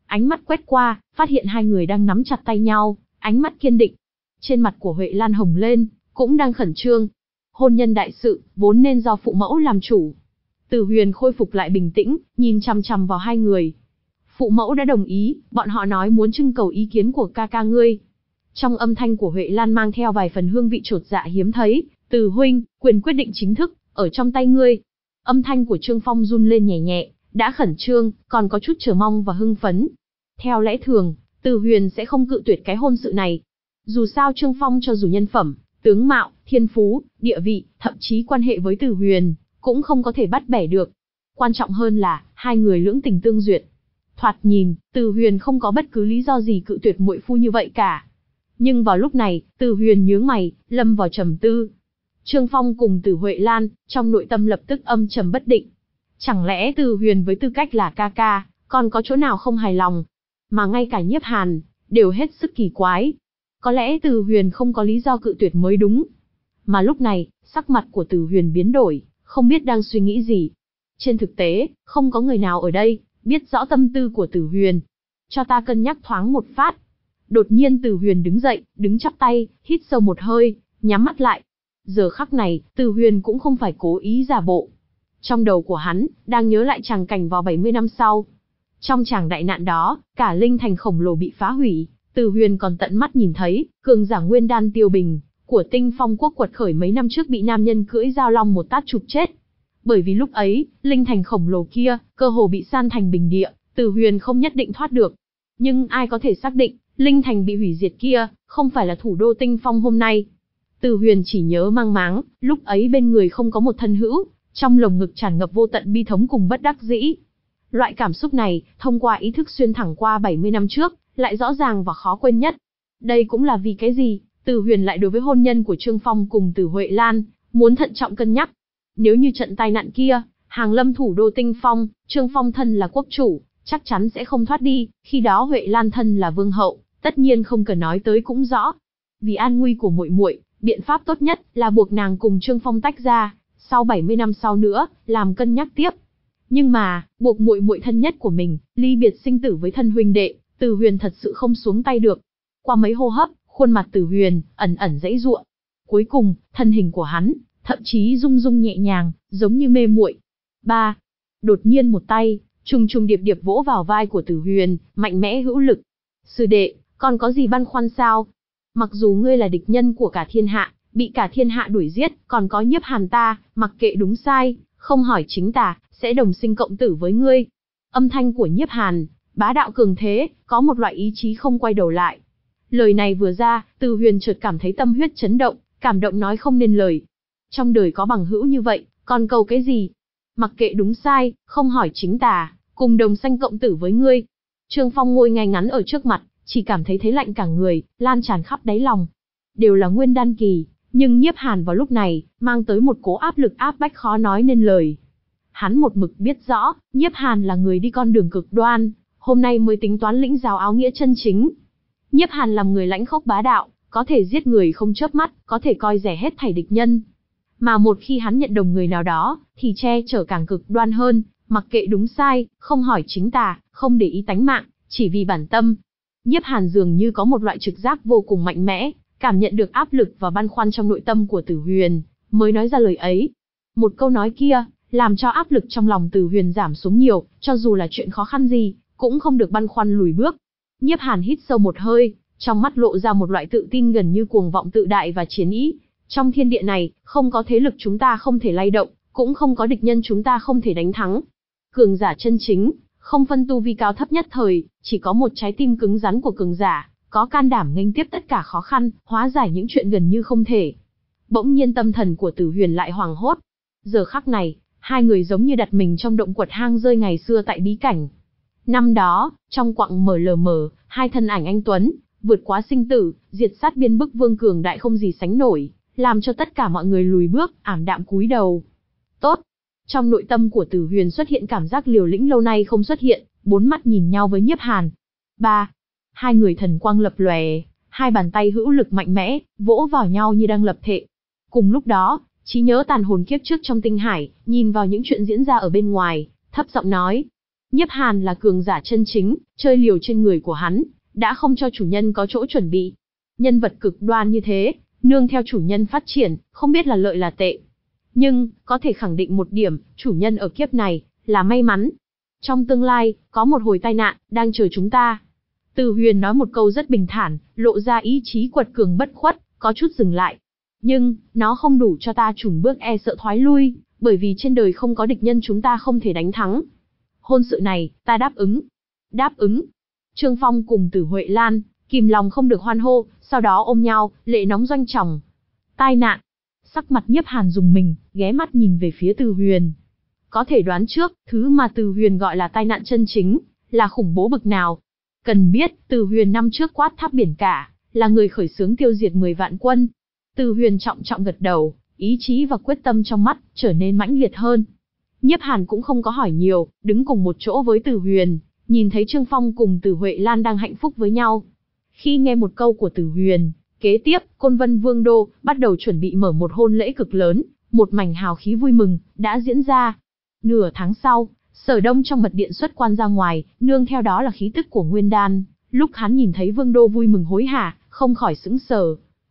ánh mắt quét qua, phát hiện hai người đang nắm chặt tay nhau, ánh mắt kiên định. Trên mặt của Huệ Lan hồng lên, cũng đang khẩn trương. Hôn nhân đại sự, vốn nên do phụ mẫu làm chủ. Từ Huyền khôi phục lại bình tĩnh, nhìn chằm chằm vào hai người. Phụ mẫu đã đồng ý, bọn họ nói muốn trưng cầu ý kiến của ca ca ngươi. Trong âm thanh của Huệ Lan mang theo vài phần hương vị chột dạ hiếm thấy. Từ huynh, quyền quyết định chính thức, ở trong tay ngươi. Âm thanh của Trương Phong run lên nhẹ nhẹ, đã khẩn trương, còn có chút chờ mong và hưng phấn. Theo lẽ thường, Từ Huyền sẽ không cự tuyệt cái hôn sự này. Dù sao Trương Phong cho dù nhân phẩm, tướng mạo, thiên phú, địa vị, thậm chí quan hệ với Từ Huyền, cũng không có thể bắt bẻ được. Quan trọng hơn là, hai người lưỡng tình tương duyệt. Thoạt nhìn, Từ Huyền không có bất cứ lý do gì cự tuyệt muội phu như vậy cả. Nhưng vào lúc này, Từ Huyền nhướng mày, lâm vào trầm tư. Trương Phong cùng Từ Huệ Lan, trong nội tâm lập tức âm trầm bất định. Chẳng lẽ Từ Huyền với tư cách là ca ca, còn có chỗ nào không hài lòng? Mà ngay cả Nhiếp Hàn, đều hết sức kỳ quái. Có lẽ Từ Huyền không có lý do cự tuyệt mới đúng. Mà lúc này, sắc mặt của Từ Huyền biến đổi, không biết đang suy nghĩ gì. Trên thực tế, không có người nào ở đây, biết rõ tâm tư của Từ Huyền. Cho ta cân nhắc thoáng một phát. Đột nhiên Từ Huyền đứng dậy, đứng chắp tay, hít sâu một hơi, nhắm mắt lại. Giờ khắc này, Từ Huyền cũng không phải cố ý giả bộ. Trong đầu của hắn, đang nhớ lại tràng cảnh vào bảy mươi năm sau. Trong tràng đại nạn đó, cả linh thành khổng lồ bị phá hủy. Từ Huyền còn tận mắt nhìn thấy, cường giả nguyên đan Tiêu Bình, của Tinh Phong quốc quật khởi mấy năm trước bị nam nhân cưỡi dao long một tát chụp chết. Bởi vì lúc ấy, linh thành khổng lồ kia, cơ hồ bị san thành bình địa, Từ Huyền không nhất định thoát được. Nhưng ai có thể xác định, linh thành bị hủy diệt kia, không phải là thủ đô Tinh Phong hôm nay. Từ Huyền chỉ nhớ mang máng, lúc ấy bên người không có một thân hữu, trong lồng ngực tràn ngập vô tận bi thống cùng bất đắc dĩ. Loại cảm xúc này, thông qua ý thức xuyên thẳng qua bảy mươi năm trước, lại rõ ràng và khó quên nhất. Đây cũng là vì cái gì, Từ Huyền lại đối với hôn nhân của Trương Phong cùng Từ Huệ Lan, muốn thận trọng cân nhắc. Nếu như trận tai nạn kia, hàng lâm thủ đô Tinh Phong, Trương Phong thân là quốc chủ, chắc chắn sẽ không thoát đi, khi đó Huệ Lan thân là vương hậu, tất nhiên không cần nói tới cũng rõ. Vì an nguy của muội muội, biện pháp tốt nhất là buộc nàng cùng Trương Phong tách ra, sau bảy mươi năm sau nữa, làm cân nhắc tiếp. Nhưng mà, buộc muội muội thân nhất của mình, ly biệt sinh tử với thân huynh đệ, Từ Huyền thật sự không xuống tay được. Qua mấy hô hấp, khuôn mặt Từ Huyền ẩn ẩn giãy giụa. Cuối cùng, thân hình của hắn thậm chí rung rung nhẹ nhàng, giống như mê muội. Ba. Đột nhiên một tay trùng trùng điệp điệp vỗ vào vai của Từ Huyền, mạnh mẽ hữu lực. Sư đệ, còn có gì băn khoăn sao? Mặc dù ngươi là địch nhân của cả thiên hạ, bị cả thiên hạ đuổi giết, còn có Nhiếp Hàn ta, mặc kệ đúng sai, không hỏi chính tà, sẽ đồng sinh cộng tử với ngươi. Âm thanh của Nhiếp Hàn, bá đạo cường thế, có một loại ý chí không quay đầu lại. Lời này vừa ra, Từ Huyền chợt cảm thấy tâm huyết chấn động, cảm động nói không nên lời. Trong đời có bằng hữu như vậy, còn cầu cái gì? Mặc kệ đúng sai, không hỏi chính tà, cùng đồng sanh cộng tử với ngươi. Trương Phong ngồi ngay ngắn ở trước mặt, chỉ cảm thấy thấy lạnh cả người, lan tràn khắp đáy lòng. Đều là nguyên đan kỳ, nhưng Nhiếp Hàn vào lúc này, mang tới một cỗ áp lực áp bách khó nói nên lời. Hắn một mực biết rõ, Nhiếp Hàn là người đi con đường cực đoan, hôm nay mới tính toán lĩnh giáo áo nghĩa chân chính. Nhiếp Hàn làm người lãnh khốc bá đạo, có thể giết người không chớp mắt, có thể coi rẻ hết thảy địch nhân. Mà một khi hắn nhận đồng người nào đó, thì che chở càng cực đoan hơn, mặc kệ đúng sai, không hỏi chính tà, không để ý tánh mạng, chỉ vì bản tâm. Nhiếp Hàn dường như có một loại trực giác vô cùng mạnh mẽ, cảm nhận được áp lực và băn khoăn trong nội tâm của Từ Huyền, mới nói ra lời ấy. Một câu nói kia, làm cho áp lực trong lòng Từ Huyền giảm xuống nhiều, cho dù là chuyện khó khăn gì, cũng không được băn khoăn lùi bước. Nhiếp Hàn hít sâu một hơi, trong mắt lộ ra một loại tự tin gần như cuồng vọng tự đại và chiến ý. Trong thiên địa này, không có thế lực chúng ta không thể lay động, cũng không có địch nhân chúng ta không thể đánh thắng. Cường giả chân chính, không phân tu vi cao thấp nhất thời, chỉ có một trái tim cứng rắn của cường giả, có can đảm nghênh tiếp tất cả khó khăn, hóa giải những chuyện gần như không thể. Bỗng nhiên tâm thần của Từ Huyền lại hoảng hốt. Giờ khắc này, hai người giống như đặt mình trong động quật hang rơi ngày xưa tại bí cảnh. Năm đó, trong quặng mờ lờ mờ, hai thân ảnh anh tuấn, vượt quá sinh tử, diệt sát biên bức vương cường đại không gì sánh nổi, làm cho tất cả mọi người lùi bước, ảm đạm cúi đầu. Tốt. Trong nội tâm của Từ Huyền xuất hiện cảm giác liều lĩnh lâu nay không xuất hiện, bốn mắt nhìn nhau với Nhiếp Hàn. Ba. Hai người thần quang lập lòe, hai bàn tay hữu lực mạnh mẽ, vỗ vào nhau như đang lập thệ. Cùng lúc đó, trí nhớ tàn hồn kiếp trước trong tinh hải, nhìn vào những chuyện diễn ra ở bên ngoài, thấp giọng nói. Nhiếp Hàn là cường giả chân chính, chơi liều trên người của hắn, đã không cho chủ nhân có chỗ chuẩn bị. Nhân vật cực đoan như thế, nương theo chủ nhân phát triển, không biết là lợi là tệ. Nhưng, có thể khẳng định một điểm, chủ nhân ở kiếp này, là may mắn. Trong tương lai, có một hồi tai nạn, đang chờ chúng ta. Từ Huyền nói một câu rất bình thản, lộ ra ý chí quật cường bất khuất, có chút dừng lại. Nhưng, nó không đủ cho ta chùn bước e sợ thoái lui, bởi vì trên đời không có địch nhân chúng ta không thể đánh thắng. Hôn sự này, ta đáp ứng. Đáp ứng. Trương Phong cùng Tử Huệ Lan, kìm lòng không được hoan hô, sau đó ôm nhau, lệ nóng doanh tròng. Tai nạn. Sắc mặt Nhiếp Hàn rùng mình, ghé mắt nhìn về phía Từ Huyền. Có thể đoán trước, thứ mà Từ Huyền gọi là tai nạn chân chính, là khủng bố bực nào. Cần biết, Từ Huyền năm trước quát tháp biển cả, là người khởi xướng tiêu diệt mười vạn quân. Từ Huyền trọng trọng gật đầu, ý chí và quyết tâm trong mắt, trở nên mãnh liệt hơn. Nhiếp Hàn cũng không có hỏi nhiều, đứng cùng một chỗ với Từ Huyền, nhìn thấy Trương Phong cùng Tử Huệ Lan đang hạnh phúc với nhau. Khi nghe một câu của Từ Huyền, kế tiếp, Côn Vân Vương Đô, bắt đầu chuẩn bị mở một hôn lễ cực lớn, một mảnh hào khí vui mừng, đã diễn ra. Nửa tháng sau, Sở Đông trong mật điện xuất quan ra ngoài, nương theo đó là khí tức của Nguyên Đan. Lúc hắn nhìn thấy Vương Đô vui mừng hối hả, không khỏi sững sờ.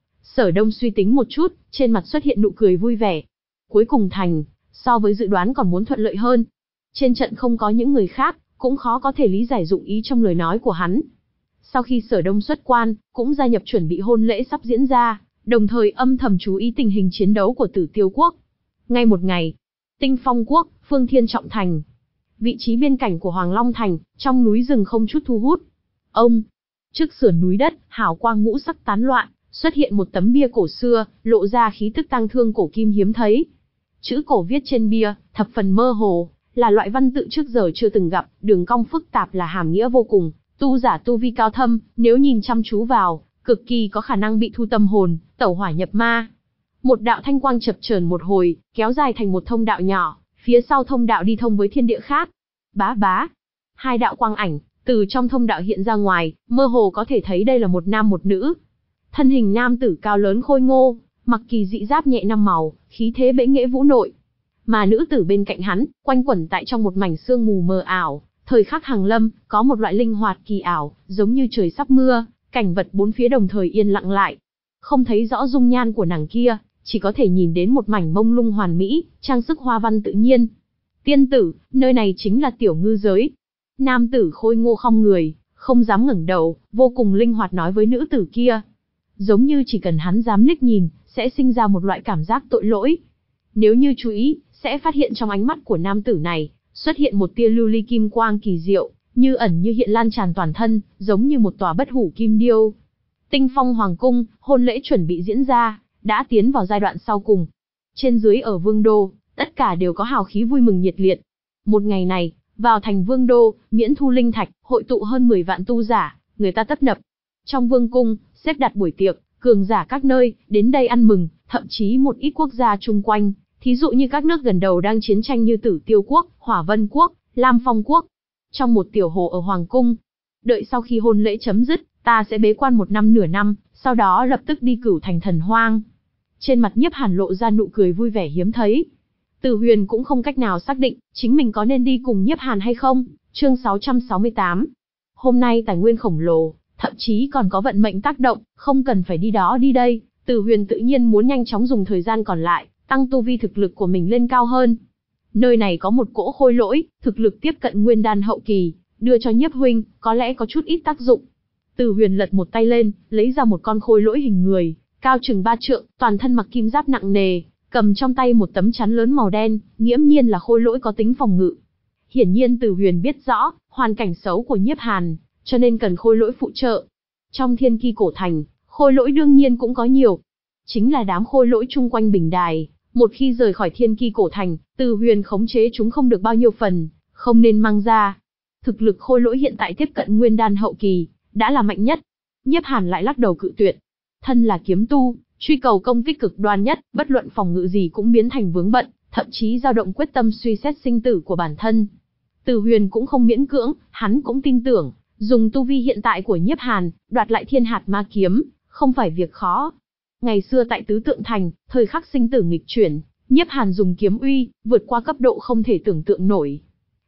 Sở Đông suy tính một chút, trên mặt xuất hiện nụ cười vui vẻ. Cuối cùng thành, so với dự đoán còn muốn thuận lợi hơn. Trên trận không có những người khác, cũng khó có thể lý giải dụng ý trong lời nói của hắn. Sau khi Sở Đông xuất quan, cũng gia nhập chuẩn bị hôn lễ sắp diễn ra, đồng thời âm thầm chú ý tình hình chiến đấu của Tử Tiêu Quốc. Ngay một ngày, Tinh Phong Quốc, Phương Thiên Trọng Thành. Vị trí biên cảnh của Hoàng Long Thành, trong núi rừng không chút thu hút. Ông, trước sườn núi đất, hào quang ngũ sắc tán loạn, xuất hiện một tấm bia cổ xưa, lộ ra khí tức tang thương cổ kim hiếm thấy. Chữ cổ viết trên bia, thập phần mơ hồ, là loại văn tự trước giờ chưa từng gặp, đường cong phức tạp là hàm nghĩa vô cùng. Tu giả tu vi cao thâm, nếu nhìn chăm chú vào, cực kỳ có khả năng bị thu tâm hồn, tẩu hỏa nhập ma. Một đạo thanh quang chập chờn một hồi, kéo dài thành một thông đạo nhỏ, phía sau thông đạo đi thông với thiên địa khác. Bá bá, hai đạo quang ảnh, từ trong thông đạo hiện ra ngoài, mơ hồ có thể thấy đây là một nam một nữ. Thân hình nam tử cao lớn khôi ngô, mặc kỳ dị giáp nhẹ năm màu, khí thế bệ nghệ vũ nội. Mà nữ tử bên cạnh hắn, quanh quẩn tại trong một mảnh sương mù mờ ảo. Thời khắc hàng lâm, có một loại linh hoạt kỳ ảo, giống như trời sắp mưa, cảnh vật bốn phía đồng thời yên lặng lại. Không thấy rõ dung nhan của nàng kia, chỉ có thể nhìn đến một mảnh mông lung hoàn mỹ, trang sức hoa văn tự nhiên. Tiên tử, nơi này chính là tiểu ngư giới. Nam tử khôi ngô khom người, không dám ngẩng đầu, vô cùng linh hoạt nói với nữ tử kia. Giống như chỉ cần hắn dám liếc nhìn, sẽ sinh ra một loại cảm giác tội lỗi. Nếu như chú ý, sẽ phát hiện trong ánh mắt của nam tử này, xuất hiện một tia lưu ly kim quang kỳ diệu, như ẩn như hiện lan tràn toàn thân, giống như một tòa bất hủ kim điêu. Tinh Phong Hoàng Cung, hôn lễ chuẩn bị diễn ra, đã tiến vào giai đoạn sau cùng. Trên dưới ở Vương Đô, tất cả đều có hào khí vui mừng nhiệt liệt. Một ngày này, vào thành Vương Đô, miễn thu linh thạch, hội tụ hơn mười vạn tu giả, người ta tấp nập. Trong Vương Cung, xếp đặt buổi tiệc, cường giả các nơi, đến đây ăn mừng, thậm chí một ít quốc gia chung quanh. Thí dụ như các nước gần đầu đang chiến tranh như Tử Tiêu Quốc, Hỏa Vân Quốc, Lam Phong Quốc. Trong một tiểu hồ ở Hoàng Cung. Đợi sau khi hôn lễ chấm dứt, ta sẽ bế quan một năm nửa năm, sau đó lập tức đi Cửu Thành Thần Hoang. Trên mặt Nhiếp Hàn lộ ra nụ cười vui vẻ hiếm thấy. Từ Huyền cũng không cách nào xác định, chính mình có nên đi cùng Nhiếp Hàn hay không. Chương sáu trăm sáu mươi tám. Hôm nay tài nguyên khổng lồ, thậm chí còn có vận mệnh tác động, không cần phải đi đó đi đây. Từ Huyền tự nhiên muốn nhanh chóng dùng thời gian còn lại, tăng tu vi thực lực của mình lên cao hơn. Nơi này có một cỗ khôi lỗi, thực lực tiếp cận nguyên đan hậu kỳ, đưa cho Nhiếp huynh, có lẽ có chút ít tác dụng. Từ Huyền lật một tay lên, lấy ra một con khôi lỗi hình người, cao chừng ba trượng, toàn thân mặc kim giáp nặng nề, cầm trong tay một tấm chắn lớn màu đen, nghiễm nhiên là khôi lỗi có tính phòng ngự. Hiển nhiên Từ Huyền biết rõ hoàn cảnh xấu của Nhiếp Hàn, cho nên cần khôi lỗi phụ trợ. Trong Thiên Ki cổ thành, khôi lỗi đương nhiên cũng có nhiều, chính là đám khôi lỗi chung quanh bình đài. Một khi rời khỏi Thiên Ki cổ thành, Từ Huyền khống chế chúng không được bao nhiêu phần, không nên mang ra. Thực lực khôi lỗi hiện tại tiếp cận nguyên đan hậu kỳ, đã là mạnh nhất. Nhiếp Hàn lại lắc đầu cự tuyệt. Thân là kiếm tu, truy cầu công kích cực đoan nhất, bất luận phòng ngự gì cũng biến thành vướng bận, thậm chí dao động quyết tâm suy xét sinh tử của bản thân. Từ Huyền cũng không miễn cưỡng, hắn cũng tin tưởng, dùng tu vi hiện tại của Nhiếp Hàn, đoạt lại Thiên Hạt Ma kiếm, không phải việc khó. Ngày xưa tại Tứ Tượng Thành, thời khắc sinh tử nghịch chuyển, Nhiếp Hàn dùng kiếm uy, vượt qua cấp độ không thể tưởng tượng nổi.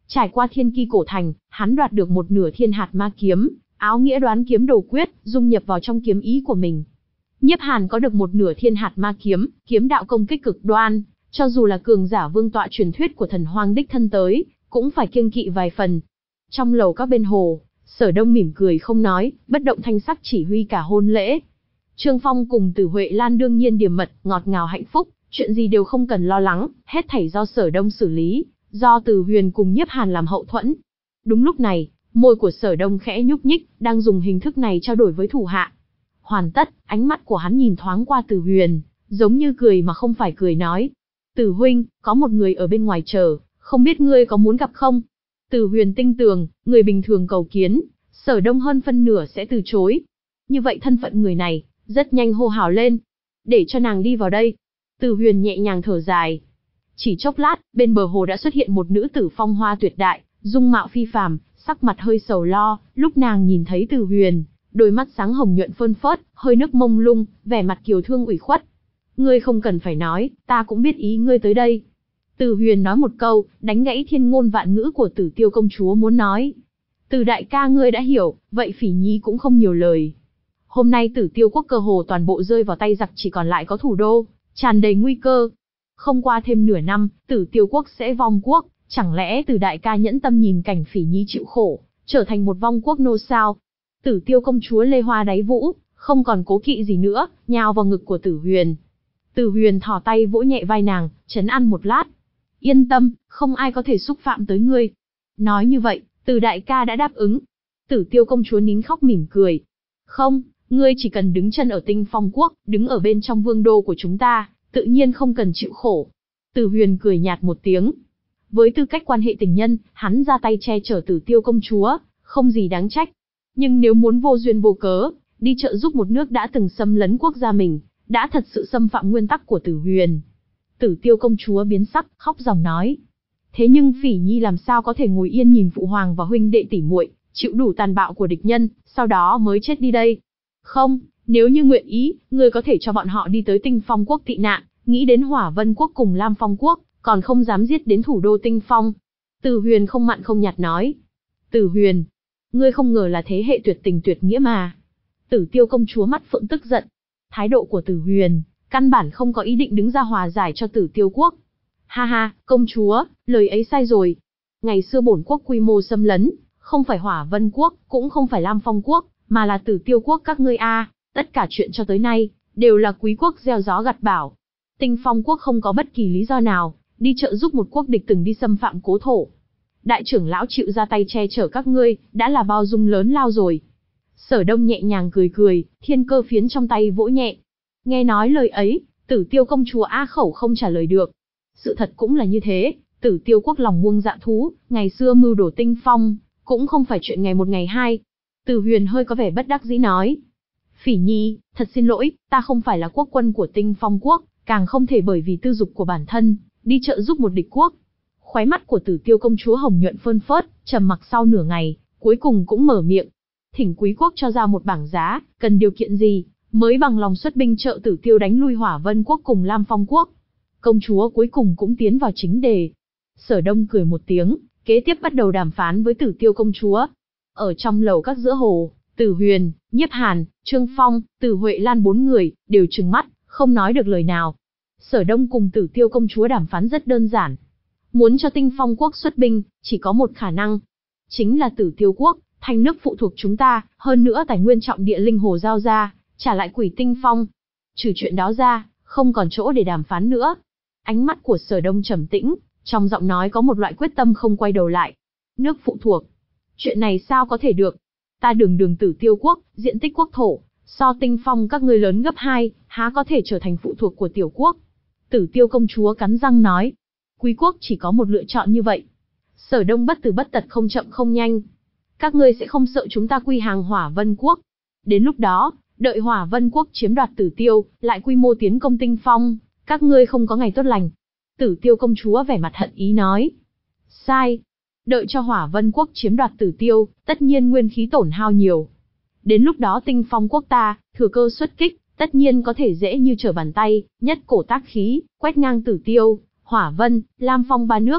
Trải qua thiên ki cổ thành, hắn đoạt được một nửa thiên hạt ma kiếm, áo nghĩa đoán kiếm đồ quyết, dung nhập vào trong kiếm ý của mình. Nhiếp Hàn có được một nửa thiên hạt ma kiếm, kiếm đạo công kích cực đoan, cho dù là cường giả vương tọa truyền thuyết của thần hoang đích thân tới, cũng phải kiêng kỵ vài phần. Trong lầu các bên hồ, Sở Đông mỉm cười không nói, bất động thanh sắc chỉ huy cả hôn lễ. Trương Phong cùng Tử Huệ Lan đương nhiên điềm mật, ngọt ngào hạnh phúc, chuyện gì đều không cần lo lắng, hết thảy do Sở Đông xử lý, do Từ Huyền cùng Nhiếp Hàn làm hậu thuẫn. Đúng lúc này, môi của Sở Đông khẽ nhúc nhích, đang dùng hình thức này trao đổi với thủ hạ. Hoàn tất, ánh mắt của hắn nhìn thoáng qua Từ Huyền, giống như cười mà không phải cười nói. Từ huynh, có một người ở bên ngoài chờ, không biết ngươi có muốn gặp không? Từ Huyền tinh tường, người bình thường cầu kiến, Sở Đông hơn phân nửa sẽ từ chối. Như vậy thân phận người này, rất nhanh hô hào lên. Để cho nàng đi vào đây. Từ Huyền nhẹ nhàng thở dài. Chỉ chốc lát, bên bờ hồ đã xuất hiện một nữ tử phong hoa tuyệt đại, dung mạo phi phàm, sắc mặt hơi sầu lo, lúc nàng nhìn thấy Từ Huyền, đôi mắt sáng hồng nhuận phơn phớt, hơi nước mông lung, vẻ mặt kiều thương ủy khuất. Ngươi không cần phải nói, ta cũng biết ý ngươi tới đây. Từ Huyền nói một câu, đánh gãy thiên ngôn vạn ngữ của Tử Tiêu công chúa muốn nói. Từ đại ca ngươi đã hiểu, vậy Phỉ Nhi cũng không nhiều lời. Hôm nay Tử Tiêu quốc cơ hồ toàn bộ rơi vào tay giặc, chỉ còn lại có thủ đô, tràn đầy nguy cơ. Không qua thêm nửa năm, Tử Tiêu quốc sẽ vong quốc, chẳng lẽ Từ đại ca nhẫn tâm nhìn cảnh Phỉ Nhi chịu khổ, trở thành một vong quốc nô sao? Tử Tiêu công chúa lê hoa đáy vũ, không còn cố kỵ gì nữa, nhào vào ngực của Tử Huyền. Tử Huyền thò tay vỗ nhẹ vai nàng, trấn an một lát. Yên tâm, không ai có thể xúc phạm tới ngươi. Nói như vậy, Từ đại ca đã đáp ứng. Tử Tiêu công chúa nín khóc mỉm cười. Không, ngươi chỉ cần đứng chân ở Tinh Phong quốc, đứng ở bên trong vương đô của chúng ta, tự nhiên không cần chịu khổ. Tử Huyền cười nhạt một tiếng. Với tư cách quan hệ tình nhân, hắn ra tay che chở Tử Tiêu công chúa, không gì đáng trách. Nhưng nếu muốn vô duyên vô cớ, đi trợ giúp một nước đã từng xâm lấn quốc gia mình, đã thật sự xâm phạm nguyên tắc của Tử Huyền. Tử Tiêu công chúa biến sắc, khóc ròng nói. Thế nhưng Phỉ Nhi làm sao có thể ngồi yên nhìn phụ hoàng và huynh đệ tỷ muội chịu đủ tàn bạo của địch nhân, sau đó mới chết đi đây? Không, nếu như nguyện ý, ngươi có thể cho bọn họ đi tới Tinh Phong quốc tị nạn, nghĩ đến Hỏa Vân quốc cùng Lam Phong quốc, còn không dám giết đến thủ đô Tinh Phong. Tử Huyền không mặn không nhạt nói. Tử Huyền, ngươi không ngờ là thế hệ tuyệt tình tuyệt nghĩa mà. Tử Tiêu công chúa mắt phượng tức giận. Thái độ của Tử Huyền, căn bản không có ý định đứng ra hòa giải cho Tử Tiêu quốc. Ha ha, công chúa, lời ấy sai rồi. Ngày xưa bổn quốc quy mô xâm lấn, không phải Hỏa Vân quốc, cũng không phải Lam Phong quốc, mà là Tử Tiêu quốc các ngươi a. Tất cả chuyện cho tới nay, đều là quý quốc gieo gió gặt bão. Tinh Phong quốc không có bất kỳ lý do nào, đi trợ giúp một quốc địch từng đi xâm phạm cố thổ. Đại trưởng lão chịu ra tay che chở các ngươi, đã là bao dung lớn lao rồi. Sở Đông nhẹ nhàng cười cười, thiên cơ phiến trong tay vỗ nhẹ. Nghe nói lời ấy, Tử Tiêu công chúa á khẩu không trả lời được. Sự thật cũng là như thế, Tử Tiêu quốc lòng muông dạ thú, ngày xưa mưu đổ Tinh Phong, cũng không phải chuyện ngày một ngày hai. Tử Huyền hơi có vẻ bất đắc dĩ nói. Phỉ Nhi, thật xin lỗi, ta không phải là quốc quân của Tinh Phong quốc, càng không thể bởi vì tư dục của bản thân, đi trợ giúp một địch quốc. Khóe mắt của Tử Tiêu công chúa hồng nhuận phơn phớt, trầm mặc sau nửa ngày, cuối cùng cũng mở miệng. Thỉnh quý quốc cho ra một bảng giá, cần điều kiện gì, mới bằng lòng xuất binh trợ Tử Tiêu đánh lui Hỏa Vân quốc cùng Lam Phong quốc. Công chúa cuối cùng cũng tiến vào chính đề. Sở Đông cười một tiếng, kế tiếp bắt đầu đàm phán với Tử Tiêu công chúa. Ở trong lầu các giữa hồ, Tử Huyền, Nhiếp Hàn, Trương Phong, Tử Huệ Lan bốn người, đều trừng mắt, không nói được lời nào. Sở Đông cùng Tử Tiêu công chúa đàm phán rất đơn giản. Muốn cho Tinh Phong quốc xuất binh, chỉ có một khả năng. Chính là Tử Tiêu quốc, thành nước phụ thuộc chúng ta, hơn nữa tài nguyên trọng địa linh hồ giao ra, trả lại Quỷ Tinh Phong. Trừ chuyện đó ra, không còn chỗ để đàm phán nữa. Ánh mắt của Sở Đông trầm tĩnh, trong giọng nói có một loại quyết tâm không quay đầu lại. Nước phụ thuộc. Chuyện này sao có thể được? Ta đường đường Tử Tiêu quốc, diện tích quốc thổ, so Tinh Phong các ngươi lớn gấp hai, há có thể trở thành phụ thuộc của tiểu quốc? Tử Tiêu công chúa cắn răng nói. Quý quốc chỉ có một lựa chọn như vậy. Sở Đông bất từ bất tật không chậm không nhanh. Các ngươi sẽ không sợ chúng ta quy hàng Hỏa Vân quốc. Đến lúc đó, đợi Hỏa Vân quốc chiếm đoạt Tử Tiêu, lại quy mô tiến công Tinh Phong, các ngươi không có ngày tốt lành. Tử Tiêu công chúa vẻ mặt hận ý nói. Sai. Đợi cho Hỏa Vân quốc chiếm đoạt Tử Tiêu, tất nhiên nguyên khí tổn hao nhiều. Đến lúc đó Tinh Phong quốc ta, thừa cơ xuất kích, tất nhiên có thể dễ như trở bàn tay, nhất cổ tác khí, quét ngang Tử Tiêu, Hỏa Vân, Lam Phong ba nước.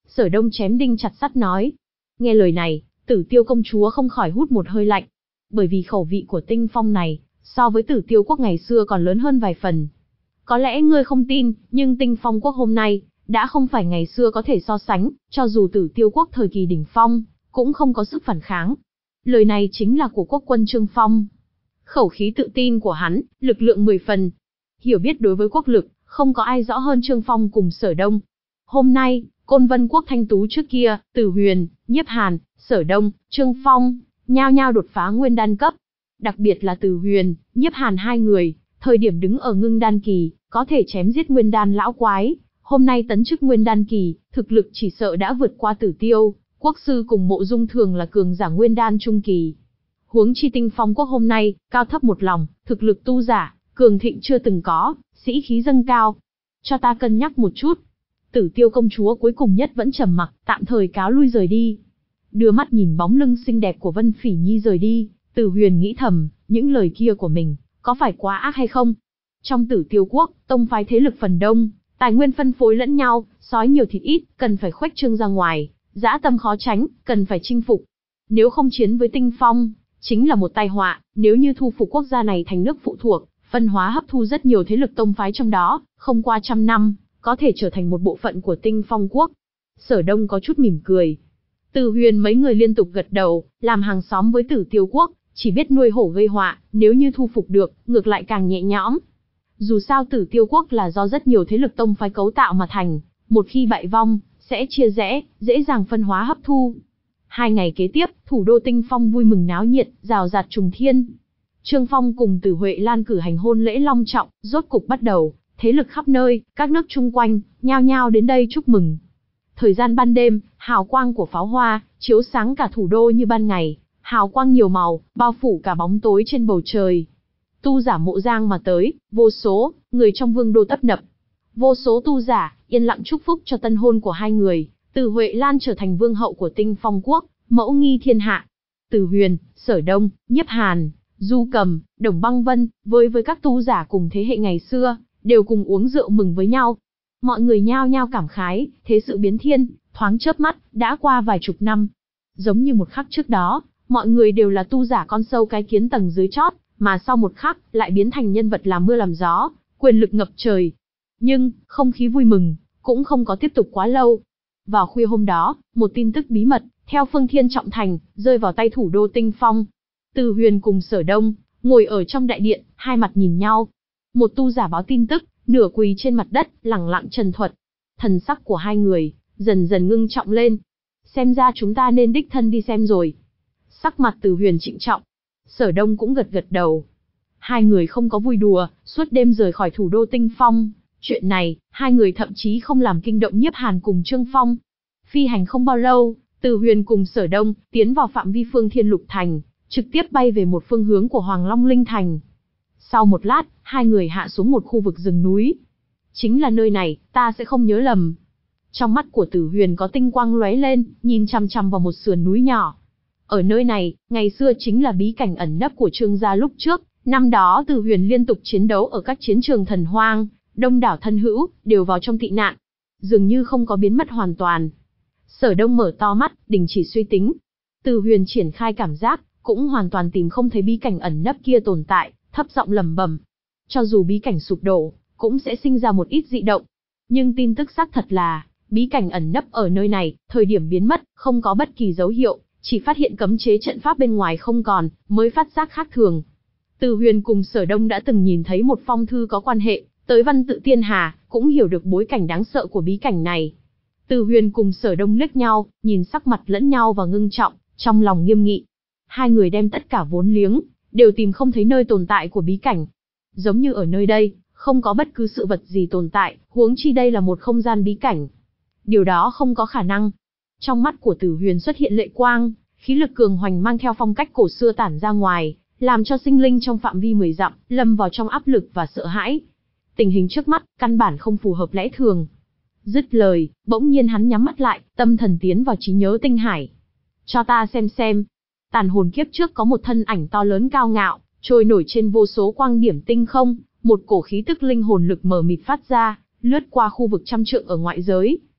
Sở Đông chém đinh chặt sắt nói. Nghe lời này, Tử Tiêu công chúa không khỏi hút một hơi lạnh. Bởi vì khẩu vị của Tinh Phong này, so với Tử Tiêu quốc ngày xưa còn lớn hơn vài phần. Có lẽ ngươi không tin, nhưng Tinh Phong quốc hôm nay, đã không phải ngày xưa có thể so sánh, cho dù Tử Tiêu quốc thời kỳ đỉnh phong, cũng không có sức phản kháng. Lời này chính là của quốc quân Trương Phong. Khẩu khí tự tin của hắn, lực lượng mười phần. Hiểu biết đối với quốc lực, không có ai rõ hơn Trương Phong cùng Sở Đông. Hôm nay, Côn Vân quốc thanh tú trước kia, Tử Huyền, Nhiếp Hàn, Sở Đông, Trương Phong, nhao nhao đột phá nguyên đan cấp. Đặc biệt là Tử Huyền, Nhiếp Hàn hai người, thời điểm đứng ở ngưng đan kỳ, có thể chém giết nguyên đan lão quái. Hôm nay tấn chức nguyên đan kỳ, thực lực chỉ sợ đã vượt qua Tử Tiêu quốc sư cùng Mộ Dung Thường là cường giả nguyên đan trung kỳ. Huống chi Tinh Phong quốc hôm nay, cao thấp một lòng, thực lực tu giả, cường thịnh chưa từng có, sĩ khí dâng cao. Cho ta cân nhắc một chút. Tử Tiêu công chúa cuối cùng nhất vẫn trầm mặc, tạm thời cáo lui rời đi. Đưa mắt nhìn bóng lưng xinh đẹp của Vân Phỉ Nhi rời đi, Tử Huyền nghĩ thầm, những lời kia của mình, có phải quá ác hay không? Trong Tử Tiêu quốc, tông phái thế lực phần đông, tài nguyên phân phối lẫn nhau, sói nhiều thịt ít, cần phải khuếch trương ra ngoài, dã tâm khó tránh, cần phải chinh phục. Nếu không chiến với Tinh Phong, chính là một tai họa. Nếu như thu phục quốc gia này thành nước phụ thuộc, phân hóa hấp thu rất nhiều thế lực tông phái trong đó, không qua trăm năm, có thể trở thành một bộ phận của Tinh Phong quốc. Sở Đông có chút mỉm cười. Tử Huyền mấy người liên tục gật đầu, làm hàng xóm với Tử Tiêu quốc, chỉ biết nuôi hổ gây họa, nếu như thu phục được, ngược lại càng nhẹ nhõm. Dù sao Tử Tiêu quốc là do rất nhiều thế lực tông phái cấu tạo mà thành, một khi bại vong, sẽ chia rẽ, dễ dàng phân hóa hấp thu. Hai ngày kế tiếp, thủ đô Tinh Phong vui mừng náo nhiệt, rào rạt trùng thiên. Trương Phong cùng Tử Huệ Lan cử hành hôn lễ long trọng, rốt cục bắt đầu, thế lực khắp nơi, các nước chung quanh, nhao nhao đến đây chúc mừng. Thời gian ban đêm, hào quang của pháo hoa, chiếu sáng cả thủ đô như ban ngày, hào quang nhiều màu, bao phủ cả bóng tối trên bầu trời. Tu giả Mộ Giang mà tới, vô số, người trong vương đô tấp nập. Vô số tu giả, yên lặng chúc phúc cho tân hôn của hai người, Tử Huệ Lan trở thành vương hậu của Tinh Phong quốc, mẫu nghi thiên hạ. Tử Huyền, Sở Đông, Nhiếp Hàn, Du Cầm, Đồng Băng Vân, với với các tu giả cùng thế hệ ngày xưa, đều cùng uống rượu mừng với nhau. Mọi người nhao nhao cảm khái, thế sự biến thiên, thoáng chớp mắt, đã qua vài chục năm. Giống như một khắc trước đó, mọi người đều là tu giả con sâu cái kiến tầng dưới chót, mà sau một khắc, lại biến thành nhân vật làm mưa làm gió, quyền lực ngập trời. Nhưng, không khí vui mừng, cũng không có tiếp tục quá lâu. Vào khuya hôm đó, một tin tức bí mật, theo Phương Thiên Trọng Thành, rơi vào tay thủ đô Tinh Phong. Tử Huyền cùng Sở Đông, ngồi ở trong đại điện, hai mặt nhìn nhau. Một tu giả báo tin tức, nửa quỳ trên mặt đất, lẳng lặng trần thuật. Thần sắc của hai người, dần dần ngưng trọng lên. Xem ra chúng ta nên đích thân đi xem rồi. Sắc mặt Tử Huyền trịnh trọng. Sở Đông cũng gật gật đầu. Hai người không có vui đùa, suốt đêm rời khỏi thủ đô Tinh Phong. Chuyện này, hai người thậm chí không làm kinh động Nhiếp Hàn cùng Trương Phong. Phi hành không bao lâu, Tử Huyền cùng Sở Đông tiến vào phạm vi Phương Thiên Lục Thành, trực tiếp bay về một phương hướng của Hoàng Long Linh Thành. Sau một lát, hai người hạ xuống một khu vực rừng núi. Chính là nơi này, ta sẽ không nhớ lầm. Trong mắt của Tử Huyền có tinh quang lóe lên, nhìn chằm chằm vào một sườn núi nhỏ. Ở nơi này, ngày xưa chính là bí cảnh ẩn nấp của Trương gia lúc trước. Năm đó Tử Huyền liên tục chiến đấu ở các chiến trường thần hoang, đông đảo thân hữu, đều vào trong tị nạn. Dường như không có biến mất hoàn toàn. Sở Đông mở to mắt, đình chỉ suy tính. Tử Huyền triển khai cảm giác, cũng hoàn toàn tìm không thấy bí cảnh ẩn nấp kia tồn tại, thấp giọng lẩm bẩm. Cho dù bí cảnh sụp đổ, cũng sẽ sinh ra một ít dị động. Nhưng tin tức xác thật là, bí cảnh ẩn nấp ở nơi này, thời điểm biến mất, không có bất kỳ dấu hiệu, chỉ phát hiện cấm chế trận pháp bên ngoài không còn, mới phát giác khác thường. Tử Huyền cùng Sở Đông đã từng nhìn thấy một phong thư có quan hệ tới Văn Tự Tiên Hà, cũng hiểu được bối cảnh đáng sợ của bí cảnh này. Tử Huyền cùng Sở Đông liếc nhau, nhìn sắc mặt lẫn nhau và ngưng trọng, trong lòng nghiêm nghị. Hai người đem tất cả vốn liếng, đều tìm không thấy nơi tồn tại của bí cảnh. Giống như ở nơi đây, không có bất cứ sự vật gì tồn tại, huống chi đây là một không gian bí cảnh. Điều đó không có khả năng. Trong mắt của Tử Huyền xuất hiện lệ quang, khí lực cường hoành mang theo phong cách cổ xưa tản ra ngoài, làm cho sinh linh trong phạm vi mười dặm, lâm vào trong áp lực và sợ hãi. Tình hình trước mắt, căn bản không phù hợp lẽ thường. Dứt lời, bỗng nhiên hắn nhắm mắt lại, tâm thần tiến vào trí nhớ tinh hải. Cho ta xem xem. Tàn hồn kiếp trước có một thân ảnh to lớn cao ngạo, trôi nổi trên vô số quang điểm tinh không, một cổ khí tức linh hồn lực mờ mịt phát ra, lướt qua khu vực trăm trượng ở ngoại giới.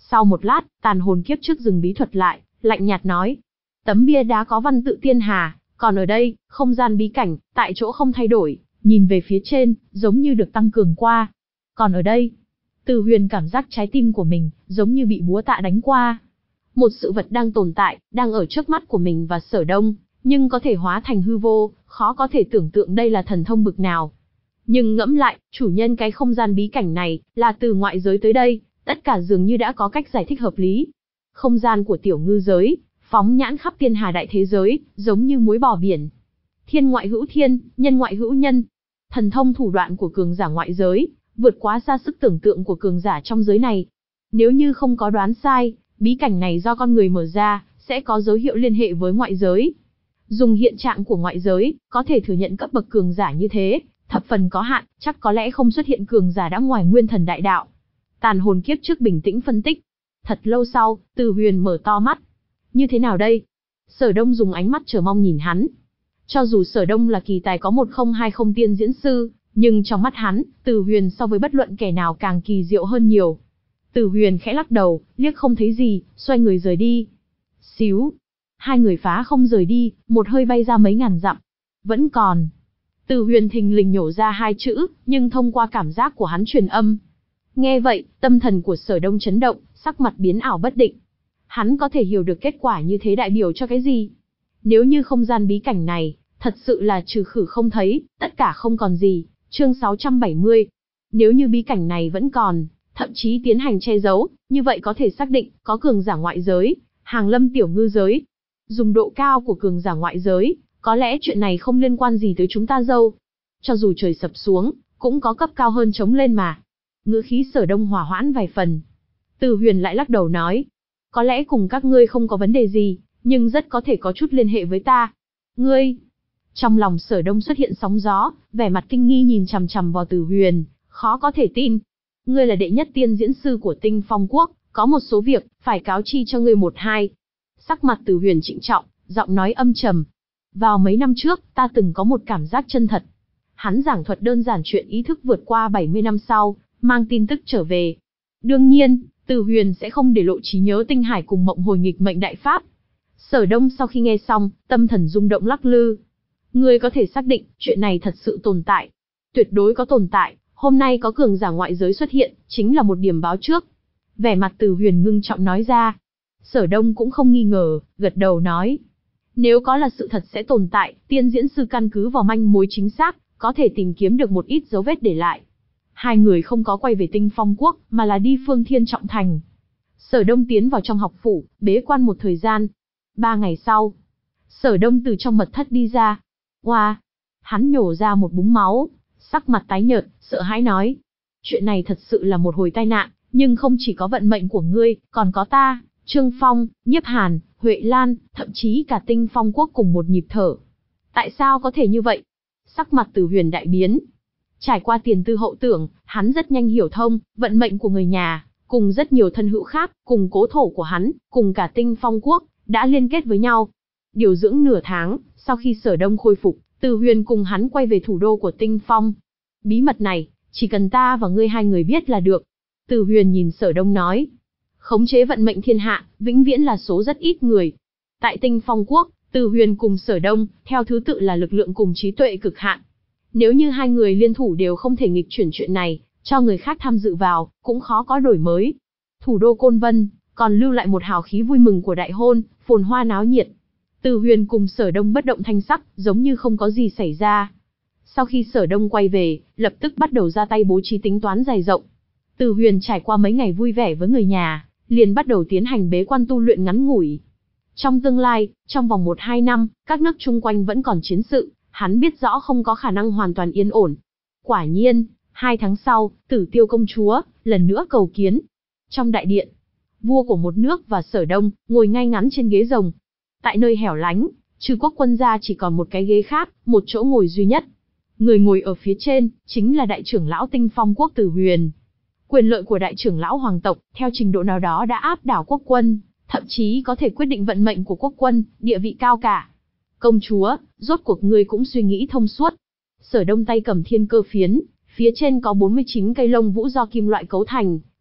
Sau một lát, tàn hồn kiếp trước dừng bí thuật lại, lạnh nhạt nói. Tấm bia đá có văn tự Tiên Hà, còn ở đây, không gian bí cảnh, tại chỗ không thay đổi, nhìn về phía trên, giống như được tăng cường qua. Còn ở đây, Từ Huyền cảm giác trái tim của mình, giống như bị búa tạ đánh qua. Một sự vật đang tồn tại, đang ở trước mắt của mình và Sở Đông, nhưng có thể hóa thành hư vô, khó có thể tưởng tượng đây là thần thông bực nào. Nhưng ngẫm lại, chủ nhân cái không gian bí cảnh này, là từ ngoại giới tới đây, tất cả dường như đã có cách giải thích hợp lý. Không gian của tiểu ngư giới, phóng nhãn khắp Tiên Hà đại thế giới, giống như muối bỏ biển. Thiên ngoại hữu thiên, nhân ngoại hữu nhân. Thần thông thủ đoạn của cường giả ngoại giới, vượt quá xa sức tưởng tượng của cường giả trong giới này. Nếu như không có đoán sai, bí cảnh này do con người mở ra, sẽ có dấu hiệu liên hệ với ngoại giới. Dùng hiện trạng của ngoại giới, có thể thừa nhận cấp bậc cường giả như thế, thập phần có hạn, chắc có lẽ không xuất hiện cường giả đã ngoài nguyên thần đại đạo. Tàn hồn kiếp trước bình tĩnh phân tích. Thật lâu sau, Từ Huyền mở to mắt. Như thế nào đây? Sở Đông dùng ánh mắt chờ mong nhìn hắn. Cho dù Sở Đông là kỳ tài có một không hai không tiên diễn sư, nhưng trong mắt hắn, Từ Huyền so với bất luận kẻ nào càng kỳ diệu hơn nhiều. Từ Huyền khẽ lắc đầu, liếc không thấy gì, xoay người rời đi. Xíu. Hai người phá không rời đi, một hơi bay ra mấy ngàn dặm. Vẫn còn. Từ Huyền thình lình nhổ ra hai chữ, nhưng thông qua cảm giác của hắn truyền âm. Nghe vậy, tâm thần của Sở Đông chấn động, sắc mặt biến ảo bất định. Hắn có thể hiểu được kết quả như thế đại biểu cho cái gì? Nếu như không gian bí cảnh này, thật sự là trừ khử không thấy, tất cả không còn gì. Chương sáu trăm bảy mươi. Nếu như bí cảnh này vẫn còn, thậm chí tiến hành che giấu, như vậy có thể xác định, có cường giả ngoại giới, hàng lâm tiểu ngư giới. Dùng độ cao của cường giả ngoại giới, có lẽ chuyện này không liên quan gì tới chúng ta dâu. Cho dù trời sập xuống, cũng có cấp cao hơn chống lên mà. Ngữ khí Sở Đông hòa hoãn vài phần. Từ Huyền lại lắc đầu nói. Có lẽ cùng các ngươi không có vấn đề gì, nhưng rất có thể có chút liên hệ với ta. Ngươi... Trong lòng Sở Đông xuất hiện sóng gió, vẻ mặt kinh nghi nhìn chằm chằm vào Từ Huyền, khó có thể tin. Ngươi là đệ nhất tiên diễn sư của Tinh Phong Quốc, có một số việc, phải cáo chi cho ngươi một hai. Sắc mặt Từ Huyền trịnh trọng, giọng nói âm trầm. Vào mấy năm trước, ta từng có một cảm giác chân thật. Hắn giảng thuật đơn giản chuyện ý thức vượt qua bảy mươi năm sau, mang tin tức trở về. Đương nhiên, Từ Huyền sẽ không để lộ trí nhớ tinh hải cùng mộng hồi nghịch mệnh đại pháp. Sở Đông sau khi nghe xong, tâm thần rung động lắc lư. Ngươi có thể xác định, chuyện này thật sự tồn tại. Tuyệt đối có tồn tại, hôm nay có cường giả ngoại giới xuất hiện, chính là một điểm báo trước. Vẻ mặt Từ Huyền ngưng trọng nói ra. Sở Đông cũng không nghi ngờ, gật đầu nói. Nếu có là sự thật sẽ tồn tại, tiên diễn sư căn cứ vào manh mối chính xác, có thể tìm kiếm được một ít dấu vết để lại. Hai người không có quay về Tinh Phong Quốc, mà là đi Phương Thiên Trọng Thành. Sở Đông tiến vào trong học phủ, bế quan một thời gian. Ba ngày sau, Sở Đông từ trong mật thất đi ra. Oa! Wow. Hắn nhổ ra một búng máu, sắc mặt tái nhợt, sợ hãi nói. Chuyện này thật sự là một hồi tai nạn, nhưng không chỉ có vận mệnh của ngươi, còn có ta, Trương Phong, Nhiếp Hàn, Huệ Lan, thậm chí cả Tinh Phong Quốc cùng một nhịp thở. Tại sao có thể như vậy? Sắc mặt Từ Huyền đại biến. Trải qua tiền tư hậu tưởng, hắn rất nhanh hiểu thông, vận mệnh của người nhà, cùng rất nhiều thân hữu khác, cùng cố thổ của hắn, cùng cả Tinh Phong Quốc, đã liên kết với nhau. Điều dưỡng nửa tháng, sau khi Sở Đông khôi phục, Từ Huyền cùng hắn quay về thủ đô của Tinh Phong. Bí mật này, chỉ cần ta và ngươi hai người biết là được. Từ Huyền nhìn Sở Đông nói. Khống chế vận mệnh thiên hạ, vĩnh viễn là số rất ít người. Tại Tinh Phong Quốc, Từ Huyền cùng Sở Đông, theo thứ tự là lực lượng cùng trí tuệ cực hạn. Nếu như hai người liên thủ đều không thể nghịch chuyển chuyện này, cho người khác tham dự vào, cũng khó có đổi mới. Thủ đô Côn Vân, còn lưu lại một hào khí vui mừng của đại hôn, phồn hoa náo nhiệt. Từ Huyền cùng Sở Đông bất động thanh sắc, giống như không có gì xảy ra. Sau khi Sở Đông quay về, lập tức bắt đầu ra tay bố trí tính toán dài rộng. Từ Huyền trải qua mấy ngày vui vẻ với người nhà, liền bắt đầu tiến hành bế quan tu luyện ngắn ngủi. Trong tương lai, trong vòng một hai năm, các nước chung quanh vẫn còn chiến sự, hắn biết rõ không có khả năng hoàn toàn yên ổn. Quả nhiên, hai tháng sau, Tử Tiêu công chúa, lần nữa cầu kiến. Trong đại điện, vua của một nước và Sở Đông, ngồi ngay ngắn trên ghế rồng. Tại nơi hẻo lánh, trừ quốc quân ra chỉ còn một cái ghế khác, một chỗ ngồi duy nhất. Người ngồi ở phía trên, chính là đại trưởng lão Tinh Phong Quốc Từ Huyền. Quyền lợi của đại trưởng lão hoàng tộc, theo trình độ nào đó đã áp đảo quốc quân, thậm chí có thể quyết định vận mệnh của quốc quân, địa vị cao cả. Công chúa, rốt cuộc ngươi cũng suy nghĩ thông suốt. Sở Đông tay cầm thiên cơ phiến, phía trên có bốn mươi chín cây lông vũ do kim loại cấu thành,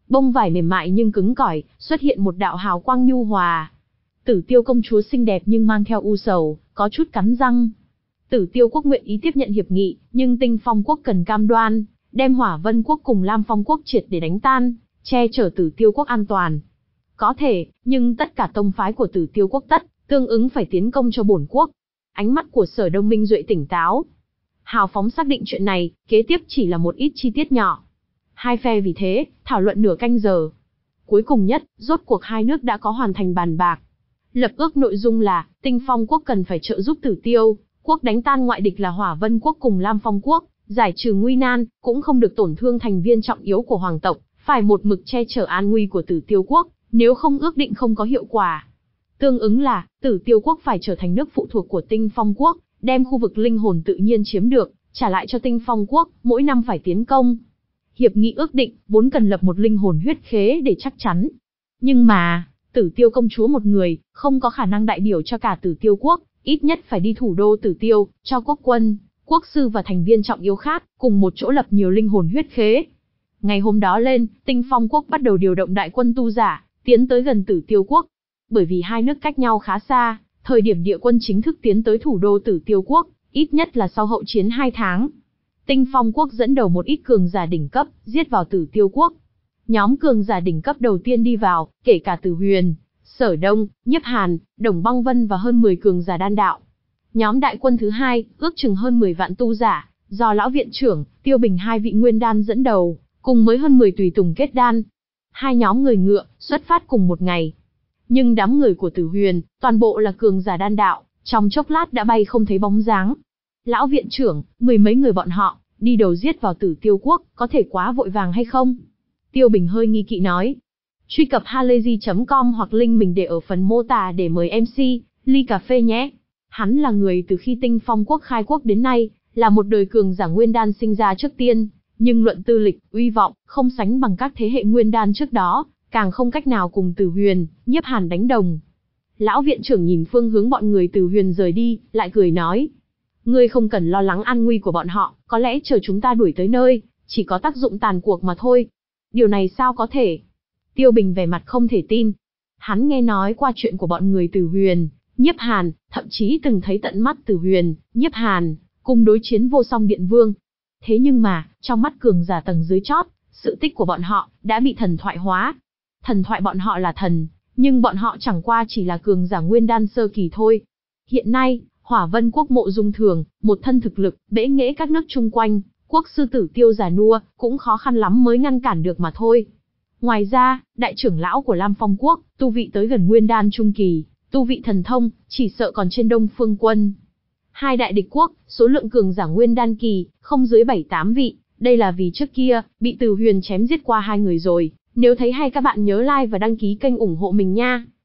Bông vải mềm mại nhưng cứng cỏi, xuất hiện một đạo hào quang nhu hòa. Tử Tiêu công chúa xinh đẹp nhưng mang theo u sầu, có chút cắn răng. Tử Tiêu quốc nguyện ý tiếp nhận hiệp nghị, nhưng Tinh Phong quốc cần cam đoan, đem Hỏa Vân quốc cùng Lam Phong quốc triệt để đánh tan, che chở Tử Tiêu quốc an toàn. Có thể, nhưng tất cả tông phái của Tử Tiêu quốc tất, tương ứng phải tiến công cho bổn quốc. Ánh mắt của Sở Đông Minh Duệ tỉnh táo. Hào phóng xác định chuyện này, kế tiếp chỉ là một ít chi tiết nhỏ. Hai phe vì thế, thảo luận nửa canh giờ. Cuối cùng nhất, rốt cuộc hai nước đã có hoàn thành bàn bạc. Lập ước nội dung là, Tinh Phong quốc cần phải trợ giúp Tử Tiêu quốc đánh tan ngoại địch là Hỏa Vân quốc cùng Lam Phong quốc, giải trừ nguy nan, cũng không được tổn thương thành viên trọng yếu của hoàng tộc, phải một mực che chở an nguy của Tử Tiêu quốc, nếu không ước định không có hiệu quả. Tương ứng là, Tử Tiêu quốc phải trở thành nước phụ thuộc của Tinh Phong quốc, đem khu vực linh hồn tự nhiên chiếm được, trả lại cho Tinh Phong quốc, mỗi năm phải tiến công. Hiệp nghị ước định, vốn cần lập một linh hồn huyết khế để chắc chắn. Nhưng mà, Tử Tiêu công chúa một người, không có khả năng đại biểu cho cả Tử Tiêu quốc, ít nhất phải đi thủ đô Tử Tiêu, cho quốc quân, quốc sư và thành viên trọng yếu khác, cùng một chỗ lập nhiều linh hồn huyết khế. Ngày hôm đó lên, Tinh Phong quốc bắt đầu điều động đại quân tu giả, tiến tới gần Tử Tiêu quốc. Bởi vì hai nước cách nhau khá xa, thời điểm địa quân chính thức tiến tới thủ đô Tử Tiêu quốc, ít nhất là sau hậu chiến hai tháng. Tinh Phong quốc dẫn đầu một ít cường giả đỉnh cấp, giết vào Tử Tiêu quốc. Nhóm cường giả đỉnh cấp đầu tiên đi vào, kể cả Tử Huyền, Sở Đông, Nhiếp Hàn, Đồng Băng Vân và hơn mười cường giả đan đạo. Nhóm đại quân thứ hai, ước chừng hơn mười vạn tu giả, do lão viện trưởng, Tiêu Bình hai vị nguyên đan dẫn đầu, cùng với hơn mười tùy tùng kết đan. Hai nhóm người ngựa, xuất phát cùng một ngày. Nhưng đám người của Tử Huyền, toàn bộ là cường giả đan đạo, trong chốc lát đã bay không thấy bóng dáng. Lão viện trưởng, mười mấy người bọn họ, đi đầu giết vào Tử Tiêu quốc, có thể quá vội vàng hay không? Tiêu Bình hơi nghi kỵ nói. Truy cập halayzi chấm com hoặc link mình để ở phần mô tả để mời em xê, ly cà phê nhé. Hắn là người từ khi Tinh Phong quốc khai quốc đến nay, là một đời cường giả nguyên đan sinh ra trước tiên, nhưng luận tư lịch, uy vọng, không sánh bằng các thế hệ nguyên đan trước đó, càng không cách nào cùng Tử Huyền, Nhiếp Hàn đánh đồng. Lão viện trưởng nhìn phương hướng bọn người Tử Huyền rời đi, lại cười nói. Ngươi không cần lo lắng an nguy của bọn họ, có lẽ chờ chúng ta đuổi tới nơi, chỉ có tác dụng tàn cuộc mà thôi. Điều này sao có thể? Tiêu Bình vẻ mặt không thể tin. Hắn nghe nói qua chuyện của bọn người Tử Huyền, Nhiếp Hàn, thậm chí từng thấy tận mắt Tử Huyền, Nhiếp Hàn, cùng đối chiến vô song điện vương. Thế nhưng mà, trong mắt cường giả tầng dưới chót, sự tích của bọn họ, đã bị thần thoại hóa. Thần thoại bọn họ là thần, nhưng bọn họ chẳng qua chỉ là cường giả nguyên đan sơ kỳ thôi. Hiện nay, Hỏa Vân quốc Mộ Dung Thường, một thân thực lực, bẽ nghễ các nước chung quanh, quốc sư Tử Tiêu già nua, cũng khó khăn lắm mới ngăn cản được mà thôi. Ngoài ra, đại trưởng lão của Lam Phong quốc, tu vị tới gần nguyên đan trung kỳ, tu vị thần thông, chỉ sợ còn trên Đông Phương quân. Hai đại địch quốc, số lượng cường giả nguyên đan kỳ, không dưới bảy tám vị, đây là vì trước kia, bị Tử Huyền chém giết qua hai người rồi. Nếu thấy hay các bạn nhớ like và đăng ký kênh ủng hộ mình nha.